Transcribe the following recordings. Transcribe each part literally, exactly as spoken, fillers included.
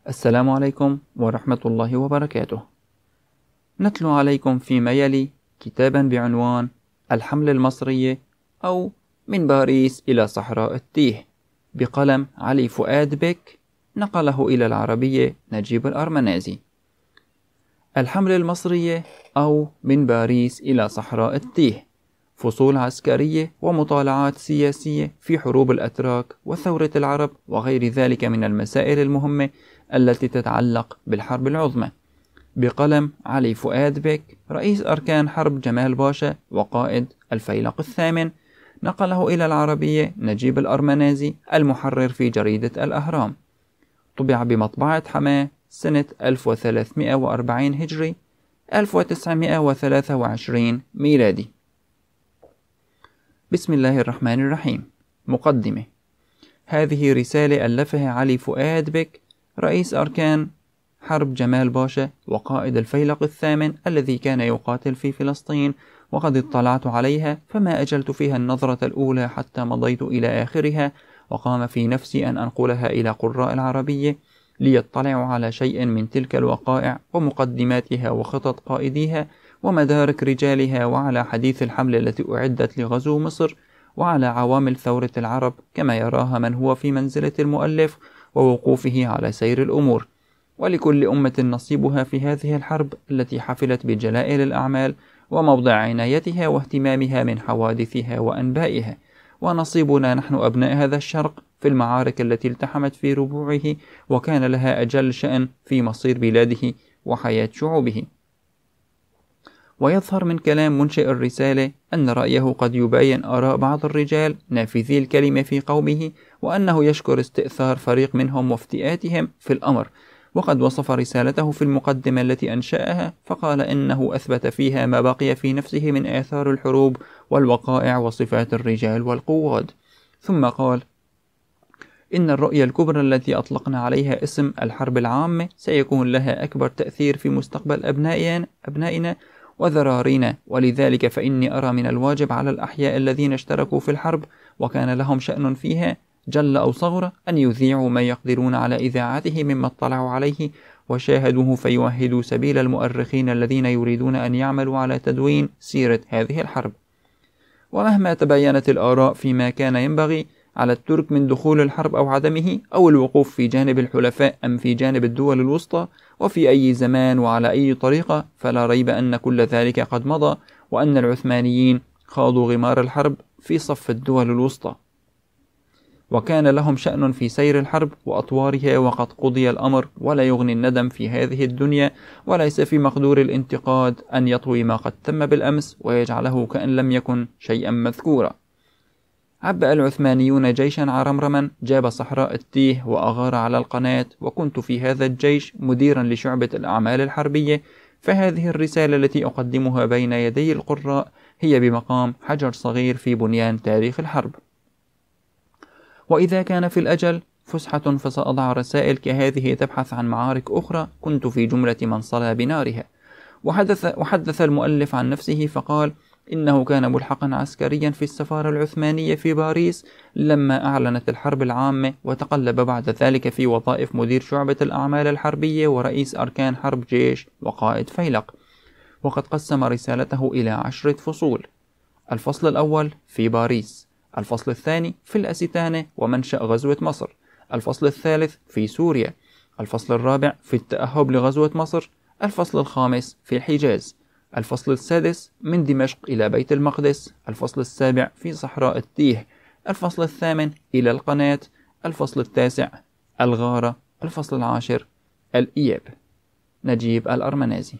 السلام عليكم ورحمة الله وبركاته. نتلو عليكم فيما يلي كتابا بعنوان الحملة المصرية أو من باريس إلى صحراء التيه بقلم علي فؤاد بك، نقله إلى العربية نجيب الأرمنازي. الحملة المصرية أو من باريس إلى صحراء التيه، فصول عسكرية ومطالعات سياسية في حروب الأتراك وثورة العرب وغير ذلك من المسائل المهمة التي تتعلق بالحرب العظمى، بقلم علي فؤاد بك رئيس أركان حرب جمال باشا وقائد الفيلق الثامن، نقله إلى العربية نجيب الأرمنازي المحرر في جريدة الأهرام. طبع بمطبعة حماة سنة ألف وثلاثمائة وأربعين هجري ألف وتسعمائة وثلاثة وعشرين ميلادي. بسم الله الرحمن الرحيم. مقدمة. هذه رسالة ألفها علي فؤاد بك رئيس أركان حرب جمال باشا وقائد الفيلق الثامن الذي كان يقاتل في فلسطين، وقد اطلعت عليها فما أجلت فيها النظرة الأولى حتى مضيت إلى آخرها، وقام في نفسي أن أنقلها إلى قراء العربية ليطلعوا على شيء من تلك الوقائع ومقدماتها وخطط قائديها ومدارك رجالها، وعلى حديث الحملة التي أعدت لغزو مصر، وعلى عوامل ثورة العرب كما يراها من هو في منزلة المؤلف ووقوفه على سير الأمور، ولكل أمة نصيبها في هذه الحرب التي حفلت بجلائل الأعمال وموضع عنايتها واهتمامها من حوادثها وأنبائها، ونصيبنا نحن أبناء هذا الشرق في المعارك التي التحمت في ربوعه وكان لها أجل شأن في مصير بلاده وحياة شعوبه. ويظهر من كلام منشئ الرسالة أن رأيه قد يباين آراء بعض الرجال نافذي الكلمة في قومه، وأنه يشكر استئثار فريق منهم وافتئاتهم في الأمر، وقد وصف رسالته في المقدمة التي أنشأها فقال إنه أثبت فيها ما بقي في نفسه من آثار الحروب والوقائع وصفات الرجال والقواد. ثم قال: إن الرؤية الكبرى التي أطلقنا عليها اسم الحرب العامة سيكون لها أكبر تأثير في مستقبل أبنائنا, أبنائنا وذرارينا، ولذلك فإني أرى من الواجب على الأحياء الذين اشتركوا في الحرب وكان لهم شأن فيها جل أو صغر أن يذيعوا ما يقدرون على إذاعته مما اطلعوا عليه وشاهدوه، فيوهدوا سبيل المؤرخين الذين يريدون أن يعملوا على تدوين سيرة هذه الحرب. ومهما تباينت الآراء فيما كان ينبغي على الترك من دخول الحرب أو عدمه، أو الوقوف في جانب الحلفاء أم في جانب الدول الوسطى، وفي أي زمان وعلى أي طريقة، فلا ريب أن كل ذلك قد مضى، وأن العثمانيين خاضوا غمار الحرب في صف الدول الوسطى، وكان لهم شأن في سير الحرب وأطوارها، وقد قضي الأمر، ولا يغني الندم في هذه الدنيا، وليس في مقدور الانتقاد أن يطوي ما قد تم بالأمس ويجعله كأن لم يكن شيئا مذكورا. عبأ العثمانيون جيشا عرمرما جاب صحراء التيه وأغار على القناة، وكنت في هذا الجيش مديرا لشعبة الأعمال الحربية، فهذه الرسالة التي أقدمها بين يدي القراء هي بمقام حجر صغير في بنيان تاريخ الحرب. وإذا كان في الأجل فسحة فسأضع رسائل كهذه تبحث عن معارك أخرى كنت في جملة من صلى بنارها. وحدث, وحدث المؤلف عن نفسه فقال إنه كان ملحقا عسكريا في السفارة العثمانية في باريس لما أعلنت الحرب العامة، وتقلب بعد ذلك في وظائف مدير شعبة الأعمال الحربية ورئيس أركان حرب جيش وقائد فيلق. وقد قسم رسالته إلى عشرة فصول: الفصل الأول في باريس، الفصل الثاني في الأستانة ومنشأ غزوة مصر، الفصل الثالث في سوريا، الفصل الرابع في التأهب لغزوة مصر، الفصل الخامس في الحجاز، الفصل السادس من دمشق إلى بيت المقدس، الفصل السابع في صحراء التيه، الفصل الثامن إلى القناة، الفصل التاسع الغارة، الفصل العاشر الإياب. نجيب الأرمنازي.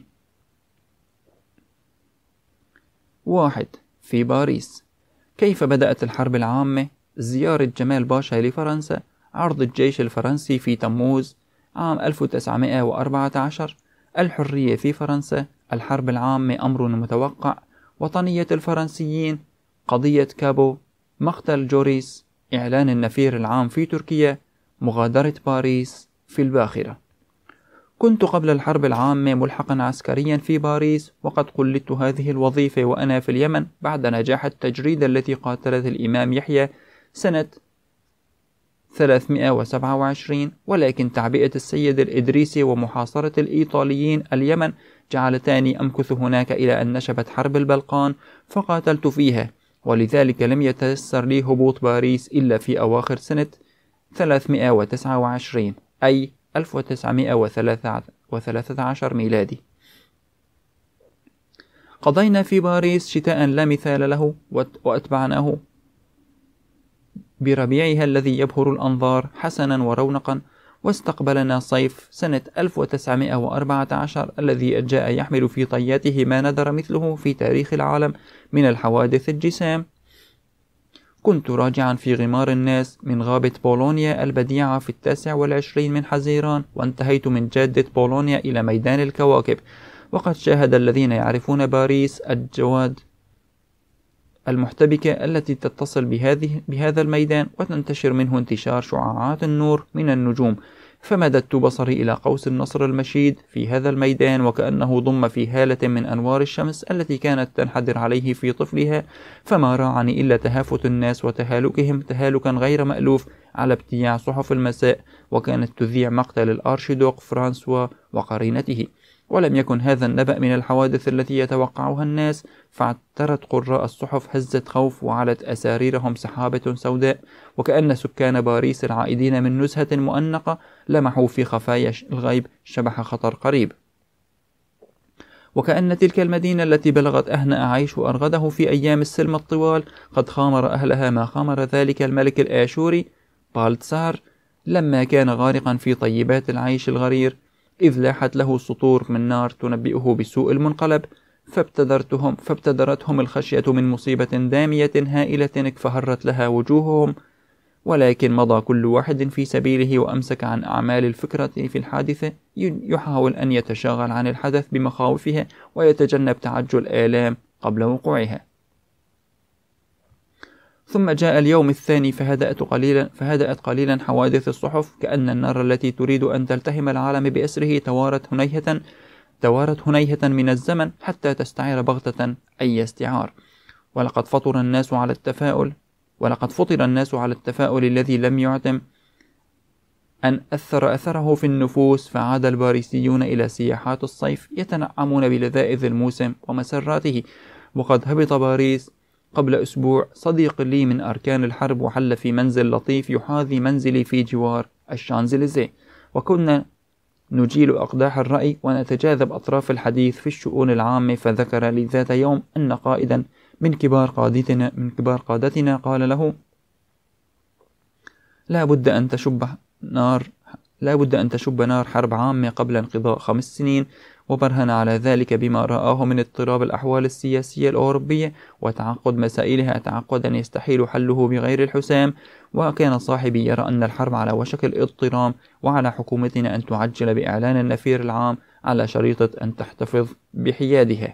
واحد. في باريس. كيف بدأت الحرب العامة؟ زيارة جمال باشا لفرنسا، عرض الجيش الفرنسي في تموز عام ألف وتسعمائة وأربعة عشر، الحرية في فرنسا، الحرب العامة أمر متوقع، وطنية الفرنسيين، قضية كابو، مقتل جوريس، إعلان النفير العام في تركيا، مغادرة باريس في الباخرة. كنت قبل الحرب العامة ملحقا عسكريا في باريس، وقد قلدت هذه الوظيفة وأنا في اليمن بعد نجاح التجريدة التي قاتلت الإمام يحيى سنة ثلاثمائة وسبعة وعشرين، ولكن تعبئة السيد الإدريسي ومحاصرة الإيطاليين اليمن جعلتني أمكث هناك إلى أن نشبت حرب البلقان فقاتلت فيها، ولذلك لم يتيسر لي هبوط باريس إلا في أواخر سنة ثلاثمائة وتسعة وعشرين، أي ألف وتسعمائة وثلاثة عشر ميلادي. قضينا في باريس شتاء لا مثال له، وأتبعناه بربيعها الذي يبهر الأنظار حسنا ورونقا، واستقبلنا صيف سنة ألف وتسعمائة وأربعة عشر الذي جاء يحمل في طياته ما ندر مثله في تاريخ العالم من الحوادث الجسام. كنت راجعا في غمار الناس من غابة بولونيا البديعة في التاسع والعشرين من حزيران، وانتهيت من جادة بولونيا إلى ميدان الكواكب، وقد شاهد الذين يعرفون باريس الجواد المحتبكة التي تتصل بهذه بهذا الميدان وتنتشر منه انتشار شعاعات النور من النجوم، فمددت بصري إلى قوس النصر المشيد في هذا الميدان، وكأنه ضم في هالة من أنوار الشمس التي كانت تنحدر عليه في طفلها، فما راعني إلا تهافت الناس وتهالكهم تهالكا غير مألوف على ابتياع صحف المساء، وكانت تذيع مقتل الأرشيدوق فرانسوا وقرينته. ولم يكن هذا النبأ من الحوادث التي يتوقعها الناس، فاعترت قراء الصحف هزة خوف وعلت أساريرهم سحابة سوداء، وكأن سكان باريس العائدين من نزهة مؤنقة لمحوا في خفايا الغيب شبح خطر قريب، وكأن تلك المدينة التي بلغت أهنأ عيش وأرغده في أيام السلم الطوال قد خامر أهلها ما خامر ذلك الملك الآشوري بالتسار لما كان غارقا في طيبات العيش الغرير، إذ لاحت له سطور من نار تنبئه بسوء المنقلب، فابتدرتهم فابتدرتهم الخشية من مصيبة دامية هائلة فهرت لها وجوههم، ولكن مضى كل واحد في سبيله وأمسك عن أعمال الفكرة في الحادثة، يحاول أن يتشاغل عن الحدث بمخاوفها ويتجنب تعجل آلام قبل وقوعها. ثم جاء اليوم الثاني فهدأت قليلا فهدأت قليلا حوادث الصحف، كأن النار التي تريد أن تلتهم العالم بأسره توارت هنيهة توارت هنيهة من الزمن حتى تستعير بغتة أي استعار. ولقد فطر الناس على التفاؤل ولقد فطر الناس على التفاؤل الذي لم يعتم أن أثر أثره في النفوس، فعاد الباريسيون إلى سياحات الصيف يتنعمون بلذائذ الموسم ومسراته. وقد هبط باريس قبل أسبوع صديق لي من أركان الحرب وحل في منزل لطيف يحاذي منزلي في جوار الشانزليزيه، وكنا نجيل أقداح الرأي ونتجاذب أطراف الحديث في الشؤون العامة، فذكر لي ذات يوم أن قائدا من كبار قادتنا من كبار قادتنا قال له: لا بد أن تشب نار لا بد أن تشب نار حرب عامة قبل انقضاء خمس سنين، وبرهن على ذلك بما رآه من اضطراب الأحوال السياسية الأوروبية وتعقد مسائلها تعقدا يستحيل حله بغير الحسام. وكان صاحبي يرى أن الحرب على وشك الاضطرام، وعلى حكومتنا أن تعجل بإعلان النفير العام على شريطة أن تحتفظ بحيادها.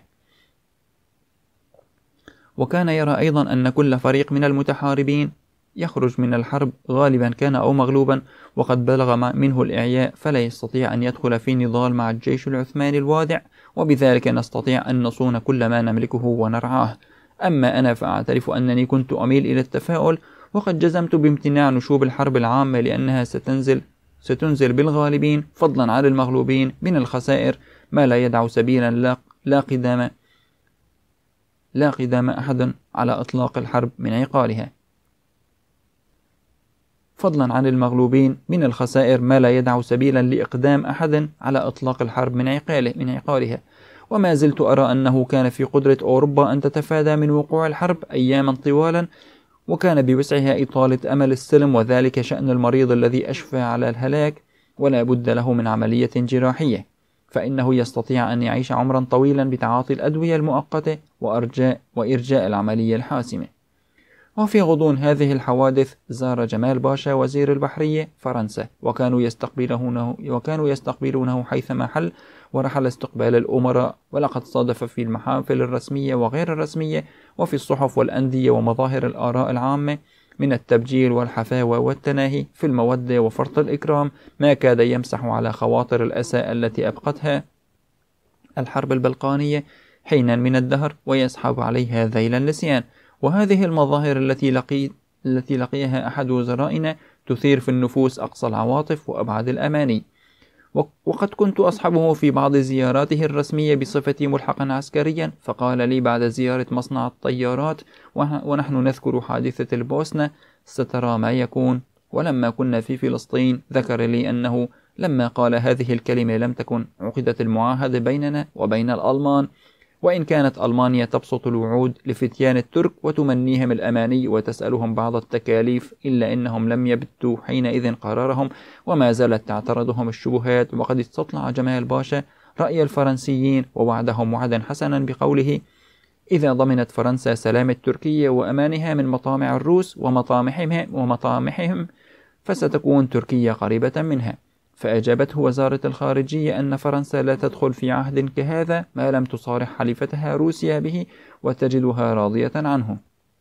وكان يرى أيضا أن كل فريق من المتحاربين يخرج من الحرب غالبا كان أو مغلوبا وقد بلغ منه الإعياء، فلا يستطيع أن يدخل في نضال مع الجيش العثماني الوادع، وبذلك نستطيع أن نصون كل ما نملكه ونرعاه. أما أنا فأعترف أنني كنت أميل إلى التفاؤل، وقد جزمت بامتناع نشوب الحرب العامة لأنها ستنزل ستنزل بالغالبين فضلا عن المغلوبين من الخسائر ما لا يدع سبيلا لا, لا قدام لا قدام أحد على إطلاق الحرب من عقالها فضلا عن المغلوبين من الخسائر ما لا يدع سبيلا لإقدام أحد على إطلاق الحرب من عقاله من عقالها. وما زلت أرى أنه كان في قدرة أوروبا أن تتفادى من وقوع الحرب أياما طوالا، وكان بوسعها إطالة أمل السلم، وذلك شأن المريض الذي أشفى على الهلاك ولا بد له من عملية جراحية، فإنه يستطيع أن يعيش عمرا طويلا بتعاطي الأدوية المؤقتة وإرجاء وإرجاء العملية الحاسمة. وفي غضون هذه الحوادث زار جمال باشا وزير البحرية فرنسا، وكانوا يستقبلونه وكانوا يستقبلونه حيثما حل، ورحل استقبال الأمراء. ولقد صادف في المحافل الرسمية وغير الرسمية وفي الصحف والأندية ومظاهر الآراء العامة من التبجيل والحفاوة والتناهي في المودة وفرط الإكرام ما كاد يمسح على خواطر الأسى التي أبقتها الحرب البلقانية حينا من الدهر ويسحب عليها ذيل النسيان. وهذه المظاهر التي لقي التي لقيها أحد وزرائنا تثير في النفوس أقصى العواطف وأبعد الأماني. وقد كنت أصحبه في بعض زياراته الرسمية بصفتي ملحقا عسكريا، فقال لي بعد زيارة مصنع الطيارات ونحن نذكر حادثة البوسنة: سترى ما يكون. ولما كنا في فلسطين ذكر لي أنه لما قال هذه الكلمة لم تكن عقدت المعاهدة بيننا وبين الألمان، وإن كانت ألمانيا تبسط الوعود لفتيان الترك وتمنيهم الأماني وتسألهم بعض التكاليف، إلا أنهم لم يبتوا حينئذ قرارهم، وما زالت تعترضهم الشبهات. وقد استطلع جمال باشا رأي الفرنسيين ووعدهم وعدا حسنا بقوله: إذا ضمنت فرنسا سلامة تركيا وأمانها من مطامع الروس ومطامحهم ومطامحهم فستكون تركيا قريبة منها. فأجابته وزارة الخارجية أن فرنسا لا تدخل في عهد كهذا ما لم تصارح حليفتها روسيا به وتجدها راضية عنه.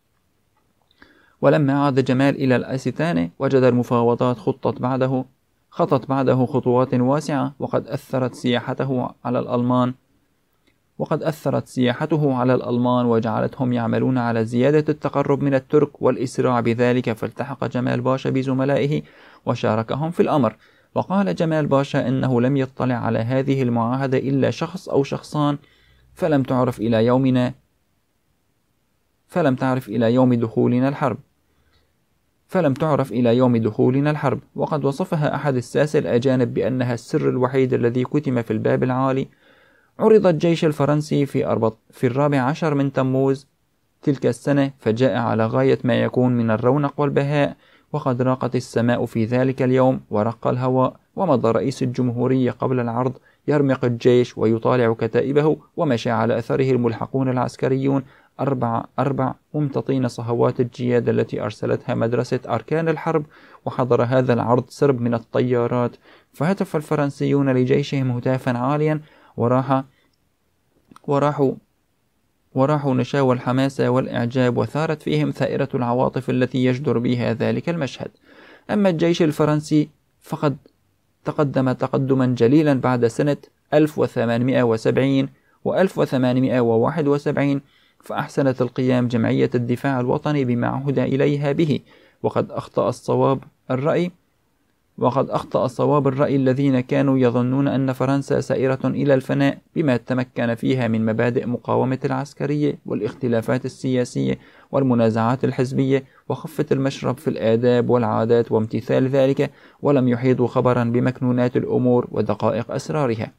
ولما عاد جمال إلى الأستانة وجد المفاوضات خطت بعده خطت بعده خطوات واسعة، وقد أثرت سياحته على الألمان وقد أثرت سياحته على الألمان وجعلتهم يعملون على زيادة التقرب من الترك والإسراع بذلك. فالتحق جمال باشا بزملائه وشاركهم في الأمر. وقال جمال باشا إنه لم يطلع على هذه المعاهدة إلا شخص أو شخصان، فلم تعرف إلى يومنا فلم تعرف إلى يوم دخولنا الحرب فلم تعرف إلى يوم دخولنا الحرب وقد وصفها أحد الساسة الأجانب بأنها السر الوحيد الذي كتم في الباب العالي. عرض الجيش الفرنسي في, أربط في الرابع عشر من تموز تلك السنة، فجاء على غاية ما يكون من الرونق والبهاء، وقد راقت السماء في ذلك اليوم ورق الهواء. ومضى رئيس الجمهورية قبل العرض يرمق الجيش ويطالع كتائبه، ومشى على أثره الملحقون العسكريون أربع أربع ممتطين صهوات الجياد التي أرسلتها مدرسة أركان الحرب. وحضر هذا العرض سرب من الطيارات، فهتف الفرنسيون لجيشهم هتافا عاليا، وراح وراحوا وراحوا نشاو الحماسة والإعجاب، وثارت فيهم ثائرة العواطف التي يجدر بها ذلك المشهد. أما الجيش الفرنسي فقد تقدم تقدما جليلا بعد سنة ألف وثمانمائة وسبعين و ألف وثمانمائة وواحد وسبعين، فأحسنت القيام جمعية الدفاع الوطني بما عهد إليها به. وقد أخطأ الصواب الرأي وقد أخطأ صواب الرأي الذين كانوا يظنون أن فرنسا سائرة إلى الفناء بما تمكن فيها من مبادئ مقاومة العسكرية والاختلافات السياسية والمنازعات الحزبية، وخفة المشرب في الآداب والعادات وامتثال ذلك، ولم يحيطوا خبرا بمكنونات الأمور ودقائق أسرارها.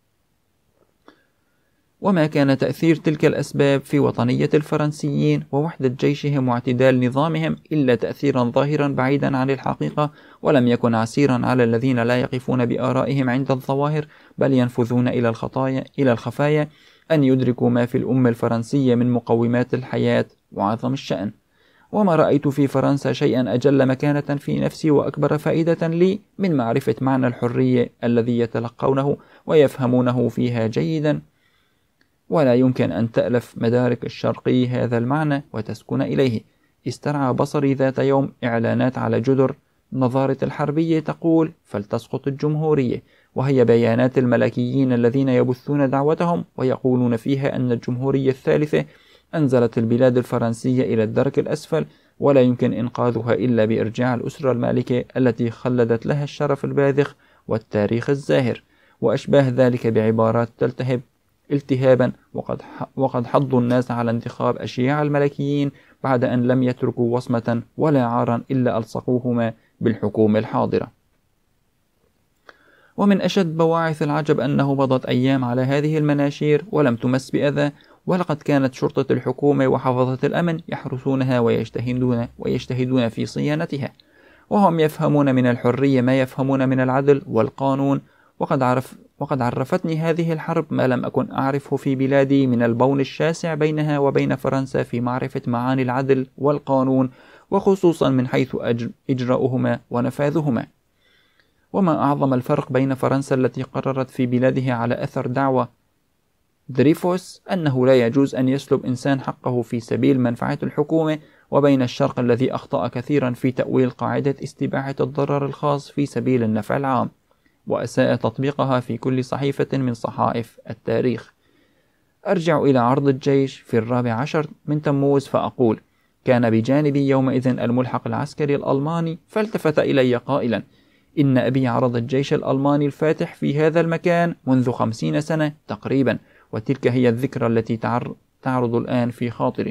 وما كان تأثير تلك الأسباب في وطنية الفرنسيين ووحدة جيشهم واعتدال نظامهم إلا تأثيرا ظاهرا بعيدا عن الحقيقة، ولم يكن عسيرا على الذين لا يقفون بآرائهم عند الظواهر بل ينفذون إلى الخطايا إلى الخفايا أن يدركوا ما في الأمة الفرنسية من مقومات الحياة وعظم الشأن. وما رأيت في فرنسا شيئا أجل مكانة في نفسي وأكبر فائدة لي من معرفة معنى الحرية الذي يتلقونه ويفهمونه فيها جيدا، ولا يمكن أن تألف مدارك الشرقي هذا المعنى وتسكن إليه. استرعى بصري ذات يوم إعلانات على جدر نظارة الحربية تقول: فلتسقط الجمهورية، وهي بيانات الملكيين الذين يبثون دعوتهم ويقولون فيها أن الجمهورية الثالثة أنزلت البلاد الفرنسية إلى الدرك الأسفل، ولا يمكن إنقاذها إلا بإرجاع الأسرة المالكة التي خلدت لها الشرف الباذخ والتاريخ الزاهر، وأشباه ذلك بعبارات تلتهب التهابا. وقد وقد حضوا الناس على انتخاب أشياع الملكيين بعد أن لم يتركوا وصمة ولا عارا إلا ألصقوهما بالحكومة الحاضرة. ومن أشد بواعث العجب أنه مضت أيام على هذه المناشير ولم تمس بأذى، ولقد كانت شرطة الحكومة وحفظة الأمن يحرسونها ويجتهدون ويجتهدون في صيانتها، وهم يفهمون من الحرية ما يفهمون من العدل والقانون. وقد عرف وقد عرفتني هذه الحرب ما لم أكن أعرفه في بلادي من البون الشاسع بينها وبين فرنسا في معرفة معاني العدل والقانون، وخصوصا من حيث إجراؤهما ونفاذهما. وما أعظم الفرق بين فرنسا التي قررت في بلادها على أثر دعوة دريفوس أنه لا يجوز أن يسلب إنسان حقه في سبيل منفعة الحكومة، وبين الشرق الذي أخطأ كثيرا في تأويل قاعدة استباحة الضرر الخاص في سبيل النفع العام، وأساء تطبيقها في كل صحيفة من صحائف التاريخ. أرجع إلى عرض الجيش في الرابع عشر من تموز فأقول: كان بجانبي يومئذ الملحق العسكري الألماني، فالتفت إلي قائلا: إن أبي عرض الجيش الألماني الفاتح في هذا المكان منذ خمسين سنة تقريبا، وتلك هي الذكرى التي تعرض الآن في خاطري.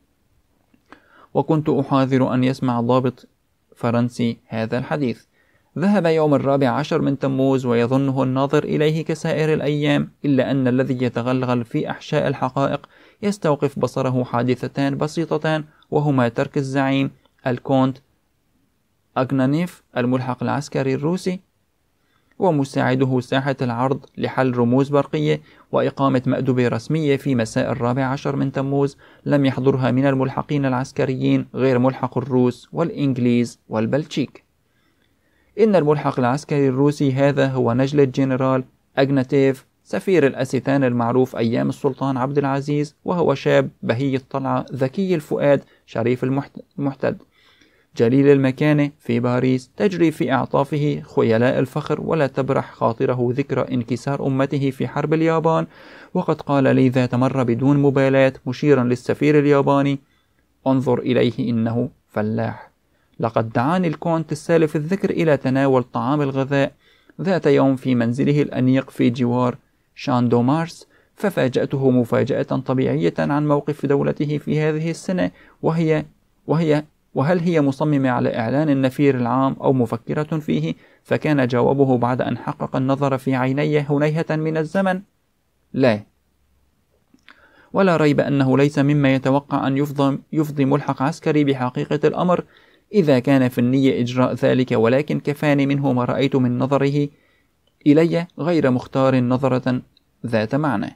وكنت أحاذر أن يسمع ضابط فرنسي هذا الحديث. ذهب يوم الرابع عشر من تموز ويظنه الناظر إليه كسائر الأيام، إلا أن الذي يتغلغل في أحشاء الحقائق يستوقف بصره حادثتان بسيطتان، وهما ترك الزعيم الكونت أغنانيف الملحق العسكري الروسي ومساعده ساحة العرض لحل رموز برقية، وإقامة مأدبة رسمية في مساء الرابع عشر من تموز لم يحضرها من الملحقين العسكريين غير ملحق الروس والإنجليز والبلتشيك. إن الملحق العسكري الروسي هذا هو نجلة جنرال أغناتيف، سفير الأستان المعروف أيام السلطان عبد العزيز، وهو شاب بهي الطلعة ذكي الفؤاد شريف المحتد جليل المكانة في باريس، تجري في أعطافه خيلاء الفخر، ولا تبرح خاطره ذكرى انكسار أمته في حرب اليابان. وقد قال لي ذات مرة بدون مبالاة مشيرا للسفير الياباني: انظر إليه إنه فلاح. لقد دعاني الكونت السالف الذكر إلى تناول طعام الغذاء ذات يوم في منزله الأنيق في جوار شاندومارس، ففاجأته مفاجأة طبيعية عن موقف دولته في هذه السنة، وهي وهي وهل هي مصممة على إعلان النفير العام أو مفكرة فيه؟ فكان جوابه بعد أن حقق النظر في عيني هنيهة من الزمن: لا. ولا ريب أنه ليس مما يتوقع أن يفضي, يفضي ملحق عسكري بحقيقة الأمر إذا كان في النية إجراء ذلك، ولكن كفاني منه ما رأيت من نظره إلي غير مختار نظرة ذات معنى.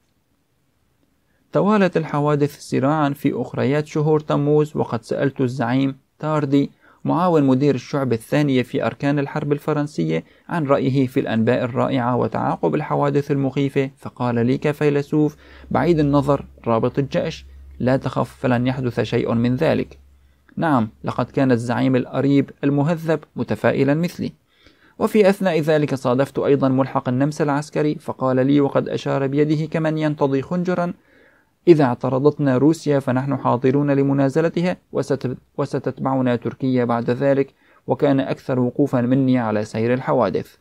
توالت الحوادث سراعا في أخريات شهور تموز، وقد سألت الزعيم تاردي معاون مدير الشعبة الثانية في أركان الحرب الفرنسية عن رأيه في الأنباء الرائعة وتعاقب الحوادث المخيفة، فقال لي كفيلسوف بعيد النظر رابط الجأش: لا تخف، فلن يحدث شيء من ذلك. نعم، لقد كان الزعيم القريب المهذب متفائلا مثلي. وفي أثناء ذلك صادفت أيضا ملحق النمسا العسكري، فقال لي وقد أشار بيده كمن ينتضي خنجرا: إذا اعترضتنا روسيا فنحن حاضرون لمنازلتها، وستتبعنا تركيا بعد ذلك. وكان أكثر وقوفا مني على سير الحوادث.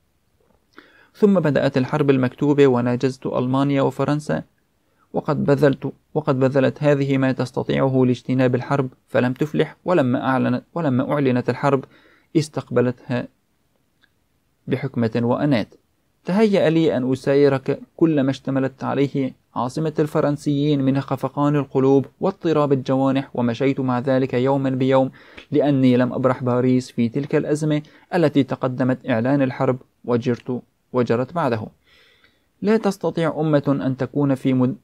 ثم بدأت الحرب المكتوبة، وناجزت ألمانيا وفرنسا، وقد بذلت وقد بذلت هذه ما تستطيعه لاجتناب الحرب، فلم تفلح. ولما أعلنت ولما أعلنت الحرب استقبلتها بحكمة وأنات. تهيأ لي أن أسايرك كل ما اشتملت عليه عاصمة الفرنسيين من خفقان القلوب واضطراب الجوانح، ومشيت مع ذلك يوما بيوم، لأني لم أبرح باريس في تلك الأزمة التي تقدمت إعلان الحرب وجرت وجرت بعده. لا تستطيع أمة أن تكون في مد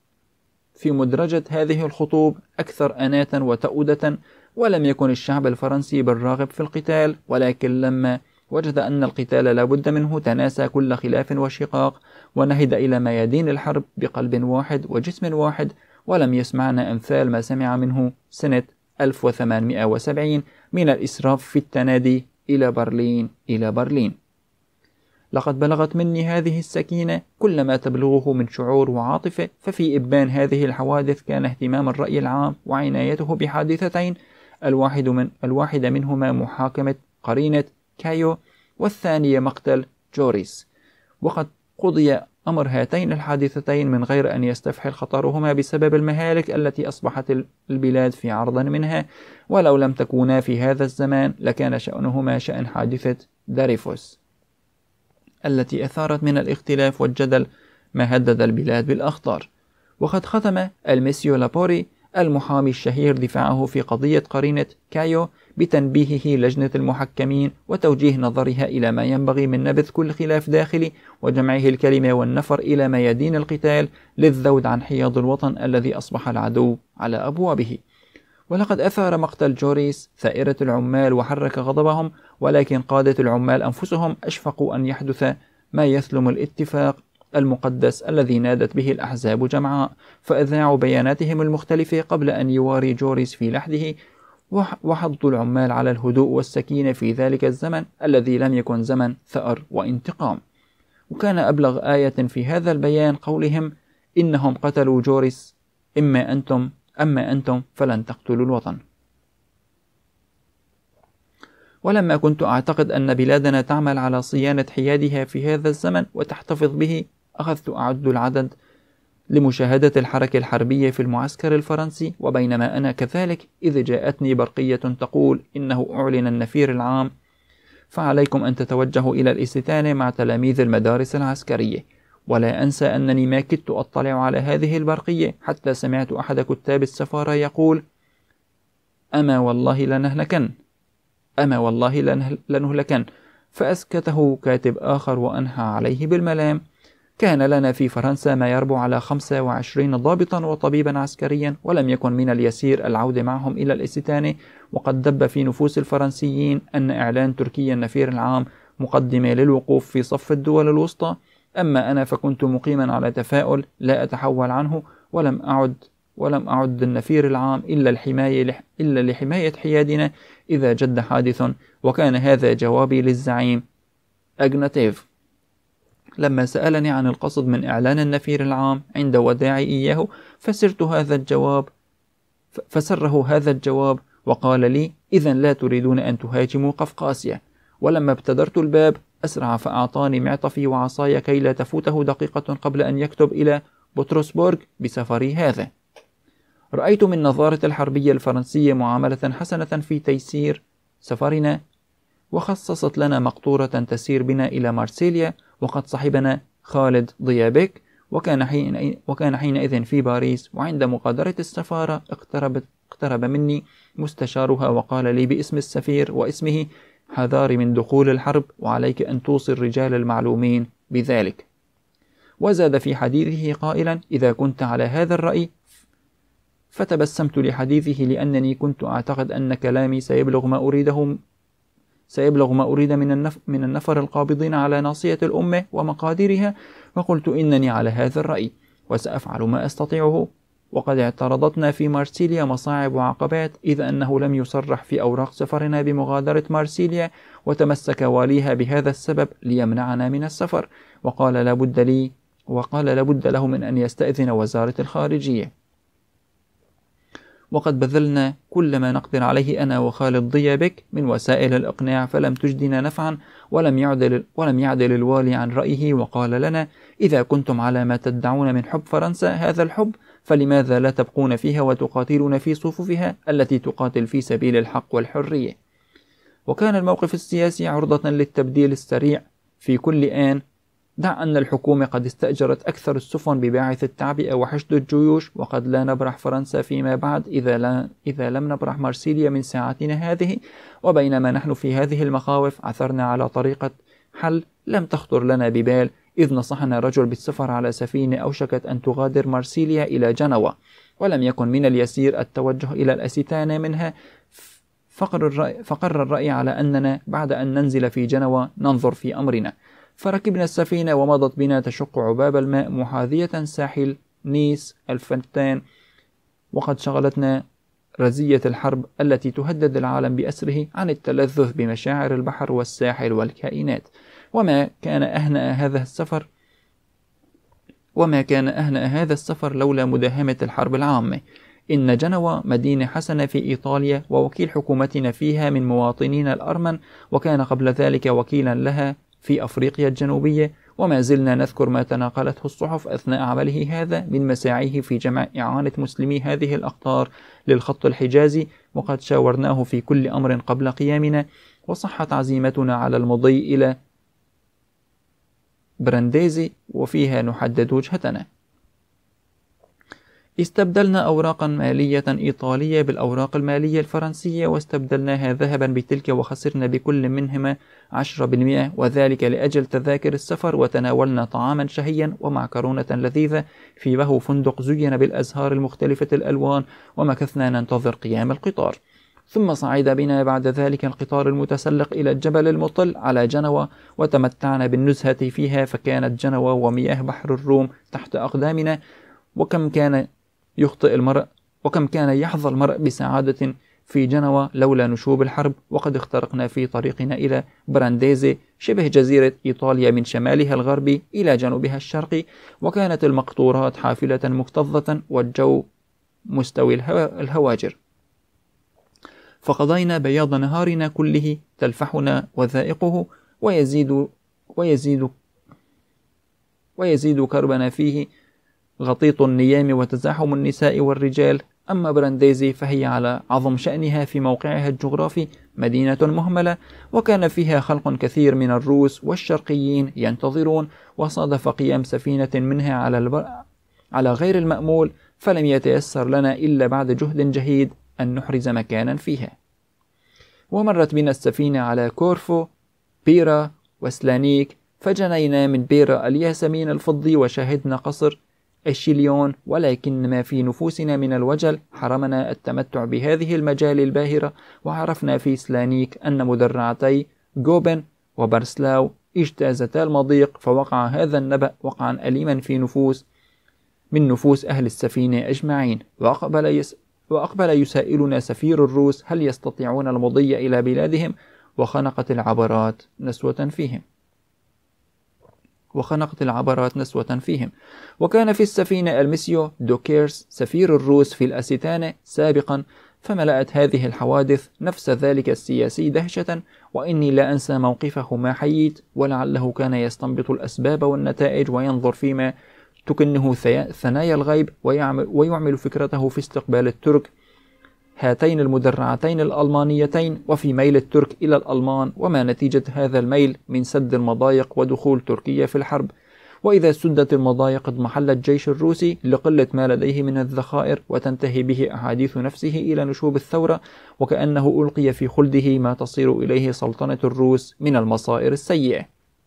في مدرجة هذه الخطوب أكثر أناة وتؤدة، ولم يكن الشعب الفرنسي بالراغب في القتال، ولكن لما وجد أن القتال لا بد منه تناسى كل خلاف وشقاق، ونهد إلى ميادين الحرب بقلب واحد وجسم واحد، ولم يسمعنا أمثال ما سمع منه سنة ألف وثمانمائة وسبعين من الإسراف في التنادي: إلى برلين، إلى برلين. لقد بلغت مني هذه السكينة كل ما تبلغه من شعور وعاطفة. ففي إبان هذه الحوادث كان اهتمام الرأي العام وعنايته بحادثتين، الواحد من الواحد منهما محاكمة قرينة كايو، والثانية مقتل جوريس. وقد قضي أمر هاتين الحادثتين من غير أن يستفحل خطرهما بسبب المهالك التي أصبحت البلاد في عرض منها، ولو لم تكونا في هذا الزمان لكان شأنهما شأن حادثة داريفوس التي أثارت من الاختلاف والجدل ما هدد البلاد بالأخطار. وقد ختم المسيو لابوري المحامي الشهير دفاعه في قضية قرينة كايو بتنبيهه لجنة المحكمين وتوجيه نظرها إلى ما ينبغي من نبذ كل خلاف داخلي وجمعه الكلمة والنفر إلى ميادين القتال للذود عن حياض الوطن الذي أصبح العدو على أبوابه. ولقد أثار مقتل جوريس ثائرة العمال وحرك غضبهم، ولكن قادة العمال أنفسهم أشفقوا أن يحدث ما يسلم الاتفاق المقدس الذي نادت به الأحزاب جمعاء، فأذاعوا بياناتهم المختلفة قبل أن يواري جوريس في لحده، وحضوا العمال على الهدوء والسكينة في ذلك الزمن الذي لم يكن زمن ثأر وانتقام. وكان أبلغ آية في هذا البيان قولهم: إنهم قتلوا جوريس، إما أنتم أما أنتم فلن تقتلوا الوطن. ولما كنت أعتقد أن بلادنا تعمل على صيانة حيادها في هذا الزمن وتحتفظ به، أخذت أعد العدد لمشاهدة الحركة الحربية في المعسكر الفرنسي، وبينما أنا كذلك إذ جاءتني برقية تقول إنه أعلن النفير العام، فعليكم أن تتوجهوا إلى الاستتانة مع تلاميذ المدارس العسكرية. ولا أنسى أنني ما كدت أطلع على هذه البرقية حتى سمعت أحد كتاب السفارة يقول: أما والله لنهلكن، أما والله لنهلكن. فأسكته كاتب آخر وأنهى عليه بالملام: كان لنا في فرنسا ما يربو على خمسة وعشرين ضابطا وطبيبا عسكريا، ولم يكن من اليسير العودة معهم إلى الاستتانة، وقد دب في نفوس الفرنسيين أن إعلان تركيا النفير العام مقدمة للوقوف في صف الدول الوسطى. أما أنا فكنت مقيما على تفاؤل لا أتحول عنه، ولم أعد ولم أعد النفير العام إلا الحماية إلا لحماية حيادنا إذا جد حادث. وكان هذا جوابي للزعيم أغناتيف لما سألني عن القصد من إعلان النفير العام عند وداعي إياه، فسرت هذا الجواب فسره هذا الجواب وقال لي: إذن لا تريدون أن تهاجموا قفقاسيا. ولما ابتدرت الباب أسرع فأعطاني معطفي وعصاي كي لا تفوته دقيقة قبل أن يكتب إلى بطرسبورغ بسفري هذا. رأيت من نظارة الحربية الفرنسية معاملة حسنة في تيسير سفرنا، وخصصت لنا مقطورة تسير بنا إلى مارسيليا، وقد صحبنا خالد ضيابك، وكان حين وكان حينئذ في باريس. وعند مغادرة السفارة اقترب اقترب مني مستشارها وقال لي باسم السفير واسمه: حذاري من دخول الحرب، وعليك أن توصي الرجال المعلومين بذلك. وزاد في حديثه قائلا: إذا كنت على هذا الرأي. فتبسمت لحديثه لأنني كنت أعتقد أن كلامي سيبلغ ما أريده سيبلغ ما أريد من النف من النفر القابضين على ناصية الأمة ومقاديرها، وقلت إنني على هذا الرأي وسأفعل ما أستطيعه. وقد اعترضتنا في مارسيليا مصاعب وعقبات، إذ أنه لم يصرح في أوراق سفرنا بمغادرة مارسيليا، وتمسك واليها بهذا السبب ليمنعنا من السفر، وقال لابد لي وقال لابد له من أن يستأذن وزارة الخارجية. وقد بذلنا كل ما نقدر عليه أنا وخالد ضيابك من وسائل الإقناع، فلم تجدنا نفعا، ولم يعدل, ولم يعدل الوالي عن رأيه، وقال لنا: إذا كنتم على ما تدعون من حب فرنسا هذا الحب، فلماذا لا تبقون فيها وتقاتلون في صفوفها التي تقاتل في سبيل الحق والحرية؟ وكان الموقف السياسي عرضة للتبديل السريع في كل آن. دع أن الحكومة قد استأجرت أكثر السفن بباعث التعبئة وحشد الجيوش، وقد لا نبرح فرنسا فيما بعد إذا, لا إذا لم نبرح مارسيليا من ساعتنا هذه. وبينما نحن في هذه المخاوف عثرنا على طريقة حل لم تخطر لنا ببال، إذ نصحنا رجل بالسفر على سفينة أوشكت أن تغادر مارسيليا إلى جنوة، ولم يكن من اليسير التوجه إلى الأستانة منها. فقر الرأي, فقر الرأي على أننا بعد أن ننزل في جنوة ننظر في أمرنا. فركبنا السفينة ومضت بنا تشق عباب الماء محاذية ساحل نيس الفتان، وقد شغلتنا رزية الحرب التي تهدد العالم بأسره عن التلذذ بمشاعر البحر والساحل والكائنات. وما كان أهنأ هذا السفر وما كان أهنأ هذا السفر لولا مداهمة الحرب العامة. إن جنوة مدينة حسنة في إيطاليا، ووكيل حكومتنا فيها من مواطنين الأرمن، وكان قبل ذلك وكيلا لها في أفريقيا الجنوبية. وما زلنا نذكر ما تناقلته الصحف أثناء عمله هذا من مساعيه في جمع إعانة مسلمي هذه الأقطار للخط الحجازي، وقد شاورناه في كل أمر قبل قيامنا، وصحت عزيمتنا على المضي إلى برانديزي وفيها نحدد وجهتنا. استبدلنا أوراقا مالية إيطالية بالأوراق المالية الفرنسية، واستبدلناها ذهبا بتلك، وخسرنا بكل منهما عشرة بالمئة، وذلك لأجل تذاكر السفر. وتناولنا طعاما شهيا ومعكرونة لذيذة في بهو فندق زين بالأزهار المختلفة الألوان، ومكثنا ننتظر قيام القطار. ثم صعد بنا بعد ذلك القطار المتسلق إلى الجبل المطل على جنوة، وتمتعنا بالنزهة فيها، فكانت جنوة ومياه بحر الروم تحت أقدامنا. وكم كان يخطئ المرء وكم كان يحظى المرء بسعادة في جنوة لولا نشوب الحرب. وقد اخترقنا في طريقنا إلى برانديزي شبه جزيرة إيطاليا من شمالها الغربي إلى جنوبها الشرقي، وكانت المقطورات حافلة مكتظة، والجو مستوي الهواجر. فقضينا بياض نهارنا كله تلفحنا وثائقه، ويزيد ويزيد ويزيد كربنا فيه غطيط النيام وتزاحم النساء والرجال. أما برانديزي فهي على عظم شأنها في موقعها الجغرافي مدينة مهملة، وكان فيها خلق كثير من الروس والشرقيين ينتظرون، وصادف قيام سفينة منها على البر... على غير المأمول، فلم يتيسر لنا إلا بعد جهد جهيد أن نحرز مكانا فيها. ومرت بنا السفينة على كورفو، بيرا وسلانيك، فجنينا من بيرا الياسمين الفضي وشاهدنا قصر الشيليون، ولكن ما في نفوسنا من الوجل حرمنا التمتع بهذه المجال الباهرة. وعرفنا في سلانيك أن مدرعتي جوبن وبرسلاو اجتازتا المضيق، فوقع هذا النبأ وقعا أليما في نفوس من نفوس أهل السفينة أجمعين. وأقبل, يس وأقبل يسائلنا سفير الروس هل يستطيعون المضي إلى بلادهم، وخنقت العبرات نسوة فيهم وخنقت العبرات نسوة فيهم. وكان في السفينة المسيو دوكيرس سفير الروس في الأستانة سابقا، فملأت هذه الحوادث نفس ذلك السياسي دهشة، وإني لا أنسى موقفه ما حييت، ولعله كان يستنبط الأسباب والنتائج وينظر فيما تكنه ثنايا الغيب، ويعمل, ويعمل فكرته في استقبال الترك هاتين المدرعتين الألمانيتين، وفي ميل الترك إلى الألمان، وما نتيجة هذا الميل من سد المضايق ودخول تركيا في الحرب. وإذا سدت المضايق اضمحل الجيش الروسي لقلة ما لديه من الذخائر، وتنتهي به أحاديث نفسه إلى نشوب الثورة، وكأنه ألقي في خلده ما تصير إليه سلطنة الروس من المصائر السيئة.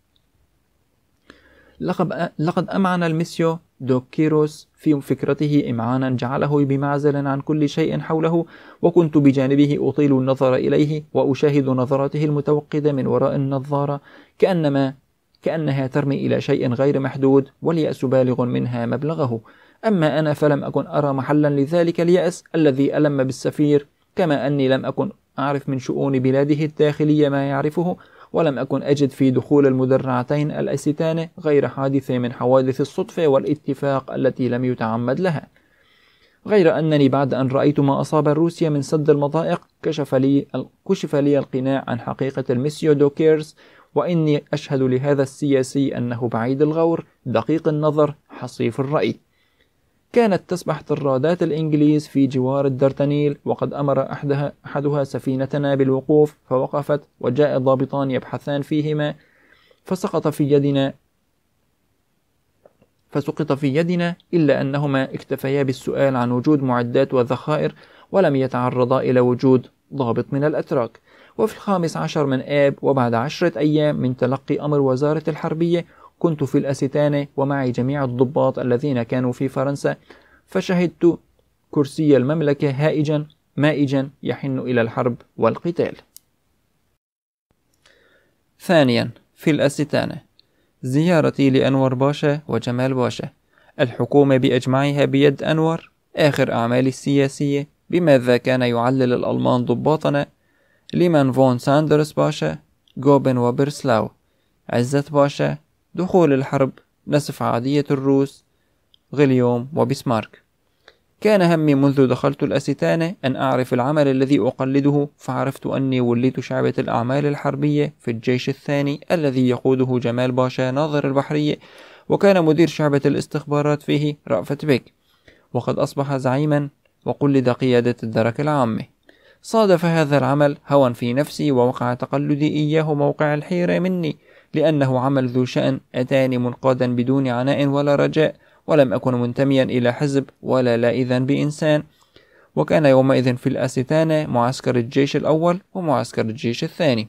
لقد أمعن المسيو دوكيروس في فكرته إمعانا جعله بمعزل عن كل شيء حوله، وكنت بجانبه أطيل النظر إليه وأشاهد نظراته المتوقدة من وراء النظارة، كأنما كأنها ترمي إلى شيء غير محدود، واليأس بالغ منها مبلغه. أما أنا فلم أكن أرى محلا لذلك اليأس الذي ألم بالسفير، كما أني لم أكن أعرف من شؤون بلاده الداخلية ما يعرفه، ولم أكن أجد في دخول المدرعتين الأستانة غير حادثة من حوادث الصدفة والاتفاق التي لم يتعمد لها. غير أنني بعد أن رأيت ما أصاب روسيا من سد المضائق كشف لي, كشف لي القناع عن حقيقة المسيو دوكيرز، وإني أشهد لهذا السياسي أنه بعيد الغور، دقيق النظر، حصيف الرأي. كانت تسبح طرادات الإنجليز في جوار الدرتنيل، وقد أمر أحدها أحدها سفينتنا بالوقوف، فوقفت، وجاء ضابطان يبحثان فيهما، فسقط في يدنا فسقط في يدنا إلا أنهما اكتفيا بالسؤال عن وجود معدات وذخائر، ولم يتعرضا إلى وجود ضابط من الأتراك. وفي الخامس عشر من آب، وبعد عشرة أيام من تلقي أمر وزارة الحربية، كنت في الأستانة ومعي جميع الضباط الذين كانوا في فرنسا، فشهدت كرسي المملكة هائجا مائجا يحن إلى الحرب والقتال. ثانيا، في الأستانة زيارتي لأنور باشا وجمال باشا. الحكومة بأجمعها بيد أنور، آخر أعمال السياسية. بماذا كان يعلل الألمان ضباطنا؟ ليمان فون ساندرس باشا، جوبن وبرسلاو. عزت باشا، دخول الحرب، نسف عادية الروس، غليوم وبسمارك. كان همي منذ دخلت الأستانة أن أعرف العمل الذي أقلده، فعرفت أني وليت شعبة الأعمال الحربية في الجيش الثاني الذي يقوده جمال باشا ناظر البحرية، وكان مدير شعبة الاستخبارات فيه رأفت بيك، وقد أصبح زعيما وقلد قيادة الدرك العامة. صادف هذا العمل هوى في نفسي، ووقع تقلدي إياه موقع الحيرة مني، لأنه عمل ذو شأن أتاني منقادا بدون عناء ولا رجاء، ولم أكن منتميا إلى حزب ولا لائذا بإنسان. وكان يومئذ في الأستانة معسكر الجيش الأول ومعسكر الجيش الثاني،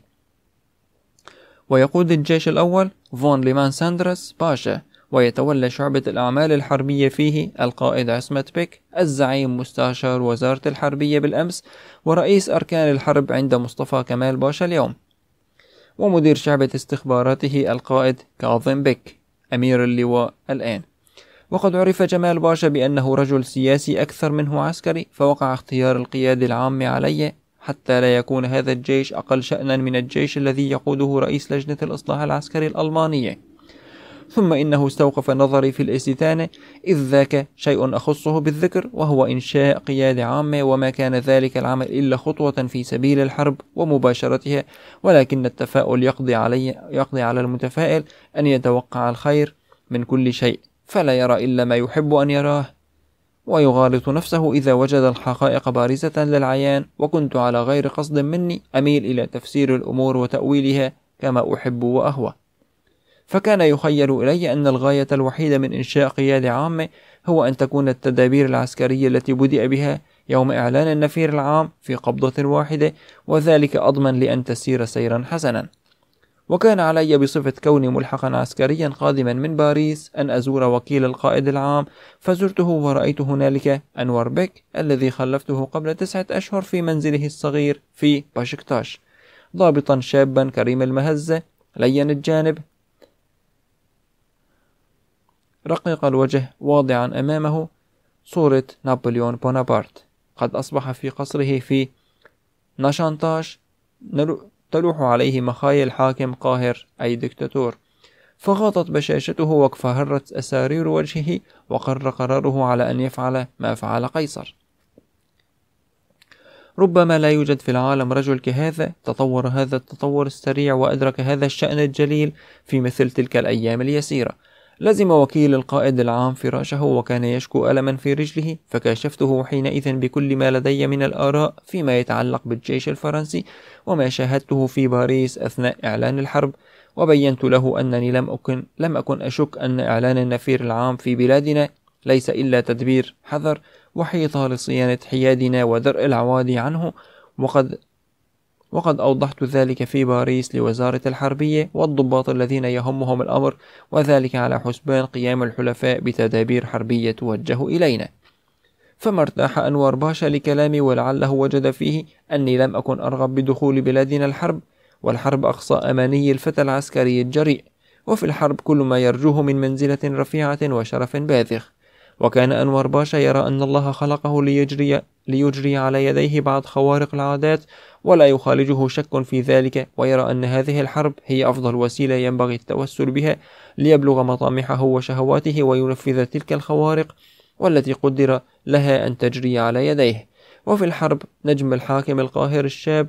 ويقود الجيش الأول فون ليمان ساندرس باشا، ويتولى شعبة الأعمال الحربية فيه القائد عصمت بيك، الزعيم مستشار وزارة الحربية بالأمس، ورئيس أركان الحرب عند مصطفى كمال باشا اليوم، ومدير شعبة استخباراته القائد كاظم بيك أمير اللواء الآن. وقد عرف جمال باشا بأنه رجل سياسي أكثر منه عسكري، فوقع اختيار القيادة العامة علي حتى لا يكون هذا الجيش أقل شأنا من الجيش الذي يقوده رئيس لجنة الإصلاح العسكري الألمانية. ثم إنه استوقف نظري في الاستدانة، إذ ذاك شيء أخصه بالذكر، وهو إنشاء قيادة عامة، وما كان ذلك العمل إلا خطوة في سبيل الحرب ومباشرتها، ولكن التفاؤل يقضي علي يقضي على المتفائل أن يتوقع الخير من كل شيء، فلا يرى إلا ما يحب أن يراه، ويغالط نفسه إذا وجد الحقائق بارزة للعيان. وكنت على غير قصد مني أميل إلى تفسير الأمور وتأويلها كما أحب وأهوى، فكان يخيل إلي أن الغاية الوحيدة من إنشاء قيادة عامة هو أن تكون التدابير العسكرية التي بدأ بها يوم إعلان النفير العام في قبضة واحدة، وذلك أضمن لأن تسير سيرا حسنا. وكان علي بصفة كوني ملحقا عسكريا قادما من باريس أن أزور وكيل القائد العام، فزرته ورأيت هنالك أنور بيك الذي خلفته قبل تسعة أشهر في منزله الصغير في باشكتاش، ضابطا شابا كريم المهزة لين الجانب رقيق الوجه، واضعا أمامه صورة نابليون بونابرت قد أصبح في قصره في ناشانتاش تلوح عليه مخايل حاكم قاهر أي دكتاتور، فغاضت بشاشته وكفهرت أسارير وجهه، وقر قراره على أن يفعل ما فعل قيصر. ربما لا يوجد في العالم رجل كهذا تطور هذا التطور السريع وأدرك هذا الشأن الجليل في مثل تلك الأيام اليسيرة. لزم وكيل القائد العام فراشه وكان يشكو ألما في رجله، فكاشفته حينئذ بكل ما لدي من الآراء فيما يتعلق بالجيش الفرنسي وما شاهدته في باريس أثناء إعلان الحرب، وبينت له أنني لم أكن, لم أكن أشك أن إعلان النفير العام في بلادنا ليس إلا تدبير حذر وحيطة لصيانة حيادنا ودرء العوادي عنه، وقد وقد أوضحت ذلك في باريس لوزارة الحربية والضباط الذين يهمهم الأمر، وذلك على حسبان قيام الحلفاء بتدابير حربية توجه إلينا. فما ارتاح أنور باشا لكلامي، ولعله وجد فيه أني لم أكن أرغب بدخول بلادنا الحرب، والحرب أقصى أماني الفتى العسكري الجريء، وفي الحرب كل ما يرجوه من منزلة رفيعة وشرف باذخ. وكان أنور باشا يرى أن الله خلقه ليجري, ليجري على يديه بعض خوارق العادات، ولا يخالجه شك في ذلك، ويرى أن هذه الحرب هي أفضل وسيلة ينبغي التوسل بها ليبلغ مطامحه وشهواته وينفذ تلك الخوارق والتي قدر لها أن تجري على يديه. وفي الحرب نجم الحاكم القاهر الشاب،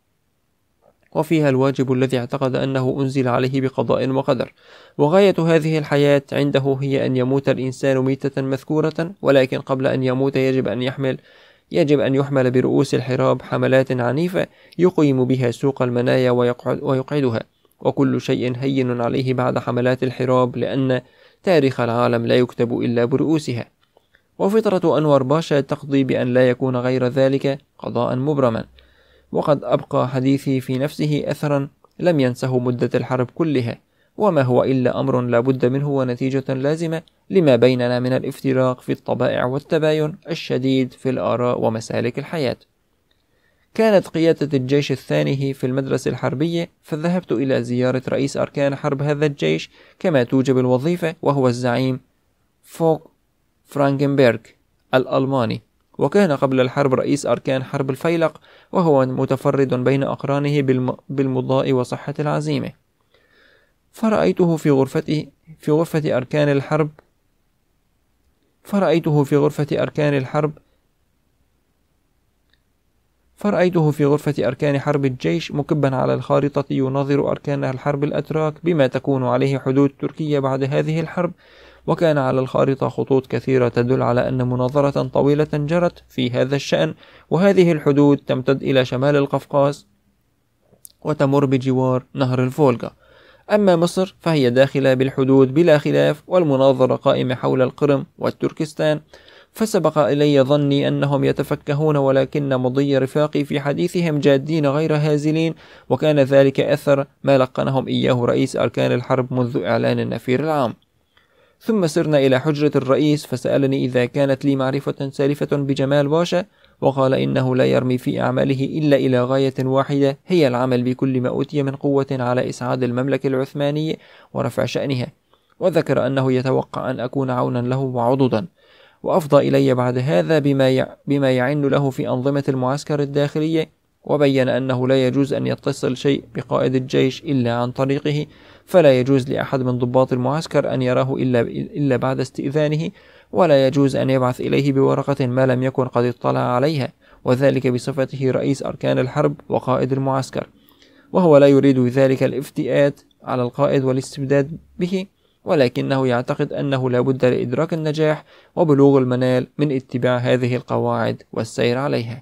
وفيها الواجب الذي اعتقد أنه أنزل عليه بقضاء وقدر، وغاية هذه الحياة عنده هي أن يموت الإنسان ميتة مذكورة، ولكن قبل أن يموت يجب أن يحمل يجب أن يحمل برؤوس الحراب حملات عنيفة يقيم بها سوق المنايا ويقعد ويقعدها، وكل شيء هين عليه بعد حملات الحراب، لأن تاريخ العالم لا يكتب إلا برؤوسها. وفطرة أنور باشا تقضي بأن لا يكون غير ذلك قضاء مبرما، وقد أبقى حديثي في نفسه أثرا لم ينسه مدة الحرب كلها، وما هو إلا أمر لا بد منه ونتيجة لازمة لما بيننا من الافتراق في الطبائع والتباين الشديد في الآراء ومسالك الحياة. كانت قيادة الجيش الثاني في المدرسة الحربية، فذهبت إلى زيارة رئيس أركان حرب هذا الجيش كما توجب الوظيفة، وهو الزعيم فوك فرانكنبرغ الألماني، وكان قبل الحرب رئيس أركان حرب الفيلق، وهو متفرد بين أقرانه بالمضاء وصحة العزيمة. فرأيته في غرفته في غرفة أركان الحرب فرأيته في غرفة أركان الحرب فرأيته في غرفة أركان حرب الجيش مكبا على الخارطة يناظر أركان الحرب الأتراك بما تكون عليه حدود تركيا بعد هذه الحرب، وكان على الخارطة خطوط كثيرة تدل على أن مناظرة طويلة جرت في هذا الشأن، وهذه الحدود تمتد إلى شمال القفقاز وتمر بجوار نهر الفولغا. أما مصر فهي داخلة بالحدود بلا خلاف، والمناظرة قائمة حول القرم والتركستان. فسبق إلي ظني أنهم يتفكهون، ولكن مضي رفاقي في حديثهم جادين غير هازلين، وكان ذلك أثر ما لقنهم إياه رئيس أركان الحرب منذ إعلان النفير العام. ثم سرنا إلى حجرة الرئيس، فسألني إذا كانت لي معرفة سالفة بجمال باشا، وقال إنه لا يرمي في أعماله إلا إلى غاية واحدة، هي العمل بكل ما أوتي من قوة على إسعاد المملكة العثمانية ورفع شأنها، وذكر أنه يتوقع أن أكون عونا له وعضدا. وأفضى إلي بعد هذا بما بما يعن له في أنظمة المعسكر الداخلية وبين أنه لا يجوز أن يتصل شيء بقائد الجيش إلا عن طريقه، فلا يجوز لأحد من ضباط المعسكر أن يراه إلا, إلا بعد استئذانه، ولا يجوز أن يبعث إليه بورقة ما لم يكن قد اطلع عليها، وذلك بصفته رئيس أركان الحرب وقائد المعسكر، وهو لا يريد بذلك الافتئات على القائد والاستبداد به، ولكنه يعتقد أنه لا بد لإدراك النجاح وبلوغ المنال من اتباع هذه القواعد والسير عليها.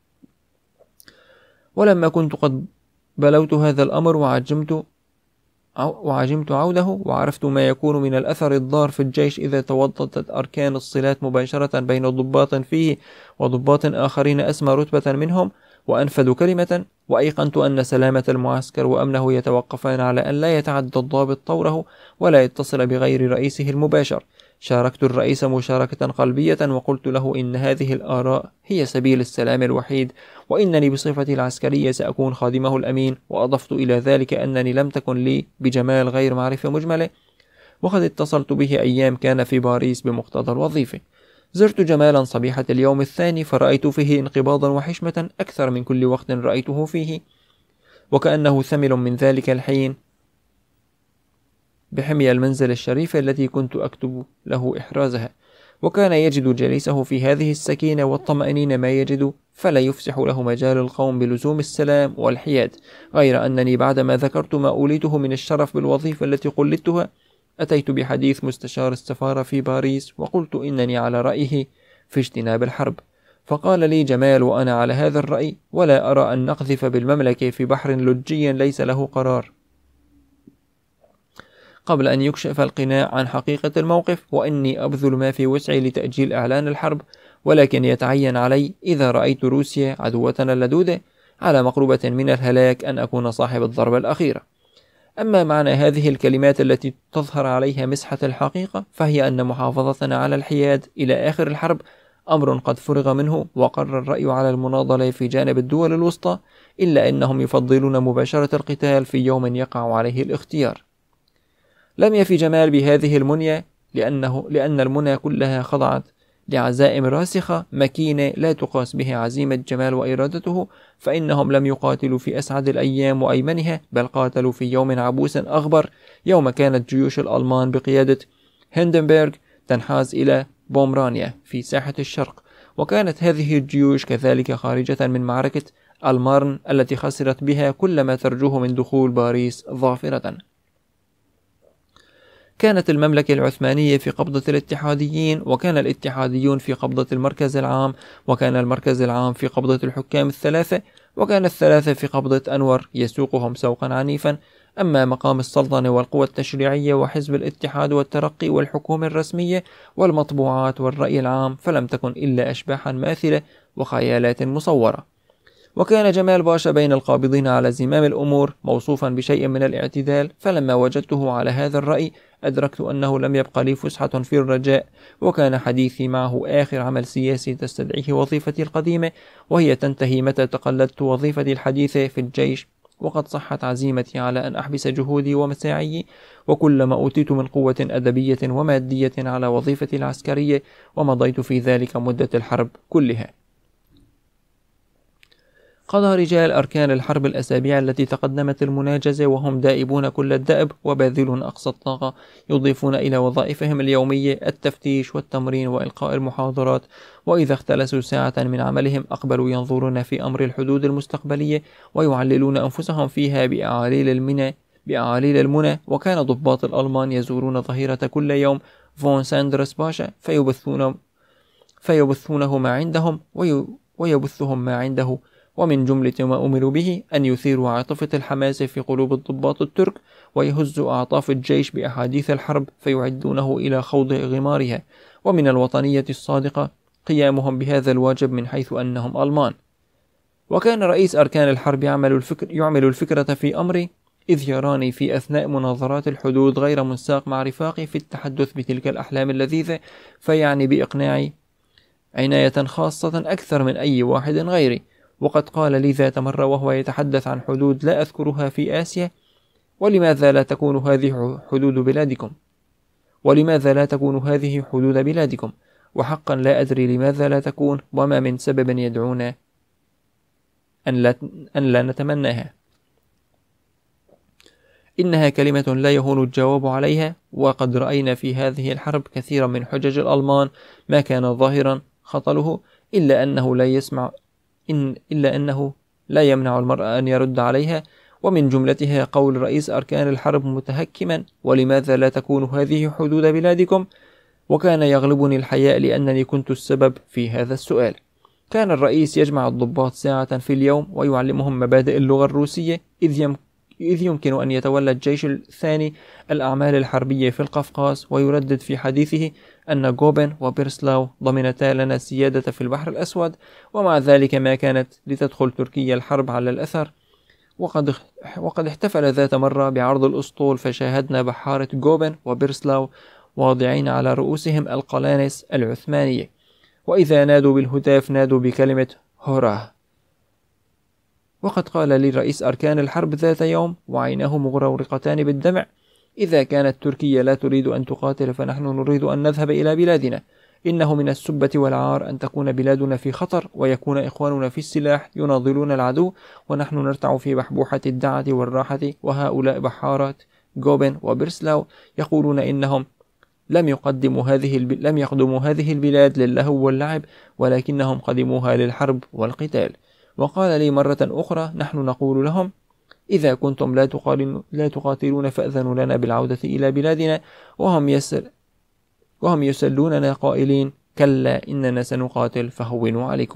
ولما كنت قد بلوت هذا الأمر وعجمت وعجمت عوده، وعرفت ما يكون من الأثر الضار في الجيش إذا توضدت أركان الصلات مباشرة بين ضباط فيه وضباط آخرين أسمى رتبة منهم وأنفذوا كلمة، وأيقنت أن سلامة المعسكر وأمنه يتوقفان على أن لا يتعدى الضابط طوره ولا يتصل بغير رئيسه المباشر، شاركت الرئيس مشاركة قلبية وقلت له إن هذه الآراء هي سبيل السلام الوحيد، وإنني بصفتي العسكرية سأكون خادمه الأمين، وأضفت إلى ذلك أنني لم تكن لي بجمال غير معرفة مجملة، وقد اتصلت به أيام كان في باريس بمقتضى الوظيفة. زرت جمالا صبيحة اليوم الثاني فرأيت فيه انقباضا وحشمة أكثر من كل وقت رأيته فيه، وكأنه ثمل من ذلك الحين بحمي المنزل الشريفة التي كنت أكتب له إحرازها، وكان يجد جليسه في هذه السكينة والطمأنينة ما يجد، فلا يفسح له مجال القوم بلزوم السلام والحياد، غير أنني بعدما ذكرت ما أوليته من الشرف بالوظيفة التي قلدتها أتيت بحديث مستشار السفارة في باريس وقلت إنني على رأيه في اجتناب الحرب، فقال لي جمال وأنا على هذا الرأي، ولا أرى أن نقذف بالمملكة في بحر لجي ليس له قرار قبل أن يكشف القناع عن حقيقة الموقف، وإني أبذل ما في وسعي لتأجيل إعلان الحرب، ولكن يتعين علي إذا رأيت روسيا عدوتنا اللدودة على مقربة من الهلاك أن أكون صاحب الضربة الأخيرة. أما معنى هذه الكلمات التي تظهر عليها مسحة الحقيقة فهي أن محافظتنا على الحياد إلى آخر الحرب أمر قد فرغ منه، وقر الرأي على المناضلة في جانب الدول الوسطى، إلا أنهم يفضلون مباشرة القتال في يوم يقع عليه الاختيار. لم يفي جمال بهذه المنية، لأنه لأن المنى كلها خضعت لعزائم راسخة مكينة لا تقاس به عزيمة جمال وإرادته، فإنهم لم يقاتلوا في أسعد الأيام وأيمنها، بل قاتلوا في يوم عبوس أغبر، يوم كانت جيوش الألمان بقيادة هندنبرغ تنحاز إلى بومرانيا في ساحة الشرق، وكانت هذه الجيوش كذلك خارجة من معركة المارن التي خسرت بها كل ما ترجوه من دخول باريس ظافرة. كانت المملكة العثمانية في قبضة الاتحاديين، وكان الاتحاديون في قبضة المركز العام، وكان المركز العام في قبضة الحكام الثلاثة، وكان الثلاثة في قبضة أنور يسوقهم سوقا عنيفا. أما مقام السلطنة والقوى التشريعية وحزب الاتحاد والترقي والحكومة الرسمية والمطبوعات والرأي العام فلم تكن إلا أشباحا ماثلة وخيالات مصورة. وكان جمال باشا بين القابضين على زمام الأمور موصوفا بشيء من الاعتدال، فلما وجدته على هذا الرأي أدركت أنه لم يبقى لي فسحة في الرجاء، وكان حديثي معه آخر عمل سياسي تستدعيه وظيفتي القديمة، وهي تنتهي متى تقلدت وظيفتي الحديثة في الجيش، وقد صحت عزيمتي على أن أحبس جهودي ومساعي وكل ما أوتيت من قوة أدبية ومادية على وظيفتي العسكرية، ومضيت في ذلك مدة الحرب كلها. قضى رجال أركان الحرب الأسابيع التي تقدمت المناجزة وهم دائبون كل الدأب وباذلون أقصى الطاقة، يضيفون إلى وظائفهم اليومية التفتيش والتمرين وإلقاء المحاضرات، وإذا اختلسوا ساعة من عملهم أقبلوا ينظرون في أمر الحدود المستقبلية ويعللون أنفسهم فيها بأعاليل المنى بأعاليل المنى وكان ضباط الألمان يزورون ظهيرة كل يوم فون ساندرس باشا فيبثون فيبثونه ما عندهم ويبثهم ما عنده، ومن جملة ما أمروا به أن يثيروا عاطفة الحماس في قلوب الضباط الترك ويهزوا أعطاف الجيش بأحاديث الحرب فيعدونه إلى خوض غمارها، ومن الوطنية الصادقة قيامهم بهذا الواجب من حيث أنهم ألمان. وكان رئيس أركان الحرب يعمل الفكر يعمل الفكرة في أمري، إذ يراني في أثناء مناظرات الحدود غير منساق مع رفاقي في التحدث بتلك الأحلام اللذيذة، فيعني بإقناعي عناية خاصة أكثر من أي واحد غيري. وقد قال لي ذات مرة وهو يتحدث عن حدود لا أذكرها في آسيا: ولماذا لا تكون هذه حدود بلادكم؟ ولماذا لا تكون هذه حدود بلادكم؟ وحقا لا أدري لماذا لا تكون، وما من سبب يدعونا أن لا, أن لا نتمناها. إنها كلمة لا يهون الجواب عليها، وقد رأينا في هذه الحرب كثيرا من حجج الألمان ما كان ظاهرا خطله، إلا أنه لا يسمع إن إلا أنه لا يمنع المرء أن يرد عليها، ومن جملتها قول رئيس أركان الحرب متهكما: ولماذا لا تكون هذه حدود بلادكم؟ وكان يغلبني الحياء لأنني كنت السبب في هذا السؤال. كان الرئيس يجمع الضباط ساعة في اليوم ويعلمهم مبادئ اللغة الروسية، إذ يم إذ يمكن أن يتولى الجيش الثاني الأعمال الحربية في القفقاز، ويردد في حديثه أن جوبن وبيرسلاو ضمنتا لنا السيادة في البحر الأسود، ومع ذلك ما كانت لتدخل تركيا الحرب على الأثر. وقد وقد احتفل ذات مرة بعرض الأسطول، فشاهدنا بحارة جوبن وبيرسلاو واضعين على رؤوسهم القلانس العثمانية، وإذا نادوا بالهتاف نادوا بكلمة هوراه. وقد قال لي رئيس أركان الحرب ذات يوم وعيناه مغرورقتان بالدمع: إذا كانت تركيا لا تريد أن تقاتل فنحن نريد أن نذهب إلى بلادنا. إنه من السبة والعار أن تكون بلادنا في خطر ويكون إخواننا في السلاح يناضلون العدو، ونحن نرتع في بحبوحة الدعة والراحة، وهؤلاء بحارات جوبن وبرسلاو يقولون إنهم لم يقدموا هذه الب... لم يقدموا هذه البلاد للهو واللعب، ولكنهم قدموها للحرب والقتال. وقال لي مرة أخرى: نحن نقول لهم: إذا كنتم لا, لا تقاتلون فأذنوا لنا بالعودة إلى بلادنا، وهم, يسل وهم يسلوننا قائلين: كلا إننا سنقاتل فهونوا عليكم.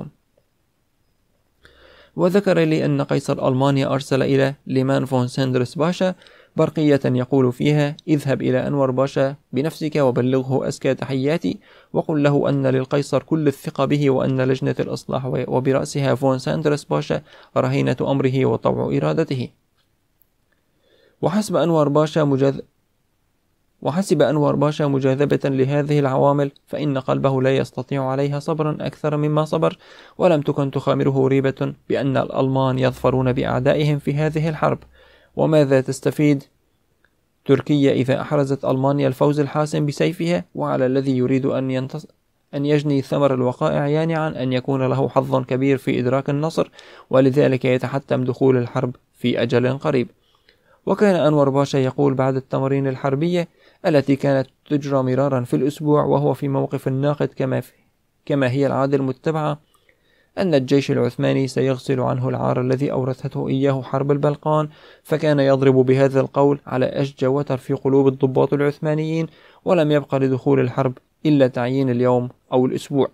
وذكر لي أن قيصر ألمانيا أرسل إلى ليمان فون ساندرس باشا برقية يقول فيها: اذهب إلى أنور باشا بنفسك وبلغه أزكى تحياتي، وقل له أن للقيصر كل الثقة به، وأن لجنة الإصلاح وبرأسها فون ساندرس باشا رهينة أمره وطوع إرادته. وحسب أنور باشا مجاذ وحسب أنور باشا مجاذبة لهذه العوامل، فإن قلبه لا يستطيع عليها صبرا أكثر مما صبر، ولم تكن تخامره ريبة بأن الألمان يظفرون بأعدائهم في هذه الحرب. وماذا تستفيد تركيا إذا أحرزت ألمانيا الفوز الحاسم بسيفها؟ وعلى الذي يريد أن, ينتص... أن يجني ثمر الوقائع يانعا أن يكون له حظ كبير في إدراك النصر، ولذلك يتحتم دخول الحرب في أجل قريب. وكان أنور باشا يقول بعد التمارين الحربية التي كانت تجرى مرارا في الأسبوع وهو في موقف الناقد كما, في... كما هي العادة المتبعة، أن الجيش العثماني سيغسل عنه العار الذي أورثته إياه حرب البلقان، فكان يضرب بهذا القول على أشج وتر في قلوب الضباط العثمانيين، ولم يبقى لدخول الحرب إلا تعيين اليوم أو الأسبوع.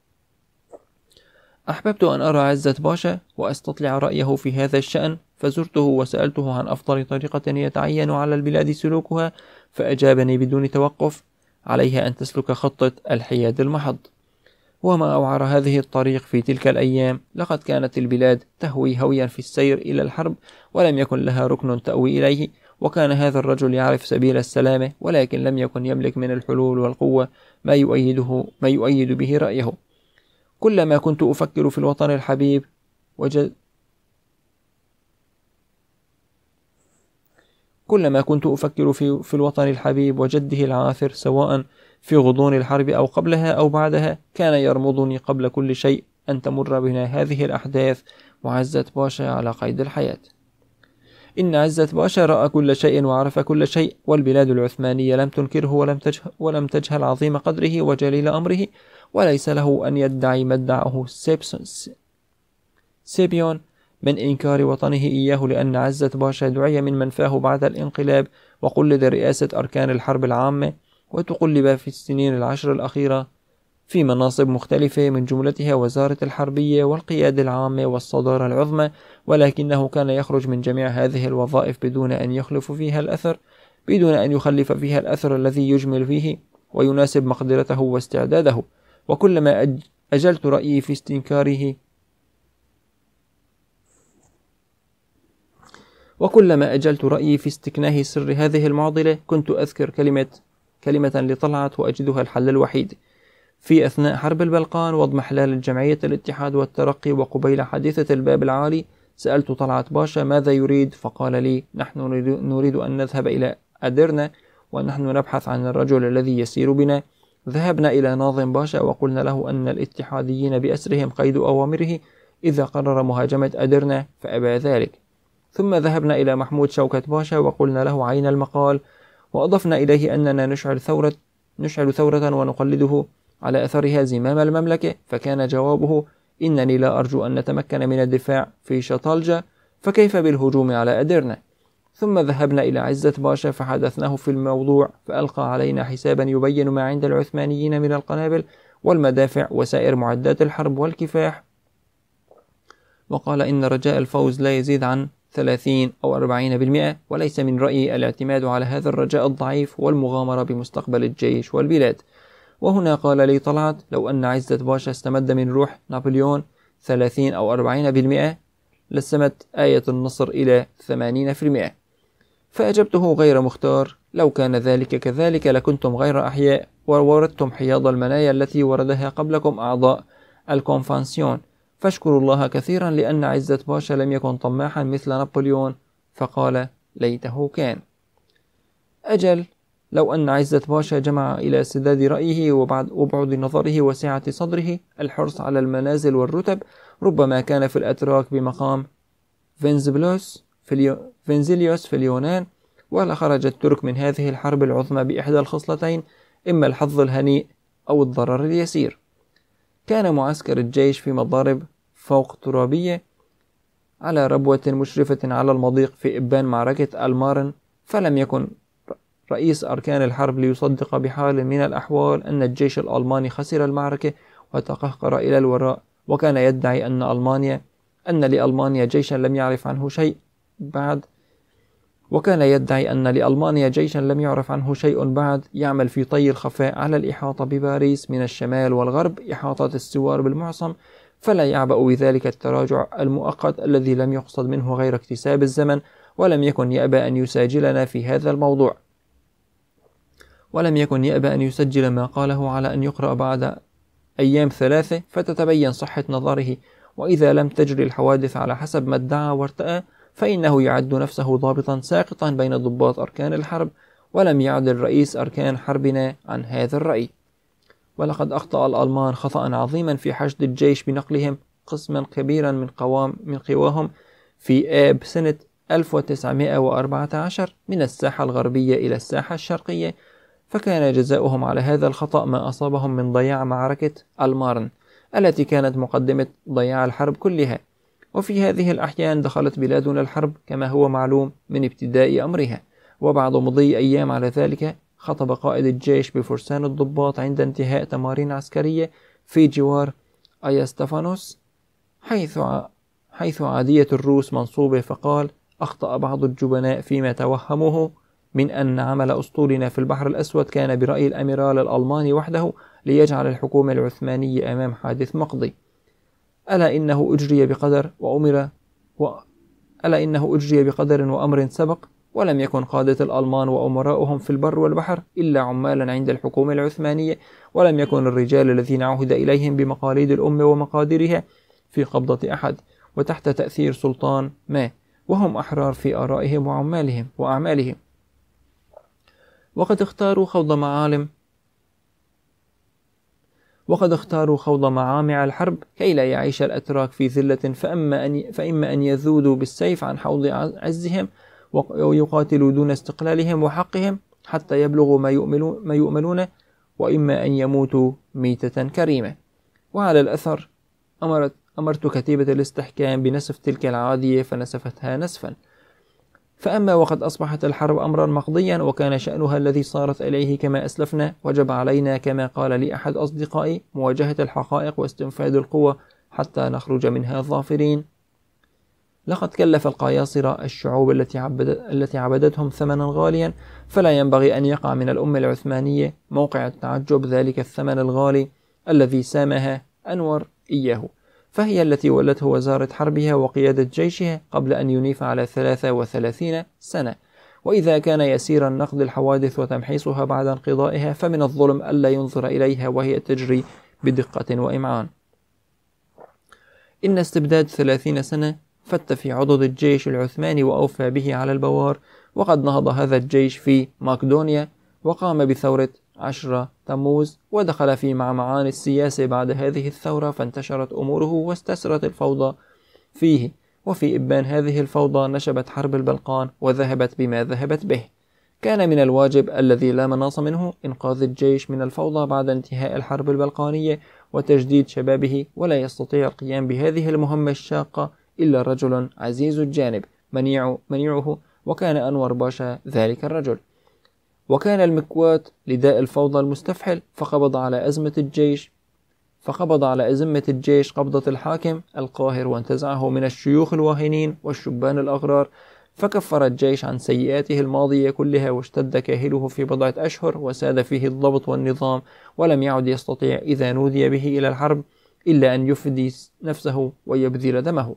أحببت أن أرى عزة باشا وأستطلع رأيه في هذا الشأن، فزرته وسألته عن أفضل طريقة يتعين على البلاد سلوكها، فأجابني بدون توقف: عليها أن تسلك خطة الحياد المحض. وما أوعر هذه الطريق في تلك الأيام، لقد كانت البلاد تهوي هويا في السير إلى الحرب، ولم يكن لها ركن تأوي إليه، وكان هذا الرجل يعرف سبيل السلامة، ولكن لم يكن يملك من الحلول والقوة ما يؤيده ما يؤيد به رأيه. كلما كنت أفكر في الوطن الحبيب وجد كلما كنت أفكر في, في الوطن الحبيب وجده العاثر، سواء في غضون الحرب أو قبلها أو بعدها، كان يرمضني قبل كل شيء أن تمر بنا هذه الأحداث وعزة باشا على قيد الحياة. إن عزة باشا رأى كل شيء وعرف كل شيء، والبلاد العثمانية لم تنكره ولم تجهل, ولم تجهل عظيم قدره وجليل أمره، وليس له أن يدعي ما ادعاه سيبيون من إنكار وطنه إياه، لأن عزة باشا دعي من منفاه بعد الانقلاب وقلد رئاسة أركان الحرب العامة، وتقلب في السنين العشر الأخيرة في مناصب مختلفة، من جملتها وزارة الحربية والقيادة العامة والصدارة العظمى، ولكنه كان يخرج من جميع هذه الوظائف بدون أن يخلف فيها الأثر بدون أن يخلف فيها الأثر الذي يجمل فيه ويناسب مقدرته واستعداده. وكلما أجلت رأيي في استنكاره وكلما أجلت رأيي في استكناه سر هذه المعضلة، كنت أذكر كلمة كلمة لطلعت وأجدها الحل الوحيد. في أثناء حرب البلقان واضمحلال الجمعية الاتحاد والترقي وقبيل حادثة الباب العالي، سألت طلعت باشا ماذا يريد، فقال لي: نحن نريد أن نذهب إلى أدرنا، ونحن نبحث عن الرجل الذي يسير بنا. ذهبنا إلى ناظم باشا وقلنا له أن الاتحاديين بأسرهم قيد أوامره، إذا قرر مهاجمة أدرنا فأبى ذلك. ثم ذهبنا إلى محمود شوكت باشا وقلنا له عين المقال، وأضفنا إليه أننا نشعل ثورة, نشعل ثورة ونقلده على أثرها زمام المملكة، فكان جوابه: إنني لا أرجو أن نتمكن من الدفاع في شطالجة، فكيف بالهجوم على أدرنا؟ ثم ذهبنا إلى عزت باشا فحدثناه في الموضوع، فألقى علينا حسابا يبين ما عند العثمانيين من القنابل والمدافع وسائر معدات الحرب والكفاح، وقال إن رجاء الفوز لا يزيد عن ثلاثين أو أربعين بالمئة، وليس من رأيي الاعتماد على هذا الرجاء الضعيف والمغامرة بمستقبل الجيش والبلاد. وهنا قال لي طلعت: لو أن عزت باشا استمد من روح نابليون ثلاثين أو أربعين بالمئة لسمت آية النصر إلى ثمانين بالمئة. فأجبته غير مختار: لو كان ذلك كذلك لكنتم غير أحياء ووردتم حياض المنايا التي وردها قبلكم أعضاء الكونفانسيون، فاشكروا الله كثيرا لأن عزت باشا لم يكن طماحا مثل نابليون. فقال: ليته كان. أجل، لو أن عزت باشا جمع إلى سداد رأيه وبعد نظره وسعة صدره الحرص على المنازل والرتب، ربما كان في الأتراك بمقام فينزبلوس في فينزيليوس في اليونان، ولخرج الترك من هذه الحرب العظمى بإحدى الخصلتين: إما الحظ الهنيء أو الضرر اليسير. كان معسكر الجيش في مضارب فوق ترابية على ربوة مشرفة على المضيق في إبان معركة المارن، فلم يكن رئيس أركان الحرب ليصدق بحال من الأحوال أن الجيش الألماني خسر المعركة وتقهقر إلى الوراء، وكان يدعي أن ألمانيا أن لألمانيا جيشا لم يعرف عنه شيء بعد وكان يدعي أن لألمانيا جيشا لم يعرف عنه شيء بعد يعمل في طي الخفاء على الإحاطة بباريس من الشمال والغرب، إحاطة السوار بالمعصم، فلا يعبأ بذلك التراجع المؤقت الذي لم يقصد منه غير اكتساب الزمن، ولم يكن يأبى أن يساجلنا في هذا الموضوع ولم يكن يأبى أن يسجل ما قاله على أن يقرأ بعد أيام ثلاثة فتتبين صحة نظره، وإذا لم تجري الحوادث على حسب ما ادعى وارتأى فإنه يعد نفسه ضابطا ساقطا بين ضباط أركان الحرب، ولم يعدل رئيس أركان حربنا عن هذا الرأي. ولقد أخطأ الألمان خطأ عظيما في حشد الجيش بنقلهم قسما كبيرا من قوام من قواهم في آب سنة ألف وتسعمائة وأربعة عشر من الساحة الغربية إلى الساحة الشرقية، فكان جزاؤهم على هذا الخطأ ما أصابهم من ضياع معركة المارن التي كانت مقدمة ضياع الحرب كلها. وفي هذه الأحيان دخلت بلادنا الحرب كما هو معلوم من ابتداء أمرها، وبعد مضي أيام على ذلك خطب قائد الجيش بفرسان الضباط عند انتهاء تمارين عسكرية في جوار أيستفانوس حيث حيث عادية الروس منصوبة، فقال: أخطأ بعض الجبناء فيما توهموه من أن عمل أسطولنا في البحر الأسود كان برأي الأميرال الألماني وحده ليجعل الحكومة العثمانية أمام حادث مقضي. ألا إنه أجري بقدر وأمر و... ألا إنه أجري بقدر وأمر سبق، ولم يكن قادة الألمان وأمراؤهم في البر والبحر إلا عمالا عند الحكومة العثمانية، ولم يكن الرجال الذين عهد إليهم بمقاليد الأمة ومقاديرها في قبضة أحد وتحت تأثير سلطان ما، وهم أحرار في آرائهم وعمالهم وأعمالهم. وقد اختاروا خوض معالم وقد اختاروا خوض معامع الحرب كي لا يعيش الأتراك في ذلة، فأما أن فإما أن يذودوا بالسيف عن حوض عزهم ويقاتلوا دون استقلالهم وحقهم حتى يبلغوا ما يؤملون, ما يؤملون وإما أن يموتوا ميتة كريمة. وعلى الأثر أمرت أمرت كتيبة الاستحكام بنسف تلك العادية فنسفتها نسفا. فأما وقد أصبحت الحرب أمرا مقضيا وكان شأنها الذي صارت إليه كما أسلفنا، وجب علينا كما قال لي أحد أصدقائي مواجهة الحقائق واستنفاد القوة حتى نخرج منها ظافرين. لقد كلف القياصرة الشعوب التي, عبد... التي عبدتهم ثمنا غاليا، فلا ينبغي أن يقع من الأمة العثمانية موقع التعجب ذلك الثمن الغالي الذي سامها أنور إياه، فهي التي ولته وزارة حربها وقيادة جيشها قبل أن ينيف على ثلاثة وثلاثين سنة. وإذا كان يسير نقد الحوادث وتمحيصها بعد انقضائها، فمن الظلم ألا ينظر إليها وهي تجري بدقة وإمعان. إن استبداد ثلاثين سنة فت في عضد الجيش العثماني وأوفى به على البوار، وقد نهض هذا الجيش في ماكدونيا وقام بثورة عشرة تموز، ودخل في معمعان السياسة بعد هذه الثورة، فانتشرت أموره واستسرت الفوضى فيه. وفي إبان هذه الفوضى نشبت حرب البلقان وذهبت بما ذهبت به. كان من الواجب الذي لا مناص منه إنقاذ الجيش من الفوضى بعد انتهاء الحرب البلقانية وتجديد شبابه، ولا يستطيع القيام بهذه المهمة الشاقة إلا رجل عزيز الجانب منيع منيعه، وكان أنور باشا ذلك الرجل. وكان المكوات لداء الفوضى المستفحل، فقبض على أزمة الجيش فقبض على أزمة الجيش قبضة الحاكم القاهر، وانتزعه من الشيوخ الواهنين والشبان الأغرار، فكفر الجيش عن سيئاته الماضية كلها، واشتد كاهله في بضعة أشهر، وساد فيه الضبط والنظام، ولم يعد يستطيع إذا نودي به إلى الحرب إلا أن يفدي نفسه ويبذل دمه.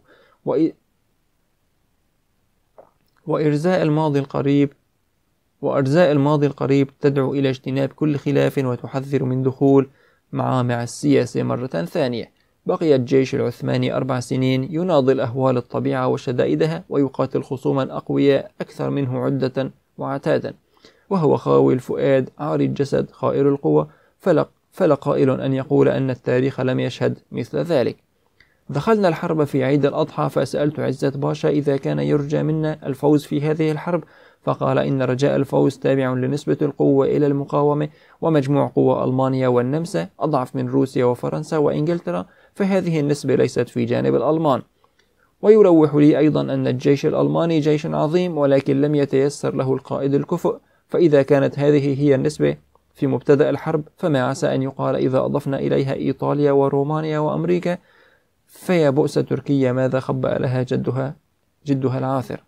وإرزاء الماضي القريب وأرزاء الماضي القريب تدعو إلى اجتناب كل خلاف، وتحذر من دخول معامع السياسة مرة ثانية. بقي الجيش العثماني أربع سنين يناضل أهوال الطبيعة وشدائدها، ويقاتل خصوما أقوياء أكثر منه عدة وعتادا، وهو خاوي الفؤاد عاري الجسد خائر القوة، فلا, فلا قائل أن يقول أن التاريخ لم يشهد مثل ذلك. دخلنا الحرب في عيد الأضحى، فسألت عزت باشا إذا كان يرجى منا الفوز في هذه الحرب، فقال إن رجاء الفوز تابع لنسبة القوة إلى المقاومة، ومجموع قوى ألمانيا والنمسا أضعف من روسيا وفرنسا وإنجلترا، فهذه النسبة ليست في جانب الألمان. ويروح لي أيضا أن الجيش الألماني جيش عظيم، ولكن لم يتيسر له القائد الكفؤ، فإذا كانت هذه هي النسبة في مبتدأ الحرب، فما عسى أن يقال إذا أضفنا إليها إيطاليا ورومانيا وأمريكا، فيا بؤس تركيا ماذا خبأ لها جدها جدها العاثر.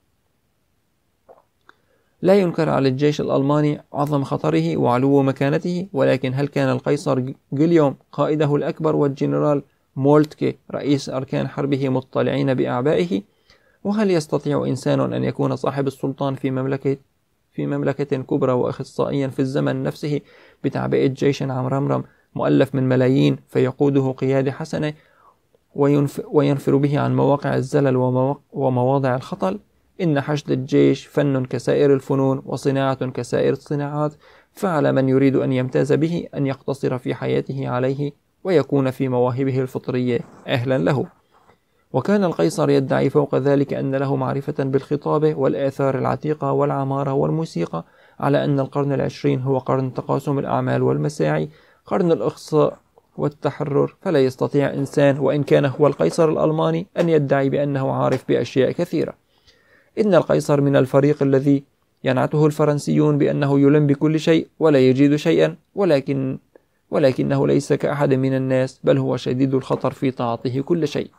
لا ينكر على الجيش الألماني عظم خطره وعلو مكانته، ولكن هل كان القيصر جيليوم قائده الأكبر والجنرال مولتكي رئيس أركان حربه مطلعين بأعبائه؟ وهل يستطيع إنسان أن يكون صاحب السلطان في مملكة في مملكة كبرى وأخصائيا في الزمن نفسه بتعبئة جيش عمرمرم مؤلف من ملايين، فيقوده قيادة حسنة وينفر به عن مواقع الزلل ومواضع الخطل؟ إن حشد الجيش فن كسائر الفنون وصناعة كسائر الصناعات، فعلى من يريد أن يمتاز به أن يقتصر في حياته عليه، ويكون في مواهبه الفطرية أهلا له. وكان القيصر يدعي فوق ذلك أن له معرفة بالخطابة والآثار العتيقة والعمارة والموسيقى، على أن القرن العشرين هو قرن تقاسم الأعمال والمساعي، قرن الإقصاء والتحرر، فلا يستطيع إنسان وإن كان هو القيصر الألماني أن يدعي بأنه عارف بأشياء كثيرة. إن القيصر من الفريق الذي ينعته الفرنسيون بأنه يلم بكل شيء ولا يجيد شيئا، ولكن ولكنه ليس كأحد من الناس، بل هو شديد الخطر في تعاطيه كل شيء.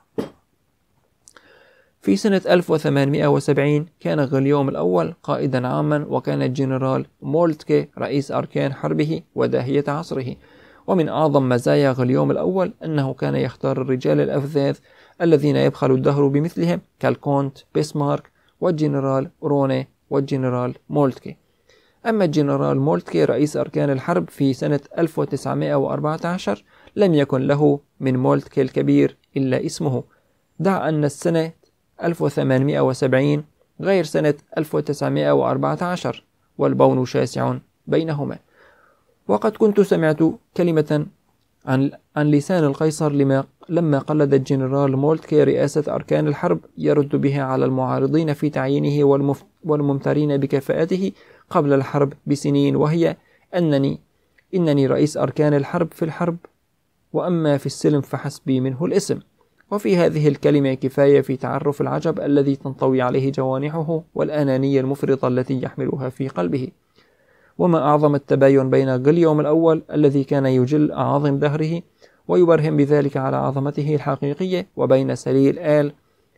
في سنة ألف وثمانمائة وسبعين كان غليوم الأول قائدا عاما، وكان الجنرال مولتكي رئيس أركان حربه وداهية عصره. ومن أعظم مزايا غليوم الأول أنه كان يختار الرجال الأفذاذ الذين يبخل الدهر بمثلهم، كالكونت بيسمارك والجنرال روني والجنرال مولتكي. أما الجنرال مولتكي رئيس أركان الحرب في سنة ألف وتسعمائة وأربعة عشر لم يكن له من مولتكي الكبير إلا اسمه، دع أن السنة ألف وثمانمائة وسبعين غير سنة ألف وتسعمائة وأربعة عشر، والبون شاسع بينهما. وقد كنت سمعت كلمة عن عن لسان القيصر لما لما قلد الجنرال مولتكي رئاسة أركان الحرب، يرد بها على المعارضين في تعيينه والممترين بكفاءته قبل الحرب بسنين، وهي أنني إنني رئيس أركان الحرب في الحرب، وأما في السلم فحسبي منه الاسم. وفي هذه الكلمة كفاية في تعرف العجب الذي تنطوي عليه جوانحه والأنانية المفرطة التي يحملها في قلبه. وما أعظم التباين بين غليوم الأول الذي كان يجل أعاظم دهره ويبرهن بذلك على عظمته الحقيقية، وبين سليل آل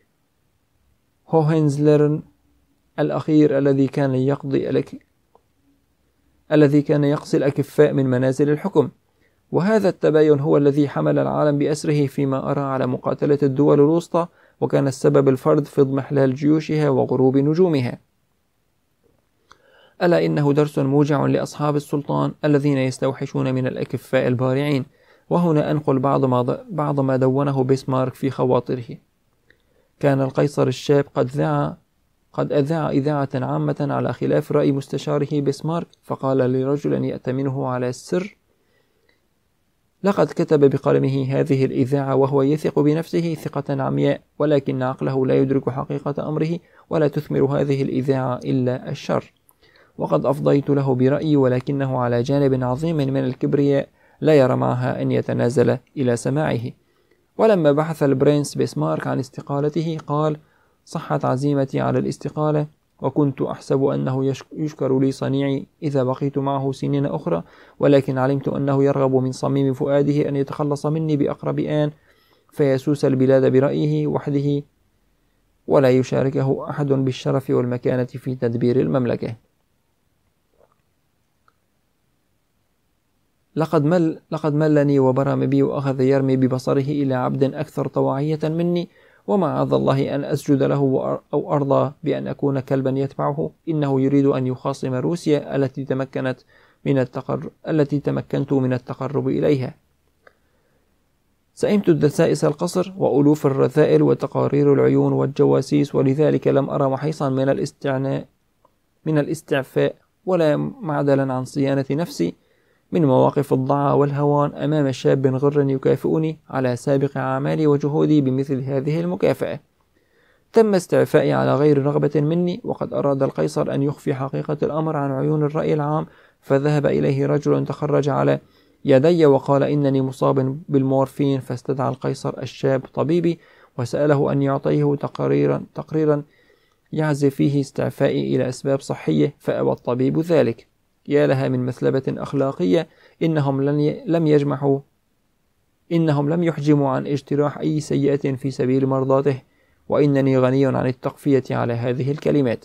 هوهنزلرن الأخير الذي كان يقضي الك... الذي كان يقصي الأكفاء من منازل الحكم. وهذا التباين هو الذي حمل العالم بأسره فيما أرى على مقاتلة الدول الوسطى، وكان السبب الفرد في اضمحلال جيوشها وغروب نجومها. ألا إنه درس موجع لأصحاب السلطان الذين يستوحشون من الأكفاء البارعين. وهنا أنقل بعض ما, بعض ما دونه بيسمارك في خواطره. كان القيصر الشاب قد ذاع قد أذاع إذاعة عامة على خلاف رأي مستشاره بسمارك، فقال لرجل يأتمنه على السر: لقد كتب بقلمه هذه الإذاعة وهو يثق بنفسه ثقة عمياء، ولكن عقله لا يدرك حقيقة أمره، ولا تثمر هذه الإذاعة إلا الشر. وقد أفضيت له برأيي، ولكنه على جانب عظيم من الكبرياء لا يرى معها أن يتنازل إلى سماعه. ولما بحث البرنس بسمارك عن استقالته قال: صحت عزيمتي على الاستقالة، وكنت أحسب أنه يشكر لي صنيعي إذا بقيت معه سنين أخرى، ولكن علمت أنه يرغب من صميم فؤاده أن يتخلص مني بأقرب آن، فيسوس البلاد برأيه وحده، ولا يشاركه أحد بالشرف والمكانة في تدبير المملكة. لقد مل لقد ملني وبرم بي، وأخذ يرمي ببصره إلى عبد أكثر طواعية مني، ومعاذ الله أن أسجد له أو أرضى بأن أكون كلبا يتبعه. إنه يريد أن يخاصم روسيا التي تمكنت من التقرب التي تمكنت من التقرب إليها. سئمت دسائس القصر وألوف الرذائل وتقارير العيون والجواسيس، ولذلك لم أرى محيصا من الاستعناء من الاستعفاء ولا معدلا عن صيانة نفسي من مواقف الضعة والهوان أمام شاب غر يكافئني على سابق أعمالي وجهودي بمثل هذه المكافأة. تم استعفائي على غير رغبة مني، وقد أراد القيصر أن يخفي حقيقة الأمر عن عيون الرأي العام، فذهب إليه رجل تخرج على يدي وقال إنني مصاب بالمورفين، فاستدعى القيصر الشاب طبيبي وسأله أن يعطيه تقريرا تقريرا يعزي فيه استعفائي إلى أسباب صحية، فأبى الطبيب ذلك. يا لها من مثلبة أخلاقية! إنهم لن ي... لم يجمحوا إنهم لم يحجموا عن اجتراح أي سيئة في سبيل مرضاته، وإنني غني عن التقفية على هذه الكلمات.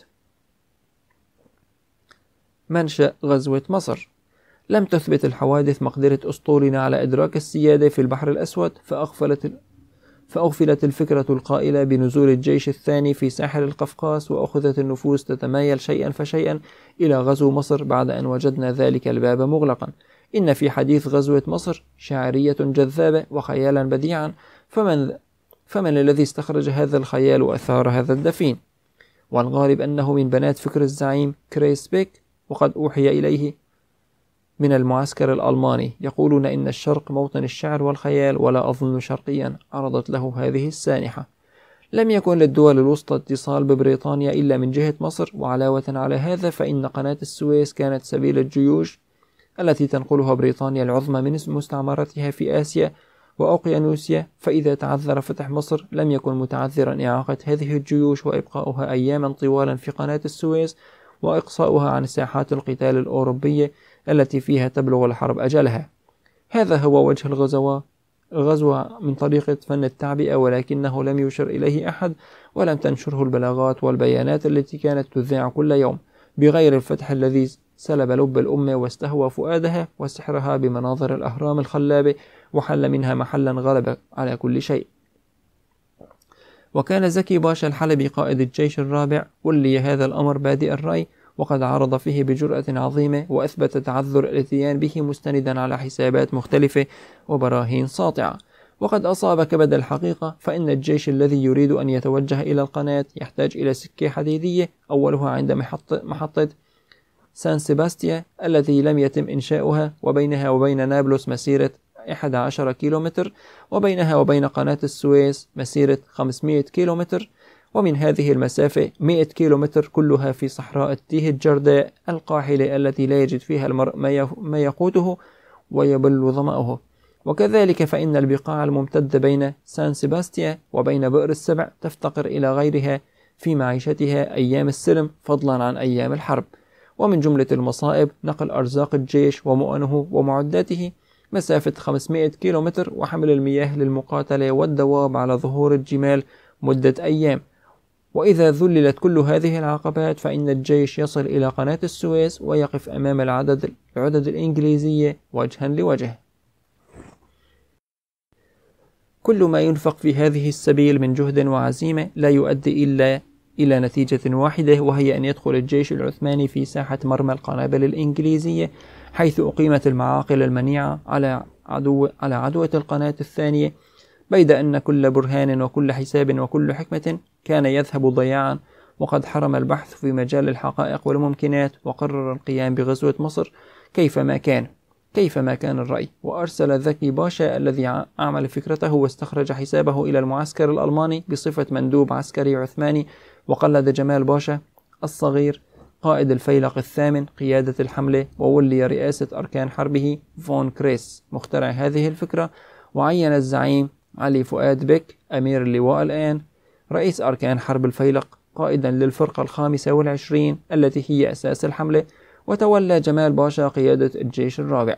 منشأ غزوة مصر. لم تثبت الحوادث مقدرة أسطولنا على إدراك السيادة في البحر الأسود، فأغفلت فأغفلت الفكرة القائلة بنزول الجيش الثاني في ساحل القفقاس، وأخذت النفوس تتمايل شيئا فشيئا إلى غزو مصر بعد أن وجدنا ذلك الباب مغلقا. إن في حديث غزوة مصر شاعرية جذابة وخيالا بديعا، فمن, فمن الذي استخرج هذا الخيال وأثار هذا الدفين؟ والغالب أنه من بنات فكر الزعيم كريسبيك، وقد أوحي إليه من المعسكر الألماني. يقولون إن الشرق موطن الشعر والخيال، ولا أظن شرقيا عرضت له هذه السانحة. لم يكن للدول الوسطى اتصال ببريطانيا إلا من جهة مصر، وعلاوة على هذا فإن قناة السويس كانت سبيل الجيوش التي تنقلها بريطانيا العظمى من مستعمرتها في آسيا وأوقيانوسيا، فإذا تعذر فتح مصر لم يكن متعذرا إعاقة هذه الجيوش وإبقاؤها أياما طوالا في قناة السويس، وإقصاؤها عن ساحات القتال الأوروبية التي فيها تبلغ الحرب أجلها. هذا هو وجه الغزوة الغزوة من طريقة فن التعبئة، ولكنه لم يشر إليه أحد، ولم تنشره البلاغات والبيانات التي كانت تذاع كل يوم، بغير الفتح الذي سلب لب الأمة واستهوى فؤادها وسحرها بمناظر الأهرام الخلابة، وحل منها محلا غلب على كل شيء. وكان زكي باشا الحلبي قائد الجيش الرابع ولي هذا الأمر بادئ الرأي، وقد عرض فيه بجرأة عظيمة، وأثبت تعذر الاتيان به مستندا على حسابات مختلفة وبراهين ساطعة. وقد أصاب كبد الحقيقة، فإن الجيش الذي يريد أن يتوجه إلى القناة يحتاج إلى سكة حديدية، أولها عند محطة, محطة سان سيباستيا التي لم يتم إنشاؤها، وبينها وبين نابلس مسيرة أحد عشر كيلومتر، وبينها وبين قناة السويس مسيرة خمسمائة كيلومتر، ومن هذه المسافة مائة كيلومتر كلها في صحراء التيه الجرداء القاحلة التي لا يجد فيها المرء ما يقوته ويبل ظمأه. وكذلك فإن البقاع الممتدة بين سان سيباستيا وبين بئر السبع تفتقر إلى غيرها في معيشتها أيام السلم فضلا عن أيام الحرب. ومن جملة المصائب نقل أرزاق الجيش ومؤنه ومعداته مسافة خمسمائة كيلومتر، وحمل المياه للمقاتلة والدواب على ظهور الجمال مدة أيام. وإذا ذللت كل هذه العقبات فإن الجيش يصل إلى قناة السويس ويقف أمام العدد العدد الإنجليزية وجها لوجه. كل ما ينفق في هذه السبيل من جهد وعزيمة لا يؤدي إلا إلى نتيجة واحدة، وهي أن يدخل الجيش العثماني في ساحة مرمى القنابل الإنجليزية، حيث أقيمت المعاقل المنيعة على عدو على عدوة القناة الثانية، بيد أن كل برهان وكل حساب وكل حكمة كان يذهب ضياعا، وقد حرم البحث في مجال الحقائق والممكنات، وقرر القيام بغزوة مصر كيفما كان كيفما كان الرأي. وأرسل ذكي باشا الذي أعمل فكرته واستخرج حسابه إلى المعسكر الألماني بصفة مندوب عسكري عثماني، وقلد جمال باشا الصغير قائد الفيلق الثامن قيادة الحملة، وولي رئاسة أركان حربه فون كريس مخترع هذه الفكرة، وعين الزعيم علي فؤاد بك أمير اللواء الآن رئيس أركان حرب الفيلق قائدا للفرقة الخامسة والعشرين التي هي أساس الحملة، وتولى جمال باشا قيادة الجيش الرابع.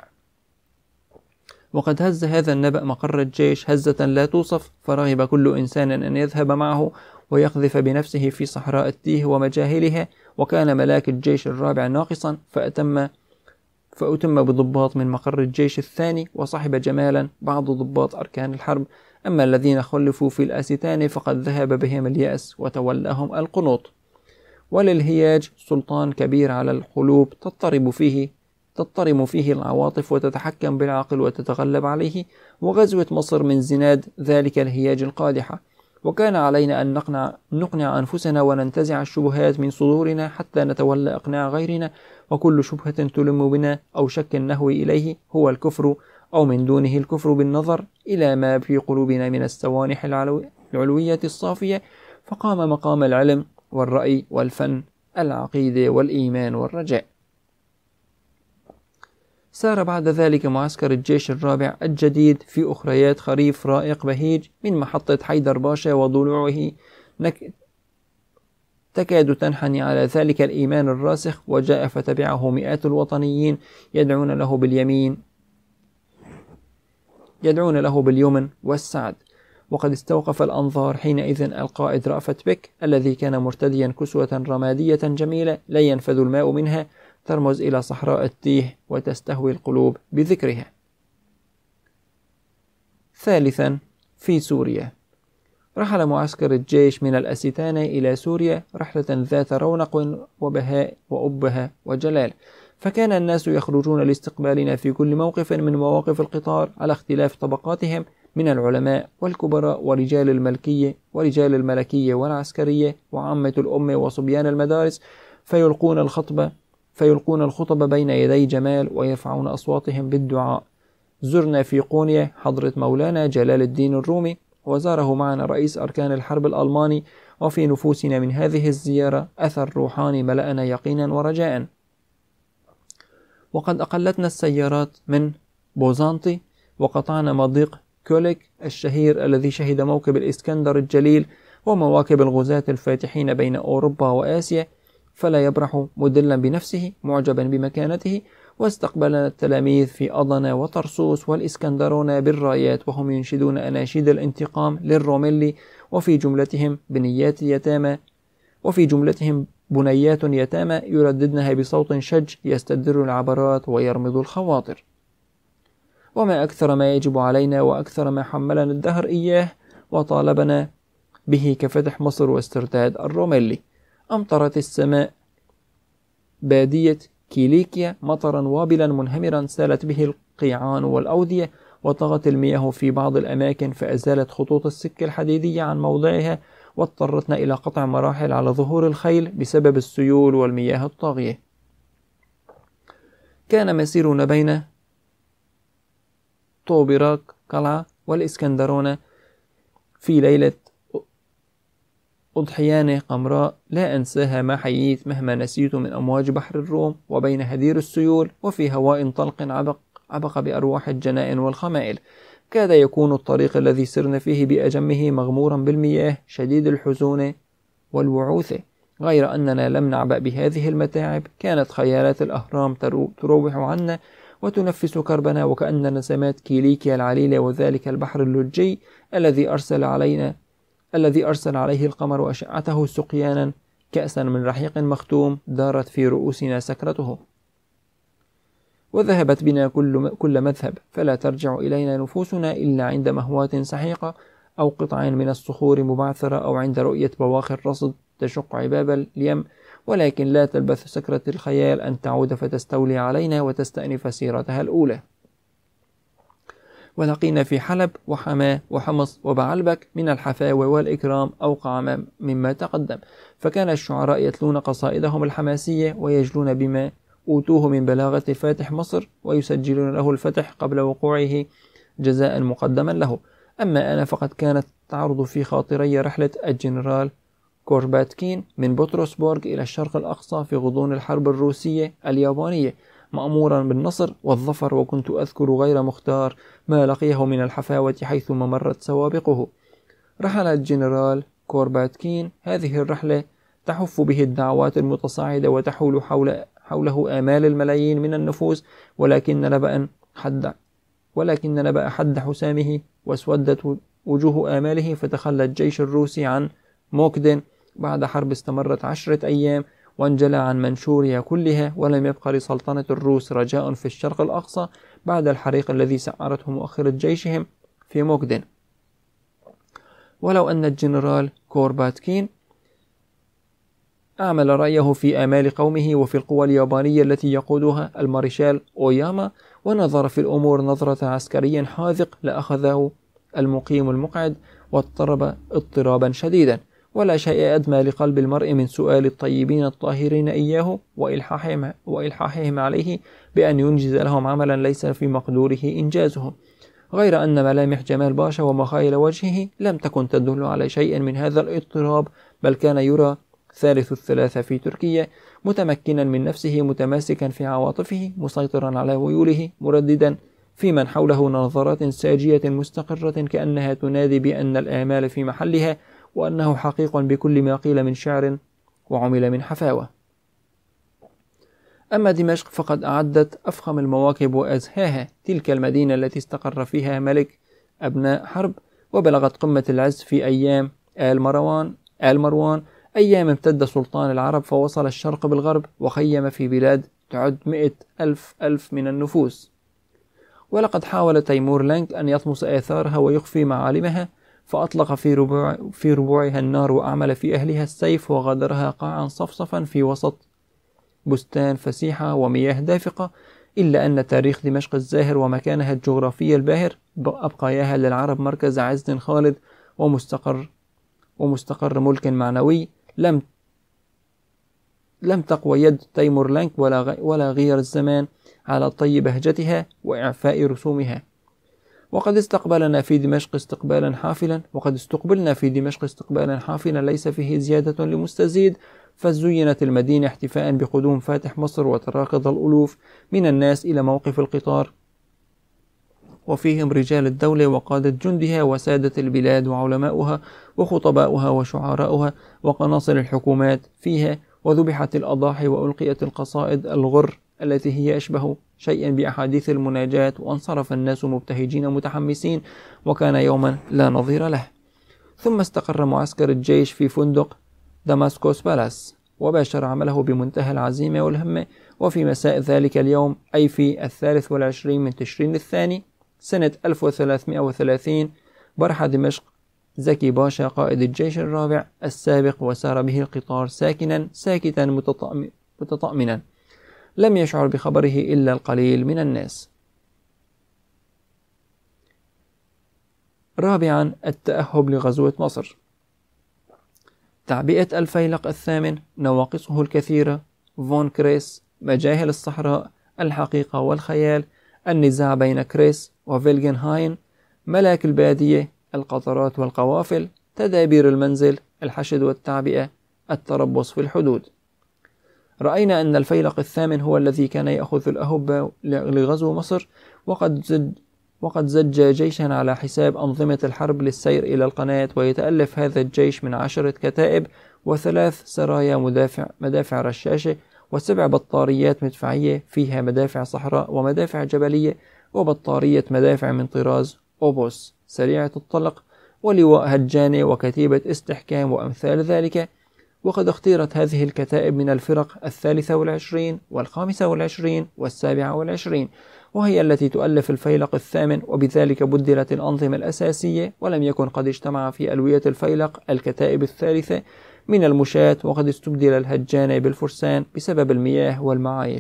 وقد هز هذا النبأ مقر الجيش هزة لا توصف، فرغب كل إنسان أن يذهب معه ويقذف بنفسه في صحراء التيه ومجاهلها، وكان ملاك الجيش الرابع ناقصا، فأتم فأتم بضباط من مقر الجيش الثاني، وصحب جمالا بعض ضباط أركان الحرب. أما الذين خلفوا في الأستان فقد ذهب بهم اليأس وتولاهم القنوط. وللهياج سلطان كبير على القلوب تضطرب فيه تضطرم فيه العواطف وتتحكم بالعقل وتتغلب عليه، وغزوة مصر من زناد ذلك الهياج القادحة. وكان علينا أن نقنع, نقنع أنفسنا وننتزع الشبهات من صدورنا حتى نتولى إقناع غيرنا، وكل شبهة تلم بنا أو شك نهوي إليه هو الكفر، أو من دونه الكفر بالنظر إلى ما في قلوبنا من السوانح العلوية الصافية، فقام مقام العلم والرأي والفن العقيدة والإيمان والرجاء. سار بعد ذلك معسكر الجيش الرابع الجديد في أخريات خريف رائق بهيج من محطة حيدر باشا، وضلوعه نك... تكاد تنحني على ذلك الإيمان الراسخ، وجاء فتبعه مئات الوطنيين يدعون له باليمين يدعون له باليمن والسعد. وقد استوقف الأنظار حينئذ القائد رأفت بك الذي كان مرتديا كسوة رمادية جميلة لا ينفذ الماء منها، ترمز إلى صحراء التيه وتستهوي القلوب بذكرها. ثالثا، في سوريا. رحل معسكر الجيش من الأستانة إلى سوريا رحلة ذات رونق وبهاء وأبهة وجلال، فكان الناس يخرجون لاستقبالنا في كل موقف من مواقف القطار على اختلاف طبقاتهم من العلماء والكبراء ورجال الملكية ورجال الملكية والعسكرية وعامة الأمة وصبيان المدارس، فيلقون الخطبة فيلقون الخطب بين يدي جمال ويرفعون أصواتهم بالدعاء. زرنا في قونيا حضرة مولانا جلال الدين الرومي، وزاره معنا رئيس أركان الحرب الألماني، وفي نفوسنا من هذه الزيارة أثر روحاني ملأنا يقينا ورجاء. وقد أقلتنا السيارات من بوزانطي، وقطعنا مضيق كوليك الشهير الذي شهد موكب الإسكندر الجليل ومواكب الغزاة الفاتحين بين أوروبا وآسيا، فلا يبرح مدلا بنفسه معجبا بمكانته. واستقبلنا التلاميذ في أضنا وطرسوس والإسكندرون بالرايات وهم ينشدون أناشيد الانتقام للروميلي، وفي جملتهم بنيات يتامى وفي جملتهم بنيات يتامى يرددنها بصوت شج يستدر العبرات ويرمض الخواطر. وما أكثر ما يجب علينا وأكثر ما حملنا الدهر إياه وطالبنا به كفتح مصر واسترداد الروميلي. أمطرت السماء بادية كيليكيا مطرا وابلا منهمرا سالت به القيعان والأودية، وطغت المياه في بعض الأماكن فأزالت خطوط السكة الحديدية عن موضعها، واضطرتنا إلى قطع مراحل على ظهور الخيل بسبب السيول والمياه الطاغية. كان مسيرنا بين طوبراك قلعة والإسكندرون في ليلة أضحيان قمراء لا أنساها ما حييت مهما نسيت من أمواج بحر الروم، وبين هدير السيول وفي هواء طلق عبق, عبق بأرواح الجنائن والخمائل. كاد يكون الطريق الذي سرنا فيه بأجمه مغمورا بالمياه شديد الحزون والوعوثة، غير أننا لم نعبأ بهذه المتاعب. كانت خيالات الأهرام تروح عنا وتنفس كربنا، وكأن نسمات كيليكيا العليلة وذلك البحر اللجي الذي أرسل علينا الذي أرسل عليه القمر أشعته سقيانا كأسا من رحيق مختوم دارت في رؤوسنا سكرته. وذهبت بنا كل, كل مذهب، فلا ترجع إلينا نفوسنا إلا عند مهواة سحيقة أو قطع من الصخور مبعثرة، أو عند رؤية بواخر رصد تشق عباب اليم، ولكن لا تلبث سكرة الخيال أن تعود فتستولي علينا وتستأنف سيرتها الأولى. ولقينا في حلب وحماة وحمص وبعلبك من الحفاوة والإكرام أوقع مما تقدم، فكان الشعراء يتلون قصائدهم الحماسية ويجلون بما أوتوه من بلاغة فاتح مصر، ويسجلون له الفتح قبل وقوعه جزاء مقدما له. أما أنا فقد كانت تعرض في خاطري رحلة الجنرال كورباتكين من بطرسبورغ إلى الشرق الأقصى في غضون الحرب الروسية اليابانية، مأمورا بالنصر والظفر، وكنت أذكر غير مختار ما لقيه من الحفاوة حيثما مرت سوابقه. رحل الجنرال كورباتكين هذه الرحلة تحف به الدعوات المتصاعدة وتحول حول حوله آمال الملايين من النفوس، ولكن نبأ حد ولكن نبأ حد حسامه واسودت وجوه آماله، فتخلى الجيش الروسي عن موكدن بعد حرب استمرت عشرة أيام، وانجلى عن منشوريا كلها، ولم يبق لسلطنة الروس رجاء في الشرق الأقصى بعد الحريق الذي سعرته مؤخرة جيشهم في موكدن. ولو أن الجنرال كورباتكين أعمل رأيه في آمال قومه وفي القوى اليابانية التي يقودها المارشال أوياما، ونظر في الأمور نظرة عسكري حاذق، لأخذه المقيم المقعد واضطرب اضطرابا شديدا. ولا شيء أدمى لقلب المرء من سؤال الطيبين الطاهرين إياه وإلحاحهم, وإلحاحهم عليه بأن ينجز لهم عملا ليس في مقدوره إنجازه، غير أن ملامح جمال باشا ومخايل وجهه لم تكن تدل على شيء من هذا الاضطراب، بل كان يرى ثالث الثلاثة في تركيا، متمكنا من نفسه، متماسكا في عواطفه، مسيطرا على ميوله، مرددا في من حوله نظرات ساجية مستقرة كأنها تنادي بأن الآمال في محلها، وأنه حقيق بكل ما قيل من شعر وعمل من حفاوة. أما دمشق فقد أعدت أفخم المواكب وأزهاها، تلك المدينة التي استقر فيها ملك أبناء حرب، وبلغت قمة العز في أيام آل مروان آل مروان أيام امتد سلطان العرب، فوصل الشرق بالغرب وخيم في بلاد تعد مئة ألف ألف من النفوس. ولقد حاول تيمور لنك أن يطمس آثارها ويخفي معالمها، فأطلق في ربوع في ربوعها النار، وأعمل في أهلها السيف، وغادرها قاعا صفصفا في وسط بستان فسيحة ومياه دافقة، إلا أن تاريخ دمشق الزاهر ومكانها الجغرافي الباهر أبقاياها للعرب مركز عز خالد ومستقر ومستقر ملك معنوي. لم لم تقوى يد تيمور لنك ولا ولا غير الزمان على طي بهجتها وإعفاء رسومها. وقد استقبلنا في دمشق استقبالا حافلا وقد استقبلنا في دمشق استقبالا حافلا ليس فيه زيادة لمستزيد، فزينت المدينة احتفاء بقدوم فاتح مصر، وتراكض الألوف من الناس إلى موقف القطار، وفيهم رجال الدولة وقادة جندها وسادة البلاد وعلماؤها وخطباؤها وشعراؤها وقناصل الحكومات فيها، وذبحت الأضاحي وألقيت القصائد الغر التي هي أشبه شيئا بأحاديث المناجاة، وانصرف الناس مبتهجين متحمسين، وكان يوما لا نظير له. ثم استقر معسكر الجيش في فندق دماسكوس بالاس، وباشر عمله بمنتهى العزيمة والهمة. وفي مساء ذلك اليوم، أي في الثالث والعشرين من تشرين الثاني سنة ألف وثلاثمائة وثلاثين، برح دمشق زكي باشا قائد الجيش الرابع السابق، وسار به القطار ساكنا ساكتا متطأمنا، لم يشعر بخبره إلا القليل من الناس. رابعا، التأهب لغزوة مصر. تعبئة الفيلق الثامن، نواقصه الكثيرة، فون كريس، مجاهل الصحراء، الحقيقة والخيال، النزاع بين كريس وفيلجنهاين، ملاك البادية، القطرات والقوافل، تدابير المنزل، الحشد والتعبئة، التربص في الحدود. رأينا أن الفيلق الثامن هو الذي كان يأخذ الأهب لغزو مصر، وقد زج وقد زج جيشا على حساب أنظمة الحرب للسير إلى القناة، ويتألف هذا الجيش من عشرة كتائب وثلاث سرايا مدافع مدافع رشاشة وسبع بطاريات مدفعية فيها مدافع صحراء ومدافع جبلية وبطارية مدافع من طراز أوبوس سريعة الطلق ولواء هجانة وكتيبة استحكام وأمثال ذلك. وقد اختيرت هذه الكتائب من الفرق الثالثة والعشرين والخامسة والعشرين والسابعة والعشرين، وهي التي تؤلف الفيلق الثامن، وبذلك بدلت الأنظمة الأساسية، ولم يكن قد اجتمع في ألوية الفيلق الكتائب الثالثة من المشاة، وقد استبدل الهجان بالفرسان بسبب المياه والمعايش،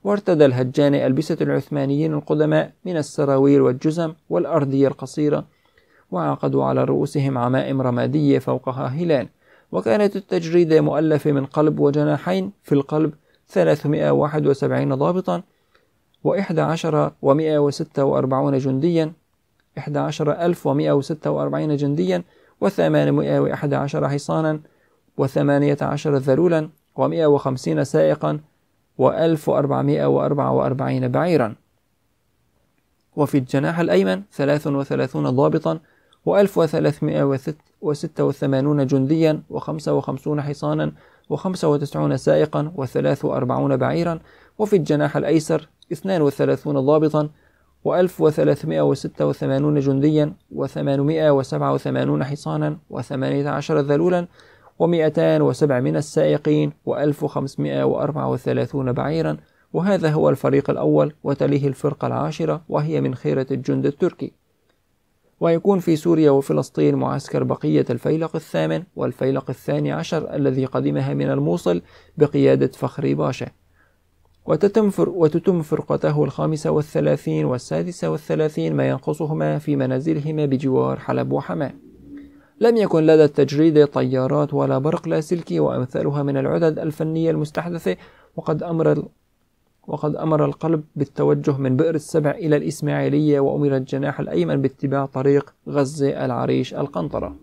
وارتدى الهجان ألبسة العثمانيين القدماء من السراويل والجزم والأردية القصيرة، وعقدوا على رؤوسهم عمائم رمادية فوقها هلال. وكانت التجريدة مؤلفة من قلب وجناحين، في القلب ثلاثمائة وواحد وسبعين ضابطا وإحدى عشر ومائة وستة وأربعين جنديا إحدى عشر ألف ومائة وستة وأربعين جنديا وثمانمائة وأحد عشر حصانا وثمانية عشر ذلولا ومائة وخمسين سائقا وألف وأربعمائة وأربعة وأربعين بعيرا. وفي الجناح الأيمن ثلاث وثلاثون ضابطا وألف وثلاثمائة وستة وثمانين جنديا وخمسة وخمسون حصانا وخمسة وتسعون سائقا وثلاث وأربعون بعيرا. وفي الجناح الأيسر اثنان وثلاثون ضابطا وألف وثلاثمائة وستة وثمانين جنديا وثمانمائة وسبعة وثمانين حصانا وثمانية عشر ذلولا ومئتان وسبع من السائقين وألف وخمسمائة وأربعة وثلاثين بعيرا. وهذا هو الفريق الأول، وتليه الفرقة العاشرة وهي من خيرة الجند التركي. ويكون في سوريا وفلسطين معسكر بقية الفيلق الثامن والفيلق الثاني عشر الذي قدمها من الموصل بقيادة فخري باشا. وتتم, فر وتتم فرقته الخامسة والثلاثين والسادسة والثلاثين ما ينقصهما في منازلهما بجوار حلب وحماة. لم يكن لدى التجريد طيارات ولا برق لاسلكي وأمثالها من العدد الفنية المستحدثة. وقد أمر وقد أمر القلب بالتوجه من بئر السبع إلى الإسماعيلية، وأمر الجناح الأيمن باتباع طريق غزة العريش القنطرة،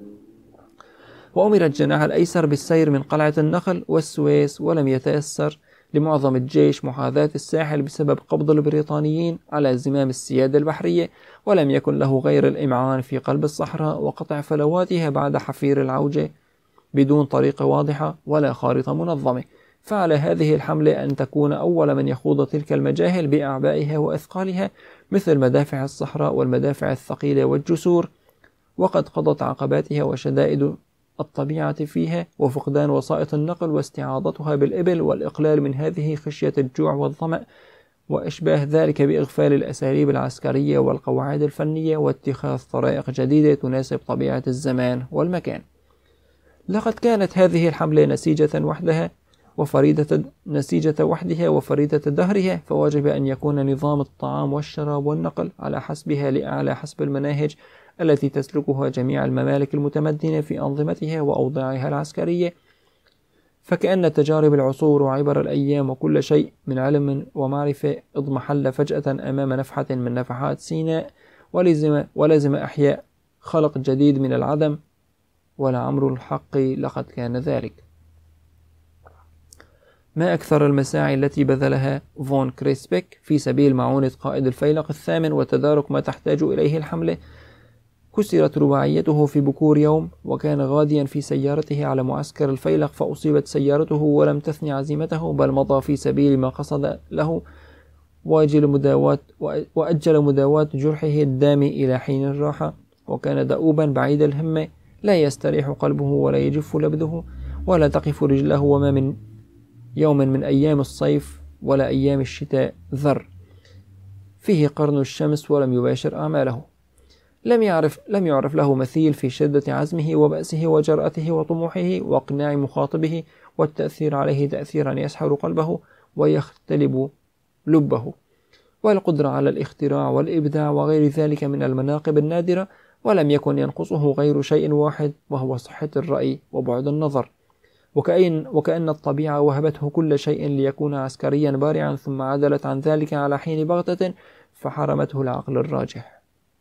وأمر الجناح الأيسر بالسير من قلعة النخل والسويس. ولم يتيسر لمعظم الجيش محاذاة الساحل بسبب قبض البريطانيين على زمام السيادة البحرية، ولم يكن له غير الإمعان في قلب الصحراء وقطع فلواتها بعد حفير العوجة بدون طريقة واضحة ولا خارطة منظمة. فعلى هذه الحملة أن تكون أول من يخوض تلك المجاهل بأعبائها وأثقالها، مثل مدافع الصحراء والمدافع الثقيلة والجسور، وقد قضت عقباتها وشدائد الطبيعة فيها وفقدان وسائط النقل واستعاضتها بالإبل والإقلال من هذه خشية الجوع والظمأ وإشباه ذلك بإغفال الأساليب العسكرية والقواعد الفنية واتخاذ طرائق جديدة تناسب طبيعة الزمان والمكان. لقد كانت هذه الحملة نسيجة وحدها وفريدة نسيجة وحدها وفريدة دهرها، فواجب أن يكون نظام الطعام والشراب والنقل على حسبها لأعلى حسب المناهج التي تسلكها جميع الممالك المتمدنة في أنظمتها وأوضاعها العسكرية. فكأن تجارب العصور وعبر الأيام وكل شيء من علم ومعرفة اضمحل فجأة أمام نفحة من نفحات سيناء، ولزم, ولزم أحياء خلق جديد من العدم، ولعمر الحق لقد كان ذلك. ما أكثر المساعي التي بذلها فون كريسبيك في سبيل معونة قائد الفيلق الثامن وتدارك ما تحتاج إليه الحملة. كسرت رباعيته في بكور يوم، وكان غاديا في سيارته على معسكر الفيلق، فأصيبت سيارته ولم تثني عزيمته، بل مضى في سبيل ما قصد له وأجل مداواة, وأجل مداواة جرحه الدامي إلى حين الراحة. وكان دؤوبا بعيد الهمة، لا يستريح قلبه ولا يجف لبده ولا تقف رجله، وما من يوم من أيام الصيف ولا أيام الشتاء ذر فيه قرن الشمس ولم يباشر أعماله. لم يعرف, لم يعرف له مثيل في شدة عزمه وبأسه وجرأته وطموحه وإقناع مخاطبه والتأثير عليه تأثيرا يسحر قلبه ويختلب لبه، والقدرة على الاختراع والإبداع وغير ذلك من المناقب النادرة. ولم يكن ينقصه غير شيء واحد، وهو صحة الرأي وبعد النظر، وكأن, وكأن الطبيعة وهبته كل شيء ليكون عسكريا بارعا، ثم عدلت عن ذلك على حين بغتة فحرمته العقل الراجح.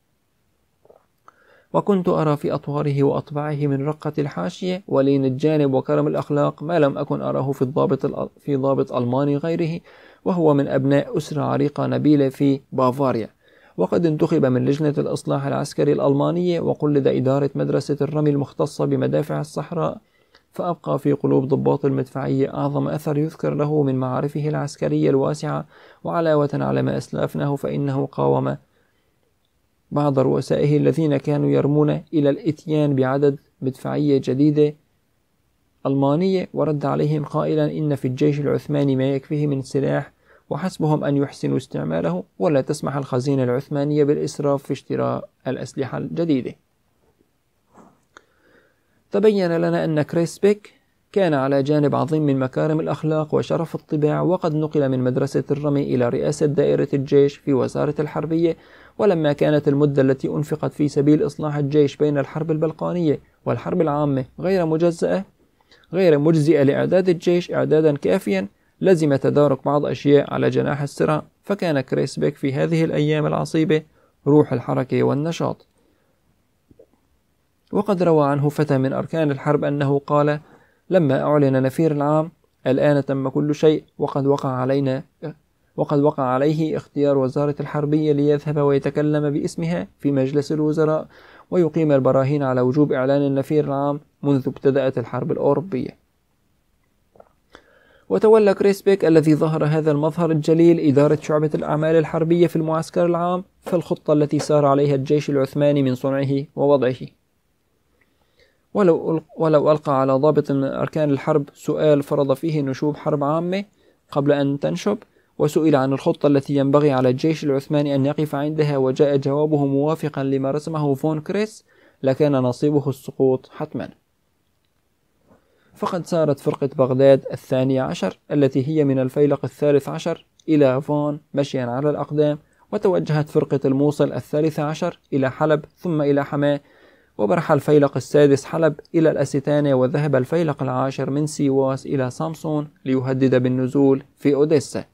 وكنت أرى في أطواره وأطباعه من رقة الحاشية ولين الجانب وكرم الأخلاق ما لم أكن أراه في الضابط في ضابط ألماني غيره، وهو من أبناء أسرة عريقة نبيلة في بافاريا، وقد انتخب من لجنة الإصلاح العسكري الألمانية وقلد إدارة مدرسة الرمي المختصة بمدافع الصحراء. فأبقى في قلوب ضباط المدفعية أعظم أثر يذكر له من معارفه العسكرية الواسعة. وعلاوة على ما أسلافناه، فإنه قاوم بعض رؤسائه الذين كانوا يرمون إلى الإتيان بعدد مدفعية جديدة ألمانية، ورد عليهم قائلا إن في الجيش العثماني ما يكفيه من سلاح، وحسبهم أن يحسنوا استعماله، ولا تسمح الخزينة العثمانية بالإسراف في اشتراء الأسلحة الجديدة. تبين لنا أن كريسبيك كان على جانب عظيم من مكارم الأخلاق وشرف الطباع، وقد نقل من مدرسة الرمي إلى رئاسة دائرة الجيش في وزارة الحربية. ولما كانت المدة التي أنفقت في سبيل إصلاح الجيش بين الحرب البلقانية والحرب العامة غير مجزئة غير مجزئة لإعداد الجيش إعدادا كافيا، لزم تدارك بعض أشياء على جناح السرعة. فكان كريسبيك في هذه الأيام العصيبة روح الحركة والنشاط. وقد روى عنه فتى من أركان الحرب أنه قال: لما أعلن نفير العام: الآن تم كل شيء، وقد وقع علينا وقد وقع عليه اختيار وزارة الحربية ليذهب ويتكلم باسمها في مجلس الوزراء ويقيم البراهين على وجوب إعلان النفير العام منذ ابتدأت الحرب الأوروبية. وتولى كريسبيك الذي ظهر هذا المظهر الجليل إدارة شعبة الأعمال الحربية في المعسكر العام في الخطة التي سار عليها الجيش العثماني من صنعه ووضعه. ولو, ولو ألقى على ضابط من أركان الحرب سؤال فرض فيه نشوب حرب عامة قبل أن تنشب، وسئل عن الخطة التي ينبغي على الجيش العثماني أن يقف عندها، وجاء جوابه موافقا لما رسمه فون كريس، لكان نصيبه السقوط حتما. فقد سارت فرقة بغداد الثانية عشر التي هي من الفيلق الثالث عشر إلى فون مشيا على الأقدام، وتوجهت فرقة الموصل الثالث عشر إلى حلب ثم إلى حماة، وبرح الفيلق السادس حلب إلى الأستانة، وذهب الفيلق العاشر من سيواس إلى سامسون ليهدد بالنزول في أوديسا.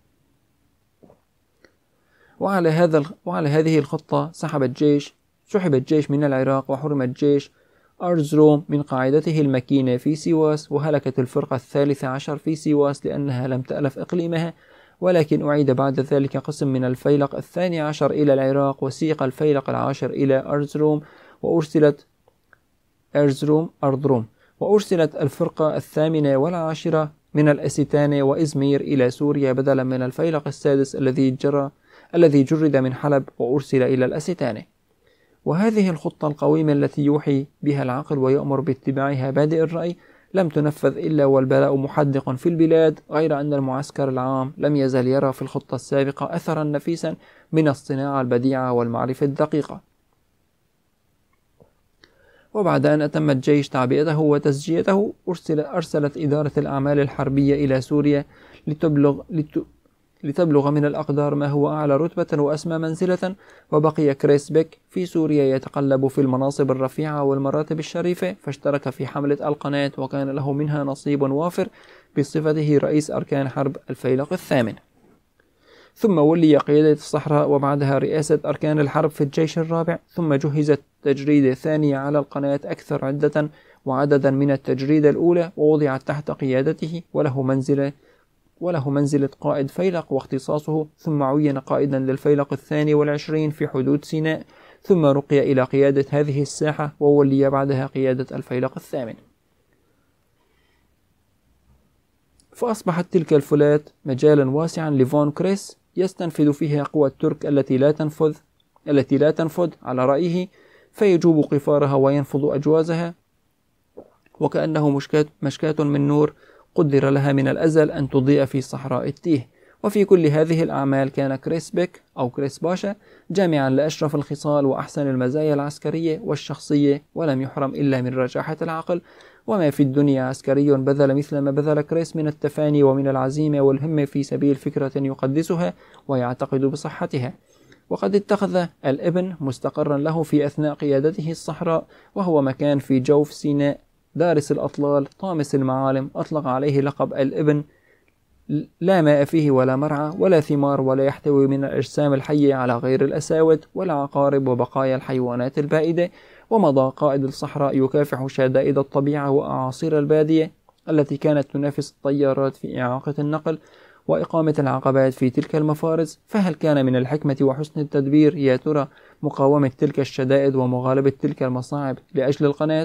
وعلى هذا وعلى هذه الخطة سحب الجيش سحب الجيش من العراق، وحرم الجيش أرزروم من قاعدته المكينة في سيواس، وهلكت الفرقة الثالثة عشر في سيواس لأنها لم تألف إقليمها. ولكن أعيد بعد ذلك قسم من الفيلق الثاني عشر إلى العراق، وسيق الفيلق العاشر إلى أرزروم وأرسلت أرزروم أرزروم وأرسلت الفرقة الثامنة والعاشرة من الأستانة وإزمير إلى سوريا بدلا من الفيلق السادس الذي جرى الذي جرد من حلب وأرسل إلى الأستانة. وهذه الخطة القويمة التي يوحي بها العقل ويأمر باتباعها بادئ الرأي لم تنفذ إلا والبلاء محدق في البلاد، غير أن المعسكر العام لم يزل يرى في الخطة السابقة أثرا نفيسا من الصناعة البديعة والمعرفة الدقيقة. وبعد أن أتم الجيش تعبئته وتسجيته، أرسل أرسلت إدارة الأعمال الحربية إلى سوريا لتبلغ لت لتبلغ من الأقدار ما هو أعلى رتبة وأسمى منزلة. وبقي كريسبيك في سوريا يتقلب في المناصب الرفيعة والمراتب الشريفة، فاشترك في حملة القناة وكان له منها نصيب وافر بصفته رئيس أركان حرب الفيلق الثامن. ثم ولي قيادة الصحراء وبعدها رئاسة أركان الحرب في الجيش الرابع، ثم جهزت تجريدة ثانية على القناة أكثر عدة وعددا من التجريدة الأولى، ووضعت تحت قيادته، وله منزلة وله منزلة قائد فيلق واختصاصه، ثم عين قائدا للفيلق الثاني والعشرين في حدود سيناء، ثم رقي إلى قيادة هذه الساحة، وولي بعدها قيادة الفيلق الثامن. فأصبحت تلك الفلات مجالا واسعا لفون كريس يستنفذ فيها قوى الترك التي لا تنفذ التي لا تنفذ على رأيه، فيجوب قفارها وينفض أجوازها، وكأنه مشكاة, مشكاة من نور قدر لها من الأزل أن تضيء في صحراء التيه. وفي كل هذه الأعمال كان كريسبيك أو كريس باشا جامعا لأشرف الخصال وأحسن المزايا العسكرية والشخصية، ولم يحرم إلا من رجاحة العقل. وما في الدنيا عسكري بذل مثل ما بذل كريس من التفاني ومن العزيمة والهمة في سبيل فكرة يقدسها ويعتقد بصحتها. وقد اتخذ الابن مستقرا له في أثناء قيادته الصحراء، وهو مكان في جوف سيناء دارس الأطلال طامس المعالم، أطلق عليه لقب الابن، لا ماء فيه ولا مرعى ولا ثمار، ولا يحتوي من الأجسام الحية على غير الأساود والعقارب وبقايا الحيوانات البائدة. ومضى قائد الصحراء يكافح شدائد الطبيعة وأعاصير البادية التي كانت تنافس الطيارات في إعاقة النقل وإقامة العقبات في تلك المفارز. فهل كان من الحكمة وحسن التدبير يا ترى مقاومة تلك الشدائد ومغالبة تلك المصاعب لأجل القناة؟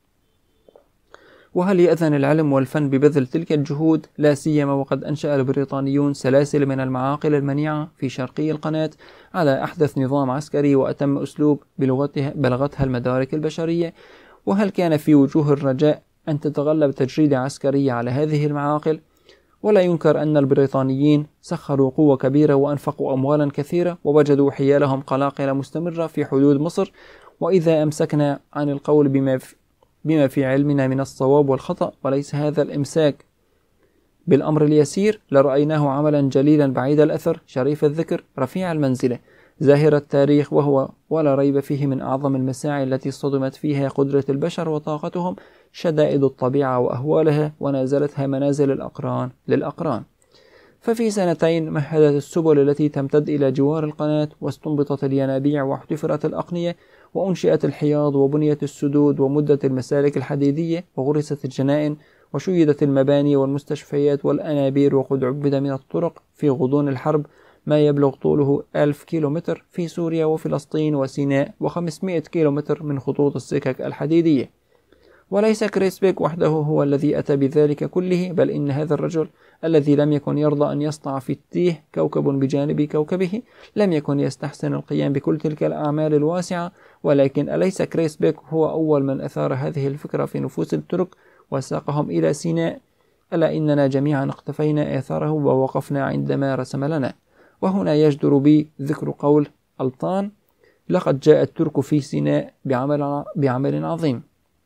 وهل يأذن العلم والفن ببذل تلك الجهود، لا سيما وقد أنشأ البريطانيون سلاسل من المعاقل المنيعة في شرقي القناة على أحدث نظام عسكري وأتم أسلوب بلغتها بلغتها المدارك البشرية؟ وهل كان في وجوه الرجاء أن تتغلب تجريدة عسكرية على هذه المعاقل؟ ولا ينكر أن البريطانيين سخروا قوة كبيرة وأنفقوا أموالا كثيرة ووجدوا حيالهم قلاقل مستمرة في حدود مصر. وإذا أمسكنا عن القول بما في بما في علمنا من الصواب والخطأ، وليس هذا الإمساك بالأمر اليسير لرأيناه عملا جليلا بعيد الأثر، شريف الذكر، رفيع المنزلة، زاهر التاريخ، وهو ولا ريب فيه من أعظم المساعي التي صدمت فيها قدرة البشر وطاقتهم شدائد الطبيعة وأهوالها، ونازلتها منازل الأقران للأقران. ففي سنتين مهدت السبل التي تمتد إلى جوار القناة، واستنبطت الينابيع، واحتفرت الأقنية، وأنشئت الحياض، وبنيت السدود، ومدت المسالك الحديدية، وغرست الجنائن، وشيدت المباني والمستشفيات والأنابير، وقد عبد من الطرق في غضون الحرب ما يبلغ طوله ألف كيلومتر في سوريا وفلسطين وسيناء، وخمسمائة كيلومتر من خطوط السكك الحديدية. وليس كريسبيك وحده هو الذي أتى بذلك كله، بل إن هذا الرجل الذي لم يكن يرضى أن يسطع في التيه كوكب بجانب كوكبه لم يكن يستحسن القيام بكل تلك الأعمال الواسعة. ولكن أليس كريسبيك هو أول من أثار هذه الفكرة في نفوس الترك وساقهم إلى سيناء؟ ألا إننا جميعا اقتفينا آثاره ووقفنا عندما رسم لنا. وهنا يجدر بي ذكر قول ألطان: لقد جاء الترك في سيناء بعمل, بعمل عظيم،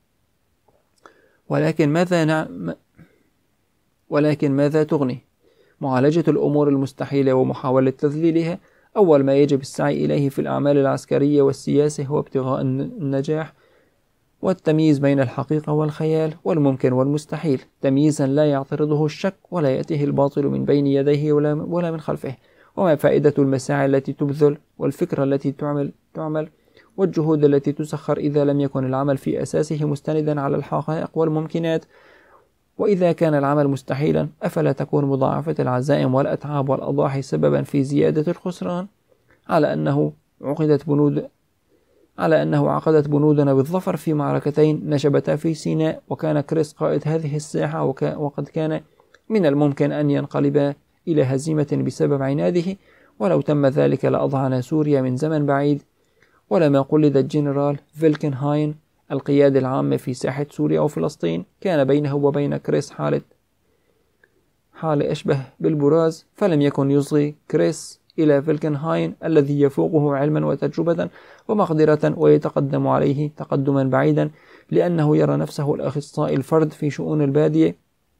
ولكن ماذا نعم ولكن ماذا تغني معالجة الأمور المستحيلة ومحاولة تذليلها؟ أول ما يجب السعي إليه في الأعمال العسكرية والسياسة هو ابتغاء النجاح والتمييز بين الحقيقة والخيال والممكن والمستحيل، تمييزا لا يعترضه الشك ولا يأتيه الباطل من بين يديه ولا من خلفه. وما فائدة المساعي التي تبذل والفكرة التي تعمل تعمل والجهود التي تسخر إذا لم يكن العمل في أساسه مستندا على الحقائق والممكنات؟ وإذا كان العمل مستحيلا أفلا تكون مضاعفة العزائم والأتعاب والأضاحي سببا في زيادة الخسران؟ على أنه عقدت بنود على أنه عقدت بنودنا بالظفر في معركتين نشبتا في سيناء، وكان كريس قائد هذه الساحة، وقد كان من الممكن أن ينقلب إلى هزيمة بسبب عناده، ولو تم ذلك لأضعنا سوريا من زمن بعيد. ولما قلد الجنرال فيلكنهاين القيادة العامة في ساحة سوريا وفلسطين كان بينه وبين كريس حالة حالة أشبه بالبراز، فلم يكن يصغي كريس إلى فيلكنهاين الذي يفوقه علما وتجربة ومقدرة ويتقدم عليه تقدما بعيدا، لأنه يرى نفسه الأخصائي الفرد في شؤون البادية،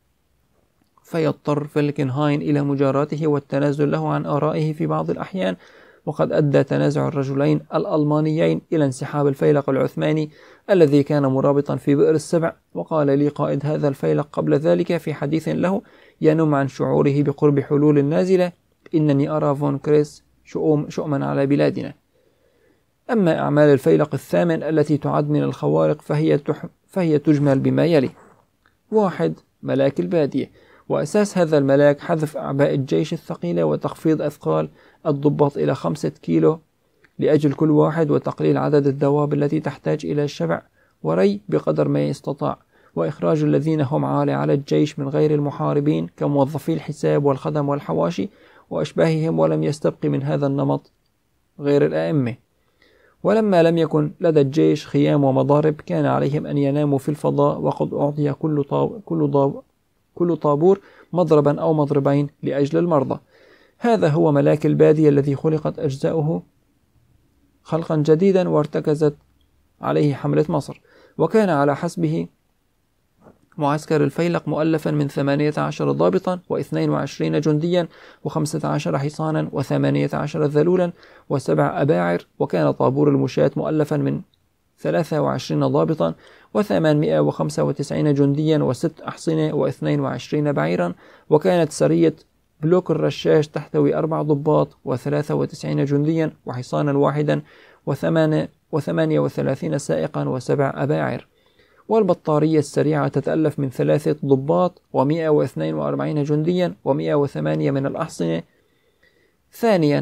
فيضطر فيلكنهاين إلى مجاراته والتنازل له عن آرائه في بعض الأحيان. وقد أدى تنازع الرجلين الألمانيين إلى انسحاب الفيلق العثماني الذي كان مرابطا في بئر السبع. وقال لي قائد هذا الفيلق قبل ذلك في حديث له ينم عن شعوره بقرب حلول النازلة: إنني أرى فون كريس شؤم شؤما على بلادنا. أما أعمال الفيلق الثامن التي تعد من الخوارق فهي, تح... فهي تجمل بما يلي: واحد، ملاك البادية. وأساس هذا الملاك حذف أعباء الجيش الثقيلة وتخفيض أثقال الضباط إلى خمسة كيلو لأجل كل واحد، وتقليل عدد الدواب التي تحتاج إلى الشبع وري بقدر ما يستطاع، وإخراج الذين هم عالة على الجيش من غير المحاربين كموظفي الحساب والخدم والحواشي وأشباههم، ولم يستبق من هذا النمط غير الأئمة. ولما لم يكن لدى الجيش خيام ومضارب كان عليهم أن يناموا في الفضاء، وقد أعطي كل طاب كل طاب كل طابور مضربا أو مضربين لأجل المرضى. هذا هو ملاك البادية الذي خلقت أجزاؤه خلقا جديدا وارتكزت عليه حملة مصر. وكان على حسبه معسكر الفيلق مؤلفا من ثمانية عشر ضابطا واثنين وعشرين جنديا وخمسة عشر حصانا وثمانية عشر ذلولا وسبع أباعر. وكان طابور المشاة مؤلفا من ثلاثة وعشرين ضابطا وثمانمائة وخمسة وتسعين جنديا وست أحصنة واثنين وعشرين بعيرا. وكانت سرية بلوك الرشاش تحتوي أربع ضباط وثلاثة وتسعين جنديا وحصانا واحدا وثمانية وثمانية وثلاثين سائقا وسبع أباعر. والبطارية السريعة تتألف من ثلاثة ضباط ومائة واثنين وأربعين جنديا ومائة وثمانية من الأحصنة. ثانيا،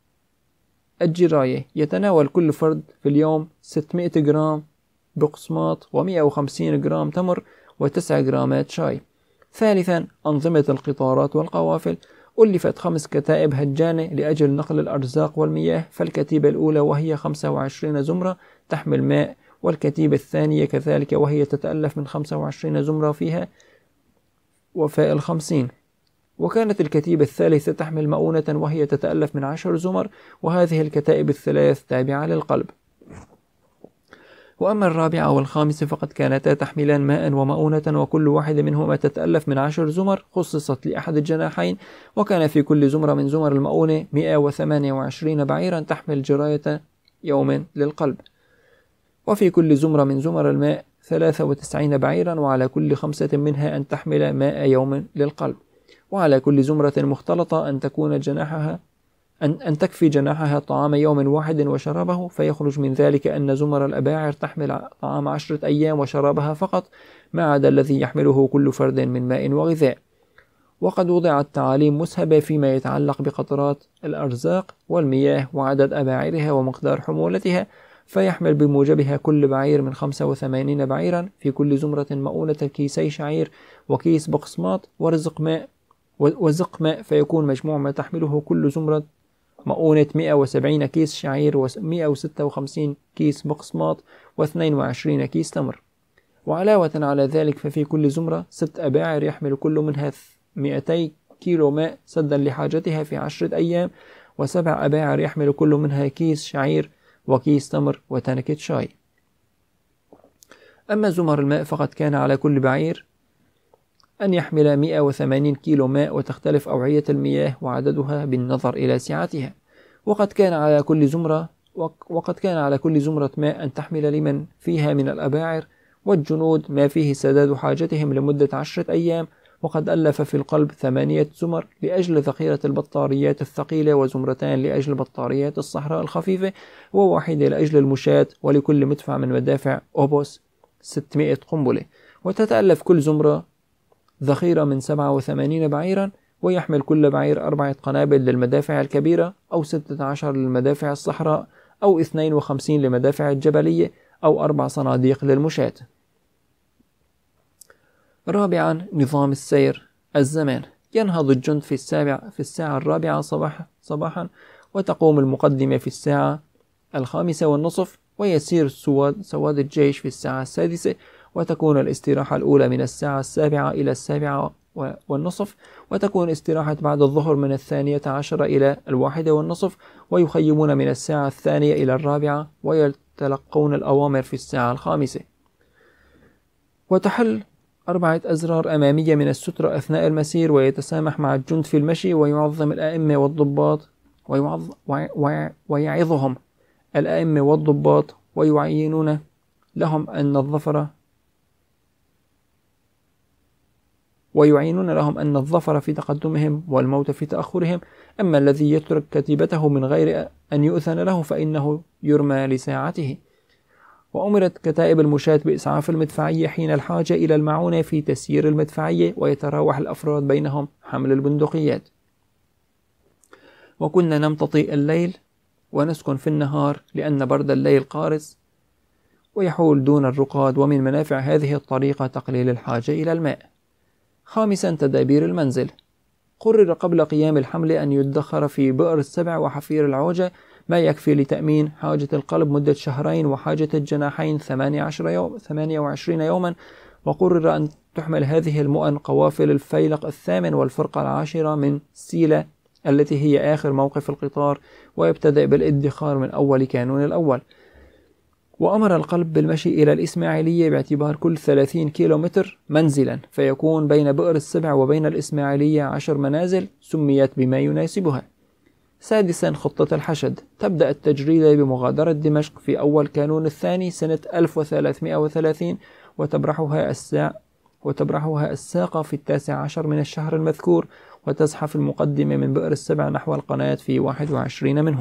الجراية يتناول كل فرد في اليوم ستمائة جرام بقسماط ومائة وخمسين جرام تمر وتسعة جرامات شاي. ثالثا، أنظمة القطارات والقوافل. ألفت خمس كتائب هجانة لأجل نقل الأرزاق والمياه، فالكتيبة الأولى وهي خمسة وعشرين زمرة تحمل ماء، والكتيبة الثانية كذلك وهي تتألف من خمسة وعشرين زمرة فيها وفاء الخمسين. وكانت الكتيبة الثالثة تحمل مؤونة وهي تتألف من عشر زمر، وهذه الكتائب الثلاث تابعة للقلب. وأما الرابعة والخامسة فقد كانتا تحملان ماء ومؤونة، وكل واحد منهما تتألف من عشر زمر خصصت لأحد الجناحين، وكان في كل زمرة من زمر المؤونة مئة وثمانية وعشرين بعيرا تحمل جراية يوم للقلب، وفي كل زمرة من زمر الماء ثلاثة وتسعين بعيرا، وعلى كل خمسة منها أن تحمل ماء يوم للقلب، وعلى كل زمرة مختلطة أن تكون جناحها أن, أن تكفي جناحها طعام يوم واحد وشرابه، فيخرج من ذلك أن زمر الأباعر تحمل طعام عشرة أيام وشرابها فقط، ما عدا الذي يحمله كل فرد من ماء وغذاء. وقد وضعت تعاليم مسهبة فيما يتعلق بقطرات الأرزاق والمياه وعدد أباعرها ومقدار حمولتها، فيحمل بموجبها كل بعير من خمسة وثمانين بعيرا في كل زمرة مؤونة كيسي شعير وكيس بقسماط ورزق ماء وزق ماء، فيكون مجموع ما تحمله كل زمرة مؤونة مئة وسبعين كيس شعير ومئة وستة وخمسين كيس بقسماط واثنين وعشرين كيس تمر. وعلاوة على ذلك ففي كل زمرة ست أباعر يحمل كل منها مئتي كيلو ماء سدا لحاجتها في عشرة أيام، وسبع أباعر يحمل كل منها كيس شعير وكيس تمر وتنكة شاي. أما زمر الماء فقد كان على كل بعير أن يحمل مئة وثمانين كيلو ماء، وتختلف أوعية المياه وعددها بالنظر إلى سعتها. وقد كان على كل زمرة وقد كان على كل زمرة ماء أن تحمل لمن فيها من الأباعر والجنود ما فيه سداد حاجتهم لمدة عشرة أيام. وقد ألف في القلب ثمانية زمر لأجل ذخيرة البطاريات الثقيلة، وزمرتان لأجل بطاريات الصحراء الخفيفة، وواحدة لأجل المشاة، ولكل مدفع من مدافع أوبوس ستمائة قنبلة. وتتألف كل زمرة ذخيرة من سبعة وثمانين بعيرا، ويحمل كل بعير أربعة قنابل للمدافع الكبيرة، أو ستة عشر للمدافع الصحراء، أو اثنين وخمسين لمدافع الجبلية، أو أربع صناديق للمشاة. رابعا، نظام السير الزمان. ينهض الجند في السابع في الساعة الرابعة صباح صباحا، وتقوم المقدمة في الساعة الخامسة والنصف، ويسير سواد, سواد الجيش في الساعة السادسة، وتكون الاستراحة الأولى من الساعة السابعة إلى السابعة والنصف، وتكون استراحة بعد الظهر من الثانية عشر إلى الواحدة والنصف، ويخيمون من الساعة الثانية إلى الرابعة، ويتلقون الأوامر في الساعة الخامسة. وتحل أربعة أزرار أمامية من السترة أثناء المسير، ويتسامح مع الجند في المشي، ويعظم الأئمة والضباط ويعظ... وي... ويعظهم الأئمة والضباط، ويعينون لهم أن الظفر ويعينون لهم أن الظفر في تقدمهم والموت في تأخرهم. أما الذي يترك كتيبته من غير أن يؤذن له فإنه يرمى لساعته. وأمرت كتائب المشاة بإسعاف المدفعية حين الحاجة إلى المعونة في تسيير المدفعية، ويتراوح الأفراد بينهم حمل البندقيات. وكنا نمتطي الليل ونسكن في النهار، لأن برد الليل قارس ويحول دون الرقاد، ومن منافع هذه الطريقة تقليل الحاجة إلى الماء. خامسا، تدابير المنزل. قرر قبل قيام الحمل أن يدخر في بئر السبع وحفير العوجة ما يكفي لتأمين حاجة القلب مدة شهرين، وحاجة الجناحين ثمانية عشر يوم ثمانية وعشرين يوما. وقرر أن تحمل هذه المؤن قوافل الفيلق الثامن والفرقة العاشرة من سيلة التي هي آخر موقف القطار، ويبتدأ بالادخار من أول كانون الأول. وأمر القلب بالمشي إلى الإسماعيلية باعتبار كل ثلاثين كيلومتر منزلا، فيكون بين بئر السبع وبين الإسماعيلية عشر منازل سميت بما يناسبها. سادسا، خطة الحشد. تبدأ التجريدة بمغادرة دمشق في أول كانون الثاني سنة ألف وثلاثمائة وثلاثين، وتبرحها الساعة وتبرحها الساقة في التاسع عشر من الشهر المذكور، وتزحف المقدمة من بئر السبع نحو القناة في واحد وعشرين منه.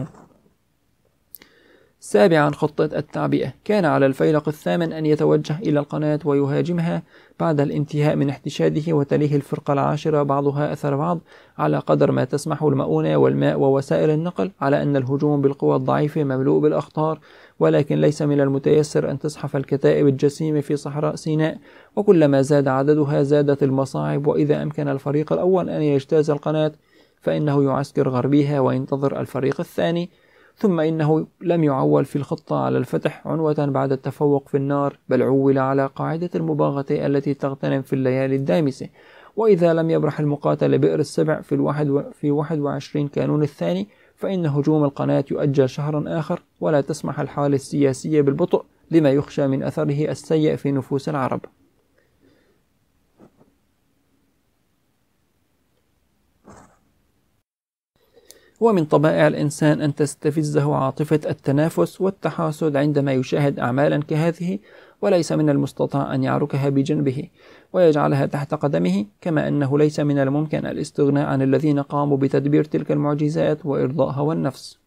سابعا، خطة التعبئة. كان على الفيلق الثامن أن يتوجه إلى القناة ويهاجمها بعد الانتهاء من احتشاده، وتليه الفرقة العاشرة بعضها أثر بعض على قدر ما تسمح المؤونة والماء ووسائل النقل، على أن الهجوم بالقوى الضعيفة مملوء بالأخطار، ولكن ليس من المتيسر أن تزحف الكتائب الجسيمة في صحراء سيناء، وكلما زاد عددها زادت المصاعب. وإذا أمكن الفريق الأول أن يجتاز القناة فإنه يعسكر غربيها وينتظر الفريق الثاني. ثم إنه لم يعول في الخطة على الفتح عنوة بعد التفوق في النار، بل عول على قاعدة المباغتة التي تغتنم في الليالي الدامسة. وإذا لم يبرح المقاتل بئر السبع في الواحد و... في واحد وعشرين كانون الثاني، فإن هجوم القناة يؤجل شهرا آخر، ولا تسمح الحالة السياسية بالبطء لما يخشى من أثره السيء في نفوس العرب. ومن طبائع الإنسان أن تستفزه عاطفة التنافس والتحاسد عندما يشاهد أعمالا كهذه، وليس من المستطاع أن يعركها بجنبه ويجعلها تحت قدمه، كما أنه ليس من الممكن الاستغناء عن الذين قاموا بتدبير تلك المعجزات وإرضاء هوى النفس.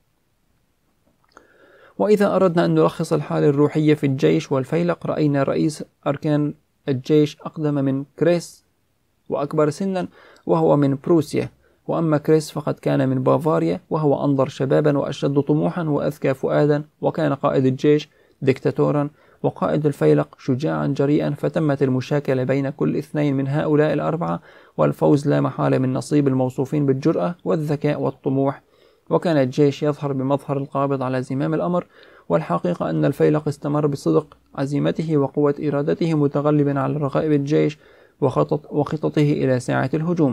وإذا أردنا أن نلخص الحالة الروحية في الجيش والفيلق، رأينا رئيس أركان الجيش أقدم من كريس وأكبر سنا، وهو من بروسيا، وأما كريس فقد كان من بافاريا، وهو أنظر شبابا وأشد طموحا وأذكى فؤادا، وكان قائد الجيش ديكتاتورا، وقائد الفيلق شجاعا جريئا. فتمت المشاكلة بين كل اثنين من هؤلاء الأربعة، والفوز لا محالة من نصيب الموصوفين بالجرأة والذكاء والطموح. وكان الجيش يظهر بمظهر القابض على زمام الأمر، والحقيقة أن الفيلق استمر بصدق عزيمته وقوة إرادته متغلبا على رغائب الجيش وخطط وخططه إلى ساعة الهجوم.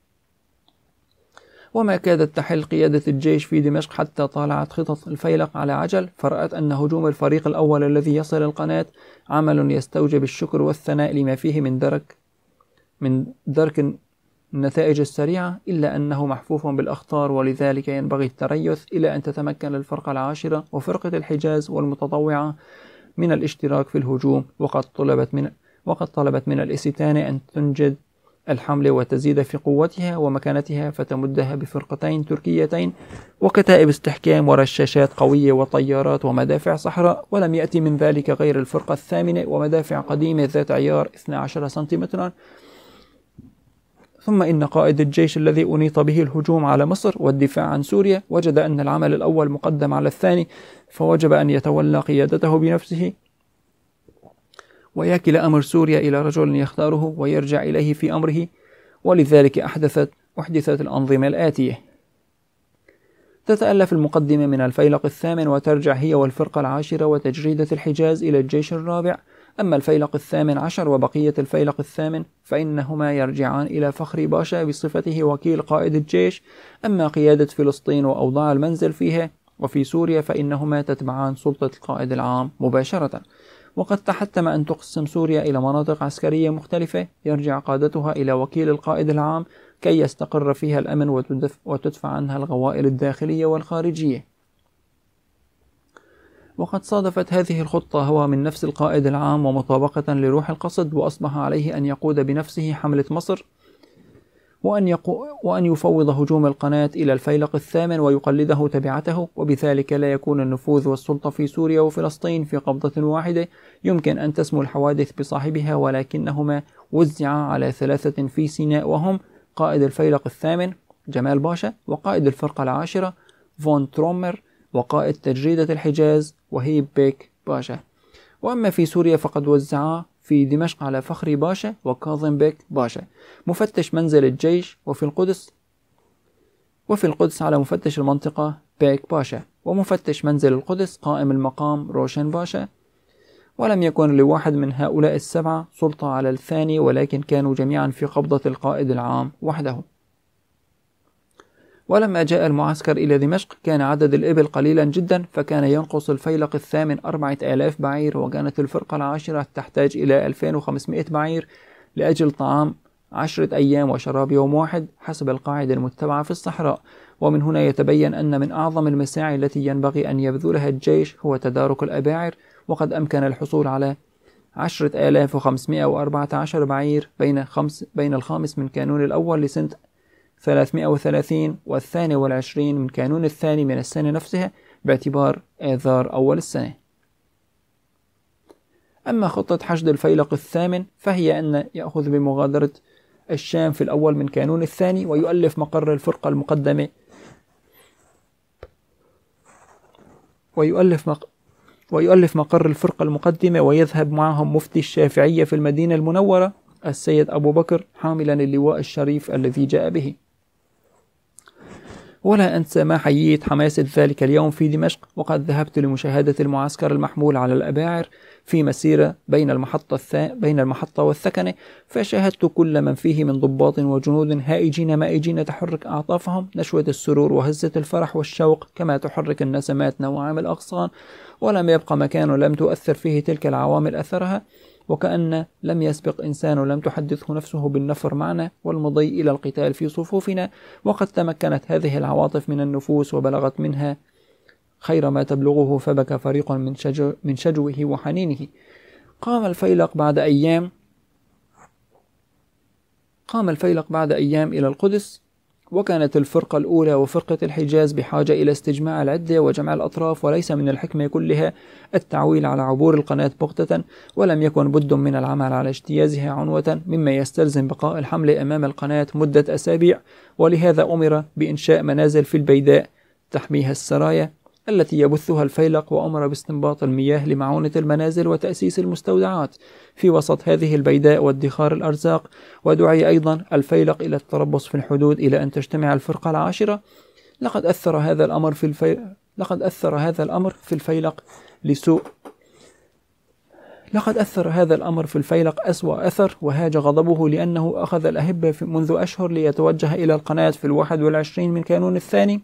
وما كادت تحل قيادة الجيش في دمشق حتى طالعت خطط الفيلق على عجل، فرأت أن هجوم الفريق الأول الذي يصل القناة عمل يستوجب الشكر والثناء لما فيه من درك من درك النتائج السريعة، إلا أنه محفوف بالأخطار، ولذلك ينبغي التريث إلى أن تتمكن الفرقة العاشرة وفرقة الحجاز والمتطوعة من الاشتراك في الهجوم. وقد طلبت من وقد طلبت من الاستانة أن تنجد الحملة وتزيد في قوتها ومكانتها، فتمدها بفرقتين تركيتين وكتائب استحكام ورشاشات قوية وطيارات ومدافع صحراء. ولم يأتي من ذلك غير الفرقة الثامنة ومدافع قديمة ذات عيار اثني عشر سنتيمترا. ثم إن قائد الجيش الذي أنيط به الهجوم على مصر والدفاع عن سوريا وجد أن العمل الأول مقدم على الثاني، فوجب أن يتولى قيادته بنفسه ويكل أمر سوريا إلى رجل يختاره ويرجع إليه في أمره. ولذلك أحدثت أحدثت الأنظمة الآتية: تتألف المقدمة من الفيلق الثامن، وترجع هي والفرقة العاشرة وتجريدة الحجاز إلى الجيش الرابع. أما الفيلق الثامن عشر وبقية الفيلق الثامن فإنهما يرجعان إلى فخري باشا بصفته وكيل قائد الجيش. أما قيادة فلسطين وأوضاع المنزل فيها وفي سوريا فإنهما تتبعان سلطة القائد العام مباشرة. وقد تحتم أن تقسم سوريا إلى مناطق عسكرية مختلفة يرجع قادتها إلى وكيل القائد العام كي يستقر فيها الأمن وتدفع عنها الغوائل الداخلية والخارجية. وقد صادفت هذه الخطة هو من نفس القائد العام ومطابقة لروح القصد، وأصبح عليه أن يقود بنفسه حملة مصر، وأن, يقو وأن يفوض هجوم القناة إلى الفيلق الثامن ويقلده تبعته، وبذلك لا يكون النفوذ والسلطة في سوريا وفلسطين في قبضة واحدة يمكن أن تسمو الحوادث بصاحبها، ولكنهما وزعا على ثلاثة في سيناء، وهم قائد الفيلق الثامن جمال باشا، وقائد الفرقة العاشرة فون ترومر، وقائد تجريدة الحجاز وهيب بيك باشا. وأما في سوريا فقد وزعا في دمشق على فخري باشا وكاظم بيك باشا مفتش منزل الجيش، وفي القدس وفي القدس على مفتش المنطقة بيك باشا، ومفتش منزل القدس قائم المقام روشن باشا. ولم يكن لواحد من هؤلاء السبعة سلطة على الثاني، ولكن كانوا جميعا في قبضة القائد العام وحده. ولما جاء المعسكر إلى دمشق كان عدد الإبل قليلا جدا، فكان ينقص الفيلق الثامن أربعة آلاف بعير، وكانت الفرقة العاشرة تحتاج إلى ألفين وخمسمائة بعير لأجل طعام عشرة أيام وشراب يوم واحد حسب القاعدة المتبعة في الصحراء. ومن هنا يتبين أن من أعظم المساعي التي ينبغي أن يبذلها الجيش هو تدارك الأباعر، وقد أمكن الحصول على عشرة آلاف وخمسمائة وأربعة عشر بعير بين, خمس بين الخامس من كانون الأول لسنة ثلاثمائة وثلاثين والثاني والعشرين من كانون الثاني من السنة نفسها باعتبار آذار أول السنة. أما خطة حشد الفيلق الثامن فهي أن يأخذ بمغادرة الشام في الأول من كانون الثاني، ويؤلف مقر الفرقة المقدمة ويؤلف مق... ويؤلف مقر الفرقة المقدمة ويذهب معهم مفتي الشافعية في المدينة المنورة السيد أبو بكر حاملا اللواء الشريف الذي جاء به. ولا أنسى ما حييت حماسة ذلك اليوم في دمشق، وقد ذهبت لمشاهدة المعسكر المحمول على الأباعر في مسيرة بين المحطة الثا... بين المحطة والثكنة، فشاهدت كل من فيه من ضباط وجنود هائجين مائجين تحرك أعطافهم نشوة السرور وهزة الفرح والشوق كما تحرك النسمات نواعم الأغصان، ولم يبق مكان لم تؤثر فيه تلك العوامل أثرها، وكأن لم يسبق إنسان لم تحدثه نفسه بالنفر معنا والمضي إلى القتال في صفوفنا، وقد تمكنت هذه العواطف من النفوس وبلغت منها خير ما تبلغه، فبكى فريق من, شجو من شجوه وحنينه. قام الفيلق بعد أيام قام الفيلق بعد أيام إلى القدس، وكانت الفرقة الأولى وفرقة الحجاز بحاجة إلى استجماع العدة وجمع الأطراف، وليس من الحكمة كلها التعويل على عبور القناة بغتة، ولم يكن بد من العمل على اجتيازها عنوة، مما يستلزم بقاء الحملة أمام القناة مدة أسابيع، ولهذا أمر بإنشاء منازل في البيداء تحميها السرايا التي يبثها الفيلق، وأمر باستنباط المياه لمعونة المنازل وتأسيس المستودعات في وسط هذه البيداء وادخار الأرزاق. ودعي أيضا الفيلق إلى التربص في الحدود إلى أن تجتمع الفرقة العاشرة. لقد أثر هذا الأمر في الفيلق لقد أثر هذا الأمر في الفيلق لسوء لقد أثر هذا الأمر في الفيلق أسوأ أثر، وهاج غضبه لأنه أخذ الأهبة منذ أشهر ليتوجه إلى القناة في الواحد والعشرين من كانون الثاني،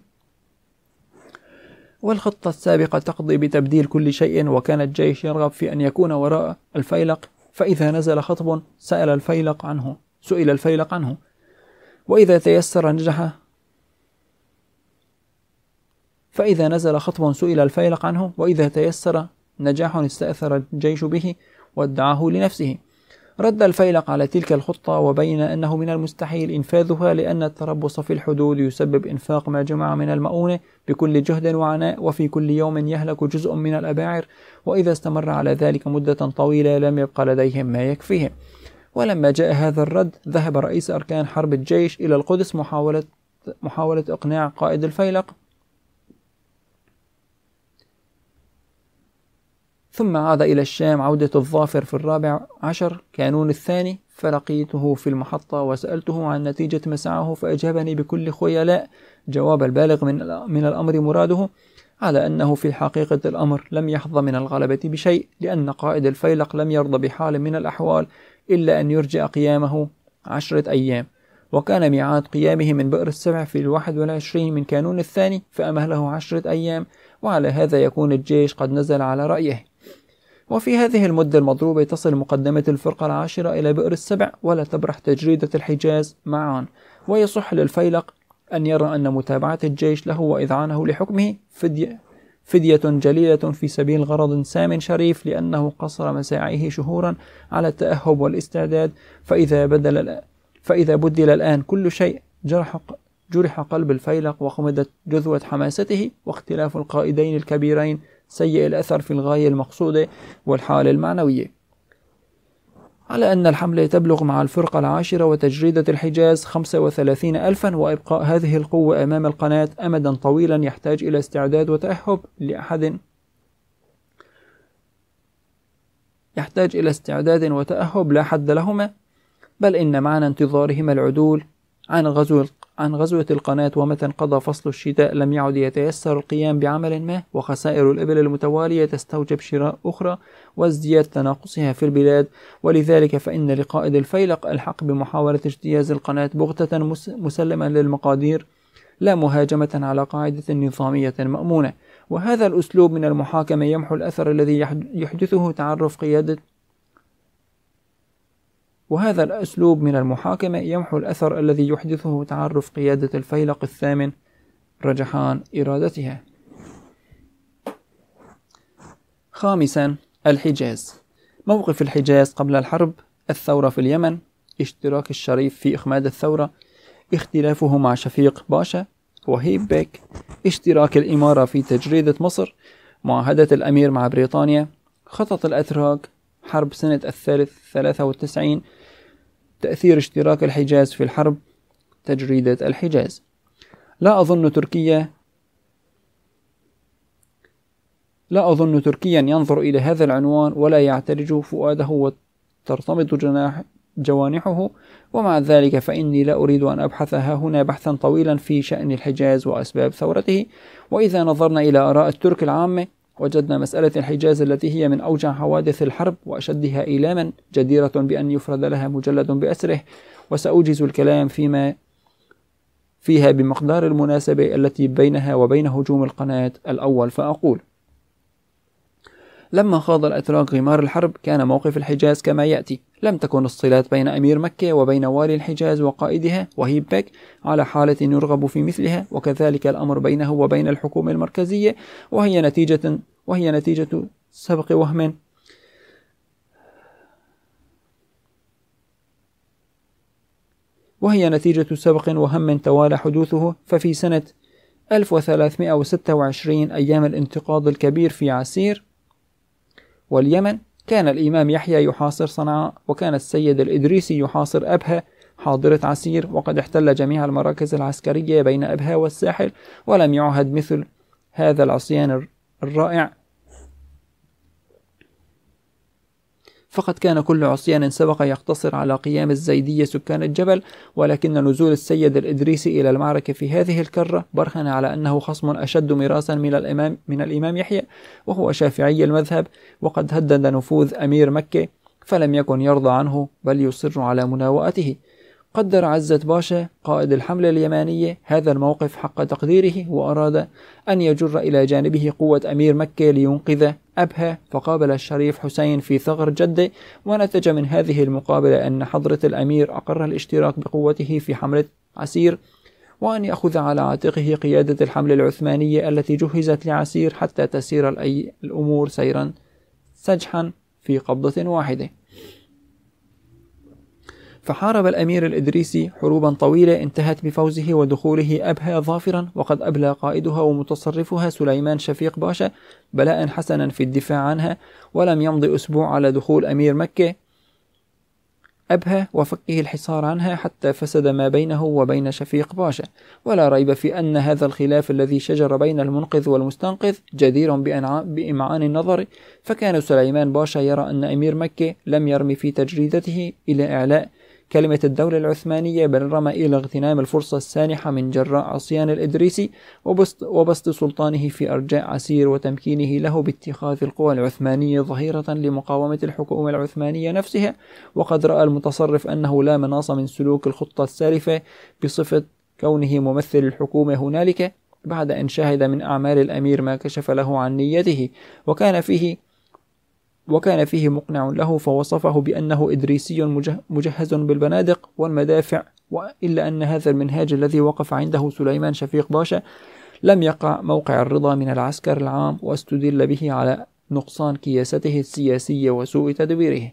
والخطة السابقة تقضي بتبديل كل شيء، وكان الجيش يرغب في أن يكون وراء الفيلق، فإذا نزل خطب سأل الفيلق عنه سئل الفيلق عنه وإذا تيسر نجح فإذا نزل خطب سئل الفيلق عنه وإذا تيسر نجاح استأثر الجيش به وادعاه لنفسه. رد الفيلق على تلك الخطة وبين أنه من المستحيل إنفاذها، لأن التربص في الحدود يسبب إنفاق ما جمع من المؤونة بكل جهد وعناء، وفي كل يوم يهلك جزء من الأباعر، وإذا استمر على ذلك مدة طويلة لم يبقى لديهم ما يكفيهم. ولما جاء هذا الرد ذهب رئيس أركان حرب الجيش إلى القدس محاولة محاولة إقناع قائد الفيلق، ثم عاد إلى الشام عودة الظافر في الرابع عشر كانون الثاني، فلقيته في المحطة وسألته عن نتيجة مسعاه، فأجابني بكل خيلاء جواب البالغ من من الأمر مراده، على أنه في حقيقة الأمر لم يحظى من الغلبة بشيء، لأن قائد الفيلق لم يرضى بحال من الأحوال إلا أن يرجع قيامه عشرة أيام، وكان ميعاد قيامه من بئر السبع في الواحد والعشرين من كانون الثاني، فأمهله عشرة أيام، وعلى هذا يكون الجيش قد نزل على رأيه. وفي هذه المدة المضروبة تصل مقدمة الفرقة العاشرة إلى بئر السبع، ولا تبرح تجريدة الحجاز معا، ويصح للفيلق أن يرى أن متابعة الجيش له وإذعانه لحكمه فدية, فدية جليلة في سبيل غرض سام شريف، لأنه قصر مساعيه شهورا على التأهب والاستعداد، فإذا, بدل فإذا بدل الآن كل شيء جرح, جرح قلب الفيلق وخمدت جذوة حماسته، واختلاف القائدين الكبيرين سيء الأثر في الغاية المقصودة والحالة المعنوية. على أن الحملة تبلغ مع الفرقة العاشرة وتجريدة الحجاز خمسة وثلاثين ألفا، وإبقاء هذه القوة أمام القناة أمدا طويلا يحتاج إلى استعداد وتأهب لأحد يحتاج إلى استعداد وتأهب لا حد لهما، بل إن معنى انتظارهما العدول عن غزو عن غزوة القناة، ومتى انقضى فصل الشتاء لم يعد يتيسر القيام بعمل ما، وخسائر الإبل المتوالية تستوجب شراء أخرى وازدياد تناقصها في البلاد، ولذلك فإن لقائد الفيلق الحق بمحاولة اجتياز القناة بغتة مسلما للمقادير، لا مهاجمة على قاعدة نظامية مأمونة. وهذا الأسلوب من المحاكمة يمحو الأثر الذي يحدثه تعرف قيادة وهذا الأسلوب من المحاكمة يمحو الأثر الذي يحدثه تعرف قيادة الفيلق الثامن رجحان إرادتها. خامسا، الحجاز. موقف الحجاز قبل الحرب: الثورة في اليمن، اشتراك الشريف في إخماد الثورة، اختلافه مع شفيق باشا وهيب بيك، اشتراك الإمارة في تجريدة مصر، معاهدة الأمير مع بريطانيا، خطط الأتراك، حرب سنة الثالث ثلاثة وتسعين، تأثير اشتراك الحجاز في الحرب، تجريدة الحجاز. لا أظن تركيا لا أظن تركيا ينظر إلى هذا العنوان ولا يعترج فؤاده وترتمط جناح جوانحه. ومع ذلك فإني لا أريد أن أبحث ها هنا بحثا طويلا في شأن الحجاز وأسباب ثورته. وإذا نظرنا إلى آراء الترك العامة وجدنا مسألة الحجاز التي هي من أوجع حوادث الحرب وأشدها إيلاما جديرة بأن يفرد لها مجلد بأسره، وسأوجز الكلام فيما فيها بمقدار المناسبة التي بينها وبين هجوم القناة الأول. فأقول: لما خاض الأتراك غمار الحرب كان موقف الحجاز كما يأتي: لم تكن الصلات بين أمير مكة وبين والي الحجاز وقائدها وهيب بك على حالة يرغب في مثلها، وكذلك الأمر بينه وبين الحكومة المركزية، وهي نتيجة وهي نتيجة سبق وهم وهي نتيجة سبق وهم توالى حدوثه. ففي سنة ألف وثلاثمائة وستة وعشرين أيام الانتقاض الكبير في عسير واليمن كان الإمام يحيى يحاصر صنعاء، وكان السيد الإدريسي يحاصر أبها حاضرة عسير، وقد احتل جميع المراكز العسكرية بين أبها والساحل، ولم يعهد مثل هذا العصيان الرائع، فقد كان كل عصيان سبق يقتصر على قيام الزيدية سكان الجبل، ولكن نزول السيد الإدريسي إلى المعركة في هذه الكرة برهن على أنه خصم أشد مراسا من الإمام من الإمام يحيى، وهو شافعي المذهب، وقد هدد نفوذ أمير مكة فلم يكن يرضى عنه بل يصر على مناوئته. قدر عزة باشا قائد الحملة اليمانية هذا الموقف حق تقديره، وأراد أن يجر إلى جانبه قوة أمير مكة لينقذ أبها، فقابل الشريف حسين في ثغر جدة، ونتج من هذه المقابلة أن حضرة الأمير أقر الاشتراك بقوته في حملة عسير، وأن يأخذ على عاتقه قيادة الحملة العثمانية التي جهزت لعسير حتى تسير الأمور سيرا سجحا في قبضة واحدة. فحارب الأمير الإدريسي حروبا طويلة انتهت بفوزه ودخوله أبها ظافرا، وقد أبلى قائدها ومتصرفها سليمان شفيق باشا بلاء حسنا في الدفاع عنها، ولم يمض أسبوع على دخول أمير مكة أبها وفكه الحصار عنها حتى فسد ما بينه وبين شفيق باشا. ولا ريب في أن هذا الخلاف الذي شجر بين المنقذ والمستنقذ جدير بإمعان النظر، فكان سليمان باشا يرى أن أمير مكة لم يرمي في تجريدته إلى إعلاء كلمة الدولة العثمانية، بل رمى إلى اغتنام الفرصة السانحة من جراء عصيان الإدريسي وبسط, وبسط سلطانه في أرجاء عسير وتمكينه له باتخاذ القوى العثمانية ظهيرة لمقاومة الحكومة العثمانية نفسها. وقد رأى المتصرف أنه لا مناص من سلوك الخطة السالفة بصفة كونه ممثل الحكومة هنالك، بعد أن شاهد من أعمال الأمير ما كشف له عن نيته، وكان فيه وكان فيه مقنع له، فوصفه بأنه إدريسي مجهز بالبنادق والمدافع. وإلا أن هذا المنهاج الذي وقف عنده سليمان شفيق باشا لم يقع موقع الرضا من العسكر العام، واستدل به على نقصان كياسته السياسية وسوء تدبيره.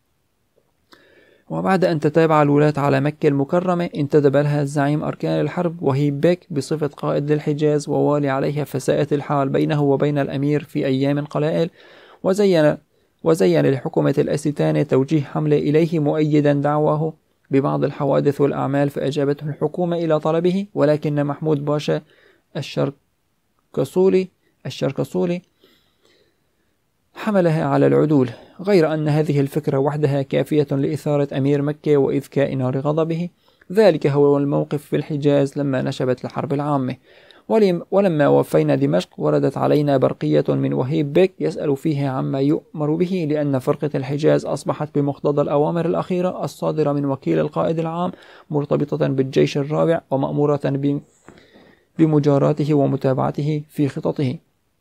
وبعد أن تتابع الولاة على مكة المكرمة انتدب لها زعيم أركان الحرب وهيب بك بصفة قائد للحجاز ووالي عليها، فساءت الحال بينه وبين الأمير في أيام قلائل، وزين وزين لحكومة الأستانة توجيه حملة إليه مؤيدا دعواه ببعض الحوادث والأعمال، فأجابته الحكومة إلى طلبه، ولكن محمود باشا الشركسولي الشركسولي حملها على العدول، غير أن هذه الفكرة وحدها كافية لإثارة أمير مكة وإذكاء نار غضبه. ذلك هو الموقف في الحجاز لما نشبت الحرب العامة. ولما وفينا دمشق وردت علينا برقية من وهيب بك يسأل فيها عما يؤمر به، لأن فرقة الحجاز أصبحت بمقتضى الأوامر الأخيرة الصادرة من وكيل القائد العام مرتبطة بالجيش الرابع، ومأمورة بمجاراته ومتابعته في خططه.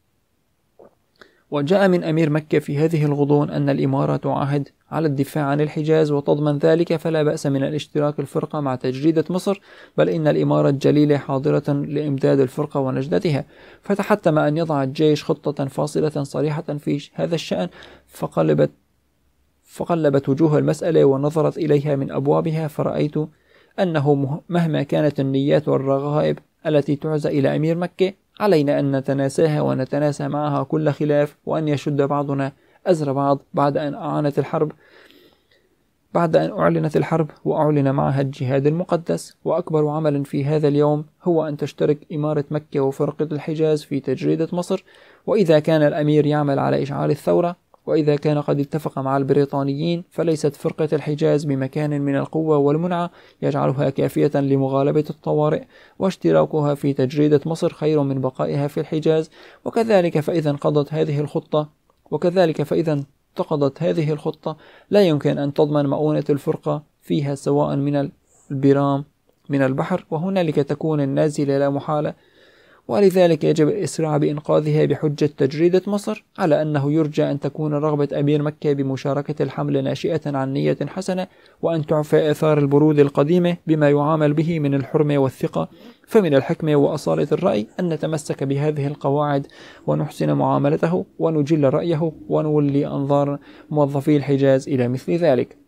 وجاء من أمير مكة في هذه الغضون أن الإمارة تعاهد على الدفاع عن الحجاز وتضمن ذلك، فلا بأس من الاشتراك الفرقة مع تجريدة مصر، بل إن الإمارة الجليلة حاضرة لإمداد الفرقة ونجدتها. فتحتم أن يضع الجيش خطة فاصلة صريحة في هذا الشأن، فقلبت فقلبت وجوه المسألة ونظرت إليها من أبوابها، فرأيت أنه مهما كانت النيات والرغائب التي تعزى إلى أمير مكة علينا أن نتناساها ونتناسى معها كل خلاف، وأن يشد بعضنا أزر بعض بعد أن أعانت الحرب بعد أن أعلنت الحرب وأعلن معها الجهاد المقدس. وأكبر عمل في هذا اليوم هو أن تشترك إمارة مكة وفرقة الحجاز في تجريدة مصر، وإذا كان الأمير يعمل على إشعال الثورة وإذا كان قد اتفق مع البريطانيين فليست فرقة الحجاز بمكان من القوة والمنعة يجعلها كافية لمغالبة الطوارئ، واشتراكها في تجريدة مصر خير من بقائها في الحجاز. وكذلك فإذا انقضت هذه الخطة وكذلك فإذا انتقضت هذه الخطة لا يمكن أن تضمن مؤونة الفرقة فيها سواء من البرام من البحر، وهنالك تكون النازلة لا محالة، ولذلك يجب الإسراع بإنقاذها بحجة تجريدة مصر، على أنه يرجى أن تكون رغبة أمير مكة بمشاركة الحمل ناشئة عن نية حسنة، وأن تعفى آثار البرود القديمة بما يعامل به من الحرمة والثقة. فمن الحكمة وأصالة الرأي أن نتمسك بهذه القواعد ونحسن معاملته ونجل رأيه ونولي أنظار موظفي الحجاز إلى مثل ذلك.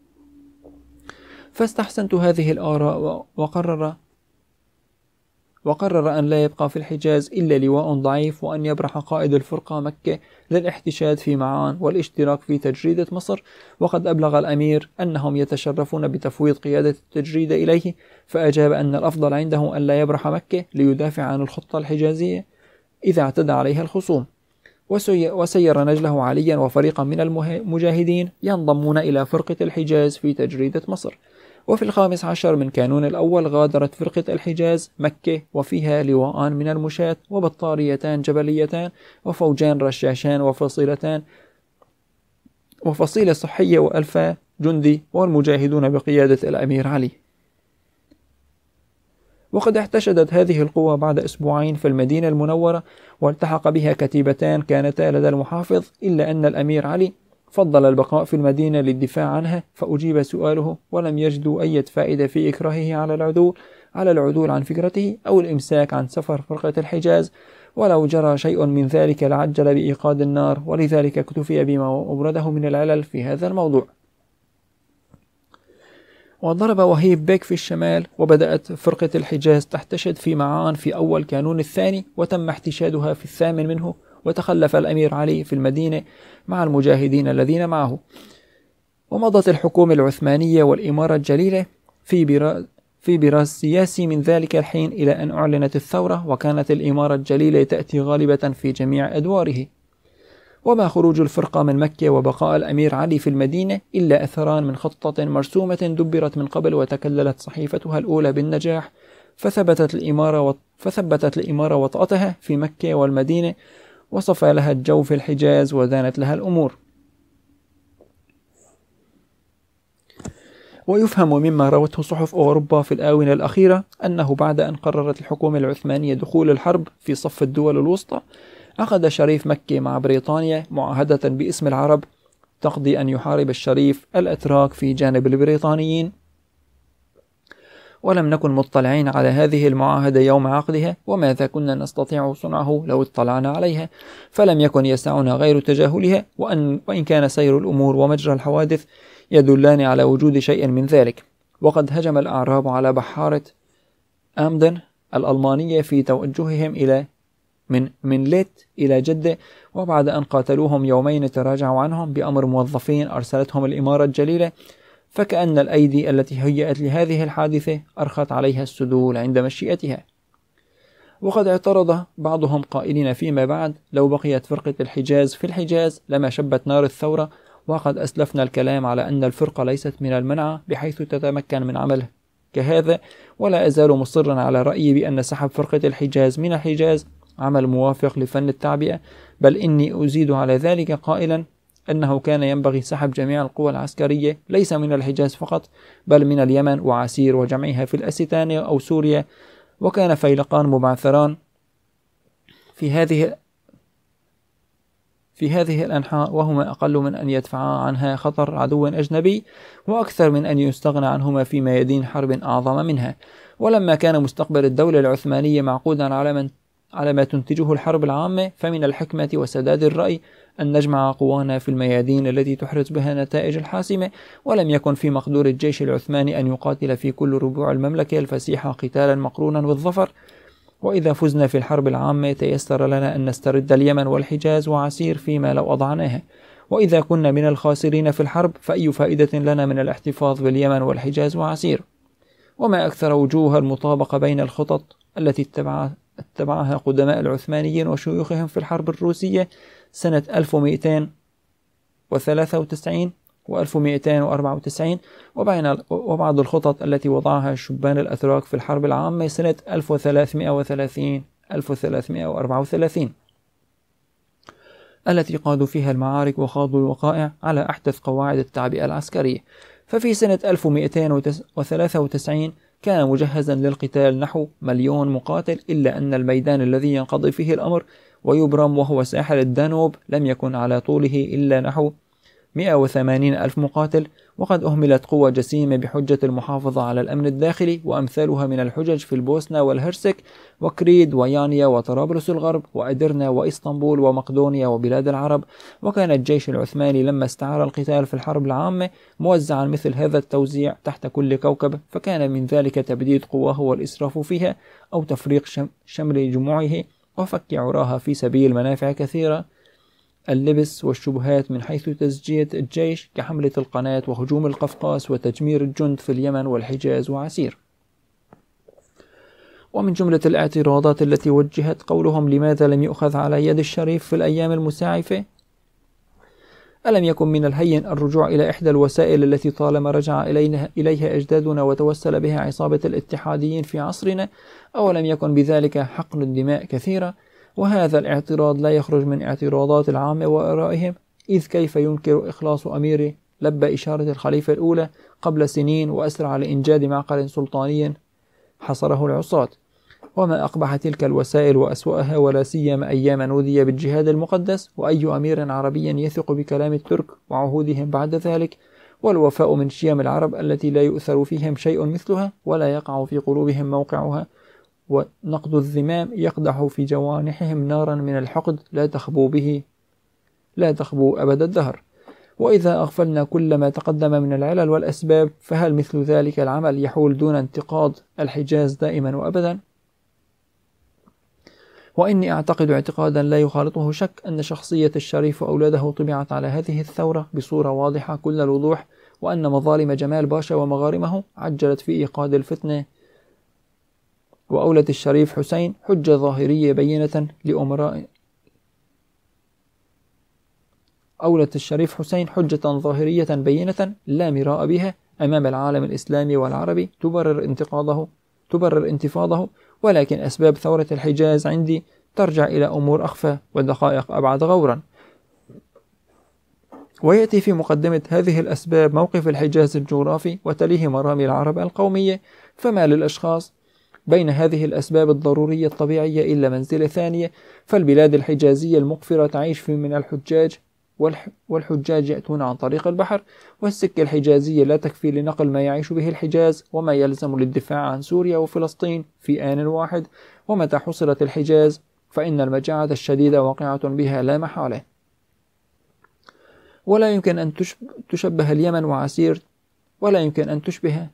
فاستحسنت هذه الآراء وقرر وقرر أن لا يبقى في الحجاز إلا لواء ضعيف، وأن يبرح قائد الفرقة مكة للاحتشاد في معان والاشتراك في تجريدة مصر. وقد أبلغ الأمير أنهم يتشرفون بتفويض قيادة التجريد إليه، فأجاب أن الأفضل عنده أن لا يبرح مكة ليدافع عن الخطة الحجازية إذا اعتدى عليها الخصوم. وسير نجله عليا وفريقا من المجاهدين ينضمون إلى فرقة الحجاز في تجريدة مصر. وفي الخامس عشر من كانون الأول غادرت فرقة الحجاز مكة، وفيها لواءان من المشاة وبطاريتان جبليتان وفوجان رشاشان وفصيلتان وفصيلة صحية وألف جندي، والمجاهدون بقيادة الأمير علي. وقد احتشدت هذه القوة بعد أسبوعين في المدينة المنورة، والتحق بها كتيبتان كانتا لدى المحافظ، إلا أن الأمير علي فضل البقاء في المدينة للدفاع عنها، فأجيب سؤاله ولم يجدوا أي فائدة في إكراهه على العدول على العدول عن فكرته أو الإمساك عن سفر فرقة الحجاز، ولو جرى شيء من ذلك لعجل بإيقاد النار، ولذلك اكتفي بما أورده من العلل في هذا الموضوع. وضرب وهيب بيك في الشمال، وبدأت فرقة الحجاز تحتشد في معان في أول كانون الثاني، وتم احتشادها في الثامن منه، وتخلف الأمير علي في المدينة مع المجاهدين الذين معه. ومضت الحكومة العثمانية والإمارة الجليلة في براز في براز سياسي من ذلك الحين إلى أن أعلنت الثورة، وكانت الإمارة الجليلة تأتي غالبة في جميع أدواره. وما خروج الفرقة من مكة وبقاء الأمير علي في المدينة إلا أثران من خطة مرسومة دبرت من قبل وتكللت صحيفتها الأولى بالنجاح، فثبتت الإمارة فثبتت الإمارة وطأتها في مكة والمدينة، وصفى لها الجو في الحجاز، ودانت لها الأمور. ويفهم مما روته صحف أوروبا في الآونة الأخيرة أنه بعد أن قررت الحكومة العثمانية دخول الحرب في صف الدول الوسطى، عقد شريف مكة مع بريطانيا معاهدة باسم العرب تقضي أن يحارب الشريف الأتراك في جانب البريطانيين، ولم نكن مطلعين على هذه المعاهدة يوم عقدها، وماذا كنا نستطيع صنعه لو اطلعنا عليها، فلم يكن يسعنا غير تجاهلها، وأن وإن كان سير الأمور ومجرى الحوادث يدلان على وجود شيء من ذلك. وقد هجم الأعراب على بحارة آمدن الألمانية في توجههم إلى من من ليت إلى جدة، وبعد أن قاتلوهم يومين تراجعوا عنهم بأمر موظفين أرسلتهم الإمارة الجليلة، فكأن الأيدي التي هيأت لهذه الحادثة أرخت عليها السدول عند مشيئتها. وقد اعترض بعضهم قائلين فيما بعد لو بقيت فرقة الحجاز في الحجاز لما شبت نار الثورة، وقد أسلفنا الكلام على أن الفرقة ليست من المنعة بحيث تتمكن من عمله كهذا، ولا أزال مصرا على رأيي بأن سحب فرقة الحجاز من الحجاز عمل موافق لفن التعبئة، بل إني أزيد على ذلك قائلا أنه كان ينبغي سحب جميع القوى العسكرية ليس من الحجاز فقط، بل من اليمن وعسير وجمعها في الأستانية أو سوريا، وكان فيلقان مبعثران في هذه في هذه الأنحاء، وهما أقل من أن يدفعا عنها خطر عدو أجنبي، وأكثر من أن يستغنى عنهما في ميادين حرب أعظم منها. ولما كان مستقبل الدولة العثمانية معقودا على من على ما تنتجه الحرب العامة، فمن الحكمة وسداد الرأي أن نجمع قوانا في الميادين التي تحرز بها نتائج الحاسمة، ولم يكن في مقدور الجيش العثماني أن يقاتل في كل ربوع المملكة الفسيحة قتالا مقرونا بالظفر. وإذا فزنا في الحرب العامة تيسر لنا أن نسترد اليمن والحجاز وعسير فيما لو أضعناها، وإذا كنا من الخاسرين في الحرب فأي فائدة لنا من الاحتفاظ باليمن والحجاز وعسير. وما أكثر وجوه المطابقة بين الخطط التي اتبعها اتبعها قدماء العثمانيين وشيوخهم في الحرب الروسية سنة ألف ومئتين وثلاثة وتسعين وألف ومئتين وأربعة وتسعين، وبين وبعض الخطط التي وضعها الشبان الأتراك في الحرب العامة سنة ألف وثلاثمئة وثلاثين ألف وثلاثمئة وأربعة وثلاثين، التي قادوا فيها المعارك وخاضوا الوقائع على أحدث قواعد التعبئة العسكرية. ففي سنة ألف ومئتين وثلاثة وتسعين كان مجهزا للقتال نحو مليون مقاتل، إلا أن الميدان الذي ينقضي فيه الأمر ويبرم وهو ساحل الدانوب لم يكن على طوله إلا نحو مئة وثمانين ألف مقاتل، وقد أهملت قوة جسيمة بحجة المحافظة على الأمن الداخلي، وأمثالها من الحجج في البوسنة والهرسك وكريد ويانيا وطرابلس الغرب وأدرنا وإسطنبول ومقدونيا وبلاد العرب. وكان الجيش العثماني لما استعار القتال في الحرب العامة موزعا مثل هذا التوزيع تحت كل كوكب، فكان من ذلك تبديد قواه والإسراف فيها، أو تفريق شمل جموعه وفك عراها في سبيل منافع كثيرة، اللبس والشبهات من حيث تزجية الجيش كحملة القناة وهجوم القفقاس وتجمير الجند في اليمن والحجاز وعسير. ومن جملة الاعتراضات التي وجهت قولهم لماذا لم يؤخذ على يد الشريف في الأيام المساعفة؟ ألم يكن من الهين الرجوع إلى إحدى الوسائل التي طالما رجع إليها أجدادنا وتوسل بها عصابة الاتحاديين في عصرنا؟ أولم يكن بذلك حقن الدماء كثيرة؟ وهذا الاعتراض لا يخرج من اعتراضات العامة وآرائهم، إذ كيف ينكر إخلاص أمير لبى إشارة الخليفة الأولى قبل سنين وأسرع لإنجاد معقل سلطاني حصره العصاة؟ وما أقبح تلك الوسائل وأسوأها، ولا سيما أيام نودي بالجهاد المقدس، وأي أمير عربي يثق بكلام الترك وعهودهم بعد ذلك؟ والوفاء من شيم العرب التي لا يؤثر فيهم شيء مثلها ولا يقع في قلوبهم موقعها، ونقض الذمام يقدح في جوانحهم نارا من الحقد لا تخبو به لا تخبو أبد الدهر. وإذا أغفلنا كل ما تقدم من العلل والأسباب، فهل مثل ذلك العمل يحول دون انتقاد الحجاز دائما وأبدا؟ وإني أعتقد اعتقادا لا يخالطه شك أن شخصية الشريف وأولاده طبعت على هذه الثورة بصورة واضحة كل الوضوح، وأن مظالم جمال باشا ومغارمه عجلت في إيقاد الفتنة، وأولت الشريف حسين حجة ظاهرية بينة لأمراء أولت الشريف حسين حجة ظاهرية بينة لا مراء بها أمام العالم الإسلامي والعربي تبرر انتقاضه تبرر انتفاضه، ولكن أسباب ثورة الحجاز عندي ترجع إلى أمور أخفى ودقائق أبعد غورا. ويأتي في مقدمة هذه الأسباب موقف الحجاز الجغرافي، وتليه مرامي العرب القومية. فما للأشخاص بين هذه الأسباب الضرورية الطبيعية إلا منزلة ثانية، فالبلاد الحجازية المقفرة تعيش في من الحجاج، والحجاج يأتون عن طريق البحر، والسكة الحجازية لا تكفي لنقل ما يعيش به الحجاز وما يلزم للدفاع عن سوريا وفلسطين في آن واحد. ومتى حصلت الحجاز فإن المجاعة الشديدة واقعة بها لا محالة، ولا يمكن أن تشبه اليمن وعسير ولا يمكن أن تشبه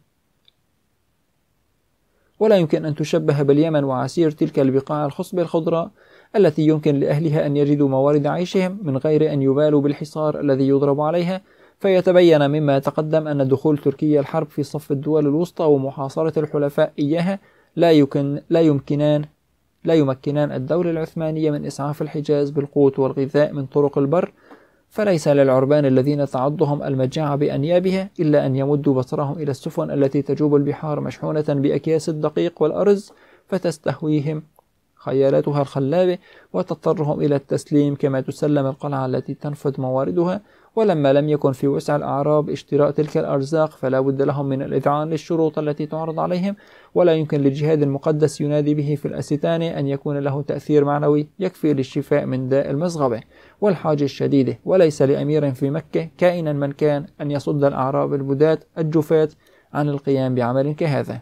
ولا يمكن أن تشبه باليمن وعسير تلك البقاع الخصبة الخضراء التي يمكن لأهلها أن يجدوا موارد عيشهم من غير أن يبالوا بالحصار الذي يضرب عليها. فيتبين مما تقدم أن دخول تركيا الحرب في صف الدول الوسطى ومحاصرة الحلفاء إياها لا يمكن لا يمكنان لا يمكنان الدولة العثمانية من إسعاف الحجاز بالقوت والغذاء من طرق البر. فليس للعربان الذين تعضهم المجاعة بأنيابها إلا أن يمدوا بصرهم إلى السفن التي تجوب البحار مشحونة بأكياس الدقيق والأرز، فتستهويهم خيالاتها الخلابة وتضطرهم إلى التسليم كما تسلم القلعة التي تنفذ مواردها. ولما لم يكن في وسع الأعراب اشتراء تلك الأرزاق، فلا بد لهم من الإذعان للشروط التي تعرض عليهم. ولا يمكن للجهاد المقدس ينادي به في الأستانة أن يكون له تأثير معنوي يكفي للشفاء من داء المزغبة والحاجة الشديدة، وليس لأمير في مكة كائنا من كان أن يصد الأعراب البدات الجفاة عن القيام بعمل كهذا.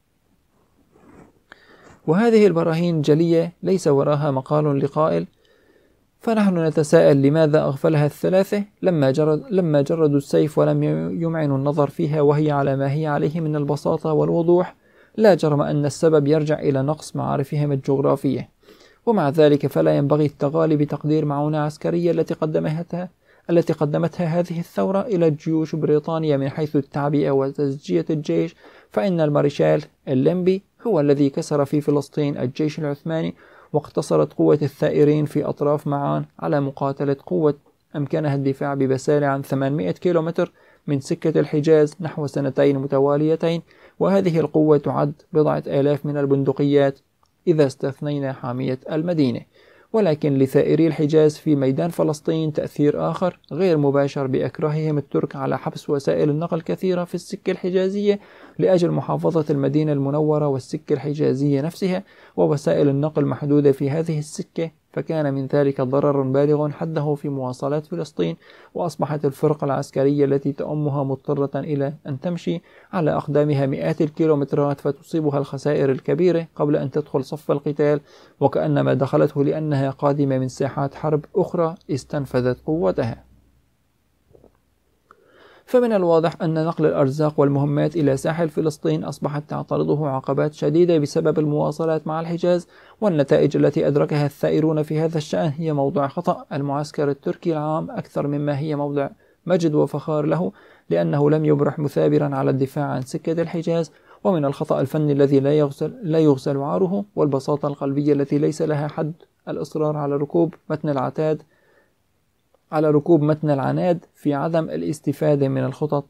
وهذه البراهين جلية ليس وراها مقال لقائل، فنحن نتساءل لماذا أغفلها الثلاثة لما جرد لما جردوا السيف ولم يمعنوا النظر فيها وهي على ما هي عليه من البساطة والوضوح. لا جرم أن السبب يرجع إلى نقص معارفهم الجغرافية، ومع ذلك فلا ينبغي التغالي بتقدير معونة عسكرية التي قدمتها التي قدمتها هذه الثورة إلى جيوش بريطانيا من حيث التعبئة وتزجية الجيش. فإن المارشال الليمبي هو الذي كسر في فلسطين الجيش العثماني، واقتصرت قوة الثائرين في أطراف معان على مقاتلة قوة أمكنها الدفاع ببسالة عن ثمانمائة كيلومتر من سكة الحجاز نحو سنتين متواليتين، وهذه القوة تعد بضعة آلاف من البندقيات إذا استثنينا حامية المدينة. ولكن لثائري الحجاز في ميدان فلسطين تأثير آخر غير مباشر بإكراههم الترك على حبس وسائل النقل كثيرة في السكة الحجازية لأجل محافظة المدينة المنورة والسكة الحجازية نفسها، ووسائل النقل محدودة في هذه السكة، فكان من ذلك ضرر بالغ حده في مواصلات فلسطين، وأصبحت الفرق العسكرية التي تؤمها مضطرة إلى أن تمشي على أقدامها مئات الكيلومترات فتصيبها الخسائر الكبيرة قبل أن تدخل صف القتال، وكأنما دخلته لأنها قادمة من ساحات حرب أخرى استنفذت قوتها. فمن الواضح أن نقل الأرزاق والمهمات إلى ساحل فلسطين أصبحت تعترضه عقبات شديدة بسبب المواصلات مع الحجاز، والنتائج التي أدركها الثائرون في هذا الشأن هي موضع خطأ المعسكر التركي العام أكثر مما هي موضع مجد وفخار له، لأنه لم يبرح مثابرا على الدفاع عن سكة الحجاز، ومن الخطأ الفني الذي لا يغسل, لا يغسل عاره، والبساطة القلبية التي ليس لها حد، الإصرار على ركوب متن العتاد على ركوب متن العناد في عدم الاستفادة من الخطط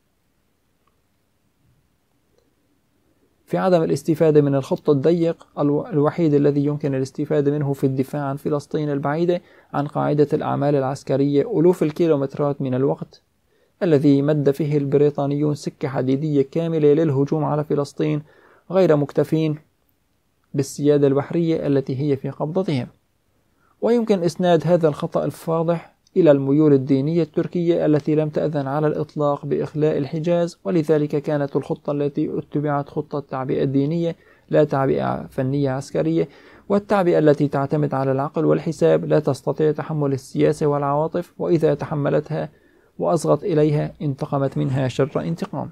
في عدم الاستفادة من الخط الضيق الوحيد الذي يمكن الاستفادة منه في الدفاع عن فلسطين البعيدة عن قاعدة الأعمال العسكرية ألوف الكيلومترات من الوقت الذي مد فيه البريطانيون سكة حديدية كاملة للهجوم على فلسطين، غير مكتفين بالسيادة البحرية التي هي في قبضتهم. ويمكن إسناد هذا الخطأ الفاضح إلى الميول الدينية التركية التي لم تأذن على الإطلاق بإخلاء الحجاز، ولذلك كانت الخطة التي اتبعت خطة تعبئة دينية لا تعبئة فنية عسكرية، والتعبئة التي تعتمد على العقل والحساب لا تستطيع تحمل السياسة والعواطف، وإذا تحملتها وأصغت إليها انتقمت منها شر انتقام.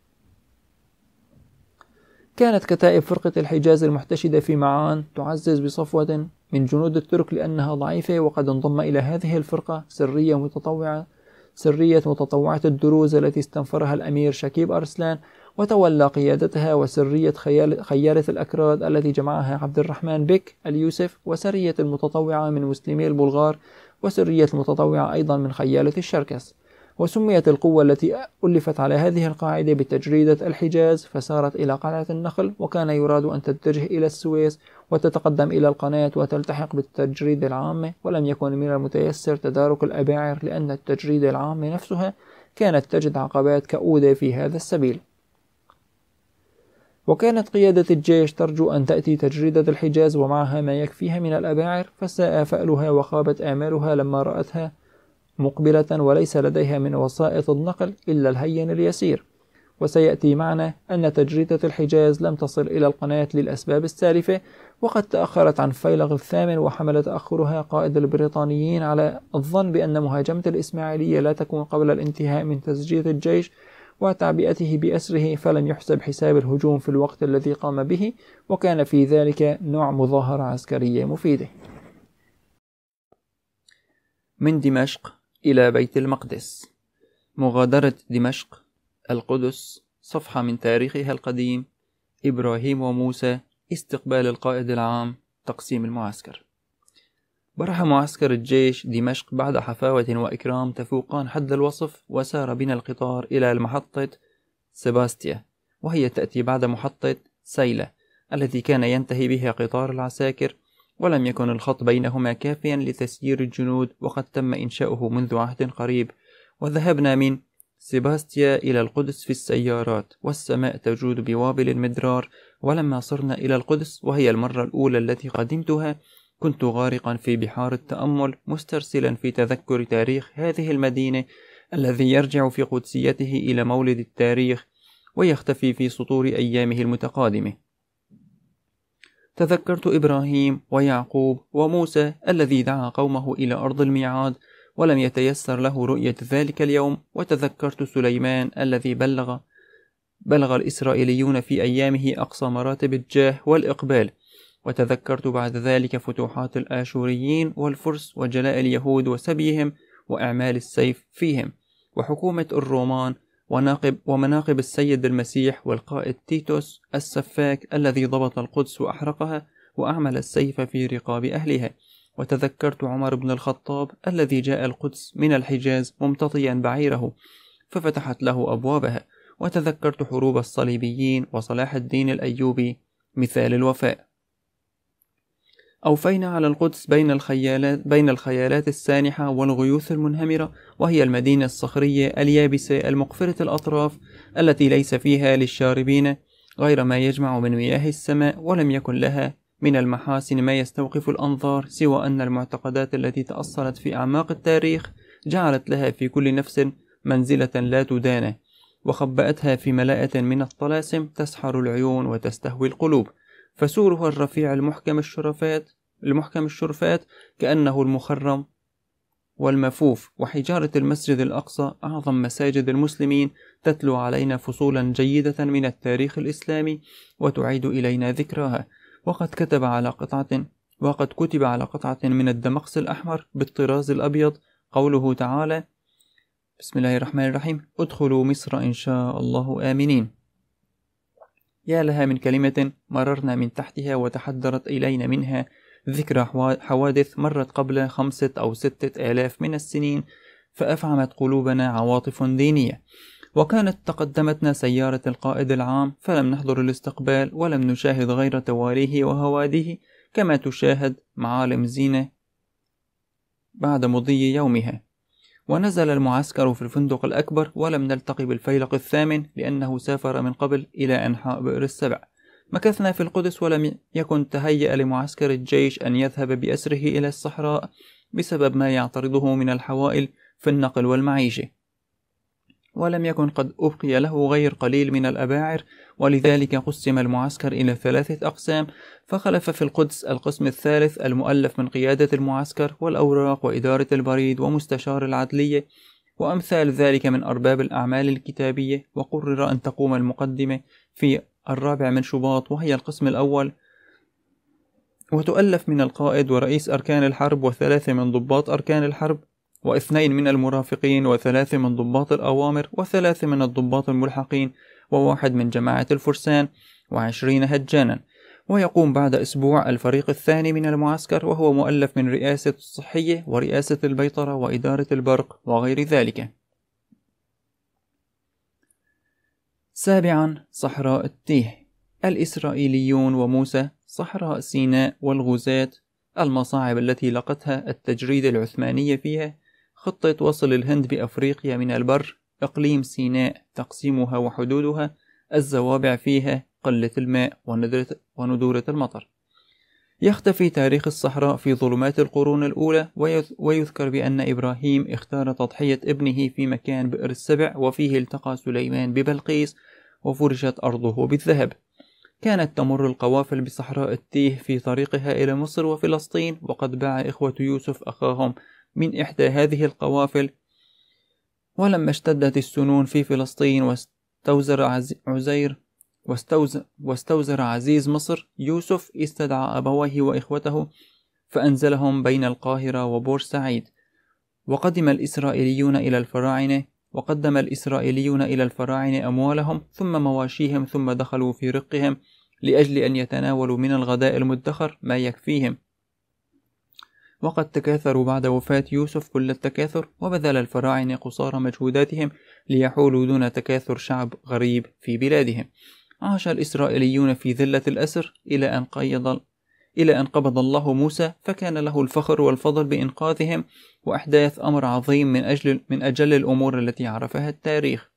كانت كتائب فرقة الحجاز المحتشدة في معان تعزز بصفوة من جنود الترك لأنها ضعيفة، وقد انضم إلى هذه الفرقة سرية متطوعة سرية متطوعة الدروز التي استنفرها الأمير شكيب أرسلان وتولى قيادتها، وسرية خيالة الأكراد التي جمعها عبد الرحمن بك اليوسف، وسرية المتطوعة من مسلمي البلغار، وسرية المتطوعة أيضا من خيالة الشركس. وسميت القوة التي ألفت على هذه القاعدة بتجريدة الحجاز، فسارت إلى قلعة النخل، وكان يراد أن تتجه إلى السويس وتتقدم إلى القناة وتلتحق بالتجريدة العامة، ولم يكن من المتيسر تدارك الأباعر لأن التجريدة العامة نفسها كانت تجد عقبات كؤودة في هذا السبيل. وكانت قيادة الجيش ترجو أن تأتي تجريدة الحجاز ومعها ما يكفيها من الأباعر، فساء فألها وخابت آمالها لما رأتها مقبلة وليس لديها من وسائط النقل إلا الهين اليسير. وسيأتي معنا أن تجريدة الحجاز لم تصل إلى القناة للأسباب السالفة، وقد تأخرت عن فيلق الثامن، وحمل تأخرها قائد البريطانيين على الظن بأن مهاجمة الإسماعيلية لا تكون قبل الانتهاء من تسجيل الجيش وتعبئته بأسره، فلم يحسب حساب الهجوم في الوقت الذي قام به، وكان في ذلك نوع مظاهرة عسكرية مفيدة. من دمشق إلى بيت المقدس. مغادرة دمشق القدس، صفحة من تاريخها القديم. إبراهيم وموسى، استقبال القائد العام، تقسيم المعسكر. برح معسكر الجيش دمشق بعد حفاوة وإكرام تفوقان حد الوصف، وسار بنا القطار إلى المحطة سباستيا، وهي تأتي بعد محطة سيلة التي كان ينتهي بها قطار العساكر، ولم يكن الخط بينهما كافيا لتسيير الجنود، وقد تم إنشاؤه منذ عهد قريب. وذهبنا من سباستيا إلى القدس في السيارات، والسماء تجود بوابل المدرار. ولما صرنا إلى القدس، وهي المرة الأولى التي قدمتها، كنت غارقا في بحار التأمل، مسترسلا في تذكر تاريخ هذه المدينة الذي يرجع في قدسيته إلى مولد التاريخ ويختفي في سطور أيامه المتقادمة. تذكرت إبراهيم ويعقوب وموسى الذي دعا قومه إلى أرض الميعاد ولم يتيسر له رؤية ذلك اليوم، وتذكرت سليمان الذي بلغ بلغ الإسرائيليون في أيامه أقصى مراتب الجاه والإقبال، وتذكرت بعد ذلك فتوحات الآشوريين والفرس وجلاء اليهود وسبيهم وإعمال السيف فيهم، وحكومة الرومان وناقب ومناقب السيد المسيح والقائد تيتوس السفاك الذي ضبط القدس وأحرقها وأعمل السيف في رقاب أهلها، وتذكرت عمر بن الخطاب الذي جاء القدس من الحجاز ممتطيا بعيره ففتحت له أبوابها، وتذكرت حروب الصليبيين وصلاح الدين الأيوبي مثال الوفاء. أوفينا على القدس بين الخيالات, بين الخيالات السانحة والغيوث المنهمرة، وهي المدينة الصخرية اليابسة المقفرة الأطراف التي ليس فيها للشاربين غير ما يجمع من مياه السماء، ولم يكن لها من المحاسن ما يستوقف الأنظار سوى أن المعتقدات التي تأصلت في أعماق التاريخ جعلت لها في كل نفس منزلة لا تدانى، وخبأتها في ملاءة من الطلاسم تسحر العيون وتستهوي القلوب. فسورها الرفيع المحكم الشرفات المحكم الشرفات كأنه المخرم والمفوف، وحجارة المسجد الأقصى أعظم مساجد المسلمين تتلو علينا فصولا جيدة من التاريخ الإسلامي وتعيد إلينا ذكراها. وقد كتب على قطعة وقد كتب على قطعة من الدمقس الأحمر بالطراز الأبيض قوله تعالى: بسم الله الرحمن الرحيم: ادخلوا مصر إن شاء الله آمنين. يا لها من كلمة مررنا من تحتها وتحدرت إلينا منها ذكرى حوادث مرت قبل خمسة أو ستة آلاف من السنين، فأفعمت قلوبنا عواطف دينية، وكانت تقدمتنا سيارة القائد العام، فلم نحضر الاستقبال ولم نشاهد غير تواريه وهواديه كما تشاهد معالم زينة بعد مضي يومها. ونزل المعسكر في الفندق الأكبر، ولم نلتقي بالفيلق الثامن لأنه سافر من قبل إلى أنحاء بئر السبع. مكثنا في القدس، ولم يكن تهيأ لمعسكر الجيش أن يذهب بأسره إلى الصحراء بسبب ما يعترضه من الحوائل في النقل والمعيشة، ولم يكن قد أبقي له غير قليل من الأباعر، ولذلك قسم المعسكر إلى ثلاثة أقسام. فخلف في القدس القسم الثالث المؤلف من قيادة المعسكر والأوراق وإدارة البريد ومستشار العدلية وأمثال ذلك من أرباب الأعمال الكتابية. وقرر أن تقوم المقدمة في الرابع من شباط، وهي القسم الأول، وتؤلف من القائد ورئيس أركان الحرب وثلاثة من ضباط أركان الحرب واثنين من المرافقين وثلاثة من ضباط الأوامر وثلاثة من الضباط الملحقين وواحد من جماعة الفرسان وعشرين هجانا. ويقوم بعد أسبوع الفريق الثاني من المعسكر، وهو مؤلف من رئاسة الصحية ورئاسة البيطرة وإدارة البرق وغير ذلك. سابعا، صحراء التيه. الإسرائيليون وموسى، صحراء سيناء والغزاة، المصاعب التي لقتها التجريد العثماني فيها، خطة وصل الهند بأفريقيا من البر، إقليم سيناء تقسيمها وحدودها، الزوابع فيها، قلة الماء وندورة المطر. يختفي تاريخ الصحراء في ظلمات القرون الأولى، ويذكر بأن إبراهيم اختار تضحية ابنه في مكان بئر السبع، وفيه التقى سليمان ببلقيس وفرشت أرضه بالذهب. كانت تمر القوافل بصحراء التيه في طريقها إلى مصر وفلسطين، وقد باع إخوة يوسف أخاهم من إحدى هذه القوافل. ولما اشتدت السنون في فلسطين واستوزر عزير واستوزر, واستوزر عزيز مصر، يوسف استدعى أبويه وإخوته فأنزلهم بين القاهرة وبورسعيد. وقدم الإسرائيليون إلى الفراعنة وقدم الإسرائيليون إلى الفراعنة أموالهم ثم مواشيهم، ثم دخلوا في رقهم لأجل أن يتناولوا من الغداء المدخر ما يكفيهم. وقد تكاثروا بعد وفاة يوسف كل التكاثر، وبذل الفراعنة قصارى مجهوداتهم ليحولوا دون تكاثر شعب غريب في بلادهم. عاش الإسرائيليون في ذلة الأسر إلى أن قيض إلى أن قبض الله موسى، فكان له الفخر والفضل بإنقاذهم وإحداث أمر عظيم من أجل من أجل الأمور التي عرفها التاريخ.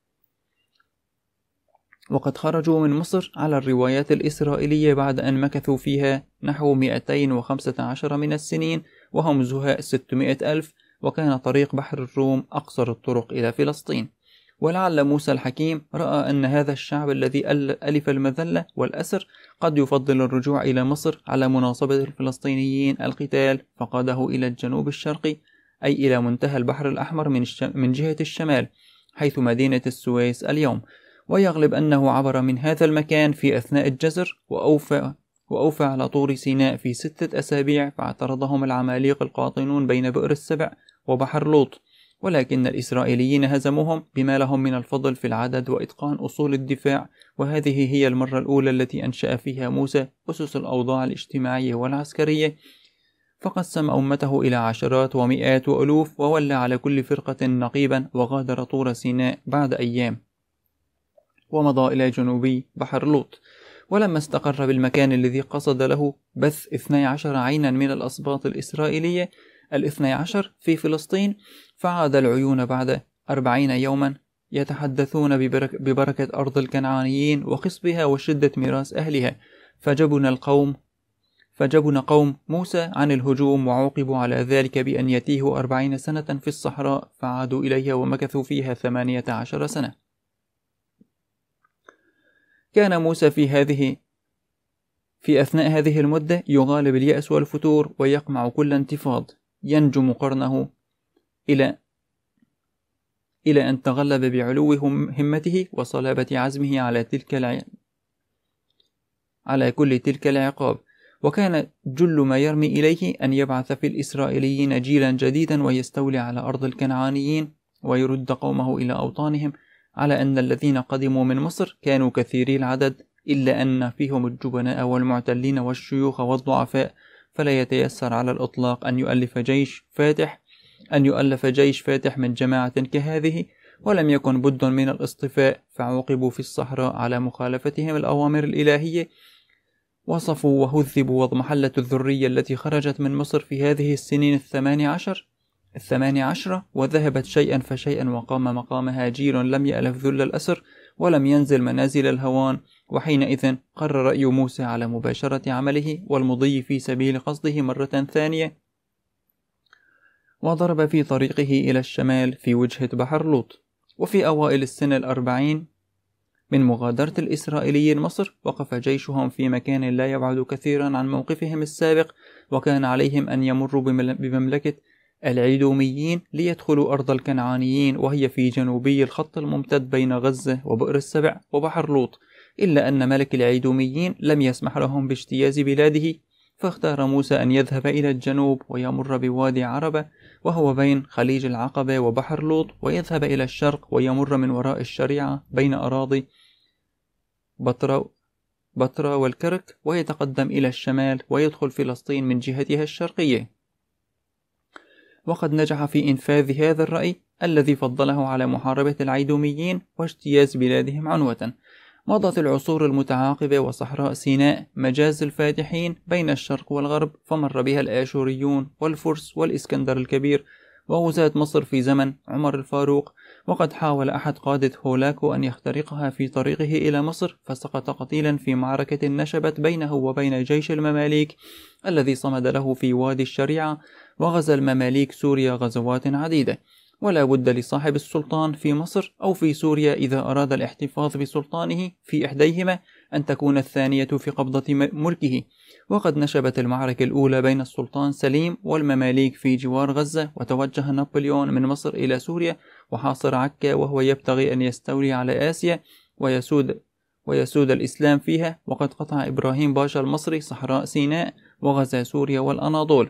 وقد خرجوا من مصر على الروايات الإسرائيلية بعد أن مكثوا فيها نحو مئتين وخمسة عشر من السنين، وهم زهاء ستمائة ألف، وكان طريق بحر الروم أقصر الطرق إلى فلسطين. ولعل موسى الحكيم رأى أن هذا الشعب الذي ألف المذلة والأسر قد يفضل الرجوع إلى مصر على مناصبة الفلسطينيين القتال، فقاده إلى الجنوب الشرقي، أي إلى منتهى البحر الأحمر من, من جهة الشمال حيث مدينة السويس اليوم. ويغلب أنه عبر من هذا المكان في أثناء الجزر، وأوفى, وأوفى على طور سيناء في ستة أسابيع، فاعترضهم العماليق القاطنون بين بئر السبع وبحر لوط، ولكن الإسرائيليين هزموهم بما لهم من الفضل في العدد وإتقان أصول الدفاع. وهذه هي المرة الأولى التي أنشأ فيها موسى أسس الأوضاع الاجتماعية والعسكرية، فقسم أمته إلى عشرات ومئات وألوف، وولى على كل فرقة نقيبا، وغادر طور سيناء بعد أيام، ومضى إلى جنوبي بحر لوط. ولما استقر بالمكان الذي قصد له، بث اثني عشر عينا من الأسباط الإسرائيلية الاثني عشر في فلسطين، فعاد العيون بعد أربعين يوما يتحدثون ببرك ببركة أرض الكنعانيين وخصبها وشدة ميراث أهلها، فجبن القوم فجبن قوم موسى عن الهجوم، وعوقبوا على ذلك بأن يتيهوا أربعين سنة في الصحراء، فعادوا إليها ومكثوا فيها ثمانية عشر سنة. كان موسى في هذه في أثناء هذه المدة يغالب اليأس والفتور، ويقمع كل انتفاض، ينجم قرنه إلى إلى أن تغلب بعلو همته وصلابة عزمه على تلك الع... على كل تلك العقاب. وكان جل ما يرمي إليه أن يبعث في الإسرائيليين جيلا جديدا، ويستولي على أرض الكنعانيين، ويرد قومه إلى أوطانهم، على أن الذين قدموا من مصر كانوا كثيري العدد، إلا أن فيهم الجبناء والمعتلين والشيوخ والضعفاء، فلا يتيسر على الإطلاق أن يؤلف جيش فاتح أن يؤلف جيش فاتح من جماعة كهذه، ولم يكن بد من الاصطفاء، فعوقبوا في الصحراء على مخالفتهم الأوامر الإلهية، وصفوا وهذبوا، واضمحلت الذرية التي خرجت من مصر في هذه السنين الثماني عشر الثماني عشرة، وذهبت شيئا فشيئا، وقام مقامها جيل لم يألف ذل الأسر، ولم ينزل منازل الهوان. وحينئذ قرر رأي موسى على مباشرة عمله والمضي في سبيل قصده مرة ثانية، وضرب في طريقه إلى الشمال في وجهة بحر لوط. وفي أوائل السنة الأربعين من مغادرة الإسرائيليين مصر، وقف جيشهم في مكان لا يبعد كثيرا عن موقفهم السابق، وكان عليهم أن يمروا بمملكة العيدوميين ليدخلوا أرض الكنعانيين، وهي في جنوبي الخط الممتد بين غزة وبئر السبع وبحر لوط، إلا أن ملك العيدوميين لم يسمح لهم باجتياز بلاده، فاختار موسى أن يذهب إلى الجنوب ويمر بوادي عربة، وهو بين خليج العقبة وبحر لوط، ويذهب إلى الشرق ويمر من وراء الشريعة بين أراضي بطرة بطرة والكرك، ويتقدم إلى الشمال ويدخل فلسطين من جهتها الشرقية. وقد نجح في إنفاذ هذا الرأي الذي فضله على محاربة العيدوميين واجتياز بلادهم عنوة. مضت العصور المتعاقبة، وصحراء سيناء مجاز الفاتحين بين الشرق والغرب، فمر بها الآشوريون والفرس والإسكندر الكبير وغزاة مصر في زمن عمر الفاروق. وقد حاول أحد قادة هولاكو أن يخترقها في طريقه إلى مصر، فسقط قتيلا في معركة نشبت بينه وبين جيش المماليك الذي صمد له في وادي الشريعة. وغزا المماليك سوريا غزوات عديدة، ولا بد لصاحب السلطان في مصر أو في سوريا إذا أراد الاحتفاظ بسلطانه في إحديهما أن تكون الثانية في قبضة ملكه. وقد نشبت المعركة الأولى بين السلطان سليم والمماليك في جوار غزة، وتوجه نابليون من مصر إلى سوريا وحاصر عكا، وهو يبتغي أن يستولي على آسيا ويسود ويسود الإسلام فيها. وقد قطع إبراهيم باشا المصري صحراء سيناء وغزا سوريا والأناضول.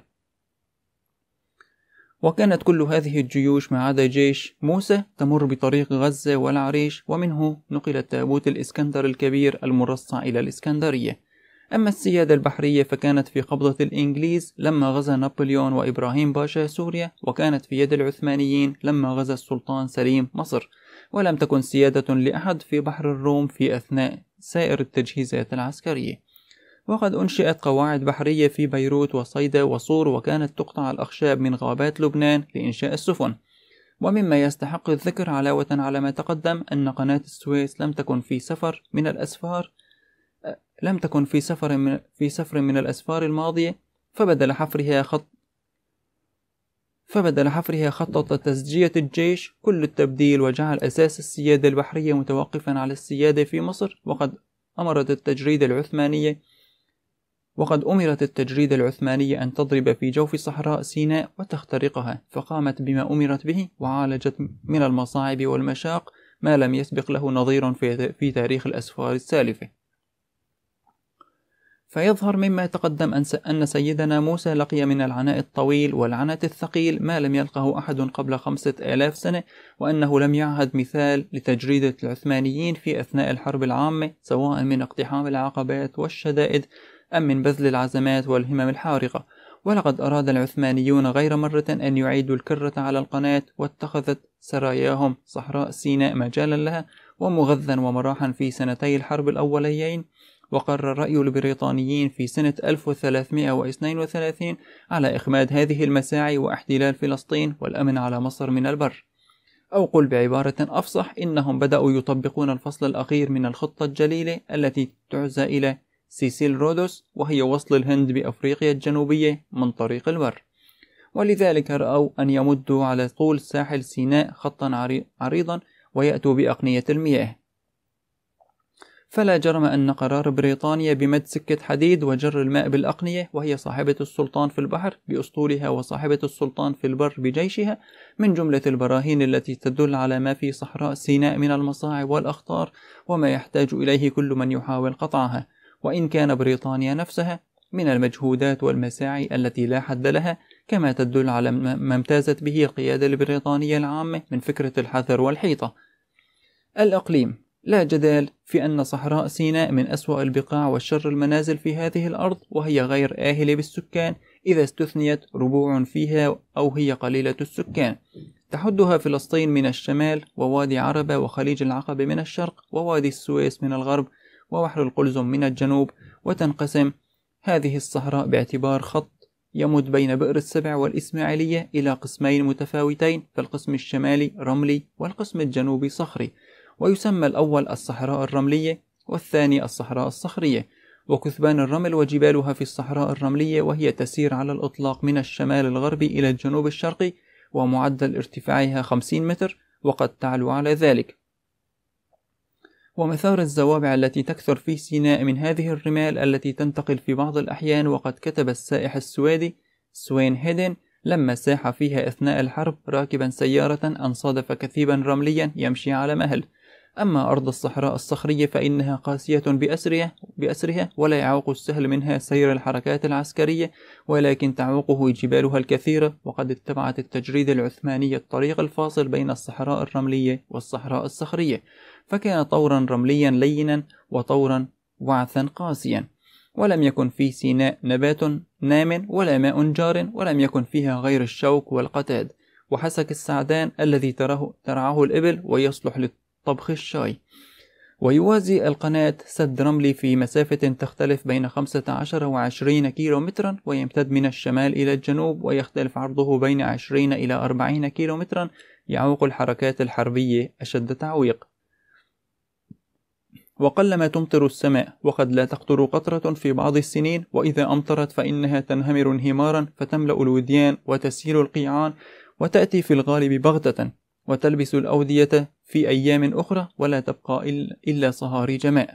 وكانت كل هذه الجيوش ما عدا جيش موسى تمر بطريق غزة والعريش، ومنه نقل تابوت الإسكندر الكبير المرصع إلى الإسكندرية. أما السيادة البحرية فكانت في قبضة الإنجليز لما غزا نابليون وإبراهيم باشا سوريا، وكانت في يد العثمانيين لما غزا السلطان سليم مصر، ولم تكن سيادة لأحد في بحر الروم في أثناء سائر التجهيزات العسكرية. وقد أنشئت قواعد بحرية في بيروت وصيدا وصور، وكانت تقطع الأخشاب من غابات لبنان لإنشاء السفن. ومما يستحق الذكر علاوة على ما تقدم أن قناة السويس لم تكن في سفر من الأسفار لم تكن في سفر من في سفر من الأسفار الماضية، فبدل حفرها خط فبدل حفرها خطط تسجية الجيش كل التبديل، وجعل أساس السيادة البحرية متوقفا على السيادة في مصر. وقد أمرت التجريدة العثمانية وقد أمرت التجريدة العثمانية أن تضرب في جوف صحراء سيناء وتخترقها، فقامت بما أمرت به، وعالجت من المصاعب والمشاق ما لم يسبق له نظير في تاريخ الأسفار السالفة. فيظهر مما تقدم أن سيدنا موسى لقي من العناء الطويل والعنت الثقيل ما لم يلقه أحد قبل خمسة آلاف سنة، وأنه لم يعهد مثال لتجريدة العثمانيين في أثناء الحرب العامة، سواء من اقتحام العقبات والشدائد أم من بذل العزمات والهمم الحارقة. ولقد أراد العثمانيون غير مرة أن يعيدوا الكرة على القناة، واتخذت سراياهم صحراء سيناء مجالا لها ومغذا ومراحا في سنتي الحرب الأوليين. وقرر رأي البريطانيين في سنة ألف وثلاثمائة واثنين وثلاثين على إخماد هذه المساعي واحتلال فلسطين والأمن على مصر من البر. أو قل بعبارة أفصح، إنهم بدأوا يطبقون الفصل الأخير من الخطة الجليلة التي تعزى إلى سيسيل رودوس، وهي وصل الهند بأفريقيا الجنوبية من طريق البر. ولذلك رأوا أن يمدوا على طول ساحل سيناء خطا عريضا ويأتوا بأقنية المياه. فلا جرم أن قرار بريطانيا بمد سكة حديد وجر الماء بالأقنية، وهي صاحبة السلطان في البحر بأسطولها وصاحبة السلطان في البر بجيشها، من جملة البراهين التي تدل على ما في صحراء سيناء من المصاعب والأخطار وما يحتاج إليه كل من يحاول قطعها. وإن كان بريطانيا نفسها من المجهودات والمساعي التي لا حد لها، كما تدل على ما امتازت به القيادة البريطانية العامة من فكرة الحذر والحيطة. الإقليم، لا جدال في أن صحراء سيناء من أسوأ البقاع والشر المنازل في هذه الأرض، وهي غير آهلة بالسكان إذا استثنيت ربوع فيها أو هي قليلة السكان. تحدها فلسطين من الشمال، ووادي عربة وخليج العقبة من الشرق، ووادي السويس من الغرب، وبحر القلزم من الجنوب. وتنقسم هذه الصحراء باعتبار خط يمد بين بئر السبع والإسماعيلية إلى قسمين متفاوتين، فالقسم الشمالي رملي والقسم الجنوبي صخري، ويسمى الأول الصحراء الرملية والثاني الصحراء الصخرية. وكثبان الرمل وجبالها في الصحراء الرملية، وهي تسير على الإطلاق من الشمال الغربي إلى الجنوب الشرقي، ومعدل ارتفاعها خمسين متر وقد تعلو على ذلك. ومثار الزوابع التي تكثر في سيناء من هذه الرمال التي تنتقل في بعض الأحيان. وقد كتب السائح السويدي سوين هيدن لما ساح فيها أثناء الحرب راكبا سيارة أن صادف كثيبا رمليا يمشي على مهل. أما أرض الصحراء الصخرية فإنها قاسية بأسرها, بأسرها ولا يعوق السهل منها سير الحركات العسكرية، ولكن تعوقه جبالها الكثيرة. وقد اتبعت التجريد العثماني الطريق الفاصل بين الصحراء الرملية والصحراء الصخرية، فكان طورا رمليا لينا وطورا وعثا قاسيا. ولم يكن في سيناء نبات نام ولا ماء جار، ولم يكن فيها غير الشوك والقتاد وحسك السعدان الذي تراه ترعاه الإبل ويصلح طبخ الشاي. ويوازي القناة سد رملي في مسافة تختلف بين خمسة عشر وعشرين كيلو مترا، ويمتد من الشمال إلى الجنوب، ويختلف عرضه بين عشرين إلى أربعين كيلو مترا، يعوق الحركات الحربية أشد تعويق. وقلما تمطر السماء، وقد لا تقطر قطرة في بعض السنين، وإذا أمطرت فإنها تنهمر انهمارا فتملأ الوديان وتسيل القيعان، وتأتي في الغالب بغتة وتلبس الأودية في أيام أخرى، ولا تبقى إلا صهاريج ماء.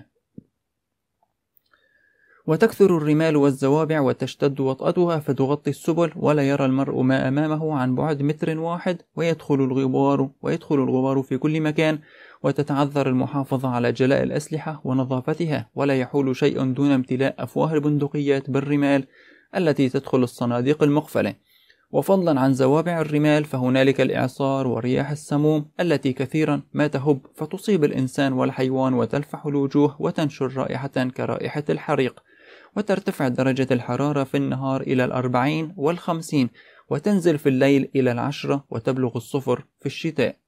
وتكثر الرمال والزوابع وتشتد وطأتها فتغطي السبل، ولا يرى المرء ما أمامه عن بعد متر واحد، ويدخل الغبار ويدخل الغبار في كل مكان، وتتعذر المحافظة على جلاء الأسلحة ونظافتها، ولا يحول شيء دون امتلاء أفواه البندقيات بالرمال التي تدخل الصناديق المقفلة. وفضلا عن زوابع الرمال فهنالك الإعصار ورياح السموم التي كثيرا ما تهب فتصيب الإنسان والحيوان وتلفح الوجوه وتنشر رائحة كرائحة الحريق. وترتفع درجة الحرارة في النهار إلى الأربعين والخمسين، وتنزل في الليل إلى العشرة، وتبلغ الصفر في الشتاء.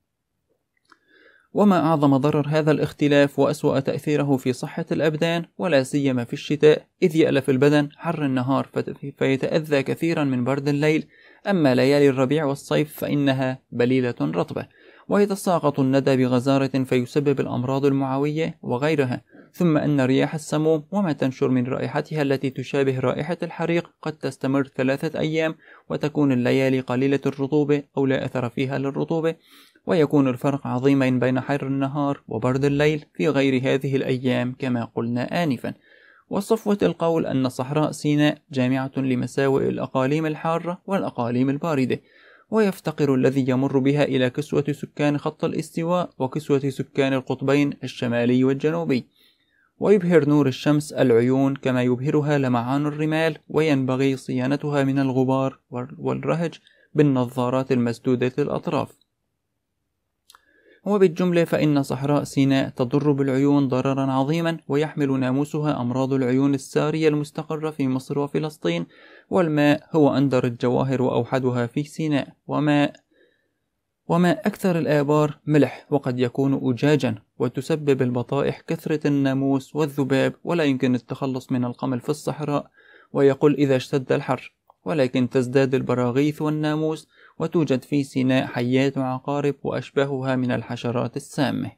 وما أعظم ضرر هذا الاختلاف وأسوأ تأثيره في صحة الأبدان، ولا سيما في الشتاء، إذ يألف البدن حر النهار فيتأذى كثيرا من برد الليل. أما ليالي الربيع والصيف فإنها بليلة رطبة، ويتساقط الندى بغزارة فيسبب الأمراض المعوية وغيرها. ثم أن رياح السموم وما تنشر من رائحتها التي تشابه رائحة الحريق قد تستمر ثلاثة أيام، وتكون الليالي قليلة الرطوبة أو لا أثر فيها للرطوبة، ويكون الفرق عظيما بين حر النهار وبرد الليل في غير هذه الأيام كما قلنا آنفا. وصفوة القول أن صحراء سيناء جامعة لمساوئ الأقاليم الحارة والأقاليم الباردة، ويفتقر الذي يمر بها إلى كسوة سكان خط الاستواء وكسوة سكان القطبين الشمالي والجنوبي. ويبهر نور الشمس العيون كما يبهرها لمعان الرمال، وينبغي صيانتها من الغبار والرهج بالنظارات المسدودة الأطراف. وبالجملة فإن صحراء سيناء تضر بالعيون ضررا عظيما، ويحمل ناموسها أمراض العيون السارية المستقرة في مصر وفلسطين، والماء هو أندر الجواهر وأوحدها في سيناء، وماء وما أكثر الآبار ملح، وقد يكون أجاجا، وتسبب البطائح كثرة الناموس والذباب، ولا يمكن التخلص من القمل في الصحراء ويقل إذا اشتد الحر، ولكن تزداد البراغيث والناموس، وتوجد في سيناء حيات وعقارب وأشباهها من الحشرات السامة.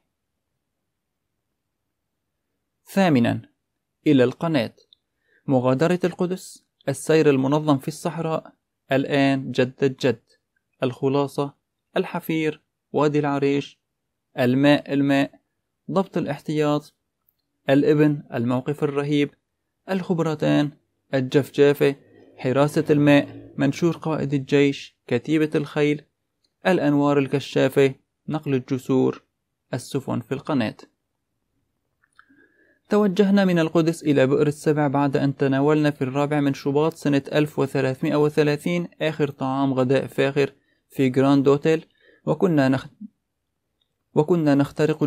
ثامنا، إلى القناة. مغادرة القدس، السير المنظم في الصحراء، الآن جد الجد، الخلاصة، الحفير، وادي العريش، الماء الماء، ضبط الاحتياط، الابن، الموقف الرهيب، الخبرتان، الجفجافة، حراسة الماء، منشور قائد الجيش، كتيبة الخيل، الأنوار الكشافة، نقل الجسور، السفن في القناة. توجهنا من القدس إلى بئر السبع بعد أن تناولنا في الرابع من شباط سنة ألف وثلاثمائة وثلاثين آخر طعام غداء فاخر في جراند أوتيل، وكنا نخ... وكنا نخترق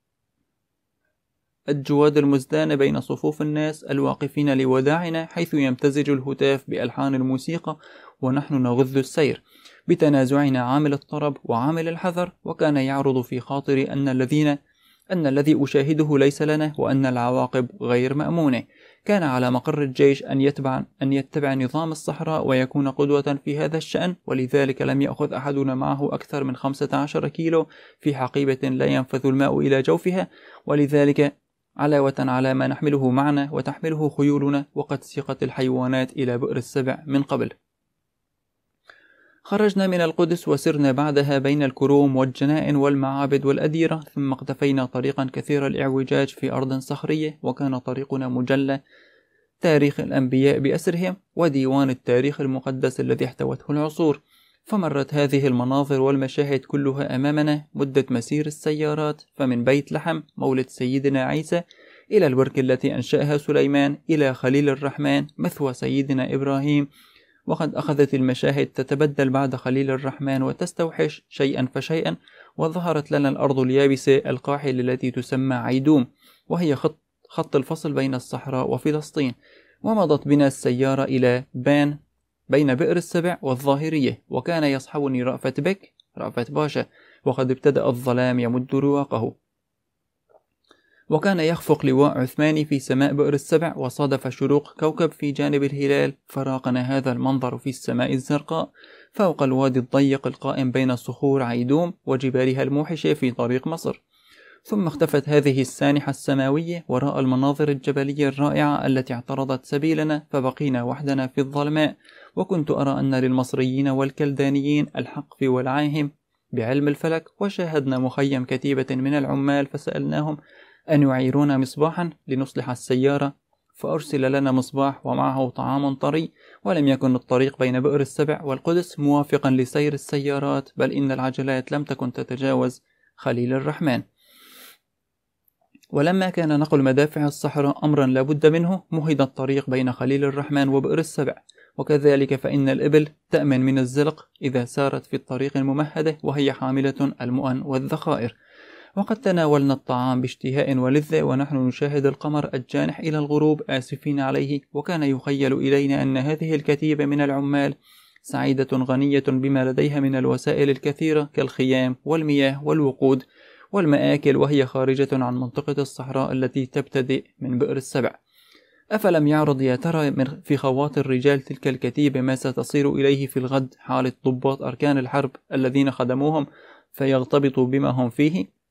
الجواد المزدان بين صفوف الناس الواقفين لوداعنا، حيث يمتزج الهتاف بألحان الموسيقى ونحن نغذ السير بتنازعنا عامل الطرب وعامل الحذر. وكان يعرض في خاطري أن الذين أن الذي أشاهده ليس لنا، وأن العواقب غير مأمونة. كان على مقر الجيش أن يتبع أن يتبع نظام الصحراء ويكون قدوة في هذا الشأن، ولذلك لم يأخذ أحدنا معه أكثر من خمسة عشر كيلو في حقيبة لا ينفذ الماء إلى جوفها، ولذلك علاوة على ما نحمله معنا وتحمله خيولنا، وقد سيقت الحيوانات إلى بئر السبع من قبل. خرجنا من القدس وسرنا بعدها بين الكروم والجنائن والمعابد والأديرة، ثم اقتفينا طريقا كثير الإعوجاج في أرض صخرية، وكان طريقنا مجلى تاريخ الأنبياء بأسرهم وديوان التاريخ المقدس الذي احتوته العصور. فمرت هذه المناظر والمشاهد كلها أمامنا مدة مسير السيارات، فمن بيت لحم مولد سيدنا عيسى إلى البرك التي أنشأها سليمان، إلى خليل الرحمن مثوى سيدنا إبراهيم. وقد أخذت المشاهد تتبدل بعد خليل الرحمن وتستوحش شيئا فشيئا، وظهرت لنا الأرض اليابسة القاحلة التي تسمى عيدوم، وهي خط, خط الفصل بين الصحراء وفلسطين. ومضت بنا السيارة إلى بان بين بئر السبع والظاهرية، وكان يصحبني رأفت بك رأفت باشا، وقد ابتدأ الظلام يمد رواقه، وكان يخفق لواء عثماني في سماء بئر السبع، وصادف شروق كوكب في جانب الهلال، فراقنا هذا المنظر في السماء الزرقاء فوق الوادي الضيق القائم بين صخور عيدوم وجبالها الموحشة في طريق مصر. ثم اختفت هذه السانحة السماوية وراء المناظر الجبلية الرائعة التي اعترضت سبيلنا، فبقينا وحدنا في الظلماء. وكنت أرى أن للمصريين والكلدانيين الحق في ولعهم بعلم الفلك. وشاهدنا مخيم كتيبة من العمال، فسألناهم أن يعيرونا مصباحا لنصلح السيارة، فأرسل لنا مصباح ومعه طعام طري. ولم يكن الطريق بين بئر السبع والقدس موافقا لسير السيارات، بل إن العجلات لم تكن تتجاوز خليل الرحمن. ولما كان نقل مدافع الصحراء أمرا لابد منه، مهد الطريق بين خليل الرحمن وبئر السبع. وكذلك فإن الإبل تأمن من الزلق إذا سارت في الطريق الممهدة وهي حاملة المؤن والذخائر. وقد تناولنا الطعام باشتهاء ولذة ونحن نشاهد القمر الجانح إلى الغروب آسفين عليه. وكان يخيل إلينا أن هذه الكتيبة من العمال سعيدة غنية بما لديها من الوسائل الكثيرة كالخيام والمياه والوقود والمآكل، وهي خارجة عن منطقة الصحراء التي تبتدئ من بئر السبع. أفلم يعرض يا ترى في خواطر رجال تلك الكتيبة ما ستصير إليه في الغد حالة ضباط أركان الحرب الذين خدموهم فيغتبطوا بما هم فيه؟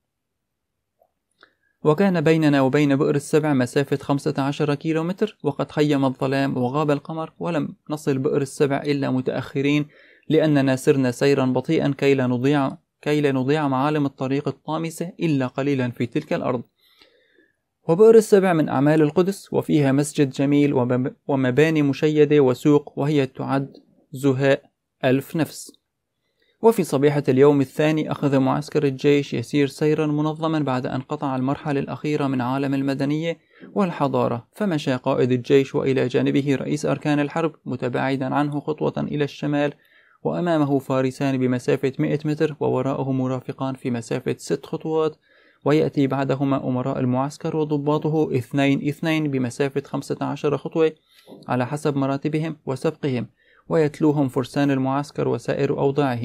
وكان بيننا وبين بئر السبع مسافة خمسة عشر كيلومتر، وقد خيم الظلام وغاب القمر، ولم نصل بئر السبع إلا متأخرين، لأننا سرنا سيرا بطيئا كي لا نضيع كي لا نضيع معالم الطريق الطامسة إلا قليلا في تلك الأرض. وبئر السبع من أعمال القدس، وفيها مسجد جميل ومباني مشيدة وسوق، وهي تعد زهاء ألف نفس. وفي صبيحة اليوم الثاني أخذ معسكر الجيش يسير سيرا منظما بعد أن قطع المرحلة الأخيرة من عالم المدنية والحضارة، فمشى قائد الجيش وإلى جانبه رئيس أركان الحرب متباعدا عنه خطوة إلى الشمال، وأمامه فارسان بمسافة مئة متر، ووراءه مرافقان في مسافة ست خطوات، ويأتي بعدهما أمراء المعسكر وضباطه اثنين اثنين بمسافة خمسة عشر خطوة على حسب مراتبهم وسبقهم، ويتلوهم فرسان المعسكر وسائر أوضاعه.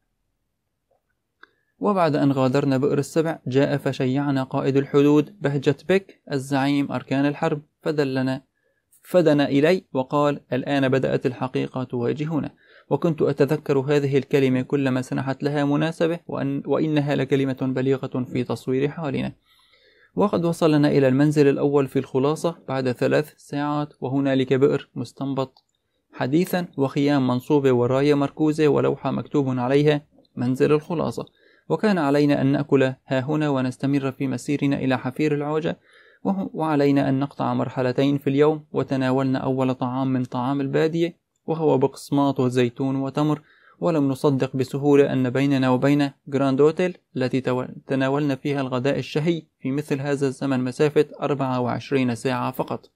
وبعد أن غادرنا بئر السبع جاء فشيعنا قائد الحدود بهجة بك الزعيم أركان الحرب، فدلنا فدنا إلي وقال: الآن بدأت الحقيقة تواجهنا. وكنت أتذكر هذه الكلمة كلما سنحت لها مناسبة، وأن وإنها لكلمة بليغة في تصوير حالنا. وقد وصلنا إلى المنزل الأول في الخلاصة بعد ثلاث ساعات، وهنالك بئر مستنبط حديثا وخيام منصوبة وراية مركوزة ولوحة مكتوب عليها منزل الخلاصة. وكان علينا أن نأكل ها هنا ونستمر في مسيرنا إلى حفير العوجة، وعلينا أن نقطع مرحلتين في اليوم. وتناولنا أول طعام من طعام البادية، وهو بقسماط وزيتون وتمر، ولم نصدق بسهولة أن بيننا وبين جراند أوتيل التي تناولنا فيها الغداء الشهي في مثل هذا الزمن مسافة أربعة وعشرين ساعة فقط.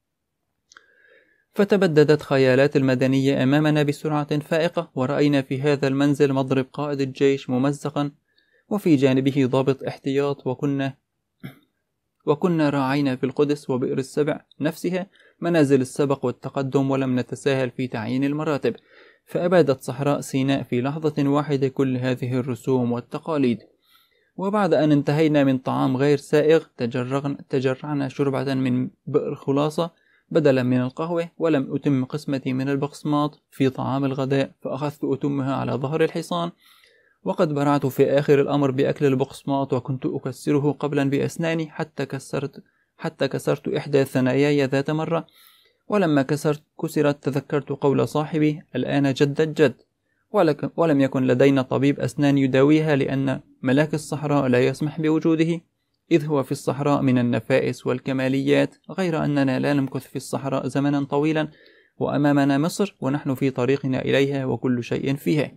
فتبددت خيالات المدنية أمامنا بسرعة فائقة، ورأينا في هذا المنزل مضرب قائد الجيش ممزقا، وفي جانبه ضابط احتياط، وكنا وكنا راعينا في القدس وبئر السبع نفسها منازل السبق والتقدم، ولم نتساهل في تعيين المراتب، فأبادت صحراء سيناء في لحظة واحدة كل هذه الرسوم والتقاليد. وبعد أن انتهينا من طعام غير سائغ تجرعنا شربة من بئر خلاصة بدلا من القهوة، ولم أتم قسمتي من البقسماط في طعام الغداء، فأخذت أتمها على ظهر الحصان. وقد برعت في آخر الأمر بأكل البقسماط، وكنت أكسره قبلا بأسناني حتى كسرت حتى كسرت إحدى ثناياي ذات مرة. ولما كسرت كسرت تذكرت قول صاحبي: الآن جد الجد. ولم يكن لدينا طبيب أسنان يداويها، لأن ملاك الصحراء لا يسمح بوجوده، إذ هو في الصحراء من النفائس والكماليات، غير أننا لا نمكث في الصحراء زمنا طويلا، وأمامنا مصر ونحن في طريقنا إليها وكل شيء فيها.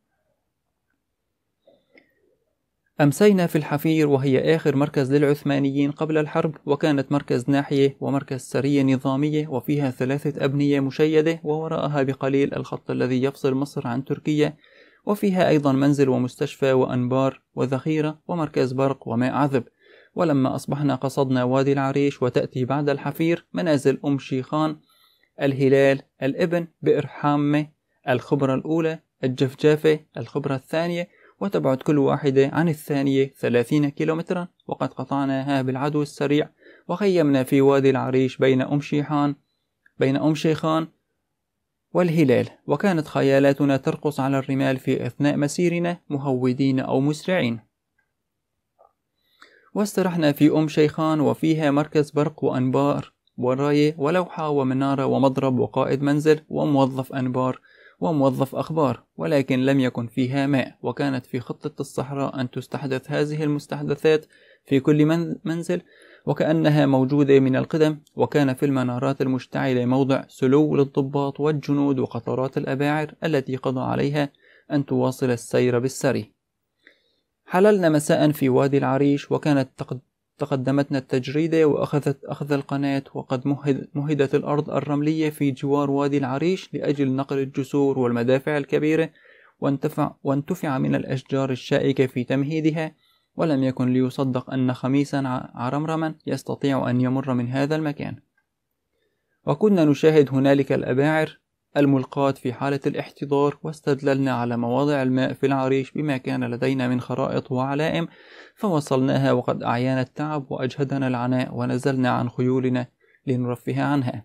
أمسينا في الحفير، وهي آخر مركز للعثمانيين قبل الحرب، وكانت مركز ناحية ومركز سرية نظامية، وفيها ثلاثة أبنية مشيدة، ووراءها بقليل الخط الذي يفصل مصر عن تركيا، وفيها أيضا منزل ومستشفى وأنبار وذخيرة ومركز برق وماء عذب. ولما أصبحنا قصدنا وادي العريش، وتأتي بعد الحفير منازل أم شيخان، الهلال، الابن، بئر حامة، الخبرة الأولى، الجفجافة، الخبرة الثانية، وتبعد كل واحدة عن الثانية ثلاثين كيلومترا. وقد قطعناها بالعدو السريع، وخيمنا في وادي العريش بين أم شيخان بين أم شيخان والهلال، وكانت خيالاتنا ترقص على الرمال في أثناء مسيرنا مهودين أو مسرعين. واسترحنا في أم شيخان، وفيها مركز برق وأنبار وراية ولوحة ومنارة ومضرب وقائد منزل وموظف أنبار وموظف أخبار، ولكن لم يكن فيها ماء. وكانت في خطة الصحراء أن تستحدث هذه المستحدثات في كل منزل وكأنها موجودة من القدم. وكان في المنارات المشتعلة موضع سلو للضباط والجنود وقطارات الأباعر التي قضى عليها أن تواصل السير بالسري. حللنا مساء في وادي العريش، وكانت تقدمتنا التجريدة وأخذت أخذ القناة، وقد مهد مهدت الأرض الرملية في جوار وادي العريش لأجل نقل الجسور والمدافع الكبيرة، وانتفع, وانتفع من الأشجار الشائكة في تمهيدها. ولم يكن ليصدق أن خميسا عرمرما يستطيع أن يمر من هذا المكان. وكنا نشاهد هنالك الأباعر الملقاة في حالة الاحتضار، واستدللنا على مواضع الماء في العريش بما كان لدينا من خرائط وعلائم، فوصلناها وقد أعيانا التعب وأجهدنا العناء، ونزلنا عن خيولنا لنرفه عنها.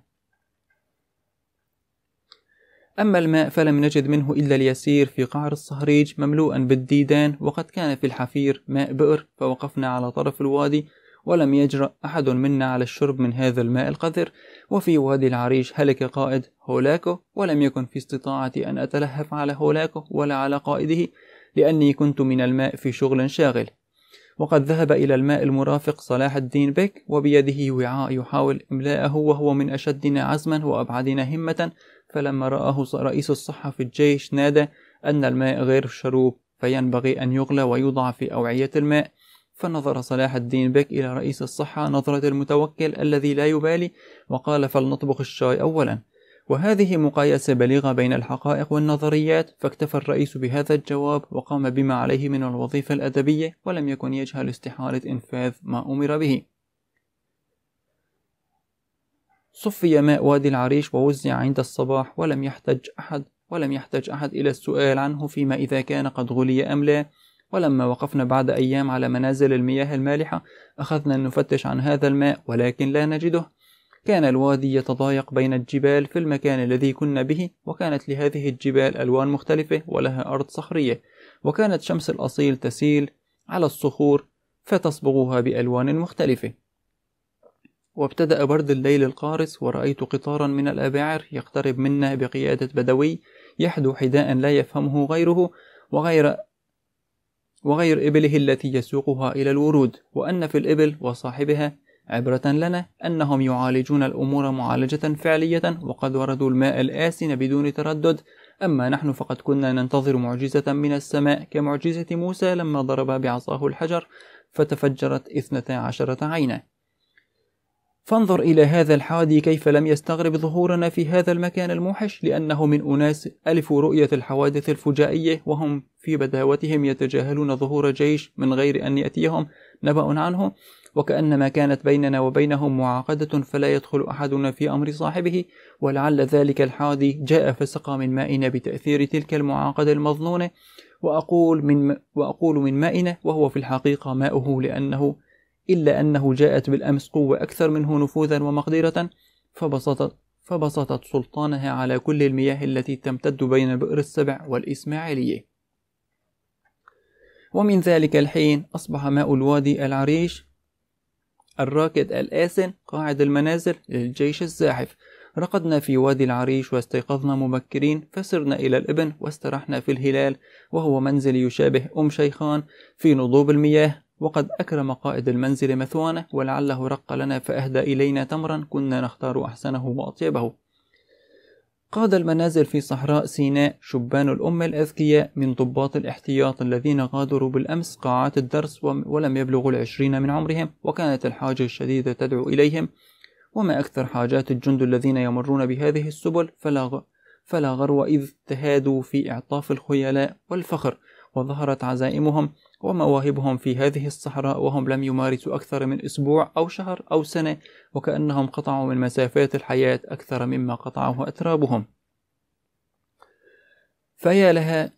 أما الماء فلم نجد منه إلا اليسير في قعر الصهريج مملوءا بالديدان، وقد كان في الحفير ماء بئر، فوقفنا على طرف الوادي، ولم يجرأ أحد منا على الشرب من هذا الماء القذر. وفي وادي العريش هلك قائد هولاكو، ولم يكن في استطاعتي أن أتلهف على هولاكو ولا على قائده، لأني كنت من الماء في شغل شاغل. وقد ذهب إلى الماء المرافق صلاح الدين بك، وبيده وعاء يحاول إملاءه، وهو من أشدنا عزما وأبعدنا همة. فلما رآه رئيس الصحة في الجيش نادى أن الماء غير شروب، فينبغي أن يغلى ويوضع في أوعية الماء. فنظر صلاح الدين بك إلى رئيس الصحة نظرة المتوكل الذي لا يبالي، وقال: فلنطبخ الشاي أولا. وهذه مقايسة بليغة بين الحقائق والنظريات، فاكتفى الرئيس بهذا الجواب وقام بما عليه من الوظيفة الأدبية، ولم يكن يجهل استحالة إنفاذ ما أمر به. صفي ماء وادي العريش ووزع عند الصباح، ولم يحتج أحد ولم يحتج أحد إلى السؤال عنه فيما إذا كان قد غلي أم لا. ولما وقفنا بعد أيام على منازل المياه المالحة أخذنا نفتش عن هذا الماء ولكن لا نجده. كان الوادي يتضايق بين الجبال في المكان الذي كنا به، وكانت لهذه الجبال ألوان مختلفة ولها أرض صخرية، وكانت شمس الأصيل تسيل على الصخور فتصبغها بألوان مختلفة. وابتدأ برد الليل القارس، ورأيت قطارا من الأباعر يقترب منا بقيادة بدوي يحدو حداء لا يفهمه غيره وغير وغير إبله التي يسوقها إلى الورود، وأن في الإبل وصاحبها عبرة لنا أنهم يعالجون الأمور معالجة فعلية، وقد وردوا الماء الآسن بدون تردد. أما نحن فقد كنا ننتظر معجزة من السماء كمعجزة موسى لما ضرب بعصاه الحجر فتفجرت اثنتا عشرة عينا. فانظر إلى هذا الحادي كيف لم يستغرب ظهورنا في هذا المكان الموحش، لأنه من أناس ألفوا رؤية الحوادث الفجائية، وهم في بداوتهم يتجاهلون ظهور جيش من غير أن يأتيهم نبأ عنه، وكأنما كانت بيننا وبينهم معاقدة فلا يدخل أحدنا في أمر صاحبه. ولعل ذلك الحادي جاء فسقى من مائنا بتأثير تلك المعاقدة المظنونة، وأقول من, وأقول من مائنا وهو في الحقيقة ماؤه، لأنه إلا أنه جاءت بالأمس قوة أكثر منه نفوذا ومقدرة، فبسطت, فبسطت سلطانها على كل المياه التي تمتد بين بئر السبع والإسماعيلية. ومن ذلك الحين أصبح ماء الوادي العريش الراكد الآسن قاعد المنازل للجيش الزاحف. رقدنا في وادي العريش واستيقظنا مبكرين، فسرنا إلى الإبن واسترحنا في الهلال، وهو منزل يشابه أم شيخان في نضوب المياه، وقد أكرم قائد المنزل مثوانه، ولعله رق لنا فأهدى إلينا تمرا كنا نختار أحسنه وأطيبه. قاد المنازل في صحراء سيناء شبان الأم الأذكياء من ضباط الاحتياط الذين غادروا بالأمس قاعات الدرس ولم يبلغوا العشرين من عمرهم، وكانت الحاجة الشديدة تدعو إليهم. وما أكثر حاجات الجند الذين يمرون بهذه السبل، فلا, فلا غرو إذ تهادوا في إعطاف الخيلاء والفخر، وظهرت عزائمهم ومواهبهم في هذه الصحراء وهم لم يمارسوا أكثر من أسبوع أو شهر أو سنة، وكأنهم قطعوا من مسافات الحياة أكثر مما قطعه أترابهم. فيا لها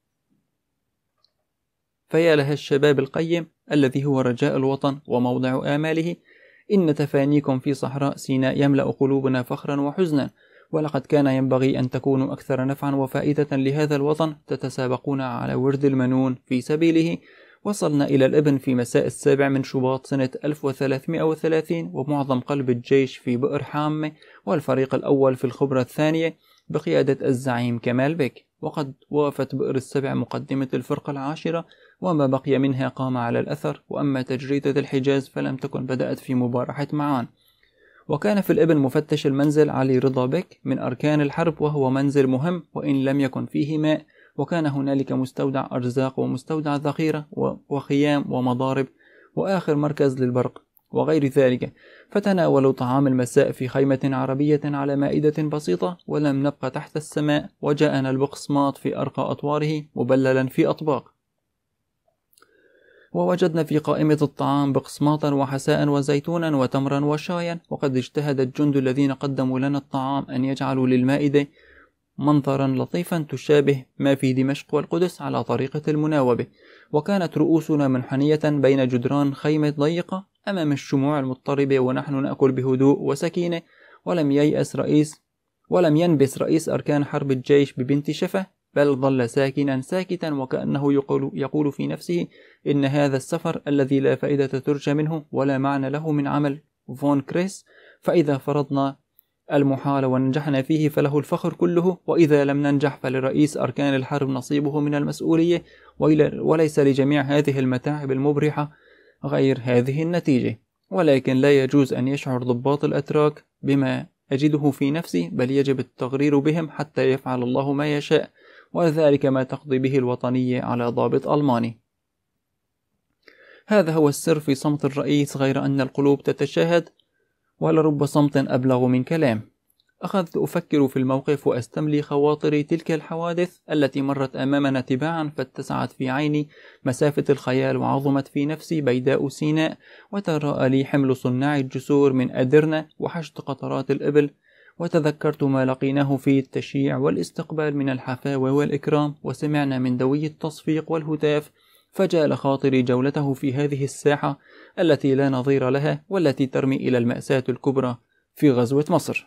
فيا لها الشباب القيم الذي هو رجاء الوطن وموضع آماله. إن تفانيكم في صحراء سيناء يملأ قلوبنا فخرا وحزنا، ولقد كان ينبغي أن تكونوا أكثر نفعا وفائدة لهذا الوطن، تتسابقون على ورد المنون في سبيله. وصلنا إلى الإبن في مساء السابع من شباط سنة ألف وثلاثمائة وثلاثين، ومعظم قلب الجيش في بئر حامة، والفريق الأول في الخبرة الثانية بقيادة الزعيم كمال بك. وقد وافت بئر السبع مقدمة الفرقة العاشرة، وما بقي منها قام على الأثر. وأما تجريدة الحجاز فلم تكن بدأت في مبارحة معان. وكان في الإبن مفتش المنزل علي رضا بك من أركان الحرب، وهو منزل مهم وإن لم يكن فيه ماء، وكان هنالك مستودع أرزاق ومستودع ذخيرة وخيام ومضارب وآخر مركز للبرق وغير ذلك. فتناولوا طعام المساء في خيمة عربية على مائدة بسيطة، ولم نبقى تحت السماء، وجاءنا البقسماط في أرقى أطواره مبللا في أطباق. ووجدنا في قائمة الطعام بقسماطا وحساء وزيتونا وتمرا وشايا. وقد اجتهد الجند الذين قدموا لنا الطعام أن يجعلوا للمائدة منظرا لطيفا تشابه ما في دمشق والقدس على طريقة المناوبة. وكانت رؤوسنا منحنية بين جدران خيمة ضيقة أمام الشموع المضطربة، ونحن نأكل بهدوء وسكينة. ولم ييأس رئيس ولم ينبس رئيس أركان حرب الجيش ببنت شفة، بل ظل ساكنا ساكتا، وكأنه يقول, يقول في نفسه إن هذا السفر الذي لا فائدة ترجى منه ولا معنى له من عمل فون كريس، فإذا فرضنا المحال ونجحنا فيه فله الفخر كله، وإذا لم ننجح فلرئيس أركان الحرب نصيبه من المسؤولية، وليس لجميع هذه المتاعب المبرحة غير هذه النتيجة. ولكن لا يجوز أن يشعر ضباط الأتراك بما أجده في نفسي، بل يجب التغرير بهم حتى يفعل الله ما يشاء، وذلك ما تقضي به الوطنية على ضابط ألماني. هذا هو السر في صمت الرئيس، غير أن القلوب تتشاهد ولرب صمت أبلغ من كلام. أخذت أفكر في الموقف وأستملي خواطري تلك الحوادث التي مرت أمامنا تباعا، فاتسعت في عيني مسافة الخيال وعظمت في نفسي بيداء سيناء، وتراءى لي حمل صناع الجسور من أدرنة وحشد قطرات الإبل، وتذكرت ما لقيناه في التشييع والاستقبال من الحفاوة والإكرام، وسمعنا من دوي التصفيق والهتاف، فجال خاطري جولته في هذه الساحة التي لا نظير لها والتي ترمي إلى المأساة الكبرى في غزوة مصر.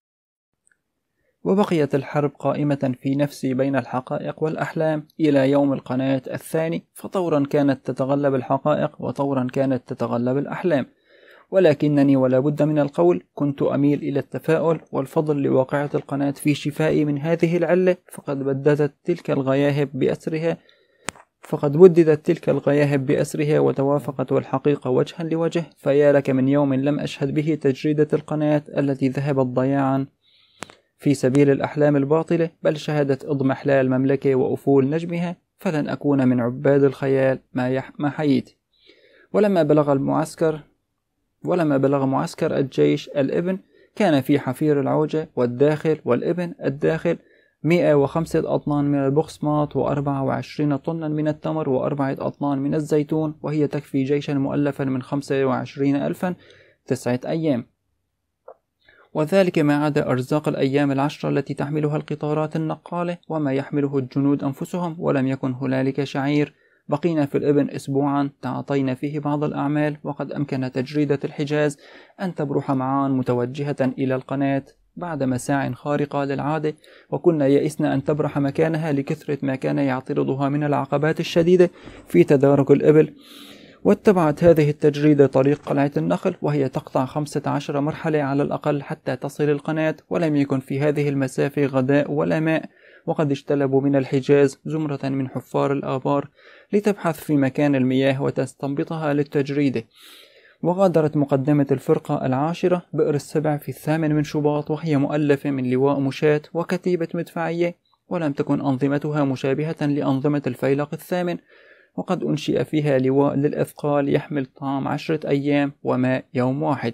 وبقيت الحرب قائمة في نفسي بين الحقائق والأحلام إلى يوم القناة الثاني، فطورا كانت تتغلب الحقائق وطورا كانت تتغلب الأحلام، ولكنني ولا بد من القول كنت أميل إلى التفاؤل، والفضل لواقعة القناة في شفائي من هذه العلة، فقد بددت تلك الغياهب بأسرها فقد بددت تلك الغياهب بأسرها وتوافقت والحقيقة وجها لوجه، فيا لك من يوم لم أشهد به تجريدة القناة التي ذهبت ضياعا في سبيل الأحلام الباطلة، بل شهدت إضمحلال المملكة وأفول نجمها، فلن أكون من عباد الخيال ما, يح... ما حييت. ولما بلغ المعسكر ولما بلغ معسكر الجيش الابن، كان في حفير العوجة والداخل والابن الداخل مئة وخمسة أطنان من البقسماط وأربعة وعشرين طنا من التمر وأربعة أطنان من الزيتون، وهي تكفي جيشا مؤلفا من خمسة وعشرين ألفا تسعة أيام، وذلك ما عدا أرزاق الأيام العشرة التي تحملها القطارات النقالة وما يحمله الجنود أنفسهم، ولم يكن هنالك شعير. بقينا في الابن أسبوعا تعاطينا فيه بعض الأعمال، وقد أمكن تجريدة الحجاز أن تبرح معان متوجهة إلى القناة بعد مساع خارقة للعادة، وكنا يئسنا أن تبرح مكانها لكثرة ما كان يعترضها من العقبات الشديدة في تدارك الإبل. واتبعت هذه التجريدة طريق قلعة النخل، وهي تقطع خمسة عشر مرحلة على الأقل حتى تصل القناة، ولم يكن في هذه المسافة غداء ولا ماء، وقد اجتلبوا من الحجاز زمرة من حفار الآبار لتبحث في مكان المياه وتستنبطها للتجريدة. وغادرت مقدمة الفرقة العاشرة بئر السبع في الثامن من شباط، وهي مؤلفة من لواء مشاة وكتيبة مدفعية، ولم تكن أنظمتها مشابهة لأنظمة الفيلق الثامن، وقد أنشئ فيها لواء للأثقال يحمل طعام عشرة أيام وماء يوم واحد.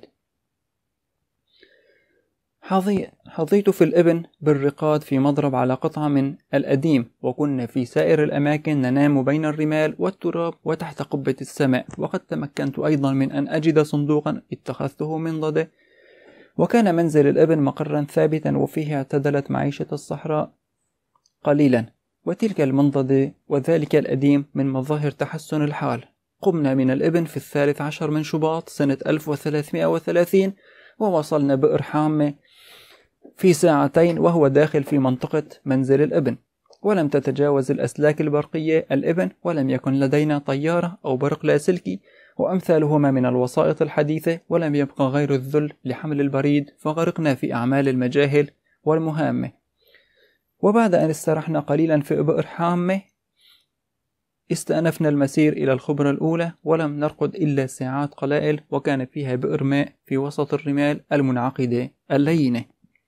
حظي... حظيت في الابن بالرقاد في مضرب على قطعة من الأديم، وكنا في سائر الأماكن ننام بين الرمال والتراب وتحت قبة السماء، وقد تمكنت أيضا من أن أجد صندوقا اتخذته من ضده، وكان منزل الابن مقرا ثابتا وفيه اعتدلت معيشة الصحراء قليلا، وتلك المنضدة وذلك الأديم من مظاهر تحسن الحال. قمنا من الابن في الثالث عشر من شباط سنة ألف وثلاثمائة وثلاثين، ووصلنا بئر حامة في ساعتين، وهو داخل في منطقة منزل الابن، ولم تتجاوز الأسلاك البرقية الابن، ولم يكن لدينا طيارة أو برق لاسلكي وأمثالهما من الوسائط الحديثة، ولم يبقى غير الذل لحمل البريد، فغرقنا في أعمال المجاهل والمهامة. وبعد أن استرحنا قليلا في بئر حامة استأنفنا المسير إلى الخبرة الأولى، ولم نرقد إلا ساعات قلائل، وكان فيها بئر ماء في وسط الرمال المنعقدة اللينة.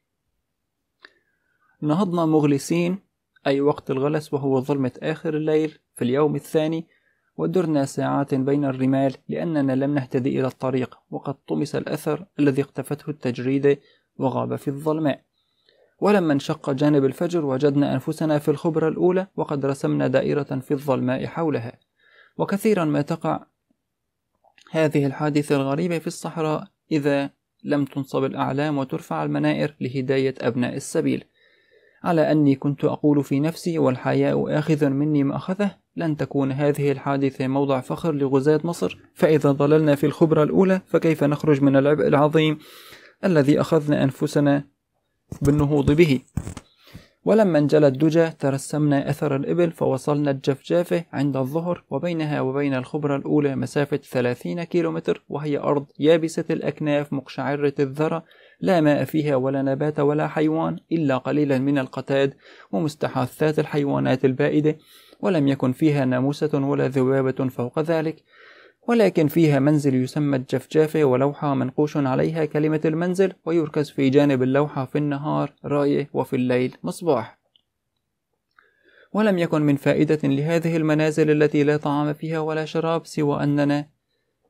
نهضنا مغلسين، أي وقت الغلس وهو ظلمة آخر الليل في اليوم الثاني، ودرنا ساعات بين الرمال لأننا لم نهتدي إلى الطريق، وقد طمس الأثر الذي اقتفته التجريدة وغاب في الظلماء. ولما انشق جانب الفجر وجدنا أنفسنا في الخبرة الأولى، وقد رسمنا دائرة في الظلماء حولها. وكثيرا ما تقع هذه الحادثة الغريبة في الصحراء إذا لم تنصب الأعلام وترفع المنائر لهداية أبناء السبيل، على أني كنت أقول في نفسي والحياء آخذ مني ما أخذه، لن تكون هذه الحادثة موضع فخر لغزاة مصر، فإذا ضللنا في الخبرة الأولى فكيف نخرج من العبء العظيم الذي أخذنا أنفسنا بالنهوض به. ولما انجلى الدجى ترسمنا أثر الإبل، فوصلنا الجفجافة عند الظهر، وبينها وبين الخبرة الأولى مسافة ثلاثين كيلومتر، وهي أرض يابسة الأكناف مقشعرة الذرة، لا ماء فيها ولا نبات ولا حيوان إلا قليلا من القتاد ومستحاثات الحيوانات البائدة، ولم يكن فيها ناموسة ولا ذبابة فوق ذلك، ولكن فيها منزل يسمى الجفجافة، ولوحة منقوش عليها كلمة المنزل، ويركز في جانب اللوحة في النهار راية وفي الليل مصباح. ولم يكن من فائدة لهذه المنازل التي لا طعام فيها ولا شراب سوى أننا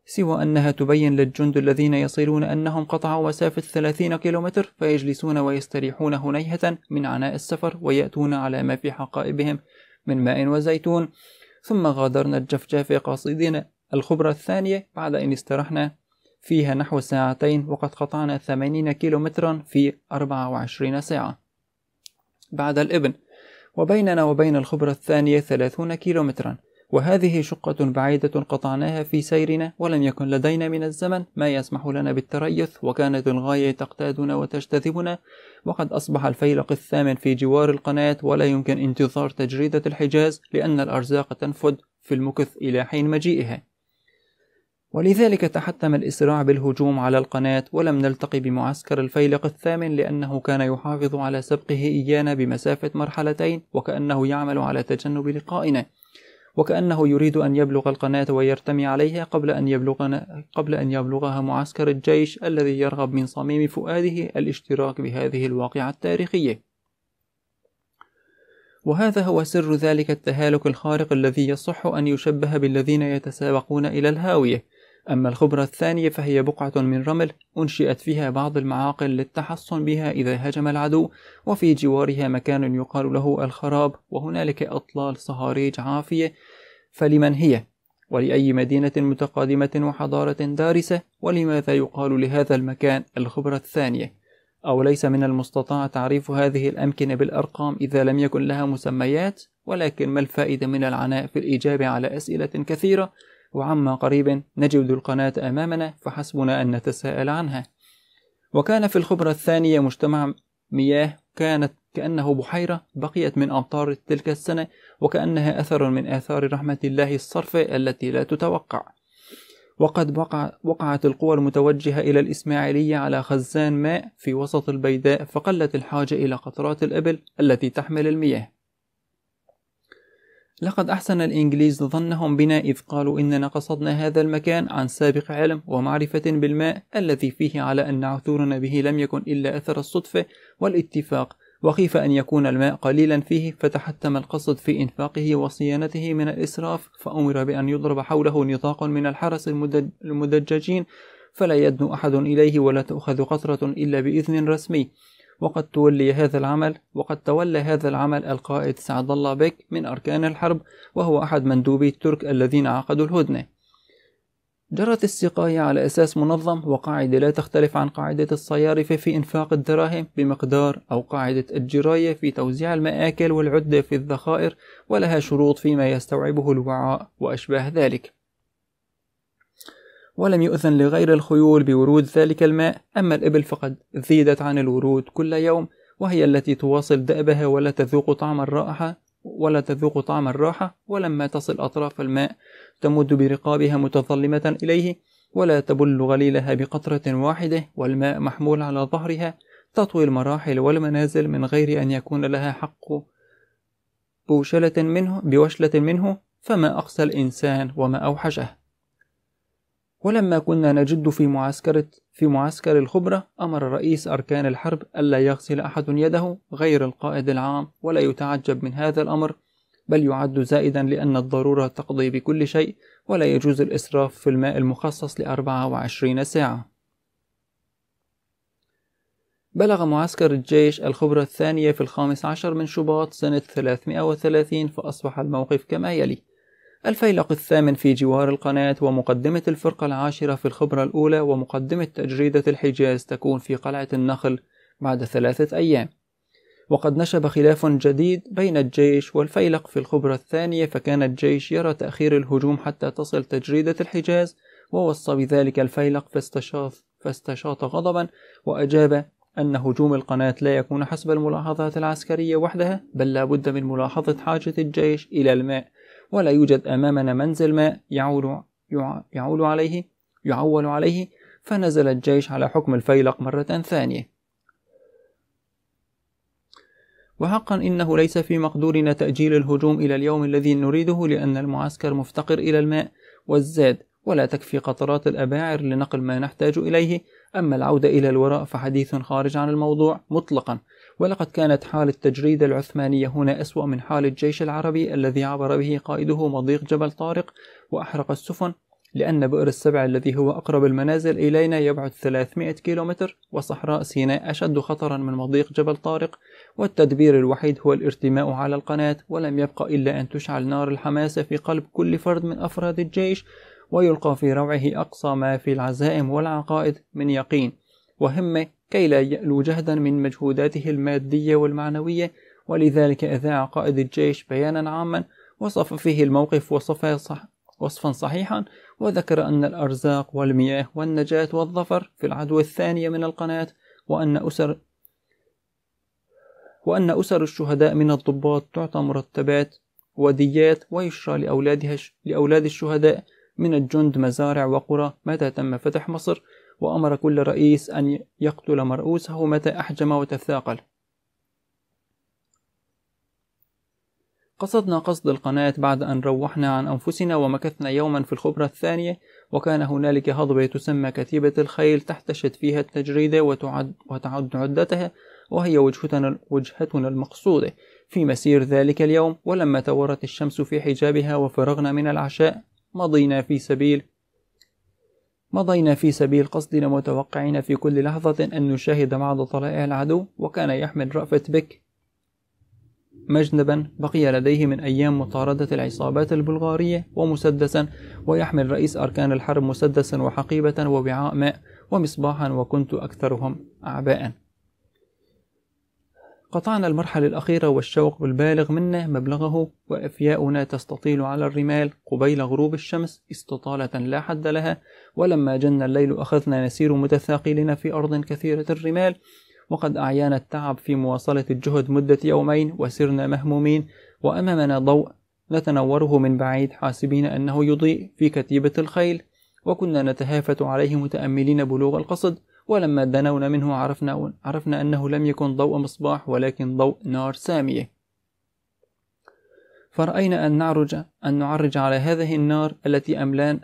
سوى أنها تبين للجند الذين يصلون أنهم قطعوا مسافة ثلاثين كيلومتر فيجلسون ويستريحون هنيهة من عناء السفر ويأتون على ما في حقائبهم من ماء وزيتون. ثم غادرنا الجفجاف قاصدين الخبرة الثانية بعد أن استرحنا فيها نحو ساعتين، وقد قطعنا ثمانين كيلومترا في أربع وعشرين ساعة بعد الإبن، وبيننا وبين الخبرة الثانية ثلاثون كيلومترا، وهذه شقة بعيدة قطعناها في سيرنا، ولم يكن لدينا من الزمن ما يسمح لنا بالتريث، وكانت الغاية تقتادنا وتجتذبنا. وقد أصبح الفيلق الثامن في جوار القناة، ولا يمكن انتظار تجريدة الحجاز لأن الأرزاق تنفد في المكث إلى حين مجيئها، ولذلك تحتم الإسراع بالهجوم على القناة، ولم نلتقي بمعسكر الفيلق الثامن لأنه كان يحافظ على سبقه إيانا بمسافة مرحلتين، وكأنه يعمل على تجنب لقائنا، وكأنه يريد أن يبلغ القناة ويرتمي عليها قبل أن يبلغنا قبل أن يبلغها معسكر الجيش الذي يرغب من صميم فؤاده الاشتراك بهذه الواقعة التاريخية. وهذا هو سر ذلك التهالك الخارق الذي يصح أن يشبه بالذين يتسابقون إلى الهاوية. أما الخبرة الثانية فهي بقعة من رمل أنشئت فيها بعض المعاقل للتحصن بها إذا هجم العدو، وفي جوارها مكان يقال له الخراب، وهنالك أطلال صهاريج عافية. فلمن هي؟ ولأي مدينة متقادمة وحضارة دارسة؟ ولماذا يقال لهذا المكان الخبرة الثانية؟ أو ليس من المستطاع تعريف هذه الأمكنة بالأرقام إذا لم يكن لها مسميات؟ ولكن ما الفائدة من العناء في الإجابة على أسئلة كثيرة؟ وعما قريب نجد القناة أمامنا فحسبنا أن نتساءل عنها. وكان في الخبرة الثانية مجتمع مياه كانت كأنه بحيرة بقيت من أمطار تلك السنة، وكأنها أثر من آثار رحمة الله الصرفة التي لا تتوقع. وقد وقع وقعت القوى المتوجهة إلى الإسماعيلية على خزان ماء في وسط البيداء، فقلت الحاجة إلى قطرات الإبل التي تحمل المياه. لقد أحسن الإنجليز ظنهم بنا إذ قالوا إننا قصدنا هذا المكان عن سابق علم ومعرفة بالماء الذي فيه، على أن عثورنا به لم يكن إلا أثر الصدفة والاتفاق، وخيف أن يكون الماء قليلا فيه فتحتم القصد في إنفاقه وصيانته من الإسراف، فأمر بأن يضرب حوله نطاق من الحرس المدججين فلا يدنو أحد إليه ولا تأخذ قطرة إلا بإذن رسمي. وقد تولي هذا العمل وقد تولى هذا العمل القائد سعد الله بك من أركان الحرب، وهو أحد مندوبي الترك الذين عقدوا الهدنة. جرت السقاية على أساس منظم وقاعدة لا تختلف عن قاعدة الصيارفة في إنفاق الدراهم بمقدار، أو قاعدة الجراية في توزيع المآكل والعدة في الذخائر، ولها شروط فيما يستوعبه الوعاء وأشباه ذلك. ولم يؤذن لغير الخيول بورود ذلك الماء، أما الإبل فقد زيدت عن الورود كل يوم، وهي التي تواصل دأبها ولا تذوق طعم الراحة ولا تذوق طعم الراحة ولما تصل أطراف الماء تمد برقابها متظلمة إليه، ولا تبل غليلها بقطرة واحدة، والماء محمول على ظهرها، تطوي المراحل والمنازل من غير أن يكون لها حق بوشلة منه بوشلة منه، فما أقسى الإنسان وما أوحشه. ولما كنا نجد في معسكر في معسكر الخبرة، أمر رئيس أركان الحرب ألا يغسل أحد يده غير القائد العام، ولا يتعجب من هذا الأمر، بل يعد زائدا لأن الضرورة تقضي بكل شيء، ولا يجوز الإسراف في الماء المخصص لأربعة وعشرين ساعة. بلغ معسكر الجيش الخبرة الثانية في الخامس عشر من شباط سنة ثلاثمائة وثلاثين، فأصبح الموقف كما يلي: الفيلق الثامن في جوار القناة، ومقدمة الفرقة العاشرة في الخبرة الأولى، ومقدمة تجريدة الحجاز تكون في قلعة النخل بعد ثلاثة أيام. وقد نشب خلاف جديد بين الجيش والفيلق في الخبرة الثانية، فكان الجيش يرى تأخير الهجوم حتى تصل تجريدة الحجاز، ووصى بذلك الفيلق فاستشاط, فاستشاط غضبا، وأجاب أن هجوم القناة لا يكون حسب الملاحظات العسكرية وحدها، بل لا بد من ملاحظة حاجة الجيش إلى الماء، ولا يوجد أمامنا منزل ماء يعول, يعول عليه يعول عليه فنزل الجيش على حكم الفيلق مرة ثانية. وحقا إنه ليس في مقدورنا تأجيل الهجوم إلى اليوم الذي نريده، لأن المعسكر مفتقر إلى الماء والزاد، ولا تكفي قطرات الأباعر لنقل ما نحتاج إليه. أما العودة إلى الوراء فحديث خارج عن الموضوع مطلقا، ولقد كانت حال التجريدة العثمانية هنا أسوأ من حال الجيش العربي الذي عبر به قائده مضيق جبل طارق وأحرق السفن، لأن بئر السبع الذي هو أقرب المنازل إلينا يبعد ثلاثمائة كيلومتر، وصحراء سيناء أشد خطرا من مضيق جبل طارق، والتدبير الوحيد هو الارتماء على القناة، ولم يبقى إلا أن تشعل نار الحماسة في قلب كل فرد من أفراد الجيش، ويلقى في روعه أقصى ما في العزائم والعقائد من يقين وهمة، كي لا يألو جهدا من مجهوداته المادية والمعنوية. ولذلك أذاع قائد الجيش بيانا عاما وصف فيه الموقف وصفا صح وصفا صحيحا، وذكر أن الأرزاق والمياه والنجاة والظفر في العدوى الثانية من القناة، وأن أسر وأن أسر الشهداء من الضباط تعطى مرتبات وديات، ويشرى لأولادها لأولاد الشهداء من الجند مزارع وقرى متى تم فتح مصر، وأمر كل رئيس أن يقتل مرؤوسه متى أحجم وتثاقل. قصدنا قصد القناة بعد أن روحنا عن أنفسنا ومكثنا يوما في الخبرة الثانية، وكان هنالك هضبة تسمى كتيبة الخيل تحتشد فيها التجريدة وتعد, وتعد عدتها، وهي وجهتنا, وجهتنا المقصودة في مسير ذلك اليوم. ولما تورت الشمس في حجابها وفرغنا من العشاء مضينا في سبيل مضينا في سبيل قصدنا، متوقعين في كل لحظة أن نشاهد بعض طلائع العدو. وكان يحمل رأفت بك مجنبا بقي لديه من أيام مطاردة العصابات البلغارية ومسدسا، ويحمل رئيس أركان الحرب مسدسا وحقيبة ووعاء ماء ومصباحا، وكنت أكثرهم أعباء. قطعنا المرحلة الأخيرة والشوق بالبالغ منا مبلغه، وأفياؤنا تستطيل على الرمال قبيل غروب الشمس استطالة لا حد لها. ولما جن الليل أخذنا نسير متثاقلين في أرض كثيرة الرمال، وقد أعيانا التعب في مواصلة الجهد مدة يومين، وسرنا مهمومين، وأمامنا ضوء نتنوره من بعيد حاسبين أنه يضيء في كتيبة الخيل، وكنا نتهافت عليه متأملين بلوغ القصد. ولما دنونا منه عرفنا, عرفنا أنه لم يكن ضوء مصباح ولكن ضوء نار سامية، فرأينا أن نعرج, أن نعرج على هذه النار التي أملان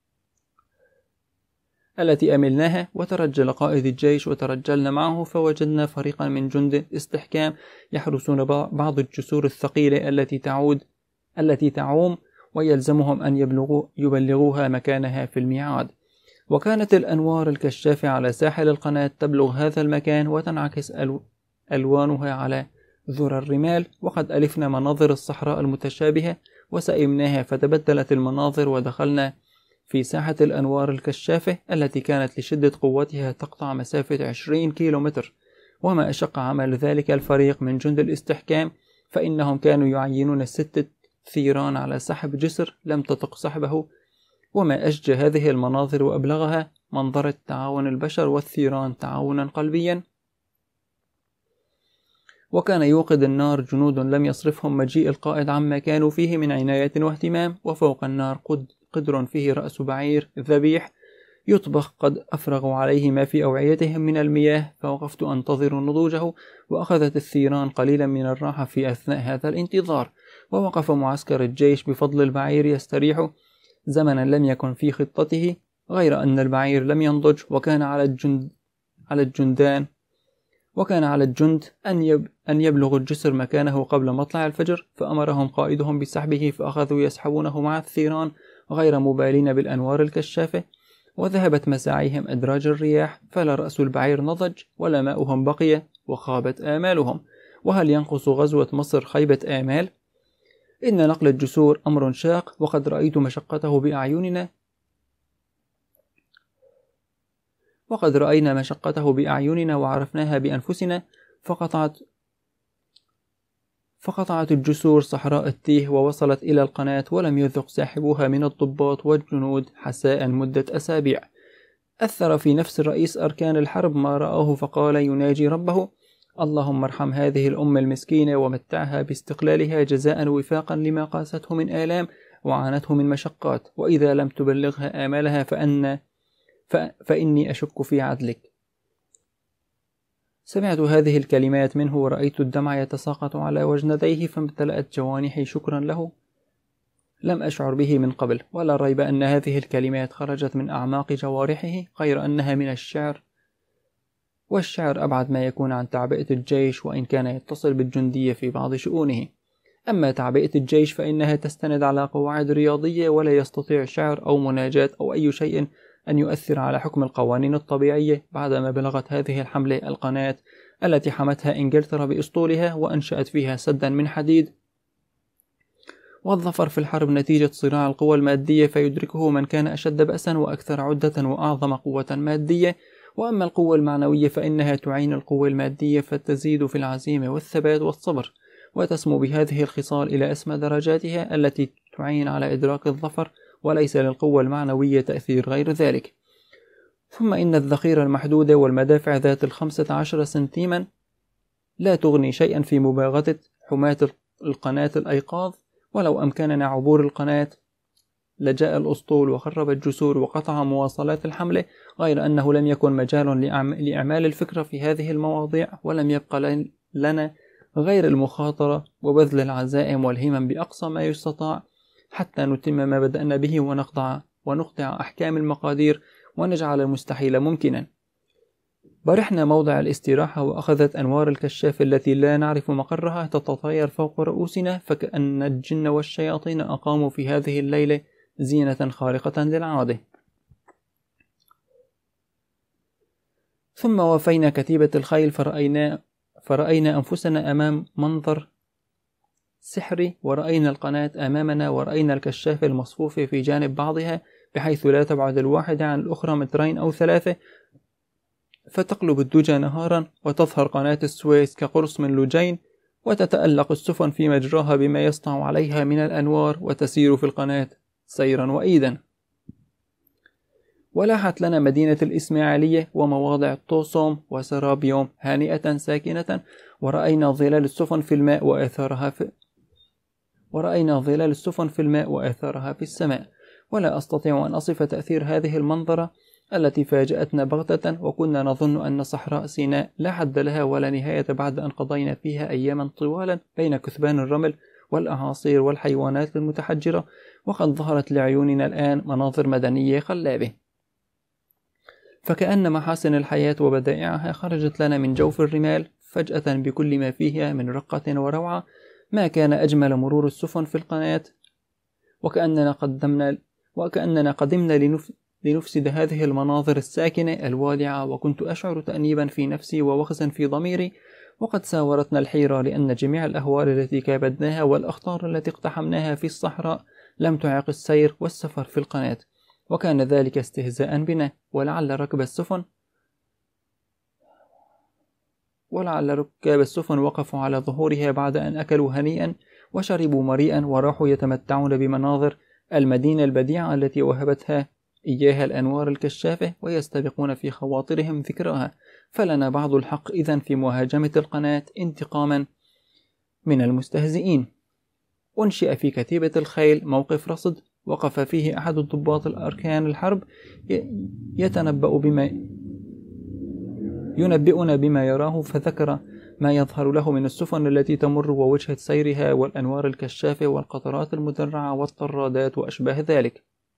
التي أملناها. وترجل قائد الجيش وترجلنا معه، فوجدنا فريقا من جند استحكام يحرسون بعض الجسور الثقيلة التي تعود التي تعوم، ويلزمهم أن يبلغوا يبلغوها مكانها في الميعاد. وكانت الأنوار الكشافة على ساحل القناة تبلغ هذا المكان وتنعكس ألوانها على ذرى الرمال. وقد ألفنا مناظر الصحراء المتشابهة وسئمناها، فتبدلت المناظر، ودخلنا في ساحة الأنوار الكشافة التي كانت لشدة قوتها تقطع مسافة عشرين كيلومتر. وما أشق عمل ذلك الفريق من جند الاستحكام، فإنهم كانوا يعينون ستة ثيران على سحب جسر لم تطق سحبه. وما أشجى هذه المناظر وأبلغها منظرة تعاون البشر والثيران تعاونا قلبيا. وكان يوقد النار جنود لم يصرفهم مجيء القائد عما كانوا فيه من عناية واهتمام. وفوق النار قد قدر فيه رأس بعير ذبيح يطبخ، قد أفرغوا عليه ما في أوعيتهم من المياه، فوقفت أنتظر نضوجه. وأخذت الثيران قليلا من الراحة في أثناء هذا الانتظار، ووقف معسكر الجيش بفضل البعير يستريح زمنا لم يكن في خطته، غير أن البعير لم ينضج، وكان على الجند على الجندان وكان على الجند أن يب أن يبلغ الجسر مكانه قبل مطلع الفجر. فأمرهم قائدهم بسحبه، فأخذوا يسحبونه مع الثيران غير مبالين بالأنوار الكشافة. وذهبت مساعيهم أدراج الرياح، فلا رأس البعير نضج ولا ماؤهم بقي، وخابت آمالهم. وهل ينقص غزوة مصر خيبة آمال؟ إن نقل الجسور أمر شاق، وقد رأيت مشقته بأعيننا وقد رأينا مشقته بأعيننا وعرفناها بأنفسنا. فقطعت فقطعت الجسور صحراء التيه ووصلت إلى القناة، ولم يذق صاحبها من الضباط والجنود حساء مدة أسابيع. أثر في نفس الرئيس أركان الحرب ما رآه، فقال يناجي ربه: اللهم ارحم هذه الأمة المسكينة ومتعها باستقلالها جزاء وفاقا لما قاسته من آلام وعانته من مشقات، وإذا لم تبلغها آمالها فأن فإني أشك في عدلك. سمعت هذه الكلمات منه ورأيت الدمع يتساقط على وجنتيه، فامتلأت جوانحي شكرا له. لم أشعر به من قبل، ولا ريب أن هذه الكلمات خرجت من أعماق جوارحه، غير أنها من الشعر، والشعر أبعد ما يكون عن تعبئة الجيش، وإن كان يتصل بالجندية في بعض شؤونه. أما تعبئة الجيش فإنها تستند على قواعد رياضية، ولا يستطيع شعر أو مناجاة أو أي شيء أن يؤثر على حكم القوانين الطبيعية بعدما بلغت هذه الحملة القناة التي حمتها إنجلترا بأسطولها وأنشأت فيها سدا من حديد. والظفر في الحرب نتيجة صراع القوى المادية، فيدركه من كان أشد بأسا وأكثر عدة وأعظم قوة مادية. وأما القوة المعنوية فإنها تعين القوة المادية، فتزيد في العزيمة والثبات والصبر، وتسمو بهذه الخصال إلى أسمى درجاتها التي تعين على إدراك الظفر، وليس للقوة المعنوية تأثير غير ذلك. ثم إن الذخيرة المحدودة والمدافع ذات الخمسة عشر سنتيما لا تغني شيئا في مباغتة حماة القناة الأيقاظ، ولو أمكننا عبور القناة لجاء الأسطول وخرب الجسور وقطع مواصلات الحملة، غير أنه لم يكن مجال لإعمال الفكرة في هذه المواضيع، ولم يبقى لنا غير المخاطرة وبذل العزائم والهمم بأقصى ما يستطاع حتى نتم ما بدأنا به، ونخضع ونخضع أحكام المقادير ونجعل المستحيل ممكنا. برحنا موضع الاستراحة، وأخذت أنوار الكشاف التي لا نعرف مقرها تتطاير فوق رؤوسنا، فكأن الجن والشياطين أقاموا في هذه الليلة زينة خارقة للعادة. ثم وفينا كتيبة الخيل، فرأينا, فرأينا أنفسنا أمام منظر سحري، ورأينا القناة أمامنا، ورأينا الكشاف المصفوف في جانب بعضها بحيث لا تبعد الواحدة عن الأخرى مترين أو ثلاثة، فتقلب الدجى نهارا، وتظهر قناة السويس كقرص من لجين، وتتألق السفن في مجراها بما يسطع عليها من الأنوار، وتسير في القناة سيرا وإيدا. ولاحت لنا مدينة الإسماعيلية ومواضع طوسوم وسرابيوم هانئة ساكنة، ورأينا ظلال السفن في الماء وآثارها في ورأينا ظلال السفن في الماء وآثارها في السماء. ولا أستطيع أن أصف تأثير هذه المنظرة التي فاجأتنا بغتة، وكنا نظن أن صحراء سيناء لا حد لها ولا نهاية بعد أن قضينا فيها أياما طوالا بين كثبان الرمل والأعاصير والحيوانات المتحجرة، وقد ظهرت لعيوننا الآن مناظر مدنية خلابة، فكأن محاسن الحياة وبدائعها خرجت لنا من جوف الرمال فجأة بكل ما فيها من رقة وروعة. ما كان أجمل مرور السفن في القناة، وكأننا قدمنا وكأننا قدمنا لنف... لنفسد هذه المناظر الساكنة الوالعة، وكنت أشعر تأنيبا في نفسي ووخزا في ضميري، وقد ساورتنا الحيرة، لأن جميع الأهوال التي كابدناها والأخطار التي اقتحمناها في الصحراء لم تعق السير والسفر في القناة، وكان ذلك استهزاء بنا. ولعل ركب السفن ولعل ركاب السفن وقفوا على ظهورها بعد أن أكلوا هنيئا وشربوا مريئا، وراحوا يتمتعون بمناظر المدينة البديعة التي وهبتها إياها الأنوار الكشافة، ويستبقون في خواطرهم ذكرها. فلنا بعض الحق إذن في مهاجمة القناة انتقاما من المستهزئين. أنشئ في كتيبة الخيل موقف رصد، وقف فيه أحد الضباط الأركان الحرب يتنبأ بما ينبئنا بما يراه، فذكر ما يظهر له من السفن التي تمر ووجهة سيرها والأنوار الكشافة والقطرات المدرعة والطرادات وأشباه ذلك.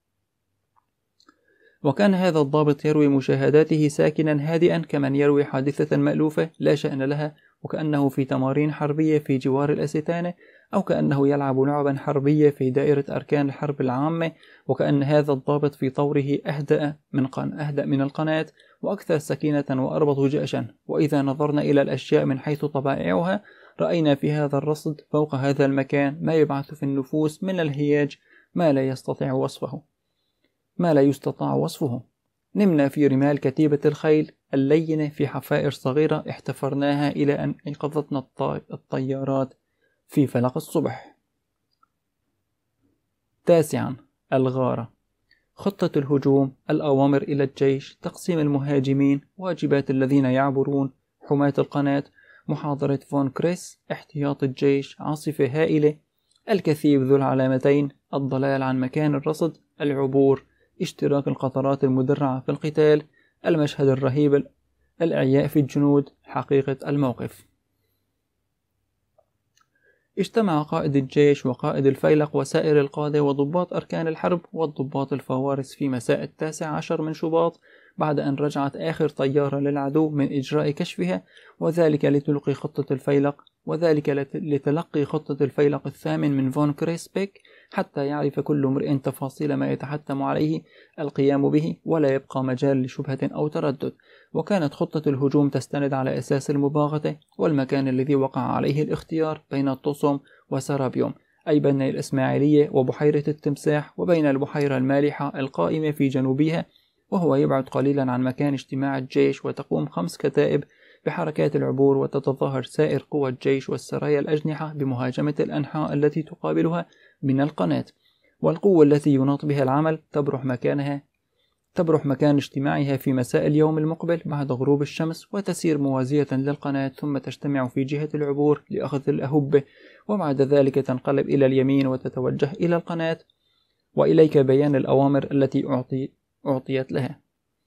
وكان هذا الضابط يروي مشاهداته ساكنا هادئا كمن يروي حادثة مألوفة لا شأن لها، وكأنه في تمارين حربية في جوار الأستانة، أو كأنه يلعب لعبا حربية في دائرة أركان الحرب العامة، وكأن هذا الضابط في طوره أهدأ من, قن... أهدأ من القناة وأكثر سكينة وأربط جأشا. وإذا نظرنا إلى الأشياء من حيث طبائعها، رأينا في هذا الرصد فوق هذا المكان ما يبعث في النفوس من الهياج ما لا يستطيع وصفه ما لا يستطاع وصفه. نمنا في رمال كتيبة الخيل اللينة في حفائر صغيرة احتفرناها إلى أن أيقظتنا الطي... الطيارات في فلق الصبح. تاسعا، الغارة. خطة الهجوم، الأوامر إلى الجيش، تقسيم المهاجمين، واجبات الذين يعبرون، حماة القناة، محاضرة فون كريس، احتياط الجيش، عاصفة هائلة، الكثيب ذو العلامتين، الضلال عن مكان الرصد، العبور، اشتراك القطرات المدرعة في القتال، المشهد الرهيب، الإعياء في الجنود، حقيقة الموقف. اجتمع قائد الجيش وقائد الفيلق وسائر القادة وضباط أركان الحرب والضباط الفوارس في مساء التاسع عشر من شباط بعد أن رجعت آخر طيارة للعدو من إجراء كشفها، وذلك لتلقي خطة الفيلق وذلك لتلقي خطة الفيلق الثامن من فون كريسبيك، حتى يعرف كل امرئ تفاصيل ما يتحتم عليه القيام به ولا يبقى مجال لشبهة أو تردد. وكانت خطة الهجوم تستند على أساس المباغتة والمكان الذي وقع عليه الاختيار بين الطوسوم وسرابيوم، أي بين الإسماعيلية وبحيرة التمساح وبين البحيرة المالحة القائمة في جنوبها، وهو يبعد قليلا عن مكان اجتماع الجيش. وتقوم خمس كتائب بحركات العبور، وتتظاهر سائر قوى الجيش والسرايا الأجنحة بمهاجمة الأنحاء التي تقابلها من القناة. والقوة التي يناط بها العمل تبرح مكانها تبرح مكان اجتماعها في مساء اليوم المقبل بعد غروب الشمس، وتسير موازية للقناة، ثم تجتمع في جهة العبور لأخذ الأهبة، وبعد ذلك تنقلب إلى اليمين وتتوجه إلى القناة. وإليك بيان الأوامر التي أعطي أعطيت لها.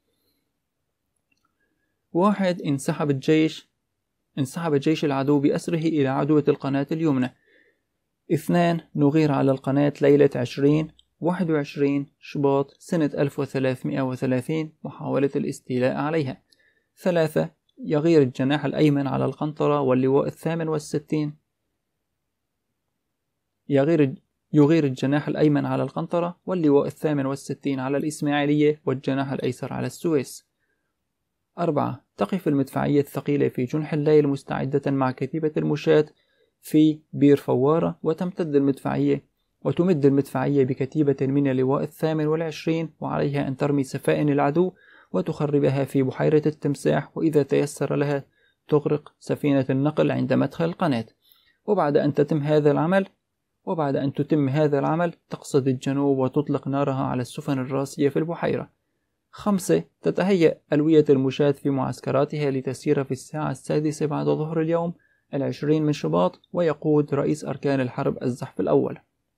واحد انسحب الجيش انسحب جيش العدو بأسره إلى عدوة القناة اليمنى. اثنان نغير على القناة ليلة عشرين واحد وعشرين شباط سنة ألف وثلاثمائة وثلاثين محاولة الاستيلاء عليها. ثلاثة يغير الجناح الأيمن على القنطرة واللواء الثامن والستين يغير يغير الجناح الأيمن على القنطرة واللواء الثامن والستين على الإسماعيلية والجناح الأيسر على السويس. أربعة تقف المدفعية الثقيلة في جنح الليل مستعدة مع كتيبة المشاة في بير فوارة، وتمتد المدفعية وتمد المدفعية بكتيبة من اللواء الثامن والعشرين، وعليها أن ترمي سفائن العدو وتخربها في بحيرة التمساح، وإذا تيسر لها تغرق سفينة النقل عند مدخل القناة. وبعد أن تتم هذا العمل وبعد أن تتم هذا العمل تقصد الجنوب وتطلق نارها على السفن الراسية في البحيرة. خمسة تتهيأ ألوية المشاة في معسكراتها لتسير في الساعة السادسة بعد ظهر اليوم العشرين من شباط، ويقود رئيس أركان الحرب الزحف الأول.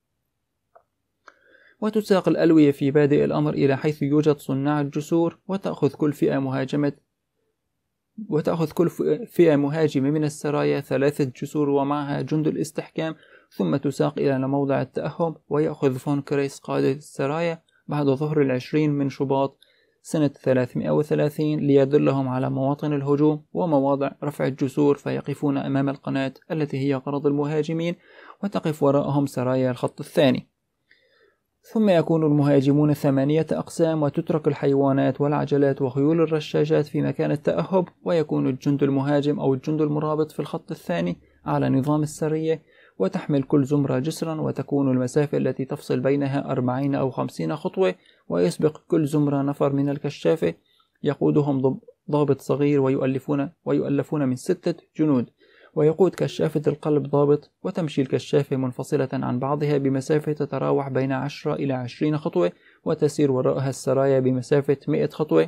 وتساق الألوية في بادئ الأمر إلى حيث يوجد صناع الجسور، وتأخذ كل فئة مهاجمة وتأخذ كل فئة مهاجمة من السرايا ثلاثة جسور ومعها جند الاستحكام، ثم تساق إلى موضع التأهب، ويأخذ فون كريس قادة السرايا بعد ظهر العشرين من شباط سنة ثلاثمائة وثلاثين ليدلهم على مواطن الهجوم ومواضع رفع الجسور، فيقفون أمام القناة التي هي غرض المهاجمين، وتقف وراءهم سرايا الخط الثاني. ثم يكون المهاجمون ثمانية أقسام، وتترك الحيوانات والعجلات وخيول الرشاشات في مكان التأهب، ويكون الجند المهاجم أو الجند المرابط في الخط الثاني على نظام السرية، وتحمل كل زمرة جسرا، وتكون المسافة التي تفصل بينها أربعين أو خمسين خطوة، ويسبق كل زمرة نفر من الكشافة يقودهم ضابط صغير ويؤلفون, ويؤلفون من ستة جنود، ويقود كشافة القلب ضابط، وتمشي الكشافة منفصلة عن بعضها بمسافة تتراوح بين عشرة إلى عشرين خطوة، وتسير وراءها السرايا بمسافة مئة خطوة،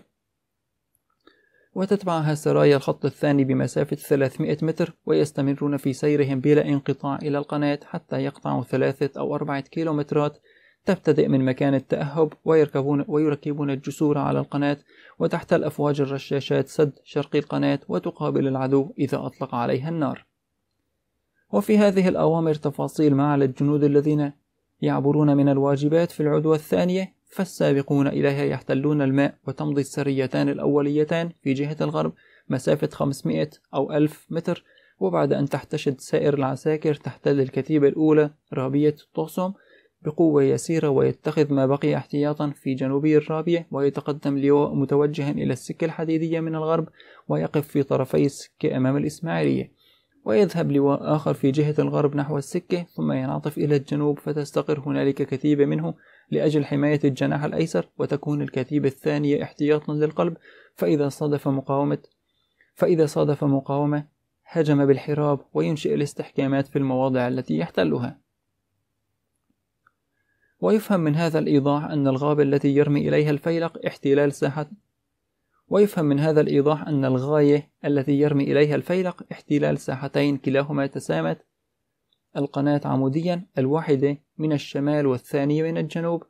وتتبعها سرايا الخط الثاني بمسافة ثلاثمائة متر، ويستمرون في سيرهم بلا انقطاع إلى القناة حتى يقطعوا ثلاثة أو أربعة كيلومترات، تبتدئ من مكان التأهب، ويركبون ويركبون الجسور على القناة وتحت الأفواج الرشاشات سد شرقي القناة، وتقابل العدو إذا أطلق عليها النار. وفي هذه الأوامر تفاصيل ما على الجنود الذين يعبرون من الواجبات في العدوى الثانية، فالسابقون إليها يحتلون الماء، وتمضي السريتان الأوليتان في جهة الغرب مسافة خمسمائة أو ألف متر، وبعد أن تحتشد سائر العساكر تحتل الكتيبة الأولى رابية طوسوم بقوة يسيرة، ويتخذ ما بقي احتياطا في جنوبي الرابية، ويتقدم لواء متوجها إلى السكة الحديدية من الغرب ويقف في طرفي السكة أمام الإسماعيلية، ويذهب لواء آخر في جهة الغرب نحو السكة، ثم ينعطف إلى الجنوب فتستقر هنالك كتيبة منه لأجل حماية الجناح الأيسر، وتكون الكتيبة الثانية احتياطا للقلب، فإذا صادف مقاومة فإذا صادف مقاومة هجم بالحراب وينشئ الاستحكامات في المواضع التي يحتلها. ويفهم من هذا الإيضاح أن الغابة التي يرمي إليها الفيلق احتلال ساحة ويفهم من هذا الإيضاح أن الغاية التي يرمي إليها الفيلق احتلال ساحتين كلاهما تسامت القناة عموديا، الواحدة من الشمال والثانية من الجنوب،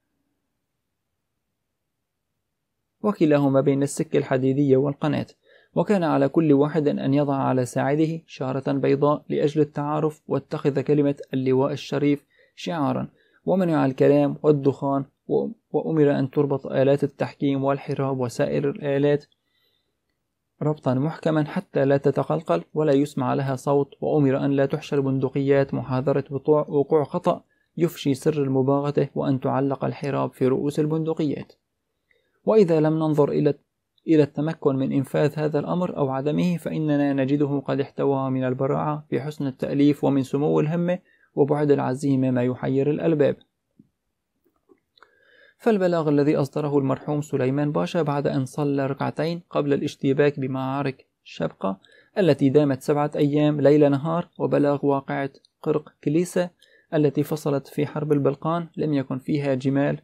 وكلاهما بين السكة الحديدية والقناة. وكان على كل واحد أن يضع على ساعده شارة بيضاء لأجل التعارف، واتخذ كلمة اللواء الشريف شعارا، ومنع الكلام والدخان، وأمر أن تربط آلات التحكيم والحراب وسائر الآلات ربطا محكما حتى لا تتقلقل ولا يسمع لها صوت، وأمر أن لا تحشر بندقيات محاذرة وقوع خطأ يفشي سر المباغتة، وأن تعلق الحراب في رؤوس البندقيات. وإذا لم ننظر إلى إلى التمكن من إنفاذ هذا الأمر أو عدمه، فإننا نجده قد احتوى من البراعة في حسن التأليف ومن سمو الهمة وبعد العزيمة ما يحير الألباب. فالبلاغ الذي أصدره المرحوم سليمان باشا بعد أن صلى ركعتين قبل الاشتباك بمعارك شبقة التي دامت سبعة أيام ليل نهار، وبلاغ واقعة قرق كليسة التي فصلت في حرب البلقان، لم يكن فيها جمال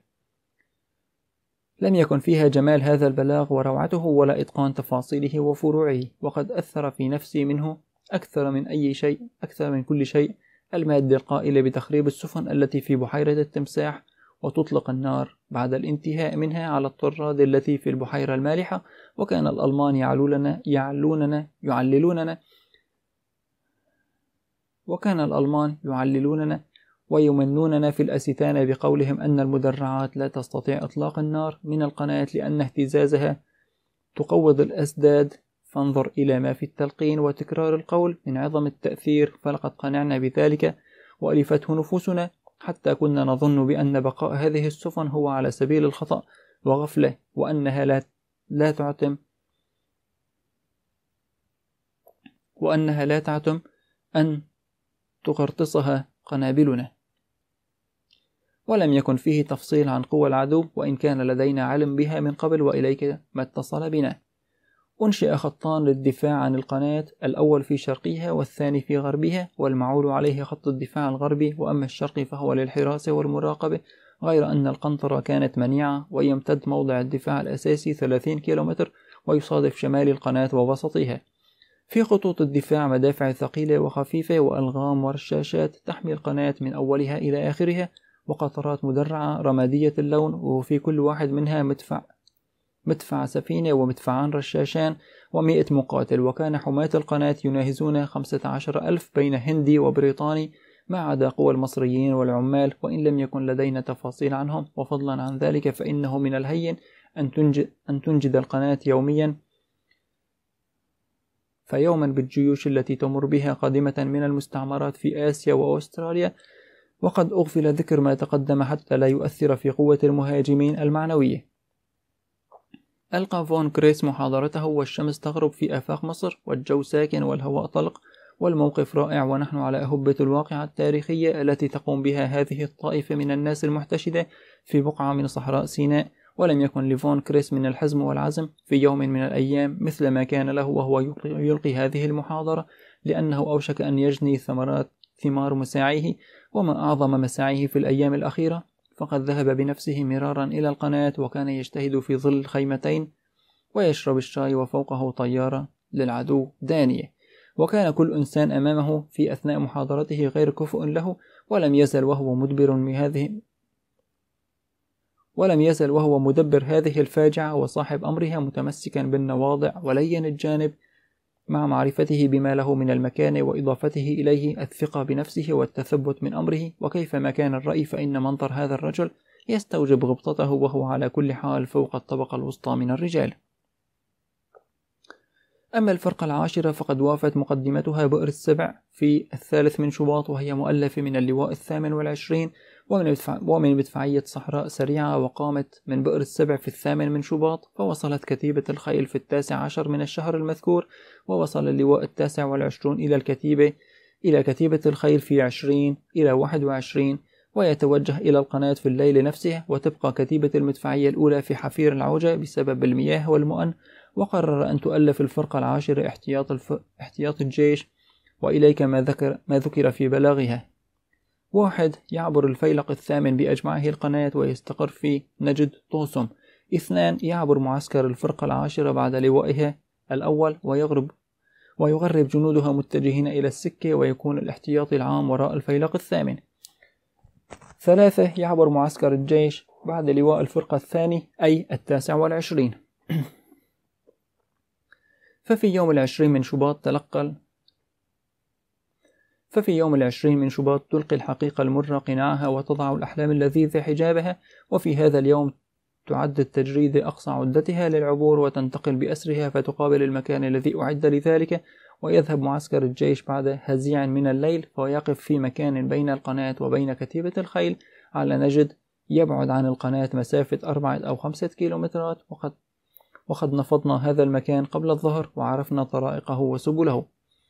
لم يكن فيها جمال هذا البلاغ وروعته ولا إتقان تفاصيله وفروعه، وقد أثر في نفسي منه أكثر من أي شيء أكثر من كل شيء المادة القائلة بتخريب السفن التي في بحيرة التمساح، وتطلق النار بعد الانتهاء منها على الطراد التي في البحيرة المالحة. وكان الألمان يعلوننا يعلوننا يعللوننا وكان الألمان يعللوننا ويمنوننا في الأستانة بقولهم أن المدرعات لا تستطيع إطلاق النار من القناة لأن اهتزازها تقوض الأسداد، فانظر إلى ما في التلقين وتكرار القول من عظم التأثير، فلقد قنعنا بذلك وألفته نفوسنا، حتى كنا نظن بأن بقاء هذه السفن هو على سبيل الخطأ وغفلة، وأنها لا لا تعتم وأنها لا تعتم أن تقرطسها قنابلنا. ولم يكن فيه تفصيل عن قوى العدو، وإن كان لدينا علم بها من قبل، وإليك ما اتصل بنا. أنشئ خطان للدفاع عن القناة، الأول في شرقها والثاني في غربها، والمعول عليه خط الدفاع الغربي، وأما الشرقي فهو للحراسة والمراقبة، غير أن القنطرة كانت منيعة، ويمتد موضع الدفاع الأساسي ثلاثين كيلومتر، ويصادف شمال القناة ووسطها. في خطوط الدفاع مدافع ثقيلة وخفيفة وألغام ورشاشات تحمي القناة من أولها إلى آخرها، وقطرات مدرعة رمادية اللون، وفي كل واحد منها مدفع مدفع سفينة ومدفعان رشاشان ومئة مقاتل. وكان حماة القناة يناهزون خمسة عشر ألف بين هندي وبريطاني، ما عدا قوى المصريين والعمال، وإن لم يكن لدينا تفاصيل عنهم. وفضلا عن ذلك فإنه من الهين أن تنجد, أن تنجد القناة يوميا فيوما بالجيوش التي تمر بها قادمة من المستعمرات في آسيا وأستراليا، وقد أغفل ذكر ما تقدم حتى لا يؤثر في قوة المهاجمين المعنوية. ألقى فون كريس محاضرته والشمس تغرب في آفاق مصر، والجو ساكن والهواء طلق والموقف رائع، ونحن على أهبة الواقعة التاريخية التي تقوم بها هذه الطائفة من الناس المحتشدة في بقعة من صحراء سيناء. ولم يكن لفون كريس من الحزم والعزم في يوم من الأيام مثل ما كان له وهو يلقي هذه المحاضرة، لأنه أوشك أن يجني ثمرات ثمار مساعيه. وما أعظم مساعيه في الأيام الأخيرة، فقد ذهب بنفسه مرارا إلى القناة، وكان يجتهد في ظل خيمتين ويشرب الشاي، وفوقه طيارة للعدو دانية. وكان كل إنسان أمامه في أثناء محاضرته غير كفء له، ولم يزل وهو مدبر من هذه ولم يزل وهو مدبر هذه الفاجعة وصاحب أمرها، متمسكا بالنواضع ولين الجانب، مع معرفته بما له من المكانة وإضافته إليه الثقة بنفسه والتثبت من أمره. وكيفما كان الرأي فإن منظر هذا الرجل يستوجب غبطته، وهو على كل حال فوق الطبقة الوسطى من الرجال. أما الفرقة العاشرة فقد وافت مقدمتها بئر السبع في الثالث من شباط، وهي مؤلفة من اللواء الثامن والعشرين ومن, ومن مدفعية صحراء سريعة، وقامت من بئر السبع في الثامن من شباط، فوصلت كتيبة الخيل في التاسع عشر من الشهر المذكور، ووصل اللواء التاسع والعشرون إلى الكتيبة إلى كتيبة الخيل في عشرين إلى واحد وعشرين، ويتوجه إلى القناة في الليل نفسه، وتبقى كتيبة المدفعية الأولى في حفير العوجة بسبب المياه والمؤن. وقرر أن تؤلف الفرقة العاشرة احتياط, الف... احتياط الجيش. وإليك ما ذكر, ما ذكر في بلاغها: واحد، يعبر الفيلق الثامن بأجمعه القناة ويستقر في نجد طوسم. اثنان، يعبر معسكر الفرقة العاشرة بعد لوائها الأول ويغرب ويغرب جنودها متجهين إلى السكة، ويكون الاحتياطي العام وراء الفيلق الثامن. ثلاثة، يعبر معسكر الجيش بعد لواء الفرقة الثاني أي التاسع والعشرين. ففي يوم العشرين من شباط تلقى ففي يوم العشرين من شباط تلقي الحقيقة المرة قناعها وتضع الأحلام اللذيذة حجابها، وفي هذا اليوم تعد التجريدة أقصى عدتها للعبور وتنتقل بأسرها فتقابل المكان الذي أعد لذلك، ويذهب معسكر الجيش بعد هزيع من الليل فيقف في مكان بين القناة وبين كتيبة الخيل على نجد يبعد عن القناة مسافة أربعة أو خمسة كيلومترات، وقد وقد نفضنا هذا المكان قبل الظهر وعرفنا طرائقه وسبله.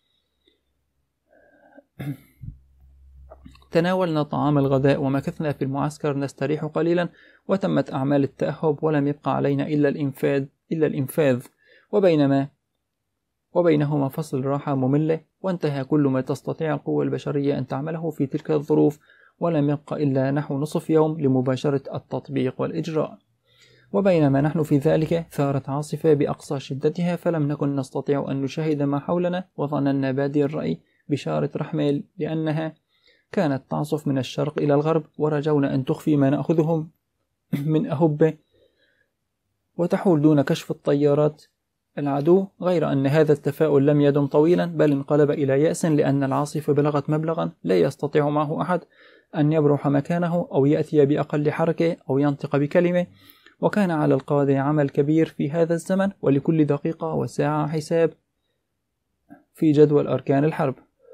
تناولنا طعام الغداء ومكثنا في المعسكر نستريح قليلا، وتمت أعمال التأهب ولم يبقى علينا إلا الإنفاذ إلا الإنفاذ وبينما وبينهما فصل راحة مملة، وانتهى كل ما تستطيع القوة البشرية أن تعمله في تلك الظروف، ولم يبقى إلا نحو نصف يوم لمباشرة التطبيق والإجراء. وبينما نحن في ذلك ثارت عاصفة بأقصى شدتها، فلم نكن نستطيع أن نشاهد ما حولنا، وظننا بادي الرأي بشارة رحمة لأنها كانت تعصف من الشرق إلى الغرب، ورجونا أن تخفي ما نأخذهم من أهبة وتحول دون كشف الطيارات العدو، غير أن هذا التفاؤل لم يدم طويلا بل انقلب إلى يأس، لأن العاصفة بلغت مبلغا لا يستطيع معه أحد أن يبرح مكانه أو يأتي بأقل حركة أو ينطق بكلمة، وكان على القادة عمل كبير في هذا الزمن، ولكل دقيقة وساعة حساب في جدول أركان الحرب.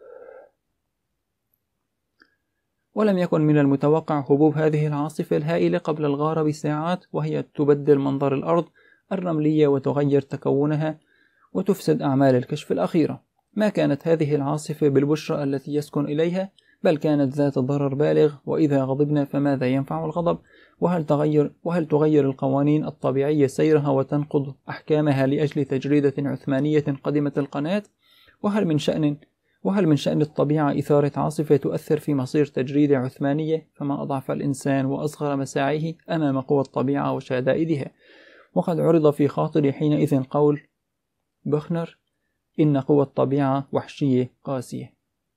ولم يكن من المتوقع هبوب هذه العاصفة الهائلة قبل الغارة بساعات، وهي تبدل منظر الأرض الرملية وتغير تكونها وتفسد أعمال الكشف الأخيرة. ما كانت هذه العاصفة بالبشرى التي يسكن إليها، بل كانت ذات ضرر بالغ، وإذا غضبنا فماذا ينفع الغضب؟ وهل تغير, وهل تغير القوانين الطبيعية سيرها وتنقض أحكامها لأجل تجريدة عثمانية قدمت القناة؟ وهل من شأن وهل من شأن الطبيعة إثارة عاصفة تؤثر في مصير تجريدة عثمانية؟ فما أضعف الإنسان وأصغر مساعيه أمام قوى الطبيعة وشدائدها. وقد عرض في خاطري حينئذ قول بخنر: إن قوى الطبيعة وحشية قاسية.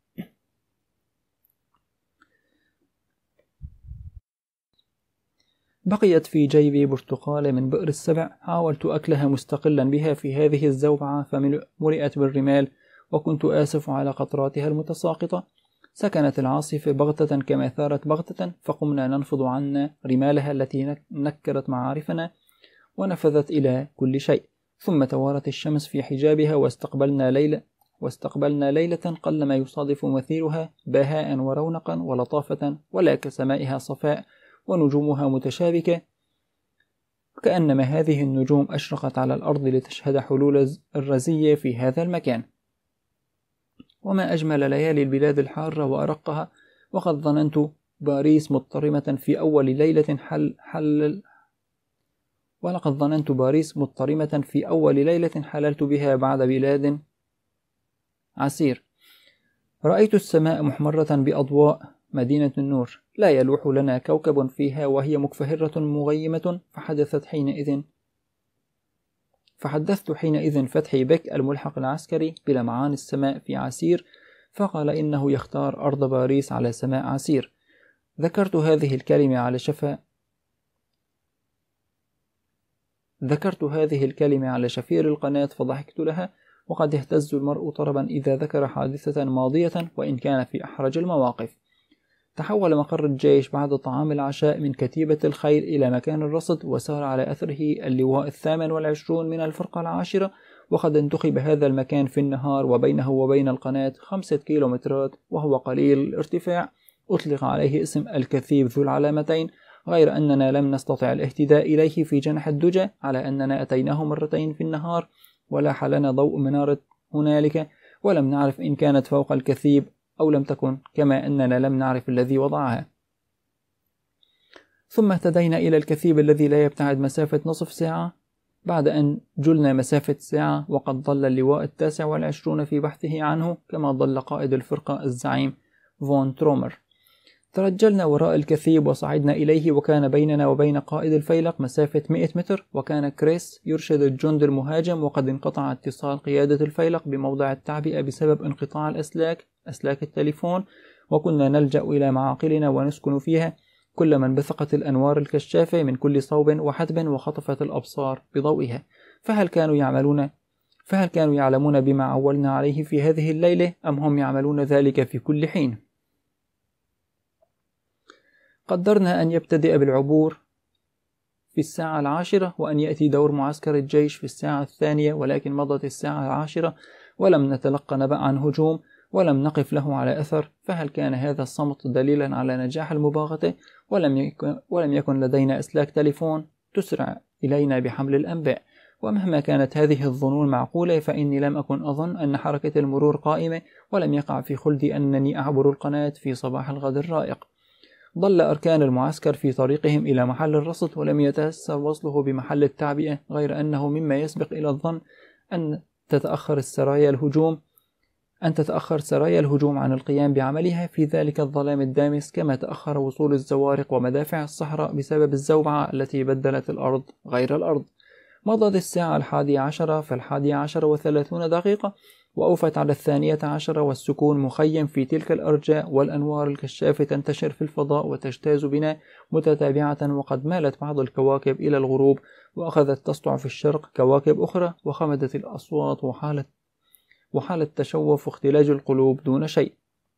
بقيت في جيبي برتقالة من بئر السبع، حاولت أكلها مستقلا بها في هذه الزوبعة فملئت بالرمال، وكنت آسف على قطراتها المتساقطة. سكنت العاصفة بغتة كما ثارت بغتة، فقمنا ننفض عنا رمالها التي نكرت معارفنا ونفذت إلى كل شيء. ثم توارت الشمس في حجابها، واستقبلنا ليلة واستقبلنا ليلة قلما يصادف مثيرها بهاء ورونقا ولطافة، ولا كسمائها صفاء ونجومها متشابكة، كأنما هذه النجوم أشرقت على الأرض لتشهد حلول الرزية في هذا المكان. وما أجمل ليالي البلاد الحارة وأرقها، وقد ظننت باريس مضطرمة في أول ليلة حل حل ولقد ظننت باريس مضطرمة في أول ليلة حللت بها بعد بلاد عسير. رأيت السماء محمرة بأضواء مدينة النور، لا يلوح لنا كوكب فيها، وهي مكفهرة مغيمة. فحدثت حينئذ فحدثت حينئذ فتحي بك الملحق العسكري بلمعان السماء في عسير، فقال إنه يختار أرض باريس على سماء عسير. ذكرت هذه الكلمة على شفا ذكرت هذه الكلمة على شفير القناة فضحكت لها. وقد يهتز المرء طربا إذا ذكر حادثة ماضية وإن كان في أحرج المواقف. تحول مقر الجيش بعد طعام العشاء من كتيبة الخيل إلى مكان الرصد، وسار على أثره اللواء الثامن والعشرون من الفرقة العاشرة، وقد انتخب هذا المكان في النهار، وبينه وبين القناة خمسة كيلومترات، وهو قليل الارتفاع. أطلق عليه اسم الكثيب ذو العلامتين، غير أننا لم نستطع الاهتداء إليه في جنح الدجى، على أننا أتيناه مرتين في النهار ولاح لنا ضوء منارة هنالك، ولم نعرف إن كانت فوق الكثيب أو لم تكن، كما أننا لم نعرف الذي وضعها. ثم اهتدينا إلى الكثيب الذي لا يبتعد مسافة نصف ساعة، بعد أن جلنا مسافة ساعة، وقد ضل اللواء التاسع والعشرون في بحثه عنه، كما ضل قائد الفرقة الزعيم فون ترومر. ترجلنا وراء الكثيب وصعدنا إليه، وكان بيننا وبين قائد الفيلق مسافة مئة متر، وكان كريس يرشد الجند المهاجم، وقد انقطع اتصال قيادة الفيلق بموضع التعبئة بسبب انقطاع الأسلاك أسلاك التليفون، وكنا نلجأ إلى معاقلنا ونسكن فيها، كلما انبثقت الأنوار الكشافة من كل صوب وحدب وخطفت الأبصار بضوئها. فهل كانوا يعملون فهل كانوا يعلمون بما عولنا عليه في هذه الليلة أم هم يعملون ذلك في كل حين؟ قدرنا أن يبتدئ بالعبور في الساعة العاشرة وأن يأتي دور معسكر الجيش في الساعة الثانية، ولكن مضت الساعة العاشرة ولم نتلقى نبأ عن هجوم ولم نقف له على أثر. فهل كان هذا الصمت دليلا على نجاح المباغتة؟ ولم يكن, ولم يكن لدينا أسلاك تليفون تسرع إلينا بحمل الأنباء. ومهما كانت هذه الظنون معقولة فإني لم أكن أظن أن حركة المرور قائمة، ولم يقع في خلدي أنني أعبر القناة في صباح الغد الرائق. ظل أركان المعسكر في طريقهم إلى محل الرصد ولم يتيسر وصله بمحل التعبئة، غير أنه مما يسبق إلى الظن أن تتأخر السرايا الهجوم أن تتأخر سرايا الهجوم عن القيام بعملها في ذلك الظلام الدامس، كما تأخر وصول الزوارق ومدافع الصحراء بسبب الزوبعة التي بدلت الأرض غير الأرض. مضت الساعة الحادية عشرة في الحادية عشرة وثلاثون دقيقة وأوفت على الثانية عشرة، والسكون مخيم في تلك الأرجاء، والأنوار الكشافة تنتشر في الفضاء وتجتاز بنا متتابعة، وقد مالت بعض الكواكب إلى الغروب وأخذت تسطع في الشرق كواكب أخرى، وخمدت الأصوات وحالة وحالة تشوف واختلاج القلوب دون شيء.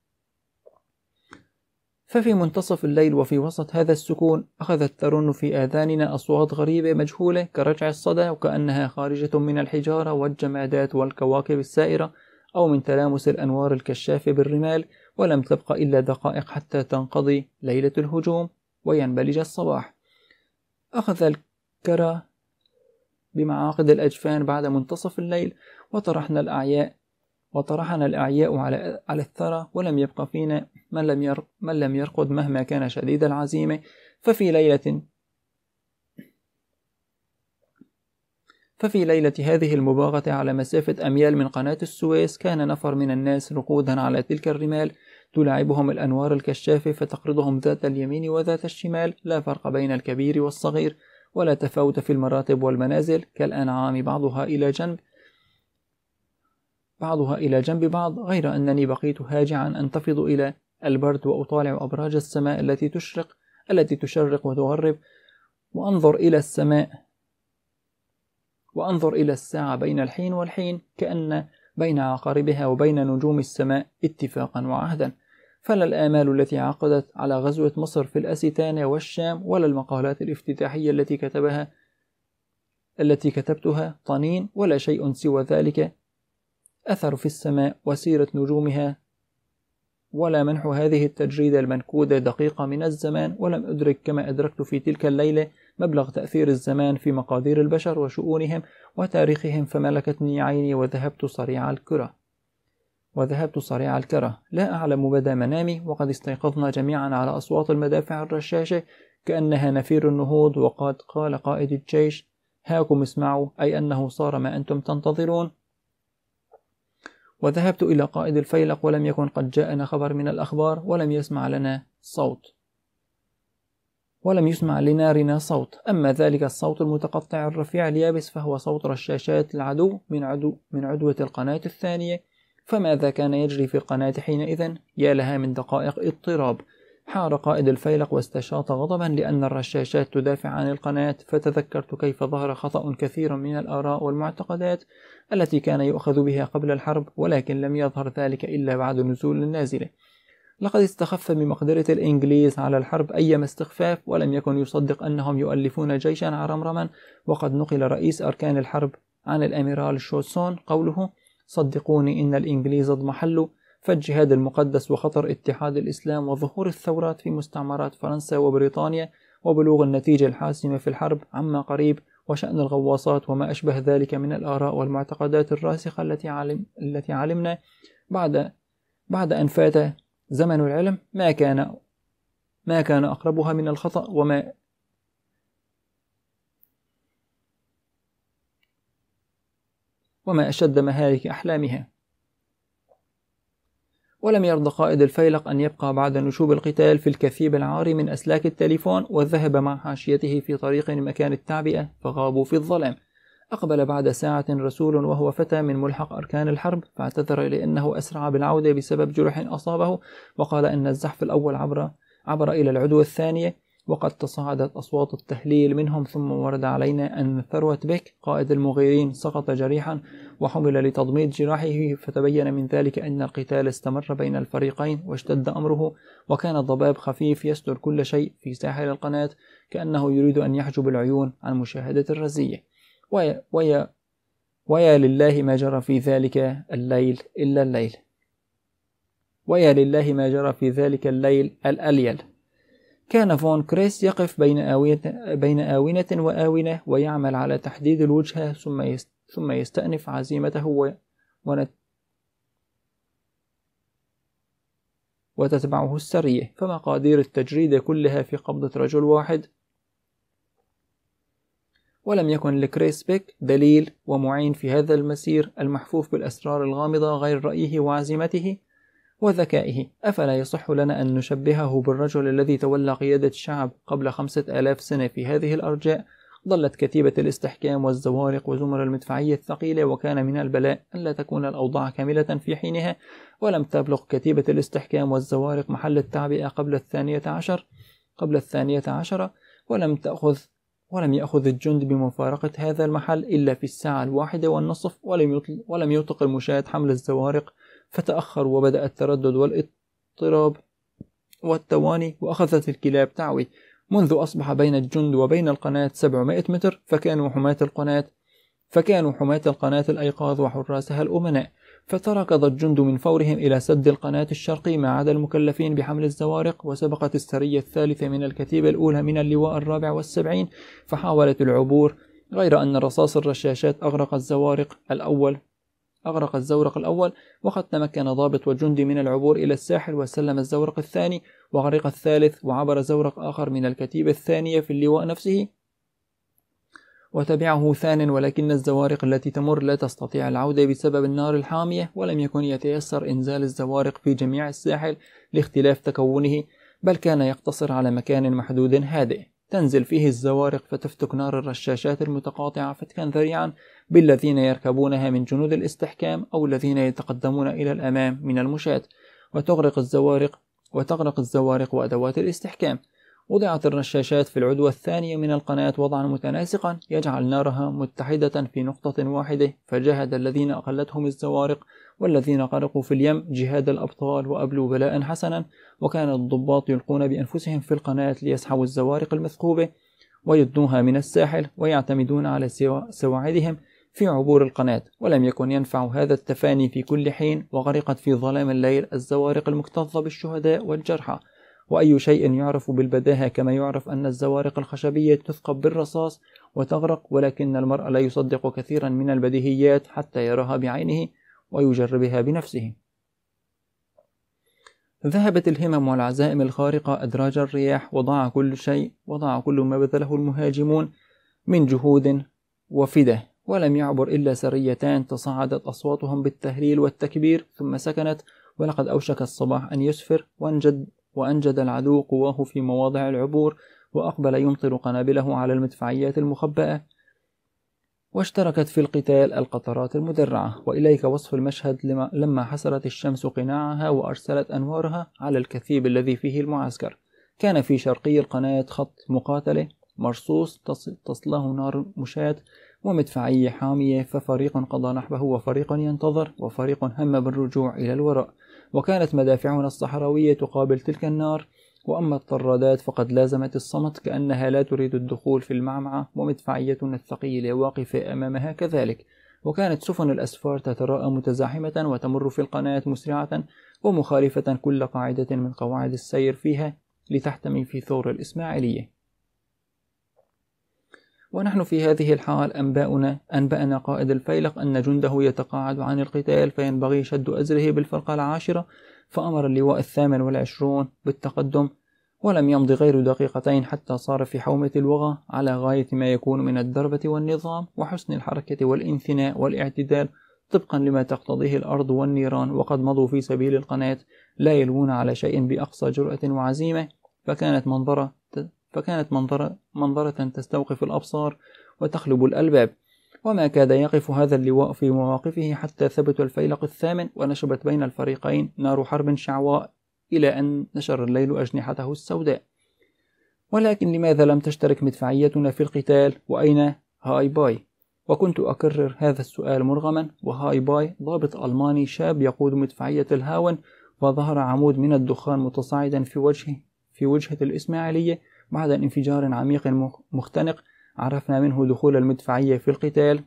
ففي منتصف الليل وفي وسط هذا السكون أخذت ترن في آذاننا أصوات غريبة مجهولة كرجع الصدى، وكأنها خارجة من الحجارة والجمادات والكواكب السائرة، أو من تلامس الأنوار الكشافة بالرمال. ولم تبق إلا دقائق حتى تنقضي ليلة الهجوم وينبلج الصباح. أخذ الكرى بمعاقد الأجفان بعد منتصف الليل، وطرحنا الأعياء وطرحنا الأعياء على على الثرى، ولم يبق فينا من لم ير من لم يرقد مهما كان شديد العزيمة. ففي ليلة ففي ليلة هذه المباغتة على مسافة أميال من قناة السويس، كان نفر من الناس رقودا على تلك الرمال تلاعبهم الأنوار الكشافة فتقرضهم ذات اليمين وذات الشمال، لا فرق بين الكبير والصغير، ولا تفاوت في المراتب والمنازل، كالأنعام بعضها إلى جنب بعضها إلى جنب بعض، غير أنني بقيت هاجعا أنتفض إلى البرد وأطالع أبراج السماء التي تشرق التي تشرق وتغرب، وأنظر إلى السماء وأنظر إلى الساعة بين الحين والحين، كأن بين عقاربها وبين نجوم السماء اتفاقا وعهدا. فلا الآمال التي عقدت على غزوة مصر في الأستانة والشام، ولا المقالات الافتتاحية التي كتبها التي كتبتها طنين، ولا شيء سوى ذلك أثر في السماء وسيرة نجومها، ولا منح هذه التجريدة المنكودة دقيقة من الزمان. ولم أدرك كما أدركت في تلك الليلة مبلغ تأثير الزمان في مقادير البشر وشؤونهم وتاريخهم، فملكتني عيني وذهبت صريع الكرة وذهبت صريع الكرة لا أعلم مدى منامي، وقد استيقظنا جميعا على أصوات المدافع الرشاشة كأنها نفير النهوض، وقد قال قائد الجيش: هاكم اسمعوا، أي أنه صار ما أنتم تنتظرون. وذهبت إلى قائد الفيلق، ولم يكن قد جاءنا خبر من الأخبار، ولم يسمع لنا صوت ولم يسمع لنارنا صوت. أما ذلك الصوت المتقطع الرفيع اليابس فهو صوت رشاشات العدو من عدو من عدوة القناة الثانية. فماذا كان يجري في القناة حينئذ؟ يا لها من دقائق اضطراب. حار قائد الفيلق واستشاط غضبا لأن الرشاشات تدافع عن القناة، فتذكرت كيف ظهر خطأ كثير من الآراء والمعتقدات التي كان يؤخذ بها قبل الحرب، ولكن لم يظهر ذلك إلا بعد نزول النازلة. لقد استخف بمقدرة الإنجليز على الحرب أيما استخفاف، ولم يكن يصدق أنهم يؤلفون جيشا عرمرما. وقد نقل رئيس أركان الحرب عن الأميرال شوسون قوله: صدقوني إن الإنجليز اضمحلوا، فالجهاد المقدس وخطر اتحاد الإسلام وظهور الثورات في مستعمرات فرنسا وبريطانيا وبلوغ النتيجة الحاسمة في الحرب عما قريب، وشأن الغواصات وما أشبه ذلك من الآراء والمعتقدات الراسخة التي علم التي علمنا بعد بعد أن فات زمن العلم ما كان ما كان أقربها من الخطأ وما وما أشد مهالك أحلامها. ولم يرضى قائد الفيلق أن يبقى بعد نشوب القتال في الكثيب العاري من أسلاك التليفون، وذهب مع حاشيته في طريق مكان التعبئة، فغابوا في الظلام. أقبل بعد ساعة رسول وهو فتى من ملحق أركان الحرب، فاعتذر لأنه أسرع بالعودة بسبب جرح أصابه، وقال أن الزحف الأول عبر, عبر إلى العدوة الثانية، وقد تصاعدت أصوات التهليل منهم، ثم ورد علينا أن ثروة بك قائد المغيرين سقط جريحا وحمل لتضميد جراحه، فتبين من ذلك أن القتال استمر بين الفريقين واشتد أمره، وكان الضباب خفيف يستر كل شيء في ساحل القناة كأنه يريد أن يحجب العيون عن مشاهدة الرزية. ويا, ويا, ويا لله ما جرى في ذلك الليل إلا الليل ويا لله ما جرى في ذلك الليل الأليل. كان فون كريس يقف بين آونة, بين آونة وآونة ويعمل على تحديد الوجهة، ثم ثم يستأنف عزيمته و... ونت... وتتبعه السرية، فمقادير التجريد كلها في قبضة رجل واحد. ولم يكن لكريس بيك دليل ومعين في هذا المسير المحفوف بالأسرار الغامضة غير رأيه وعزيمته وذكائه. أفلا يصح لنا أن نشبهه بالرجل الذي تولى قيادة الشعب قبل خمسة آلاف سنة في هذه الأرجاء؟ ظلت كتيبة الاستحكام والزوارق وزمر المدفعية الثقيلة، وكان من البلاء أن لا تكون الأوضاع كاملة في حينها، ولم تبلغ كتيبة الاستحكام والزوارق محل التعبئة قبل الثانية عشر قبل الثانية عشرة ولم تأخذ ولم يأخذ الجند بمفارقة هذا المحل إلا في الساعة الواحدة والنصف، ولم يطلق, ولم يطلق المشاة حمل الزوارق، فتأخر وبدأ التردد والاضطراب والتواني، وأخذت الكلاب تعوي. منذ أصبح بين الجند وبين القناة سبعمائة متر، فكانوا حماة القناة فكانوا حماة القناة الأيقاظ وحراسها الأمناء، فتركض الجند من فورهم إلى سد القناة الشرقي ما عدا المكلفين بحمل الزوارق. وسبقت السرية الثالثة من الكتيبة الأولى من اللواء الرابع والسبعين فحاولت العبور، غير أن رصاص الرشاشات أغرق الزوارق الأول أغرق الزورق الأول، وقد تمكن ضابط وجندي من العبور إلى الساحل وسلم الزورق الثاني، وغرق الثالث، وعبر زورق آخر من الكتيبة الثانية في اللواء نفسه وتبعه ثان، ولكن الزوارق التي تمر لا تستطيع العودة بسبب النار الحامية، ولم يكن يتيسر إنزال الزوارق في جميع الساحل لاختلاف تكونه، بل كان يقتصر على مكان محدود هادئ تنزل فيه الزوارق فتفتك نار الرشاشات المتقاطعة فتكا ذريعا بالذين يركبونها من جنود الاستحكام أو الذين يتقدمون إلى الأمام من المشاة، وتغرق الزوارق وتغرق الزوارق وأدوات الاستحكام. وضعت الرشاشات في العدوى الثانية من القناة وضعا متناسقا يجعل نارها متحدة في نقطة واحدة، فجاهد الذين أقلتهم الزوارق والذين غرقوا في اليم جهاد الأبطال وأبلوا بلاء حسنا. وكان الضباط يلقون بأنفسهم في القناة ليسحبوا الزوارق المثقوبة ويدنوها من الساحل ويعتمدون على سواعدهم في عبور القناة، ولم يكن ينفع هذا التفاني في كل حين، وغرقت في ظلام الليل الزوارق المكتظة بالشهداء والجرحى. وأي شيء يعرف بالبداهة كما يعرف أن الزوارق الخشبية تثقب بالرصاص وتغرق، ولكن المرء لا يصدق كثيرا من البديهيات حتى يراها بعينه ويجربها بنفسه. ذهبت الهمم والعزائم الخارقة أدراج الرياح، وضاع كل شيء وضاع كل ما بذله المهاجمون من جهود وفدة، ولم يعبر إلا سريتان تصاعدت أصواتهم بالتهليل والتكبير ثم سكنت، ولقد أوشك الصباح أن يسفر، وانجد وأنجد العدو قواه في مواضع العبور، وأقبل يمطر قنابله على المدفعيات المخبأة، واشتركت في القتال القطرات المدرعة. وإليك وصف المشهد لما حسرت الشمس قناعها وأرسلت أنوارها على الكثيب الذي فيه المعسكر. كان في شرقي القناة خط مقاتلة مرصوص تصله نار مشاة ومدفعية حامية، ففريق قضى نحبه وفريق ينتظر وفريق هم بالرجوع إلى الوراء. وكانت مدافعنا الصحراوية تقابل تلك النار، وأما الطرادات فقد لازمت الصمت كأنها لا تريد الدخول في المعمعة، ومدفعيتنا الثقيلة واقفة أمامها كذلك. وكانت سفن الأسفار تتراءى متزاحمة وتمر في القناة مسرعة ومخالفة كل قاعدة من قواعد السير فيها لتحتمي في ثور الإسماعيلية. ونحن في هذه الحال أنبأنا, أنبأنا قائد الفيلق أن جنده يتقاعد عن القتال، فينبغي شد أزره بالفرقة العاشرة، فأمر اللواء الثامن والعشرون بالتقدم. ولم يمض غير دقيقتين حتى صار في حومة الوغى على غاية ما يكون من الدربة والنظام وحسن الحركة والانثناء والاعتدال طبقا لما تقتضيه الأرض والنيران، وقد مضوا في سبيل القناة لا يلوون على شيء بأقصى جرأة وعزيمة، فكانت منظرة فكانت منظرة, منظرة تستوقف الأبصار وتخلب الألباب. وما كاد يقف هذا اللواء في مواقفه حتى ثبت الفيلق الثامن، ونشبت بين الفريقين نار حرب شعواء إلى أن نشر الليل أجنحته السوداء. ولكن لماذا لم تشترك مدفعيتنا في القتال؟ وأين هاي باي؟ وكنت أكرر هذا السؤال مرغما، وهاي باي ضابط ألماني شاب يقود مدفعية الهاون، وظهر عمود من الدخان متصاعدا في وجهه في وجهة الإسماعيلية بعد انفجار عميق مختنق عرفنا منه دخول المدفعية في القتال،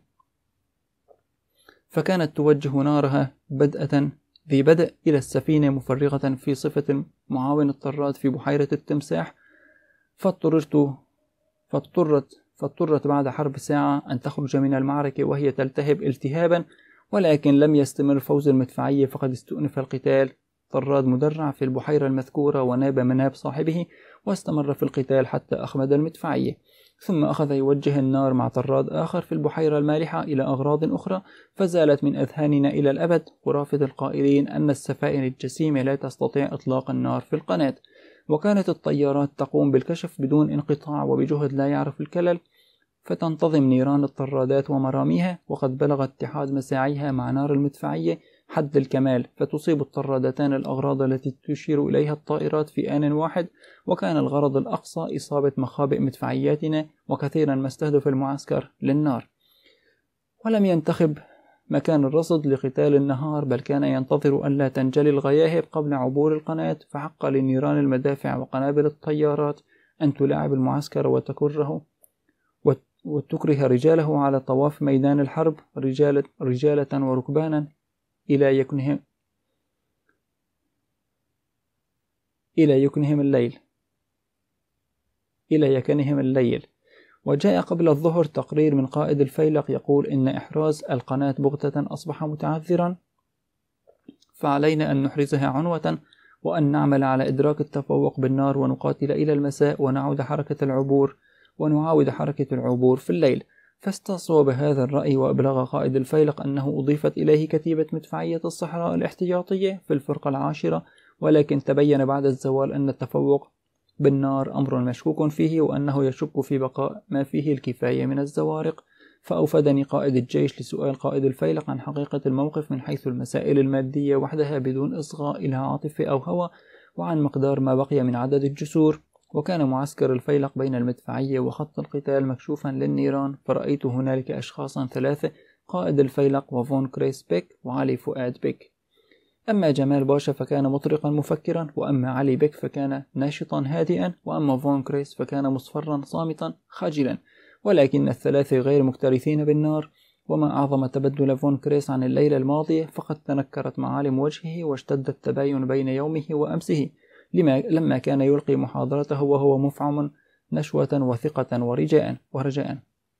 فكانت توجه نارها بدءة ذي بدء إلى السفينة مفرغة في صفة معاون الطراد في بحيرة التمساح، فاضطررت فاضطرت فاضطرت بعد حرب ساعة أن تخرج من المعركة وهي تلتهب التهابا، ولكن لم يستمر فوز المدفعية فقد استؤنف القتال. طراد مدرع في البحيرة المذكورة وناب مناب صاحبه، واستمر في القتال حتى أخمد المدفعية، ثم أخذ يوجه النار مع طراد آخر في البحيرة المالحة إلى أغراض أخرى، فزالت من أذهاننا إلى الأبد خرافة القائلين أن السفائن الجسيمة لا تستطيع إطلاق النار في القناة. وكانت الطيارات تقوم بالكشف بدون انقطاع وبجهد لا يعرف الكلل، فتنتظم نيران الطرادات ومراميها، وقد بلغ اتحاد مساعيها مع نار المدفعية حد الكمال، فتصيب الطرادتان الأغراض التي تشير إليها الطائرات في آن واحد. وكان الغرض الأقصى إصابة مخابئ مدفعياتنا، وكثيرا ما استهدف المعسكر للنار، ولم ينتخب مكان الرصد لقتال النهار، بل كان ينتظر أن لا تنجلي الغياهب قبل عبور القناة، فحق لنيران المدافع وقنابل الطيارات أن تلاعب المعسكر وتكره وتكره رجاله على طواف ميدان الحرب رجالة, رجالة وركبانا إلى يكنهم إلى يكنهم الليل إلى يكنهم الليل. وجاء قبل الظهر تقرير من قائد الفيلق يقول إن إحراز القناة بغتة أصبح متعذرا، فعلينا أن نحرزها عنوة، وأن نعمل على إدراك التفوق بالنار، ونقاتل إلى المساء، ونعود حركة العبور ونعاود حركة العبور في الليل. فاستصوب هذا الرأي، وأبلغ قائد الفيلق أنه أضيفت إليه كتيبة مدفعية الصحراء الاحتياطية في الفرقة العاشرة، ولكن تبين بعد الزوال أن التفوق بالنار أمر مشكوك فيه، وأنه يشك في بقاء ما فيه الكفاية من الزوارق. فأوفدني قائد الجيش لسؤال قائد الفيلق عن حقيقة الموقف من حيث المسائل المادية وحدها بدون إصغاء إلى عاطفة أو هوى، وعن مقدار ما بقي من عدد الجسور. وكان معسكر الفيلق بين المدفعية وخط القتال مكشوفا للنيران، فرأيت هنالك أشخاصا ثلاثة: قائد الفيلق وفون كريس بيك وعلي فؤاد بيك. أما جمال باشا فكان مطرقا مفكرا، وأما علي بيك فكان ناشطا هادئا، وأما فون كريس فكان مصفرا صامتا خجلا، ولكن الثلاثة غير مكترثين بالنار. وما أعظم تبدل فون كريس عن الليلة الماضية، فقد تنكرت معالم وجهه واشتد التباين بين يومه وأمسه، لما لما كان يلقي محاضرته وهو مفعم نشوة وثقة ورجاء ورجاء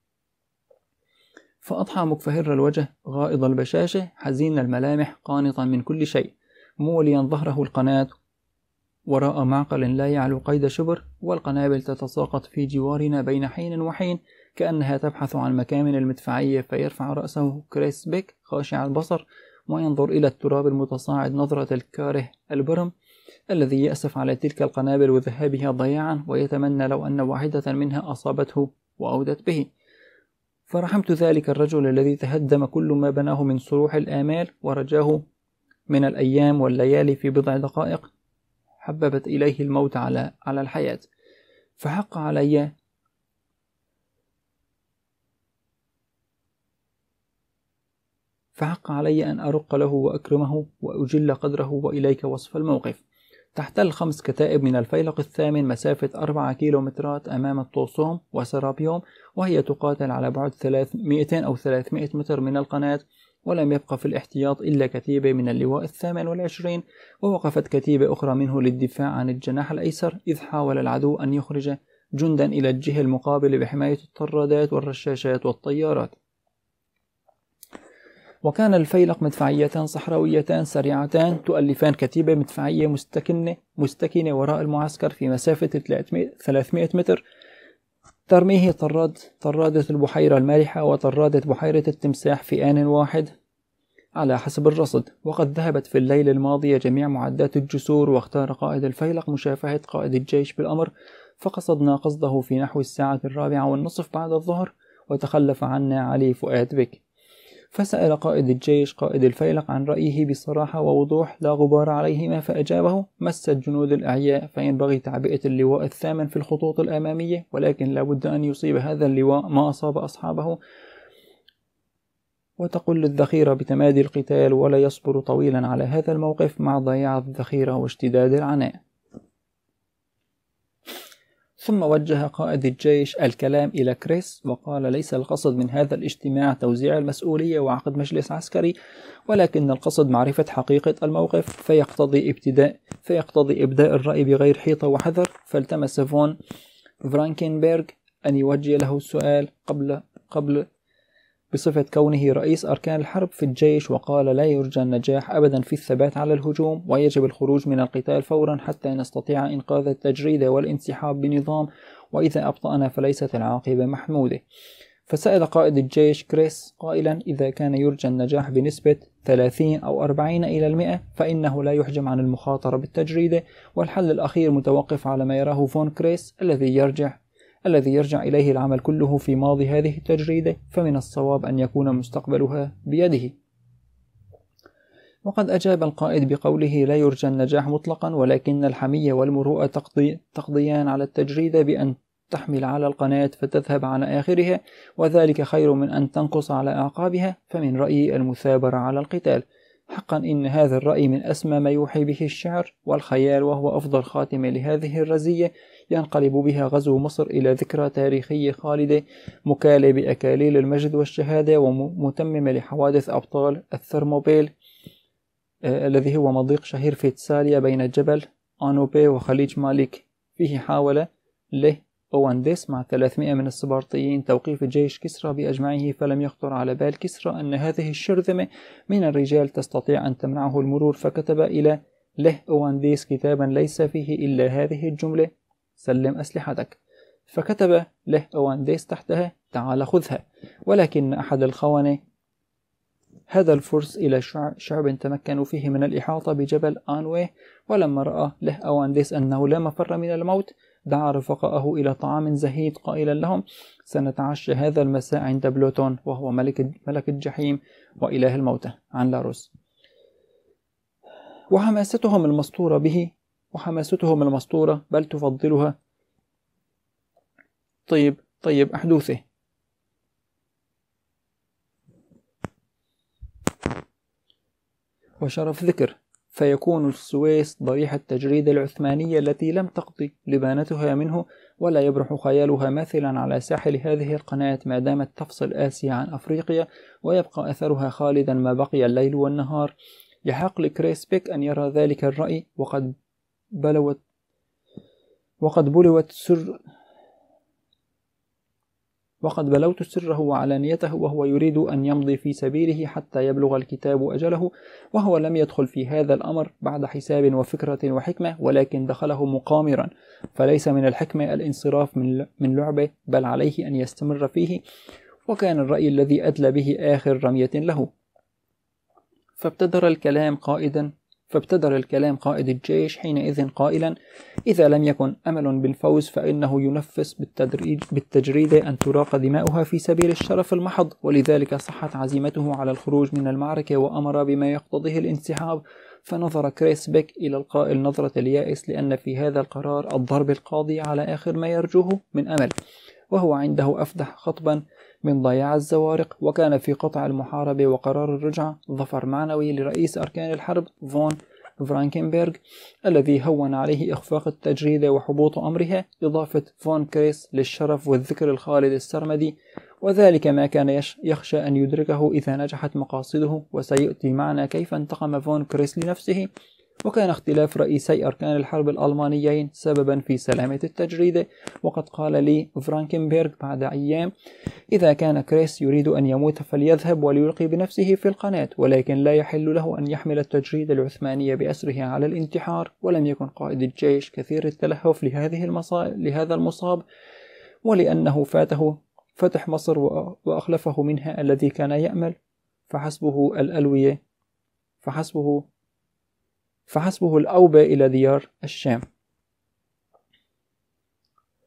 فأضحى مكفهر الوجه غائض البشاشة حزين الملامح قانطا من كل شيء، موليا ظهره القناة وراء معقل لا يعلو قيد شبر، والقنابل تتساقط في جوارنا بين حين وحين كأنها تبحث عن مكامن المدفعية. فيرفع رأسه كريس بيك خاشع البصر وينظر إلى التراب المتصاعد نظرة الكاره البرم الذي يأسف على تلك القنابل وذهابها ضياعا، ويتمنى لو أن واحدة منها أصابته وأودت به. فرحمت ذلك الرجل الذي تهدم كل ما بناه من صروح الآمال ورجاه من الأيام والليالي في بضع دقائق حببت إليه الموت على على الحياة. فحق علي فحق علي أن أرق له وأكرمه وأجل قدره. وإليك وصف الموقف: تحتل خمس كتائب من الفيلق الثامن مسافة أربعة كيلومترات أمام الطوسوم وسرابيوم، وهي تقاتل على بعد مئتين أو ثلاثمائة متر من القناة، ولم يبقى في الاحتياط إلا كتيبة من اللواء الثامن والعشرين، ووقفت كتيبة أخرى منه للدفاع عن الجناح الأيسر، إذ حاول العدو أن يخرج جندا إلى الجهة المقابلة بحماية الطرادات والرشاشات والطيارات. وكان الفيلق مدفعيتان صحراويتان سريعتان تؤلفان كتيبة مدفعية مستكنة مستكنة وراء المعسكر في مسافة ثلاثمائة متر، ترميه طراد طرادة البحيرة المالحة وطرادة بحيرة التمساح في آن واحد على حسب الرصد. وقد ذهبت في الليل الماضي جميع معدات الجسور، واختار قائد الفيلق مشافهة قائد الجيش بالأمر، فقصدنا قصده في نحو الساعة الرابعة والنصف بعد الظهر، وتخلف عنا علي فؤاد بك. فسأل قائد الجيش قائد الفيلق عن رأيه بصراحة ووضوح لا غبار عليهما، فأجابه: مست جنود الأعياء فينبغي تعبئة اللواء الثامن في الخطوط الأمامية، ولكن لا بد أن يصيب هذا اللواء ما أصاب أصحابه، وتقل الذخيرة بتمادي القتال، ولا يصبر طويلا على هذا الموقف مع ضياع الذخيرة واشتداد العناء. ثم وجه قائد الجيش الكلام إلى كريس وقال: ليس القصد من هذا الاجتماع توزيع المسؤولية وعقد مجلس عسكري، ولكن القصد معرفة حقيقة الموقف، فيقتضي ابتداء فيقتضي إبداء الرأي بغير حيطة وحذر. فالتمس فون فرانكنبرغ أن يوجه له السؤال قبل قبل بصفة كونه رئيس أركان الحرب في الجيش، وقال: لا يرجى النجاح أبدا في الثبات على الهجوم، ويجب الخروج من القتال فورا حتى نستطيع إنقاذ التجريدة والانسحاب بنظام، وإذا أبطأنا فليست العاقبة محمودة. فسأل قائد الجيش كريس قائلا: إذا كان يرجى النجاح بنسبة ثلاثين أو أربعين إلى المئة فإنه لا يحجم عن المخاطرة بالتجريدة، والحل الأخير متوقف على ما يراه فون كريس الذي يرجع الذي يرجع إليه العمل كله في ماضي هذه التجريدة، فمن الصواب أن يكون مستقبلها بيده. وقد أجاب القائد بقوله: لا يرجى النجاح مطلقا، ولكن الحمية والمروءة تقضي تقضيان على التجريدة بأن تحمل على القناة فتذهب على آخرها، وذلك خير من أن تنقص على أعقابها، فمن رأيي المثابرة على القتال. حقا إن هذا الرأي من أسمى ما يوحي به الشعر والخيال، وهو أفضل خاتمة لهذه الرزية ينقلب بها غزو مصر إلى ذكرى تاريخية خالدة، مكالة بأكاليل المجد والشهادة، ومتممة لحوادث أبطال الثرموبيل آه الذي هو مضيق شهير في تساليا بين جبل آنوبي وخليج مالك. فيه حاول له أوانديس مع ثلاثمائة من السبارطيين توقيف جيش كسرى بأجمعه، فلم يخطر على بال كسرى أن هذه الشرذمة من الرجال تستطيع أن تمنعه المرور، فكتب إلى له أوانديس كتابا ليس فيه إلا هذه الجملة: سلم أسلحتك. فكتب له أوانديس تحتها: تعال خذها. ولكن أحد الخونة هذا الفرس إلى شعب تمكنوا فيه من الإحاطة بجبل آنوي، ولما رأى له أوانديس أنه لا مفر من الموت دعا رفقائه إلى طعام زهيد قائلا لهم: سنتعشى هذا المساء عند بلوتون، وهو ملك ملك الجحيم وإله الموتى، عن لاروس. وحماستهم المسطورة به وحماستهم المسطورة بل تفضلها طيب طيب أحدوثه. وشرف ذكر، فيكون السويس ضريح التجريدة العثمانية التي لم تقضي لبانتها منه، ولا يبرح خيالها ماثلا على ساحل هذه القناة ما دامت تفصل آسيا عن أفريقيا، ويبقى أثرها خالدا ما بقي الليل والنهار. يحق لكريس بيك أن يرى ذلك الرأي، وقد بلوت وقد بلوت سر وقد بلوت سره وعلانيته، وهو يريد أن يمضي في سبيله حتى يبلغ الكتاب أجله، وهو لم يدخل في هذا الأمر بعد حساب وفكرة وحكمة، ولكن دخله مقامرا، فليس من الحكمة الانصراف من لعبه، بل عليه أن يستمر فيه. وكان الرأي الذي أدلى به آخر رمية له. فابتدر الكلام قائدا فابتدر الكلام قائد الجيش حينئذ قائلا: إذا لم يكن أمل بالفوز فإنه ينفس بالتدريج بالتجريد أن تراق دماؤها في سبيل الشرف المحض، ولذلك صحت عزيمته على الخروج من المعركة، وأمر بما يقتضيه الانسحاب. فنظر كريس بيك إلى القائل نظرة اليائس، لأن في هذا القرار الضرب القاضي على آخر ما يرجوه من أمل، وهو عنده أفدح خطبا من ضياع الزوارق. وكان في قطع المحاربة وقرار الرجعة ظفر معنوي لرئيس أركان الحرب فون فرانكنبرغ، الذي هون عليه إخفاق التجريدة وحبوط أمرها، إضافة فون كريس للشرف والذكر الخالد السرمدي، وذلك ما كان يخشى أن يدركه إذا نجحت مقاصده، وسيأتي معنا كيف انتقم فون كريس لنفسه. وكان اختلاف رئيسي أركان الحرب الألمانيين سببا في سلامة التجريدة. وقد قال لي فرانكنبرغ بعد أيام: إذا كان كريس يريد أن يموت فليذهب وليلقي بنفسه في القناة، ولكن لا يحل له أن يحمل التجريدة العثمانية بأسره على الانتحار. ولم يكن قائد الجيش كثير التلهف لهذه المصائب لهذا المصاب، ولأنه فاته فتح مصر وأخلفه منها الذي كان يأمل، فحسبه الألوية فحسبه فحسبه الأوبة إلى ديار الشام.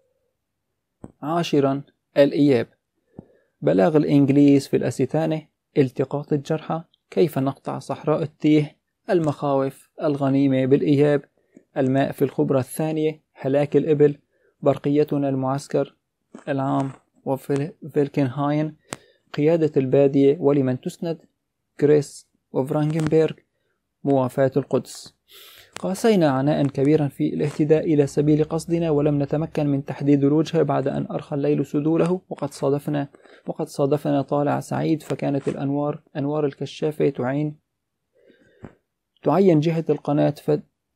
عاشرا، الإياب. بلاغ الإنجليز في الأستانة التقاط الجرحى، كيف نقطع صحراء التيه، المخاوف، الغنيمة بالإياب، الماء في الخبرة الثانية، هلاك الإبل، برقيتنا المعسكر العام وفيلكنهاين، قيادة البادية ولمن تسند، كريس وفرانجنبيرغ، موافاة القدس. قاسينا عناء كبيرا في الاهتداء إلى سبيل قصدنا، ولم نتمكن من تحديد الوجهة بعد أن أرخى الليل سدوله، وقد صادفنا وقد صادفنا طالع سعيد، فكانت الأنوار أنوار الكشافة تعين تعين جهة القناة ف...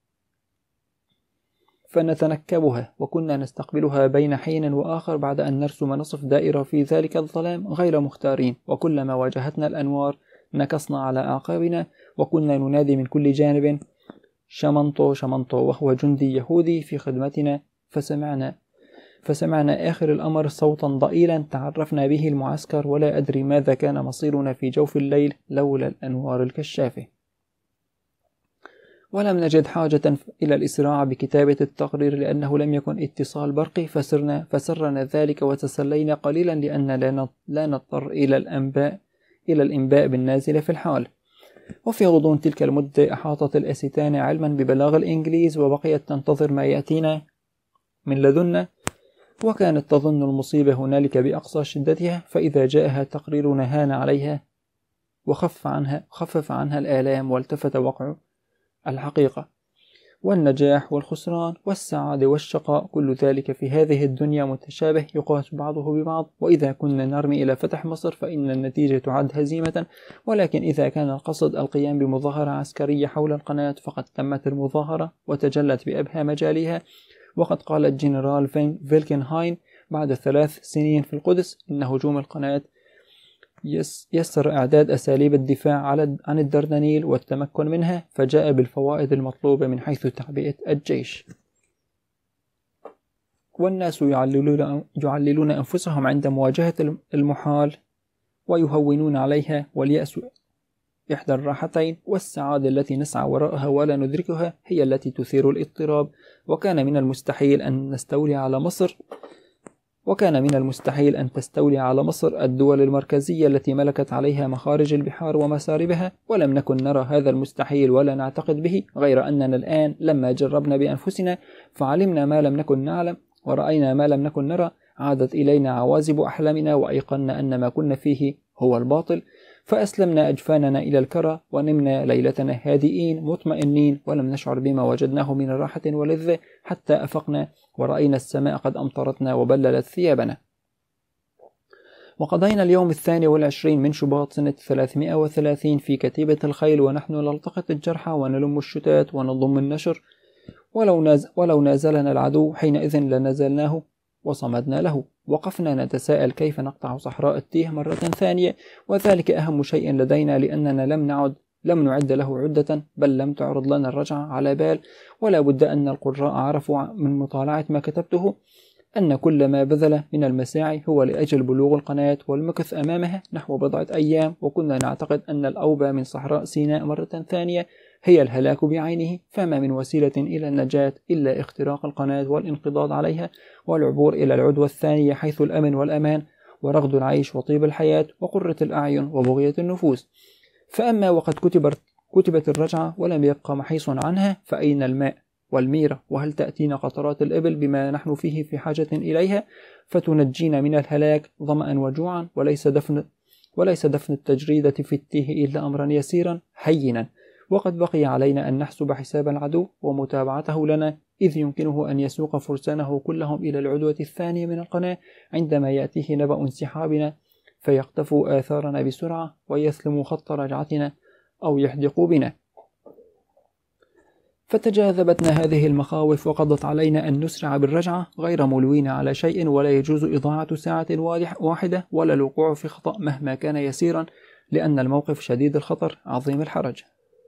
فنتنكبها، وكنا نستقبلها بين حين وآخر بعد أن نرسم نصف دائرة في ذلك الظلام غير مختارين، وكلما واجهتنا الأنوار نكصنا على أعقابنا، وكنا ننادي من كل جانب شمنطو شمنطو، وهو جندي يهودي في خدمتنا، فسمعنا فسمعنا آخر الأمر صوتا ضئيلا تعرفنا به المعسكر، ولا أدري ماذا كان مصيرنا في جوف الليل لولا الأنوار الكشافة. ولم نجد حاجة إلى الإسراع بكتابة التقرير لأنه لم يكن اتصال برقي، فسرنا فسرنا ذلك وتسلينا قليلا لأننا لا نضطر إلى الأنباء إلى الإنباء بالنازل في الحال. وفي غضون تلك المدة أحاطت الأستانة علما ببلاغ الإنجليز، وبقيت تنتظر ما يأتينا من لدنا، وكانت تظن المصيبة هنالك بأقصى شدتها، فإذا جاءها تقريرنا هان عليها وخف عنها خفف عنها الآلام، والتفت وقع الحقيقة والنجاح والخسران والسعادة والشقاء، كل ذلك في هذه الدنيا متشابه يقاس بعضه ببعض. وإذا كنا نرمي إلى فتح مصر فإن النتيجة تعد هزيمة، ولكن إذا كان القصد القيام بمظاهرة عسكرية حول القناة فقد تمت المظاهرة وتجلت بأبهى مجالها. وقد قال الجنرال فيلكنهاين بعد ثلاث سنين في القدس إن هجوم القناة يسر إعداد أساليب الدفاع عن الدردنيل والتمكن منها، فجاء بالفوائد المطلوبة من حيث تعبئة الجيش. والناس يعللون, يعللون أنفسهم عند مواجهة المحال ويهونون عليها، واليأس إحدى الراحتين، والسعادة التي نسعى وراءها ولا ندركها هي التي تثير الاضطراب. وكان من المستحيل أن نستولي على مصر وكان من المستحيل أن تستولي على مصر الدول المركزية التي ملكت عليها مخارج البحار ومساربها، ولم نكن نرى هذا المستحيل ولا نعتقد به، غير أننا الآن لما جربنا بأنفسنا فعلمنا ما لم نكن نعلم ورأينا ما لم نكن نرى، عادت إلينا عوازب أحلامنا وأيقنا أن ما كنا فيه هو الباطل، فأسلمنا أجفاننا إلى الكرى ونمنا ليلتنا هادئين مطمئنين، ولم نشعر بما وجدناه من راحة ولذة حتى أفقنا ورأينا السماء قد أمطرتنا وبللت ثيابنا. وقضينا اليوم الثاني والعشرين من شباط سنة ثلاثمائة وثلاثين في كتيبة الخيل، ونحن نلتقط الجرحى ونلم الشتات ونضم النشر، ولو, ناز ولو نازلنا العدو حينئذ لنزلناه وصمدنا له. وقفنا نتساءل كيف نقطع صحراء التيه مرة ثانية، وذلك أهم شيء لدينا لأننا لم نعد لم نعد له عدة، بل لم تعرض لنا الرجعة على بال. ولا بد أن القراء عرفوا من مطالعة ما كتبته أن كل ما بذل من المساعي هو لأجل بلوغ القناة والمكث أمامها نحو بضعة أيام، وكنا نعتقد أن الأوبى من صحراء سيناء مرة ثانية هي الهلاك بعينه، فما من وسيلة إلى النجاة إلا اختراق القناة والانقضاض عليها والعبور إلى العدوى الثانية حيث الأمن والأمان ورغد العيش وطيب الحياة وقرة الأعين وبغية النفوس. فأما وقد كتبت, كتبت الرجعة ولم يبقى محيص عنها، فأين الماء والميرة؟ وهل تأتينا قطرات الإبل بما نحن فيه في حاجة إليها فتنجينا من الهلاك ظمأ وجوعا؟ وليس دفن, وليس دفن التجريدة في التيه إلا أمرا يسيرا هينا، وقد بقي علينا أن نحسب حساب العدو ومتابعته لنا، إذ يمكنه أن يسوق فرسانه كلهم إلى العدوة الثانية من القناة عندما يأتيه نبأ انسحابنا، فيقتفوا آثارنا بسرعة ويسلموا خط رجعتنا أو يحدقوا بنا. فتجاذبتنا هذه المخاوف وقضت علينا أن نسرع بالرجعة غير ملوين على شيء، ولا يجوز إضاعة ساعة واحدة ولا الوقوع في خطأ مهما كان يسيرا، لأن الموقف شديد الخطر عظيم الحرج.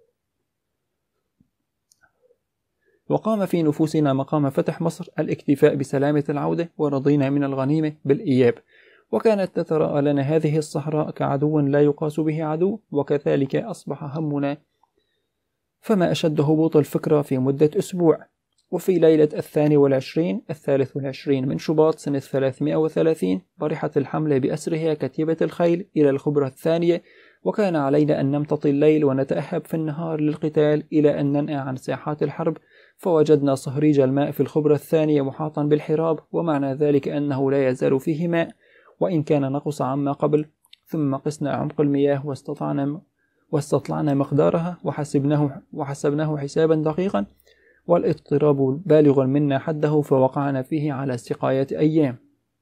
وقام في نفوسنا مقام فتح مصر الاكتفاء بسلامة العودة، ورضينا من الغنيمة بالإياب، وكانت تتراءى لنا هذه الصحراء كعدو لا يقاس به عدو، وكذلك أصبح همنا، فما أشد هبوط الفكرة في مدة أسبوع. وفي ليلة الثاني والعشرين الثالث والعشرين من شباط سنة ثلاثمائة وثلاثين برحت الحملة بأسرها كتيبة الخيل إلى الخبرة الثانية، وكان علينا أن نمتطي الليل ونتأهب في النهار للقتال إلى أن ننأى عن ساحات الحرب، فوجدنا صهريج الماء في الخبرة الثانية محاطا بالحراب، ومعنى ذلك أنه لا يزال فيه ماء وإن كان نقص عما قبل. ثم قسنا عمق المياه واستطعنا واستطلعنا مقدارها وحسبناه, وحسبناه حسابا دقيقا، والاضطراب بالغ منا حده فوقعنا فيه على سقاية أيام.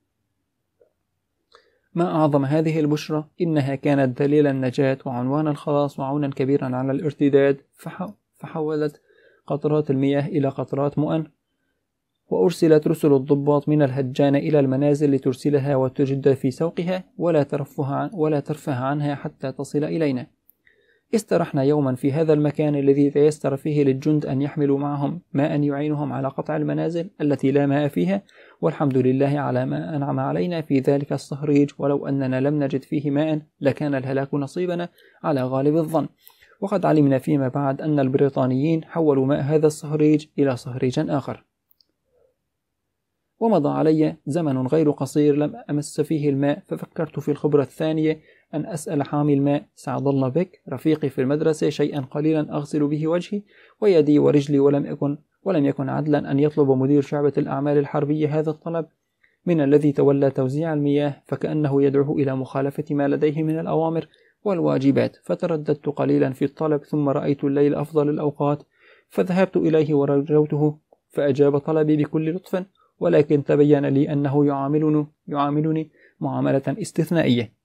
ما أعظم هذه البشرى، إنها كانت دليل النجاة وعنوان الخلاص وعونا كبيرا على الارتداد، فحولت قطرات المياه إلى قطرات مؤن، وأرسلت رسل الضباط من الهجان إلى المنازل لترسلها وتجد في سوقها ولا ترفه, ولا ترفه عنها حتى تصل إلينا. استرحنا يوما في هذا المكان الذي تيسر فيه للجند أن يحملوا معهم ماء يعينهم على قطع المنازل التي لا ماء فيها، والحمد لله على ما أنعم علينا في ذلك الصهريج، ولو أننا لم نجد فيه ماء لكان الهلاك نصيبنا على غالب الظن. وقد علمنا فيما بعد أن البريطانيين حولوا ماء هذا الصهريج إلى صهريج آخر. ومضى علي زمن غير قصير لم أمس فيه الماء، ففكرت في الخبرة الثانية أن أسأل حامي الماء سعد الله بك رفيقي في المدرسة شيئا قليلا أغسل به وجهي ويدي ورجلي، ولم يكن ولم يكن عدلا أن يطلب مدير شعبة الأعمال الحربية هذا الطلب من الذي تولى توزيع المياه، فكأنه يدعوه إلى مخالفة ما لديه من الأوامر والواجبات. فترددت قليلا في الطلب، ثم رأيت الليل أفضل الأوقات فذهبت إليه ورجوته، فأجاب طلبي بكل لطف، ولكن تبين لي أنه يعاملني, يعاملني معاملة استثنائية.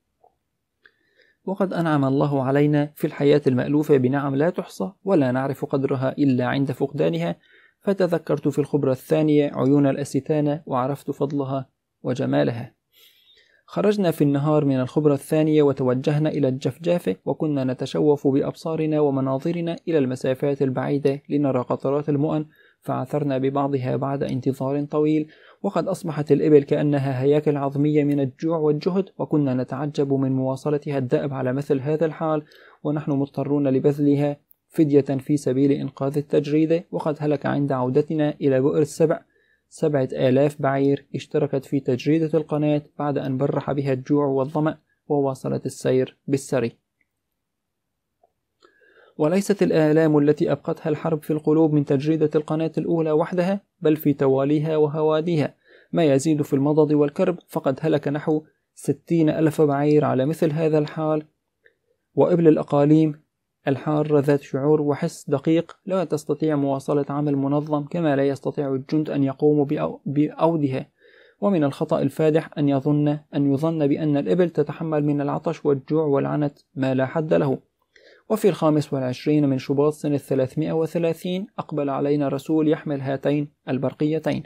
وقد أنعم الله علينا في الحياة المألوفة بنعم لا تحصى ولا نعرف قدرها إلا عند فقدانها، فتذكرت في الخبرة الثانية عيون الأستانة وعرفت فضلها وجمالها. خرجنا في النهار من الخبرة الثانية وتوجهنا إلى الجفجافة، وكنا نتشوف بأبصارنا ومناظرنا إلى المسافات البعيدة لنرى قطرات المؤن، فعثرنا ببعضها بعد انتظار طويل، وقد أصبحت الإبل كأنها هياكل عظمية من الجوع والجهد، وكنا نتعجب من مواصلتها الدأب على مثل هذا الحال، ونحن مضطرون لبذلها فدية في سبيل إنقاذ التجريدة. وقد هلك عند عودتنا إلى بئر السبع سبعة آلاف بعير اشتركت في تجريدة القناة بعد أن برح بها الجوع والظمأ، وواصلت السير بالسري. وليست الآلام التي أبقتها الحرب في القلوب من تجريدة القناة الأولى وحدها، بل في تواليها وهواديها ما يزيد في المضض والكرب، فقد هلك نحو ستين ألف بعير على مثل هذا الحال. وإبل الأقاليم الحارة ذات شعور وحس دقيق لا تستطيع مواصلة عمل منظم، كما لا يستطيع الجند أن يقوموا بأودها. ومن الخطأ الفادح أن يظن أن يظن بأن الإبل تتحمل من العطش والجوع والعنت ما لا حد له. وفي الخامس والعشرين من شباط سنة ثلاثمائة وثلاثين أقبل علينا رسول يحمل هاتين البرقيتين: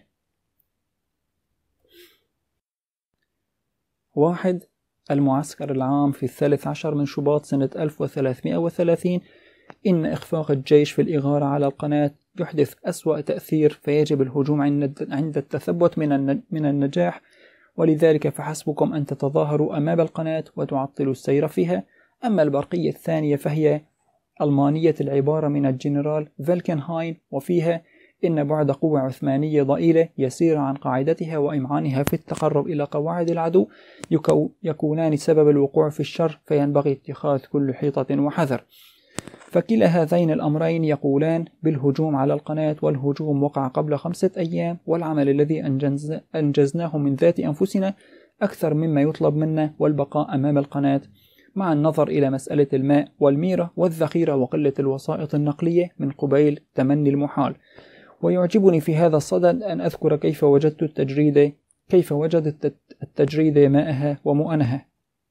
واحد، المعسكر العام في الثالث عشر من شباط سنة ألف وثلاثمائة وثلاثين. إن إخفاق الجيش في الإغارة على القناة يحدث أسوأ تأثير، فيجب الهجوم عند التثبت من النجاح، ولذلك فحسبكم أن تتظاهروا أمام القناة وتعطلوا السير فيها. أما البرقية الثانية فهي ألمانية العبارة من الجنرال فالكنهايم، وفيها إن بعد قوة عثمانية ضئيلة يسير عن قاعدتها وإمعانها في التقرب إلى قواعد العدو يكونان سبب الوقوع في الشر، فينبغي اتخاذ كل حيطة وحذر. فكلا هذين الأمرين يقولان بالهجوم على القناة، والهجوم وقع قبل خمسة أيام، والعمل الذي أنجز أنجزناه من ذات أنفسنا أكثر مما يطلب منا، والبقاء أمام القناة مع النظر إلى مسألة الماء والميرة والذخيرة وقلة الوسائط النقلية من قبيل تمني المحال. ويعجبني في هذا الصدد أن أذكر كيف وجدت التجريدة كيف وجدت التجريدة ماءها ومؤنها.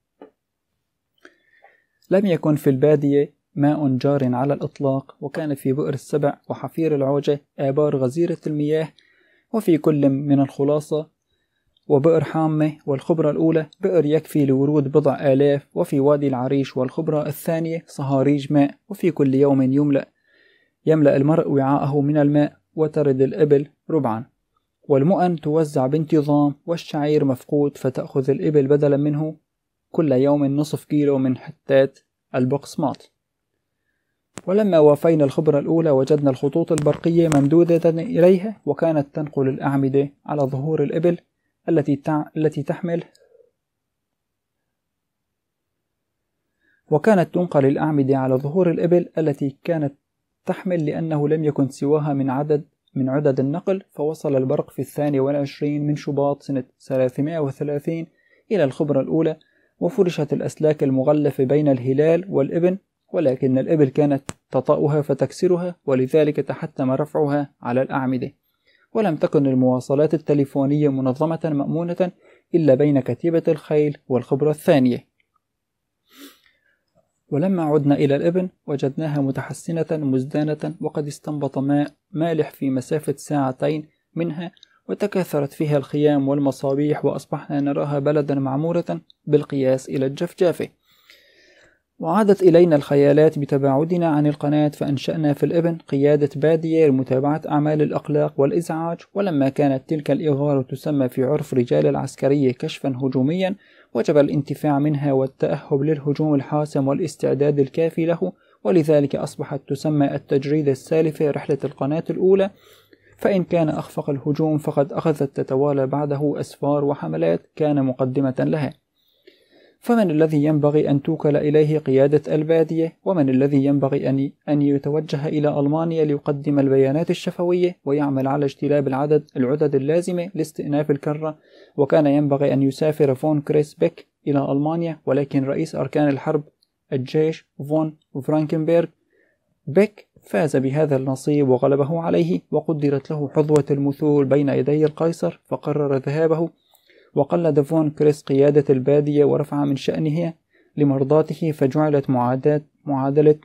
لم يكن في البادية ماء جار على الإطلاق، وكان في بئر السبع وحفير العوجة آبار غزيرة المياه، وفي كل من الخلاصة وبئر حامة والخبرة الأولى بئر يكفي لورود بضع آلاف، وفي وادي العريش والخبرة الثانية صهاريج ماء، وفي كل يوم يملأ يملأ المرء وعاءه من الماء، وترد الإبل ربعا، والمؤن توزع بانتظام، والشعير مفقود فتأخذ الإبل بدلا منه كل يوم نصف كيلو من حتات البقسماط. ولما وافينا الخبرة الأولى وجدنا الخطوط البرقية ممدودة إليها، وكانت تنقل الأعمدة على ظهور الإبل التي التي تحمل وكانت تنقل الأعمدة على ظهور الإبل التي كانت تحمل، لأنه لم يكن سواها من عدد من عدد النقل. فوصل البرق في الثاني والعشرين من شباط سنة ثلاثمائة وثلاثين إلى الخبرة الأولى، وفرشت الأسلاك المغلفة بين الهلال والإبن، ولكن الإبل كانت تطأها فتكسرها، ولذلك تحتم رفعها على الأعمدة. ولم تكن المواصلات التليفونية منظمة مأمونة إلا بين كتيبة الخيل والخبرة الثانية. ولما عدنا إلى الإبن وجدناها متحسنة مزدانة، وقد استنبط ماء مالح في مسافة ساعتين منها، وتكاثرت فيها الخيام والمصابيح، وأصبحنا نراها بلدا معمورة بالقياس إلى الجفجافة. وعادت إلينا الخيالات بتباعدنا عن القناة، فأنشأنا في الإبن قيادة بادية لمتابعة أعمال الأقلاق والإزعاج. ولما كانت تلك الإغارة تسمى في عرف رجال العسكرية كشفا هجوميا، وجب الانتفاع منها والتأهب للهجوم الحاسم والاستعداد الكافي له، ولذلك أصبحت تسمى التجريدة السالفة رحلة القناة الأولى. فإن كان أخفق الهجوم فقد أخذت تتوالى بعده أسفار وحملات كان مقدمة لها. فمن الذي ينبغي أن توكل إليه قيادة البادية؟ ومن الذي ينبغي أن أن يتوجه إلى ألمانيا ليقدم البيانات الشفوية ويعمل على اجتلاب العدد العدد اللازمة لاستئناف الكرة؟ وكان ينبغي أن يسافر فون كريس بيك إلى ألمانيا، ولكن رئيس أركان الحرب الجيش فون فرانكنبرغ بيك فاز بهذا النصيب وغلبه عليه، وقدرت له حظوة المثول بين يدي القيصر، فقرر ذهابه. وقلد فون كريس قيادة البادية ورفع من شأنها لمرضاته، فجعلت معادلة معادلة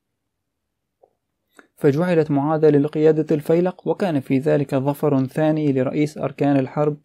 فجعلت معادلة لقيادة الفيلق، وكان في ذلك ظفر ثاني لرئيس أركان الحرب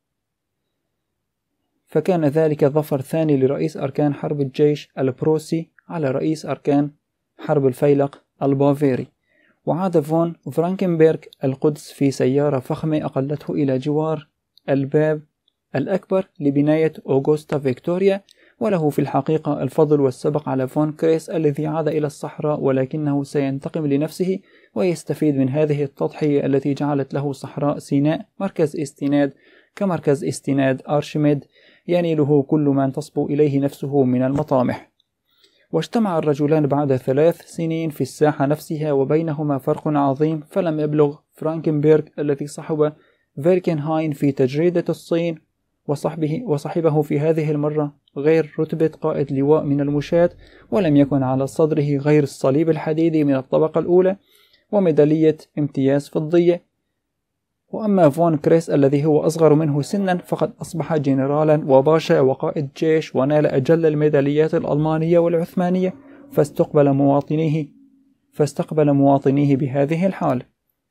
فكان ذلك ظفر ثاني لرئيس أركان حرب الجيش البروسي على رئيس أركان حرب الفيلق البافيري. وعاد فون فرانكنبرغ القدس في سيارة فخمة أقلته إلى جوار الباب الأكبر لبناية أوغوستا فيكتوريا، وله في الحقيقة الفضل والسبق على فون كريس الذي عاد إلى الصحراء، ولكنه سينتقم لنفسه ويستفيد من هذه التضحية التي جعلت له صحراء سيناء مركز استناد كمركز استناد أرشميد ينيله كل من تصبو إليه نفسه من المطامح. واجتمع الرجلان بعد ثلاث سنين في الساحة نفسها، وبينهما فرق عظيم، فلم يبلغ فرانكنبرغ الذي صحب فيركنهاين في تجريدة الصين وصحبه, وصحبه في هذه المرة غير رتبة قائد لواء من المشاة، ولم يكن على صدره غير الصليب الحديدي من الطبقة الأولى وميدالية امتياز فضية. وأما فون كريس الذي هو أصغر منه سنا فقد أصبح جنرالا وباشا وقائد جيش، ونال أجل الميداليات الألمانية والعثمانية، فاستقبل مواطنيه فاستقبل مواطنيه بهذه الحال.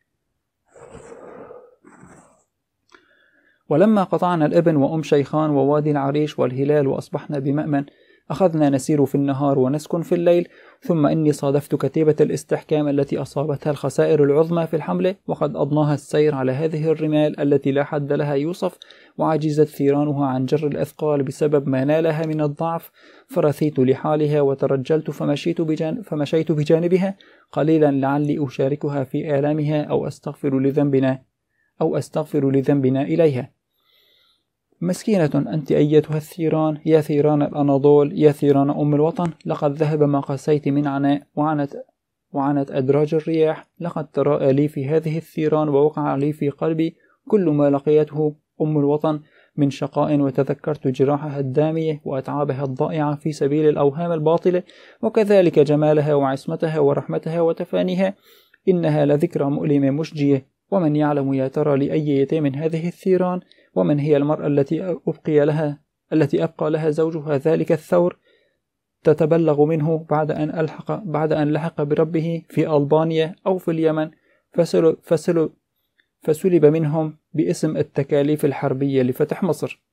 ولما قطعنا الإبن وأم شيخان ووادي العريش والهلال وأصبحنا بمأمن، أخذنا نسير في النهار ونسكن في الليل. ثم إني صادفت كتيبة الاستحكام التي أصابتها الخسائر العظمى في الحملة، وقد أضناها السير على هذه الرمال التي لا حد لها يوصف، وعجزت ثيرانها عن جر الأثقال بسبب ما نالها من الضعف. فرثيت لحالها وترجلت فمشيت, بجانب فمشيت بجانبها قليلا لعلي أشاركها في آلامها أو أستغفر لذنبنا أو أستغفر لذنبنا إليها. مسكينة أنت أيتها الثيران، يا ثيران الأناضول، يا ثيران أم الوطن، لقد ذهب ما قسيت من عناء وعنت, وعنت أدراج الرياح. لقد تراءى لي في هذه الثيران ووقع لي في قلبي كل ما لقيته أم الوطن من شقاء، وتذكرت جراحها الدامية وأتعابها الضائعة في سبيل الأوهام الباطلة، وكذلك جمالها وعصمتها ورحمتها وتفانيها. إنها لذكرى مؤلمة مشجية. ومن يعلم يا ترى لأي يتيم من هذه الثيران؟ ومن هي المرأة التي أبقي لها التي أبقى لها زوجها ذلك الثور تتبلغ منه بعد أن ألحق بعد أن لحق بربه في ألبانيا أو في اليمن، فسل فسل فسلب منهم باسم التكاليف الحربية لفتح مصر.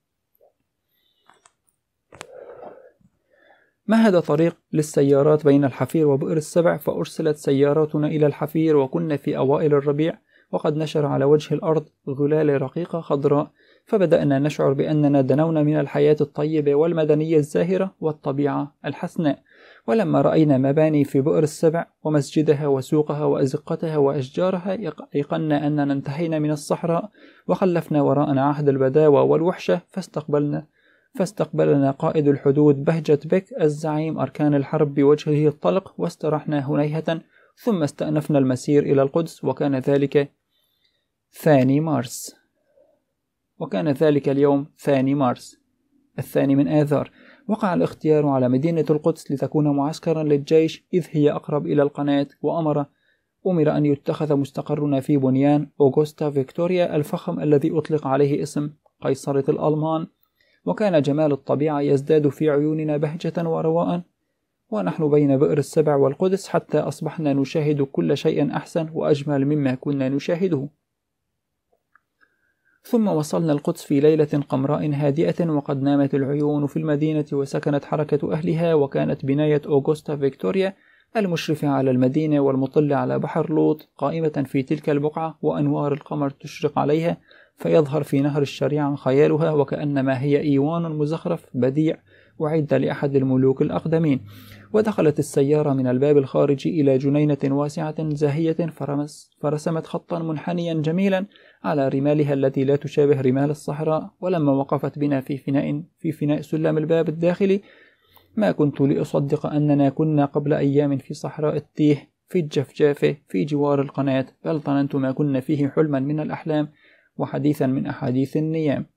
مهد طريق للسيارات بين الحفير وبئر السبع، فأرسلت سياراتنا إلى الحفير، وكنا في أوائل الربيع، وقد نشر على وجه الأرض غلال رقيقة خضراء، فبدأنا نشعر بأننا دنونا من الحياة الطيبة والمدنية الزاهرة والطبيعة الحسناء. ولما رأينا مباني في بئر السبع ومسجدها وسوقها وأزقتها وأشجارها، أيقنا أننا انتهينا من الصحراء، وخلفنا وراءنا عهد البداوة والوحشة، فاستقبلنا فاستقبلنا قائد الحدود بهجة بك الزعيم أركان الحرب بوجهه الطلق، واسترحنا هنيهة، ثم استأنفنا المسير إلى القدس. وكان ذلك ثاني مارس وكان ذلك اليوم ثاني مارس الثاني من آذار. وقع الاختيار على مدينة القدس لتكون معسكرا للجيش، إذ هي أقرب إلى القناة، وأمر أمر أن يتخذ مستقرنا في بنيان أوغوستا فيكتوريا الفخم الذي أطلق عليه اسم قيصرة الألمان. وكان جمال الطبيعة يزداد في عيوننا بهجة ورواء ونحن بين بئر السبع والقدس، حتى أصبحنا نشاهد كل شيء أحسن وأجمل مما كنا نشاهده. ثم وصلنا القدس في ليلة قمراء هادئة، وقد نامت العيون في المدينة وسكنت حركة أهلها. وكانت بناية أوغوستا فيكتوريا المشرفة على المدينة والمطلة على بحر لوط قائمة في تلك البقعة، وأنوار القمر تشرق عليها، فيظهر في نهر الشريعة خيالها وكأنما هي إيوان مزخرف بديع وعد لأحد الملوك الأقدمين. ودخلت السيارة من الباب الخارجي إلى جنينة واسعة زاهية، فرمس فرسمت خطا منحنيا جميلا على رمالها التي لا تشابه رمال الصحراء. ولما وقفت بنا في فناء في فناء سلم الباب الداخلي، ما كنت لأصدق أننا كنا قبل أيام في صحراء التيه في الجفجافة في جوار القناة، بل ظننت ما كنا فيه حلما من الأحلام وحديثا من أحاديث النيام.